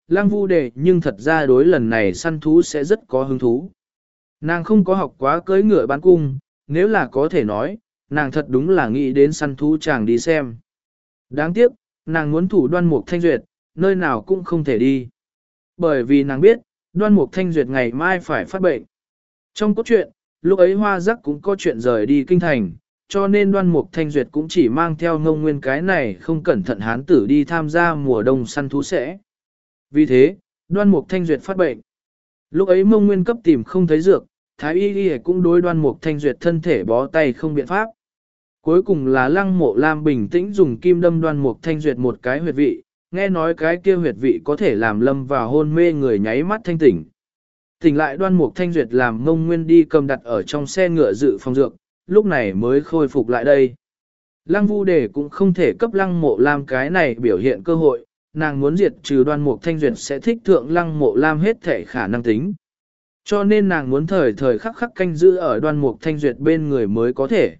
Lăng Vu Đề nhưng thật ra đối lần này săn thú sẽ rất có hứng thú. Nàng không có học quá cưỡi ngựa bán cung, nếu là có thể nói, nàng thật đúng là nghĩ đến săn thú chàng đi xem. Đáng tiếc, nàng muốn thủ Đoan Mục Thanh Duyệt, nơi nào cũng không thể đi. Bởi vì nàng biết, Đoan Mục Thanh Duyệt ngày mai phải phát bệnh. Trong cốt truyện, lúc ấy Hoa Giác cũng có chuyện rời đi kinh thành, cho nên Đoan Mục Thanh Duyệt cũng chỉ mang theo Ngông Nguyên cái này không cẩn thận hán tử đi tham gia mùa đông săn thú sẽ. Vì thế, Đoan Mục Thanh Duyệt phát bệnh. Lúc ấy Ngông Nguyên cấp tìm không thấy dược, Thái Y Y cũng đối Đoan Mục Thanh Duyệt thân thể bó tay không biện pháp. Cuối cùng là Lăng Mộ Lam bình tĩnh dùng kim đâm Đoan Mục Thanh Duyệt một cái huyệt vị, nghe nói cái kia huyệt vị có thể làm lâm vào hôn mê người nháy mắt thanh tỉnh. Tỉnh lại Đoan Mục Thanh Duyệt làm Ngông Nguyên đi cầm đặt ở trong xe ngựa dự phòng dược, lúc này mới khôi phục lại đây. Lăng Vu Đề cũng không thể cấp Lăng Mộ Lam cái này biểu hiện cơ hội, nàng muốn diệt trừ Đoan Mục Thanh Duyệt sẽ thích thượng Lăng Mộ Lam hết thể khả năng tính. Cho nên nàng muốn thời thời khắc khắc canh giữ ở Đoan Mục Thanh Duyệt bên người mới có thể.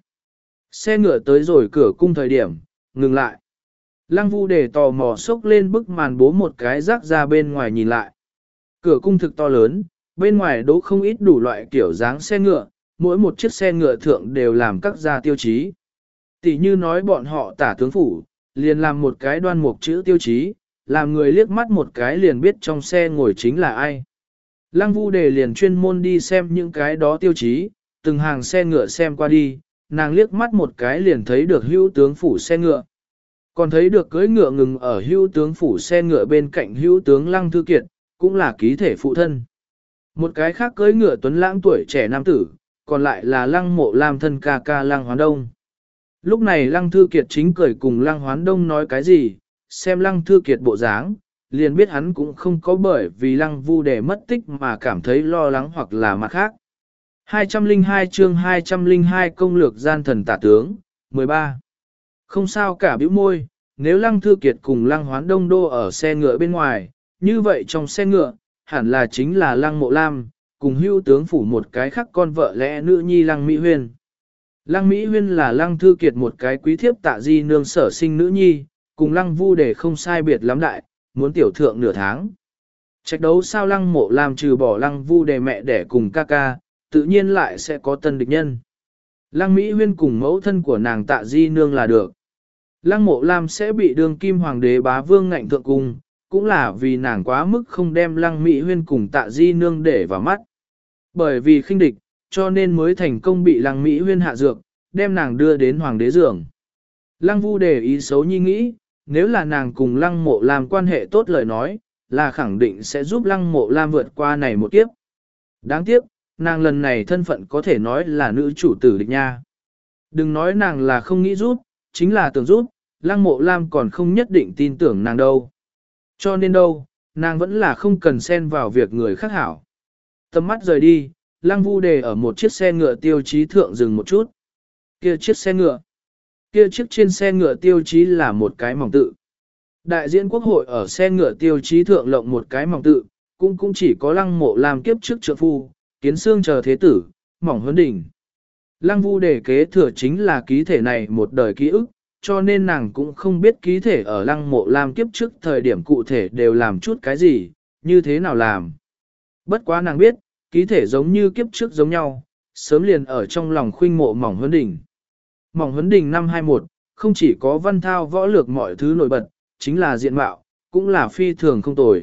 Xe ngựa tới rồi cửa cung thời điểm, ngừng lại. Lăng Vu Đề tò mò xốc lên bức màn bố một cái rác ra bên ngoài nhìn lại. Cửa cung thực to lớn, bên ngoài đỗ không ít đủ loại kiểu dáng xe ngựa, mỗi một chiếc xe ngựa thượng đều làm các gia tiêu chí. Tỷ như nói bọn họ tả tướng phủ, liền làm một cái Đoan Mục chữ tiêu chí, làm người liếc mắt một cái liền biết trong xe ngồi chính là ai. Lăng Vu Đề liền chuyên môn đi xem những cái đó tiêu chí, từng hàng xe ngựa xem qua đi, nàng liếc mắt một cái liền thấy được hữu tướng phủ xe ngựa. Còn thấy được cưỡi ngựa ngừng ở hữu tướng phủ xe ngựa bên cạnh hữu tướng Lăng Thư Kiệt, cũng là ký thể phụ thân. Một cái khác cưỡi ngựa tuấn lãng tuổi trẻ nam tử, còn lại là Lăng Mộ Lam thân ca ca Lăng Hoán Đông. Lúc này Lăng Thư Kiệt chính cười cùng Lăng Hoán Đông nói cái gì, xem Lăng Thư Kiệt bộ dáng, liền biết hắn cũng không có bởi vì Lăng Vu Đề mất tích mà cảm thấy lo lắng hoặc là mặt khác. hai trăm lẻ hai chương hai trăm lẻ hai công lược gian thần tả tướng, mười ba. Không sao cả bĩu môi, nếu Lăng Thư Kiệt cùng Lăng Hoán Đông đô ở xe ngựa bên ngoài, như vậy trong xe ngựa, hẳn là chính là Lăng Mộ Lam, cùng hưu tướng phủ một cái khác con vợ lẽ nữ nhi Lăng Mỹ Huyên. Lăng Mỹ Huyên là Lăng Thư Kiệt một cái quý thiếp tạ di nương sở sinh nữ nhi, cùng Lăng Vu Đề không sai biệt lắm đại, muốn tiểu thượng nửa tháng. Trách đấu sao Lăng Mộ Lam trừ bỏ Lăng Vu Đề mẹ đẻ cùng ca ca, tự nhiên lại sẽ có tân địch nhân. Lăng Mỹ Huyên cùng mẫu thân của nàng tạ di nương là được. Lăng Mộ Lam sẽ bị đương kim hoàng đế bá vương ngạnh thượng cung, cũng là vì nàng quá mức không đem Lăng Mỹ Huyên cùng tạ di nương để vào mắt. Bởi vì khinh địch, cho nên mới thành công bị Lăng Mỹ Huyên hạ dược, đem nàng đưa đến hoàng đế giường. Lăng Vu Đề ý xấu nhi nghĩ, nếu là nàng cùng Lăng Mộ Lam quan hệ tốt lời nói, là khẳng định sẽ giúp Lăng Mộ Lam vượt qua này một kiếp. Đáng tiếc, nàng lần này thân phận có thể nói là nữ chủ tử địch nha. Đừng nói nàng là không nghĩ giúp, chính là tưởng giúp, Lăng Mộ Lam còn không nhất định tin tưởng nàng đâu. Cho nên đâu, nàng vẫn là không cần xen vào việc người khác hảo. Tầm mắt rời đi, Lăng Vu Đề ở một chiếc xe ngựa tiêu chí thượng dừng một chút. Kia chiếc xe ngựa. Kia chiếc trên xe ngựa tiêu chí là một cái mỏng tự. Đại diện quốc hội ở xe ngựa tiêu chí thượng lộng một cái mỏng tự, cũng cũng chỉ có Lăng Mộ Lam kiếp trước trượng phu, kiến xương chờ thế tử, mỏng huấn đỉnh. Lăng Vu Đề kế thừa chính là ký thể này một đời ký ức, cho nên nàng cũng không biết ký thể ở Lăng Mộ Lam kiếp trước thời điểm cụ thể đều làm chút cái gì, như thế nào làm. Bất quá nàng biết, ký thể giống như kiếp trước giống nhau, sớm liền ở trong lòng khuynh mộ mỏng huấn đỉnh. Mỏng huấn đỉnh năm hai mốt, không chỉ có văn thao võ lược mọi thứ nổi bật, chính là diện mạo, cũng là phi thường không tồi.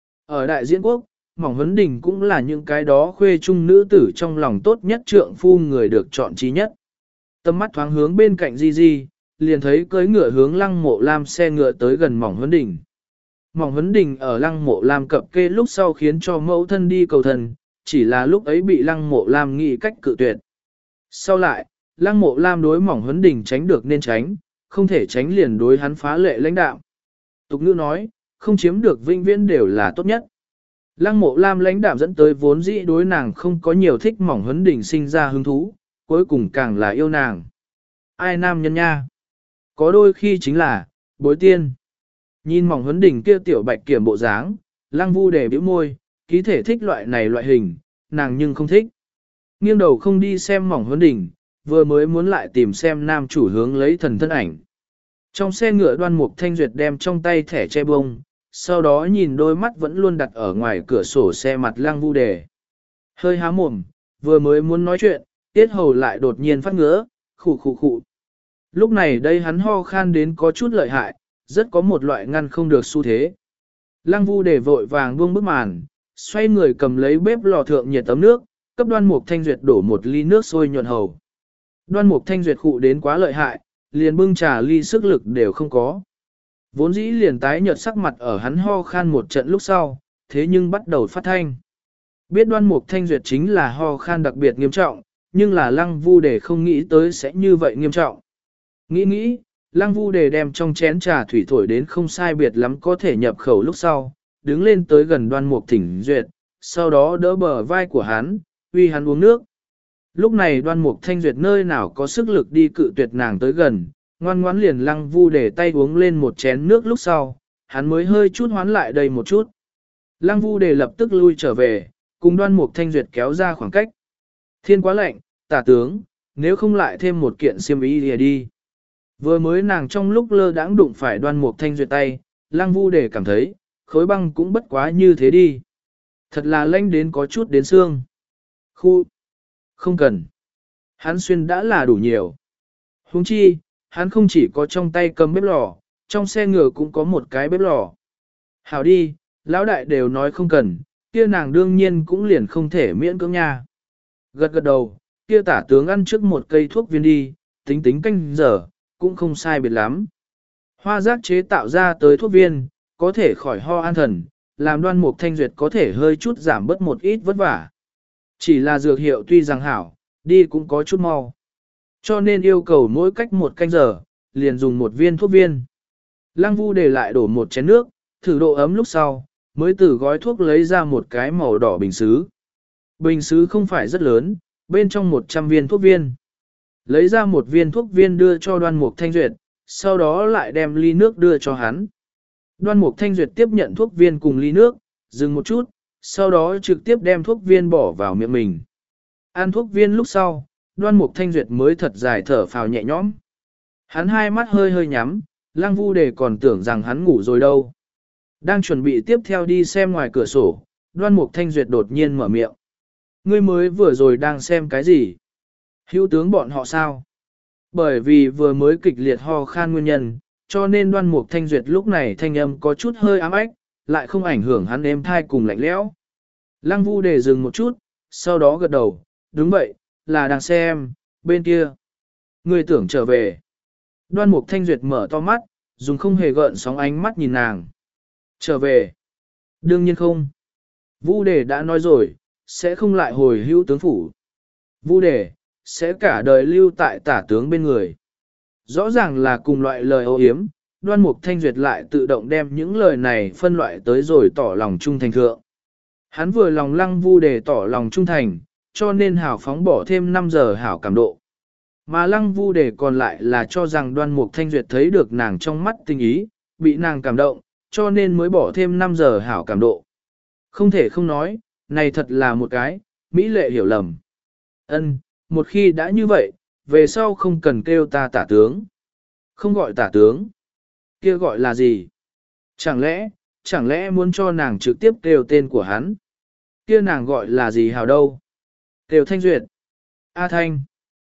Ở đại diễn quốc, mỏng huấn đỉnh cũng là những cái đó khuê trung nữ tử trong lòng tốt nhất trượng phu người được chọn trí nhất. Tâm mắt thoáng hướng bên cạnh Di Di, liền thấy cưỡi ngựa hướng Lăng Mộ Lam xe ngựa tới gần mỏng huấn đỉnh. Mỏng huấn đỉnh ở Lăng Mộ Lam cập kê lúc sau khiến cho mẫu thân đi cầu thần, chỉ là lúc ấy bị Lăng Mộ Lam nghĩ cách cự tuyệt. Sau lại, Lăng Mộ Lam đối mỏng huấn đỉnh tránh được nên tránh, không thể tránh liền đối hắn phá lệ lãnh đạo. Tục ngữ nói, không chiếm được vĩnh viễn đều là tốt nhất. Lăng Mộ Lam lãnh đạm dẫn tới vốn dĩ đối nàng không có nhiều thích mỏng huấn đỉnh sinh ra hứng thú, cuối cùng càng là yêu nàng. Ai nam nhân nha? Có đôi khi chính là, bối tiên. Nhìn mỏng huấn đỉnh kia tiểu bạch kiểm bộ dáng, Lăng Vu Đề bĩu môi, ký thể thích loại này loại hình, nàng nhưng không thích. Nghiêng đầu không đi xem mỏng huấn đỉnh, vừa mới muốn lại tìm xem nam chủ hướng lấy thần thân ảnh. Trong xe ngựa Đoan Mục Thanh Duyệt đem trong tay thẻ che bông, sau đó nhìn đôi mắt vẫn luôn đặt ở ngoài cửa sổ xe mặt Lăng Vu Đề. Hơi há mồm, vừa mới muốn nói chuyện, tiết hầu lại đột nhiên phát ngứa, khụ khụ khụ. Lúc này đây hắn ho khan đến có chút lợi hại, rất có một loại ngăn không được xu thế. Lăng Vu Đề vội vàng buông bức màn, xoay người cầm lấy bếp lò thượng nhiệt tấm nước, cấp Đoan Mục Thanh Duyệt đổ một ly nước sôi nhuận hầu. Đoan Mục Thanh Duyệt khụ đến quá lợi hại, liền bưng trà ly sức lực đều không có. Vốn dĩ liền tái nhợt sắc mặt ở hắn ho khan một trận lúc sau, thế nhưng bắt đầu phát thanh. Biết Đoan Mục Thanh Duyệt chính là ho khan đặc biệt nghiêm trọng, nhưng là Lăng Vu Đề không nghĩ tới sẽ như vậy nghiêm trọng. Nghĩ nghĩ, Lăng Vu Đề đem trong chén trà thủy thổi đến không sai biệt lắm có thể nhập khẩu lúc sau, đứng lên tới gần Đoan Mục Thỉnh Duyệt, sau đó đỡ bờ vai của hắn, uy hắn uống nước. Lúc này Đoan Mục Thanh Duyệt nơi nào có sức lực đi cự tuyệt nàng tới gần, ngoan ngoãn liền Lăng Vu Đề tay uống lên một chén nước lúc sau, hắn mới hơi chút hoán lại đây một chút. Lăng Vu Đề lập tức lui trở về, cùng Đoan Mục Thanh Duyệt kéo ra khoảng cách. Thiên quá lạnh, tả tướng, nếu không lại thêm một kiện xiêm y đi đi. Vừa mới nàng trong lúc lơ đãng đụng phải Đoan Mục Thanh Duyệt tay, Lăng Vu Đề cảm thấy, khối băng cũng bất quá như thế đi. Thật là lạnh đến có chút đến xương. Khu, không cần. Hắn xuyên đã là đủ nhiều. Huống chi, hắn không chỉ có trong tay cầm bếp lò, trong xe ngựa cũng có một cái bếp lò. Hảo đi, lão đại đều nói không cần, kia nàng đương nhiên cũng liền không thể miễn cưỡng nha. Gật gật đầu, kia tả tướng ăn trước một cây thuốc viên đi, tính tính canh giờ, cũng không sai biệt lắm. Hoa giác chế tạo ra tới thuốc viên, có thể khỏi ho an thần, làm Đoan Mục Thanh Duyệt có thể hơi chút giảm bớt một ít vất vả. Chỉ là dược hiệu tuy rằng hảo, đi cũng có chút mau. Cho nên yêu cầu mỗi cách một canh giờ, liền dùng một viên thuốc viên. Lăng Vu để lại đổ một chén nước, thử độ ấm lúc sau, mới từ gói thuốc lấy ra một cái màu đỏ bình sứ. Bình sứ không phải rất lớn, bên trong một trăm viên thuốc viên. Lấy ra một viên thuốc viên đưa cho Đoan Mục Thanh Duyệt, sau đó lại đem ly nước đưa cho hắn. Đoan Mục Thanh Duyệt tiếp nhận thuốc viên cùng ly nước, dừng một chút, sau đó trực tiếp đem thuốc viên bỏ vào miệng mình. Ăn thuốc viên lúc sau, Đoan Mục Thanh Duyệt mới thật dài thở phào nhẹ nhõm. Hắn hai mắt hơi hơi nhắm, Lăng Vu Đề còn tưởng rằng hắn ngủ rồi đâu. Đang chuẩn bị tiếp theo đi xem ngoài cửa sổ, Đoan Mục Thanh Duyệt đột nhiên mở miệng. Ngươi mới vừa rồi đang xem cái gì? Hữu tướng bọn họ sao? Bởi vì vừa mới kịch liệt ho khan nguyên nhân, cho nên Đoan Mục Thanh Duyệt lúc này thanh âm có chút hơi ám ách, lại không ảnh hưởng hắn êm thai cùng lạnh lẽo. Lăng Vu Đề dừng một chút, sau đó gật đầu, đúng vậy, là đang xem, bên kia. Ngươi tưởng trở về. Đoan Mục Thanh Duyệt mở to mắt, dùng không hề gợn sóng ánh mắt nhìn nàng. Trở về. Đương nhiên không. Vu Đề đã nói rồi, sẽ không lại hồi hữu tướng phủ. Vu Đề, sẽ cả đời lưu tại tả tướng bên người. Rõ ràng là cùng loại lời ô yếm, Đoan Mục Thanh Duyệt lại tự động đem những lời này phân loại tới rồi tỏ lòng trung thành thượng. Hắn vừa lòng Lăng Vu Đề tỏ lòng trung thành, cho nên hảo phóng bỏ thêm năm giờ hảo cảm độ. Mà Lăng Vu Đề còn lại là cho rằng Đoan Mục Thanh Duyệt thấy được nàng trong mắt tình ý, bị nàng cảm động, cho nên mới bỏ thêm năm giờ hảo cảm độ. Không thể không nói, này thật là một cái, mỹ lệ hiểu lầm. Ân, một khi đã như vậy, về sau không cần kêu ta tả tướng. Không gọi tả tướng. Kia gọi là gì? Chẳng lẽ, chẳng lẽ muốn cho nàng trực tiếp kêu tên của hắn? Kia nàng gọi là gì hào đâu? Kêu Thanh Duyệt. A Thanh.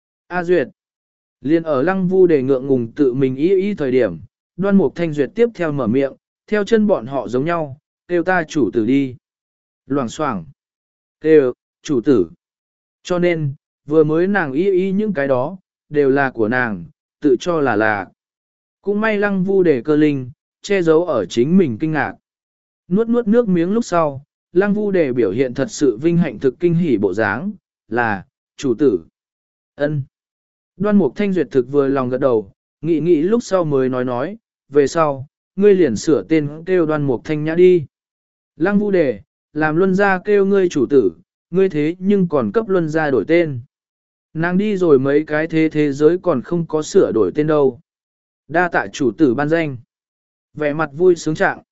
A Duyệt. Liên ở Lăng Vu Đề ngượng ngùng tự mình ý ý thời điểm, Đoan Mục Thanh Duyệt tiếp theo mở miệng, theo chân bọn họ giống nhau, kêu ta chủ tử đi. Loảng xoảng. Kêu, chủ tử. Cho nên, vừa mới nàng ý ý những cái đó, đều là của nàng, tự cho là là. Cũng may Lăng Vu Đề cơ linh, che giấu ở chính mình kinh ngạc. Nuốt nuốt nước miếng lúc sau, Lăng Vu Đề biểu hiện thật sự vinh hạnh thực kinh hỉ bộ dáng, là, chủ tử. Ân. Đoan Mục Thanh Duyệt thực vừa lòng gật đầu, nghĩ nghĩ lúc sau mới nói nói, về sau, ngươi liền sửa tên kêu Đoan Mục Thanh Nhã đi. Lăng Vu Đề, làm luân gia kêu ngươi chủ tử, ngươi thế nhưng còn cấp luân gia đổi tên. Nàng đi rồi mấy cái thế thế giới còn không có sửa đổi tên đâu. Đa tạ chủ tử ban danh. Vẻ mặt vui sướng trạng.